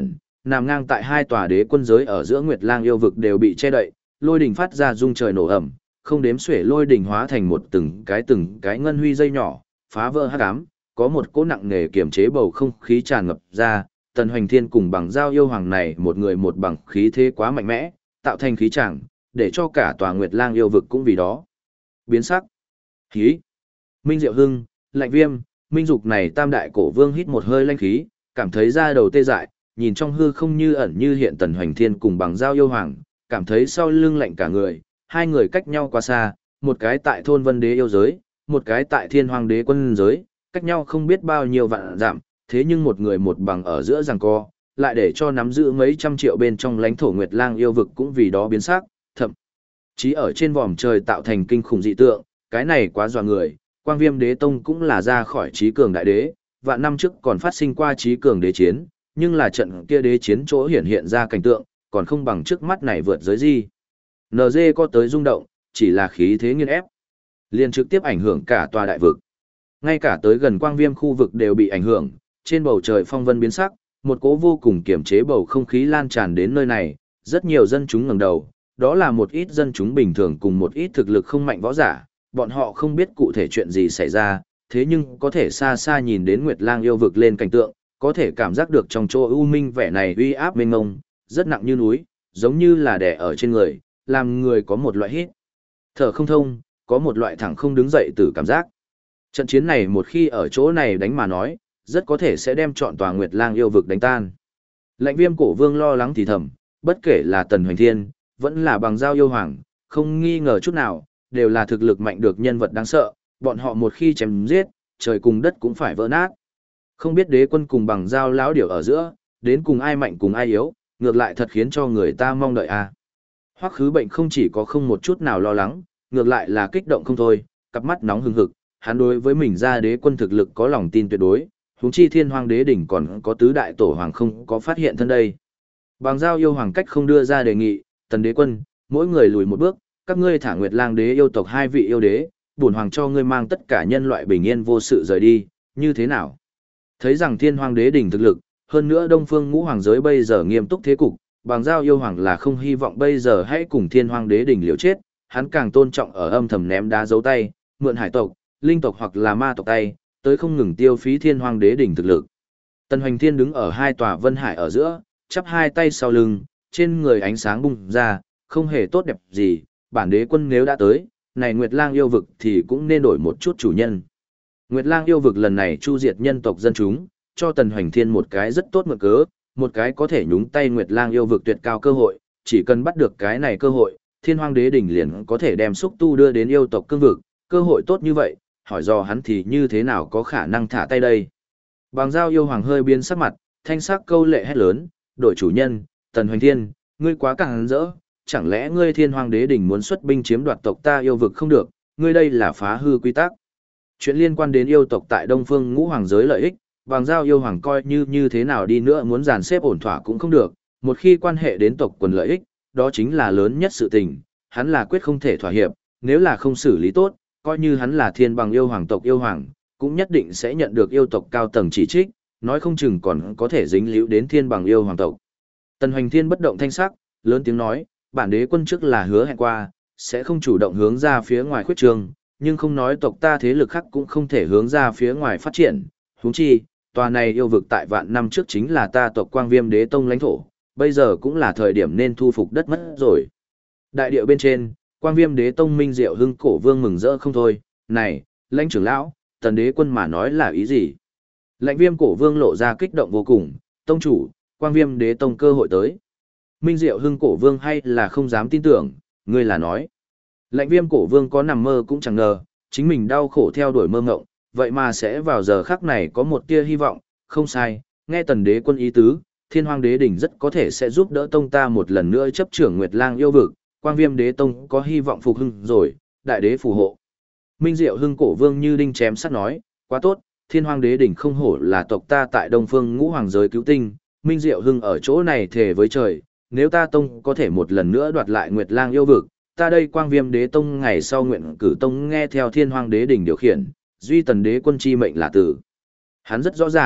nằm ngang tại hai tòa đế quân giới ở giữa Nguyệt Lang yêu vực đều bị che đậy, lôi đỉnh phát ra rung trời nổ ầm, không đếm xuể lôi đỉnh hóa thành một từng cái ngân huy dây nhỏ, phá vỡ hắc ám, có một cỗ nặng nề kiềm chế bầu không khí tràn ngập ra, Tần Hoành Thiên cùng Bằng Giao yêu hoàng này một người một bằng khí thế quá mạnh mẽ, tạo thành khí tràng, để cho cả tòa Nguyệt Lang yêu vực cũng vì đó biến sắc. Khí. Minh Diệu Hưng, Lạnh Viêm, Minh Dục này tam đại cổ vương hít một hơi lanh khí, cảm thấy da đầu tê dại, nhìn trong hư không như ẩn như hiện Tần Hoành Thiên cùng Bằng Giao yêu hoàng, cảm thấy sau lưng lạnh cả người, hai người cách nhau quá xa, một cái tại thôn Vân Đế yêu giới, một cái tại Thiên Hoàng Đế quân giới, cách nhau không biết bao nhiêu vạn dặm, thế nhưng một người một bằng ở giữa giằng co, lại để cho nắm giữ mấy trăm triệu bên trong lãnh thổ Nguyệt Lang yêu vực cũng vì đó biến sắc, thậm chí ở trên vòm trời tạo thành kinh khủng dị tượng, cái này quá dọa người. Quang Viêm Đế Tông cũng là ra khỏi trí cường đại đế, vạn năm trước còn phát sinh qua trí cường đế chiến, nhưng là trận kia đế chiến chỗ hiện ra cảnh tượng, còn không bằng trước mắt này vượt giới gì. NG có tới rung động, chỉ là khí thế nghiền ép, liền trực tiếp ảnh hưởng cả tòa đại vực. Ngay cả tới gần Quang Viêm khu vực đều bị ảnh hưởng, trên bầu trời phong vân biến sắc, một cỗ vô cùng kiềm chế bầu không khí lan tràn đến nơi này, rất nhiều dân chúng ngẩng đầu, đó là một ít dân chúng bình thường cùng một ít thực lực không mạnh võ giả, bọn họ không biết cụ thể chuyện gì xảy ra, thế nhưng có thể xa xa nhìn đến Nguyệt Lang yêu vực lên cảnh tượng, có thể cảm giác được trong chỗ u minh vẻ này uy áp mênh mông, rất nặng như núi, giống như là đè ở trên người, làm người có một loại hít thở không thông, có một loại thẳng không đứng dậy từ cảm giác. Trận chiến này một khi ở chỗ này đánh mà nói, rất có thể sẽ đem trọn tòa Nguyệt Lang yêu vực đánh tan. Lạnh Viêm cổ vương lo lắng thì thầm, bất kể là Tần Hoành Thiên, vẫn là Bằng Giao yêu hoàng, không nghi ngờ chút nào, đều là thực lực mạnh được nhân vật đáng sợ, bọn họ một khi chém giết, trời cùng đất cũng phải vỡ nát. Không biết đế quân cùng Bằng Giao lão điểu ở giữa, đến cùng ai mạnh cùng ai yếu, ngược lại thật khiến cho người ta mong đợi a. Hoắc Khứ Bệnh không chỉ có không một chút nào lo lắng, ngược lại là kích động không thôi, cặp mắt nóng hừng hực, hắn đối với mình ra đế quân thực lực có lòng tin tuyệt đối, huống chi Thiên Hoàng đế đỉnh còn có tứ đại tổ hoàng không có phát hiện thân đây. Bằng Giao yêu hoàng cách không đưa ra đề nghị, Tần đế quân, mỗi người lùi một bước, các ngươi thả Nguyệt Lang đế yêu tộc hai vị yêu đế, bổn hoàng cho ngươi mang tất cả nhân loại bình yên vô sự rời đi, như thế nào? Thấy rằng Thiên Hoàng đế đỉnh thực lực, hơn nữa Đông Phương Ngũ hoàng giới bây giờ nghiêm túc thế cục, Bằng Giao yêu hoàng là không hy vọng bây giờ hãy cùng Thiên Hoàng đế đỉnh liều chết, hắn càng tôn trọng ở âm thầm ném đá dấu tay, mượn hải tộc, linh tộc hoặc là ma tộc tay, tới không ngừng tiêu phí Thiên Hoàng đế đỉnh thực lực. Tần Hoành Thiên đứng ở hai tòa vân hải ở giữa, chắp hai tay sau lưng, trên người ánh sáng bung ra, không hề tốt đẹp gì, bản đế quân nếu đã tới, này Nguyệt Lang yêu vực thì cũng nên đổi một chút chủ nhân. Nguyệt Lang yêu vực lần này chu diệt nhân tộc dân chúng, cho Tần Hoành Thiên một cái rất tốt mượn cớ, một cái có thể nhúng tay Nguyệt Lang yêu vực tuyệt cao cơ hội, chỉ cần bắt được cái này cơ hội, Thiên Hoàng đế đỉnh liền có thể đem xúc tu đưa đến yêu tộc cương vực, cơ hội tốt như vậy, hỏi do hắn thì như thế nào có khả năng thả tay đây. Bằng Giao yêu hoàng hơi biến sắc mặt, thanh sắc câu lệ hét lớn, đổi chủ nhân, Tần Hoành Thiên, ngươi quá càng rỡ, chẳng lẽ ngươi Thiên Hoàng đế đỉnh muốn xuất binh chiếm đoạt tộc ta yêu vực không được, ngươi đây là phá hư quy tắc. Chuyện liên quan đến yêu tộc tại Đông Phương Ngũ hoàng giới lợi ích, Bằng Giao yêu hoàng coi như thế nào đi nữa muốn dàn xếp ổn thỏa cũng không được, một khi quan hệ đến tộc quần lợi ích, đó chính là lớn nhất sự tình, hắn là quyết không thể thỏa hiệp, nếu là không xử lý tốt, coi như hắn là Thiên Bằng yêu hoàng tộc yêu hoàng, cũng nhất định sẽ nhận được yêu tộc cao tầng chỉ trích, nói không chừng còn có thể dính líu đến Thiên Bằng yêu hoàng tộc. Tần Hoành Thiên bất động thanh sắc, lớn tiếng nói, bản đế quân trước là hứa hẹn qua, sẽ không chủ động hướng ra phía ngoài khuyết trường, nhưng không nói tộc ta thế lực khác cũng không thể hướng ra phía ngoài phát triển, huống chi, tòa này yêu vực tại vạn năm trước chính là ta tộc Quang Viêm Đế Tông lãnh thổ, bây giờ cũng là thời điểm nên thu phục đất mất rồi. Đại địa bên trên, Quang Viêm Đế Tông Minh Diệu Hưng cổ vương mừng rỡ không thôi, này, lãnh trưởng lão, Tần đế quân mà nói là ý gì? Lãnh Viêm cổ vương lộ ra kích động vô cùng, tông chủ, Quang Viêm Đế Tông cơ hội tới. Minh Diệu Hưng cổ vương hay là không dám tin tưởng, ngươi là nói. Lãnh Viêm cổ vương có nằm mơ cũng chẳng ngờ, chính mình đau khổ theo đuổi mơ ngộng, vậy mà sẽ vào giờ khắc này có một tia hy vọng, không sai, nghe Tần đế quân ý tứ, Thiên Hoàng đế đỉnh rất có thể sẽ giúp đỡ tông ta một lần nữa chấp trưởng Nguyệt Lang yêu vực, Quang Viêm Đế Tông có hy vọng phục hưng rồi, đại đế phù hộ. Minh Diệu Hưng cổ vương như đinh chém sắt nói, quá tốt, Thiên Hoàng đế đỉnh không hổ là tộc ta tại Đông Phương Ngũ hoàng giới cứu tinh, Minh Diệu Hưng ở chỗ này thề với trời, nếu ta tông có thể một lần nữa đoạt lại Nguyệt Lang yêu vực, ta đây Quang Viêm Đế Tông ngày sau nguyện cử tông nghe theo Thiên Hoàng đế đỉnh điều khiển, duy Tần đế quân chi mệnh là tử. Hắn rất rõ ràng,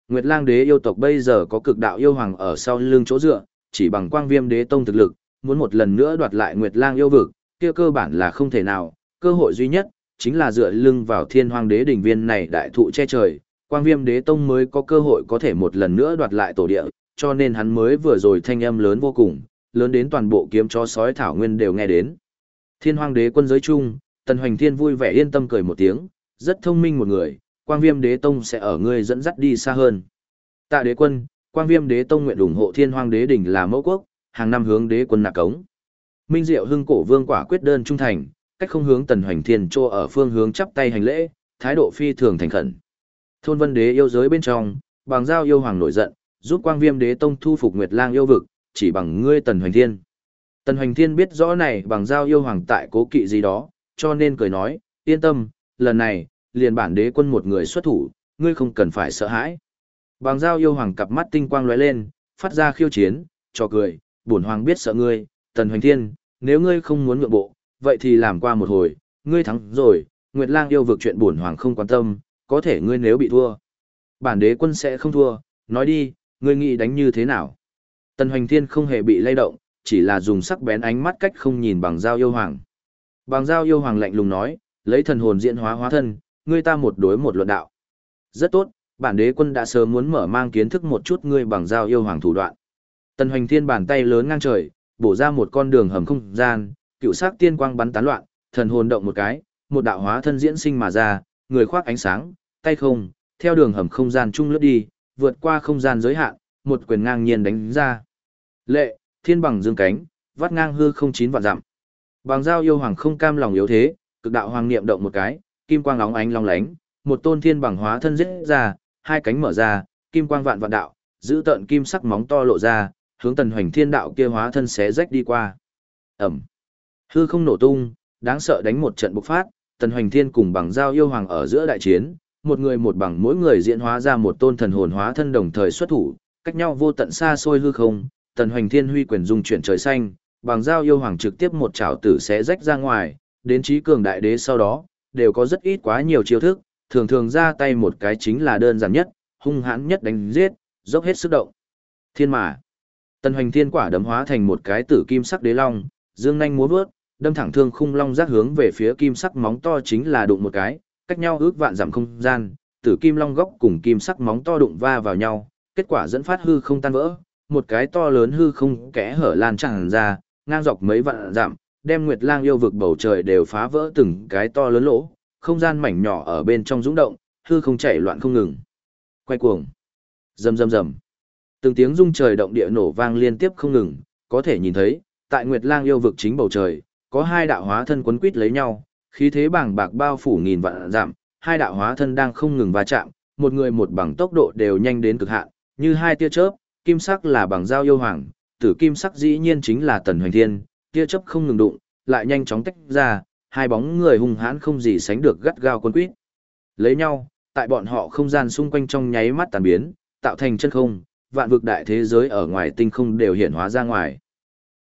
Nguyệt Lang Đế yêu tộc bây giờ có cực đạo yêu hoàng ở sau lưng chỗ dựa, chỉ bằng Quang Viêm Đế tông thực lực, muốn một lần nữa đoạt lại Nguyệt Lang yêu vực, kia cơ bản là không thể nào, cơ hội duy nhất chính là dựa lưng vào Thiên Hoang Đế đỉnh viên này đại thụ che trời, Quang Viêm Đế tông mới có cơ hội có thể một lần nữa đoạt lại tổ địa, cho nên hắn mới vừa rồi thanh âm lớn vô cùng, lớn đến toàn bộ kiếm chó sói thảo nguyên đều nghe đến. Thiên Hoang Đế quân giới chung, Tần Hoành Thiên vui vẻ yên tâm cười một tiếng, rất thông minh một người, Quang Viêm Đế tông sẽ ở ngươi dẫn dắt đi xa hơn. Tạ Đế quân, Quang Viêm Đế tông nguyện ủng hộ Thiên Hoang Đế đỉnh là mẫu quốc, hàng năm hướng đế quân nạp cống. Minh Diệu Hưng Cổ Vương quả quyết đơn trung thành, cách không hướng Tần Hoành Thiên trô ở phương hướng chắp tay hành lễ, thái độ phi thường thành khẩn. Thôn Vân Đế yêu giới bên trong, Bằng Giao yêu hoàng nổi giận, giúp Quang Viêm Đế tông thu phục Nguyệt Lang yêu vực, chỉ bằng ngươi Tần Hoành Thiên. Tần Hoành Thiên biết rõ này Bằng Giao yêu hoàng tại cố kỵ gì đó, cho nên cười nói, yên tâm, lần này, liền bản đế quân một người xuất thủ, ngươi không cần phải sợ hãi. Bằng Giao yêu hoàng cặp mắt tinh quang lóe lên, phát ra khiêu chiến, cho cười, bổn hoàng biết sợ ngươi, Tần Hoành Thiên, nếu ngươi không muốn nhượng bộ, vậy thì làm qua một hồi, ngươi thắng rồi, Nguyệt Lang yêu vực chuyện bổn hoàng không quan tâm, có thể ngươi nếu bị thua, bản đế quân sẽ không thua, nói đi, ngươi nghĩ đánh như thế nào? Tần Hoành Thiên không hề bị lay động, chỉ là dùng sắc bén ánh mắt cách không nhìn Bằng Giao yêu hoàng. Bằng Giao yêu hoàng lạnh lùng nói, lấy thần hồn diễn hóa hóa thân, ngươi ta một đối một luận đạo. Rất tốt, bản đế quân đã sớm muốn mở mang kiến thức một chút ngươi Bằng Giao yêu hoàng thủ đoạn. Tần Hoành Thiên bàn tay lớn ngang trời, bổ ra một con đường hầm không gian, cựu sắc tiên quang bắn tán loạn, thần hồn động một cái, một đạo hóa thân diễn sinh mà ra, người khoác ánh sáng, tay không, theo đường hầm không gian chung lướt đi, vượt qua không gian giới hạn, một quyền ngang nhiên đánh ra. Lệ, thiên bằng dương cánh, vắt ngang hư không 9 vạn dặm. Bằng Giao yêu hoàng không cam lòng yếu thế, cực đạo hoàng niệm động một cái, kim quang óng ánh long lánh, một tôn thiên bằng hóa thân giết ra, hai cánh mở ra, kim quang vạn vạn đạo, giữ tận kim sắc móng to lộ ra, hướng Tần Hoành Thiên đạo kia hóa thân xé rách đi qua. Ẩm. Hư không nổ tung, đáng sợ đánh một trận bộc phát, Tần Hoành Thiên cùng Bằng Giao yêu hoàng ở giữa đại chiến, một người một bằng mỗi người diễn hóa ra một tôn thần hồn hóa thân đồng thời xuất thủ, cách nhau vô tận xa xôi hư không, Tần Hoành Thiên huy quyền dung chuyển trời xanh, Bằng Giao yêu hoàng trực tiếp một chảo tử xé rách ra ngoài, đến trí cường đại đế sau đó, đều có rất ít quá nhiều chiêu thức, thường thường ra tay một cái chính là đơn giản nhất, hung hãn nhất đánh giết, dốc hết sức động. Thiên mà. Tần Hoành Thiên quả đấm hóa thành một cái tử kim sắc đế long, dương nhanh múa vớt, đâm thẳng thương khung long giác hướng về phía kim sắc móng to chính là đụng một cái, cách nhau ước vạn dặm không gian, tử kim long góc cùng kim sắc móng to đụng va vào nhau, kết quả dẫn phát hư không tan vỡ, một cái to lớn hư không kẽ hở lan tràn ra, ngang dọc mấy vạn dặm, đem Nguyệt Lang yêu vực bầu trời đều phá vỡ từng cái to lớn lỗ, không gian mảnh nhỏ ở bên trong rung động, hư không chảy loạn không ngừng. Quay cuồng, rầm rầm rầm. Từng tiếng rung trời động địa nổ vang liên tiếp không ngừng, có thể nhìn thấy, tại Nguyệt Lang yêu vực chính bầu trời, có hai đạo hóa thân quấn quýt lấy nhau, khí thế bàng bạc bao phủ nghìn vạn dặm, hai đạo hóa thân đang không ngừng va chạm, một người một bằng tốc độ đều nhanh đến cực hạn, như hai tia chớp, kim sắc là Bằng Giao yêu hoàng, tử kim sắc dĩ nhiên chính là Tần Hoành Thiên, tia chớp không ngừng đụng, lại nhanh chóng tách ra, hai bóng người hung hãn không gì sánh được gắt gao quấn quýt lấy nhau, tại bọn họ không gian xung quanh trong nháy mắt tàn biến, tạo thành chân không, vạn vực đại thế giới ở ngoài tinh không đều hiển hóa ra ngoài.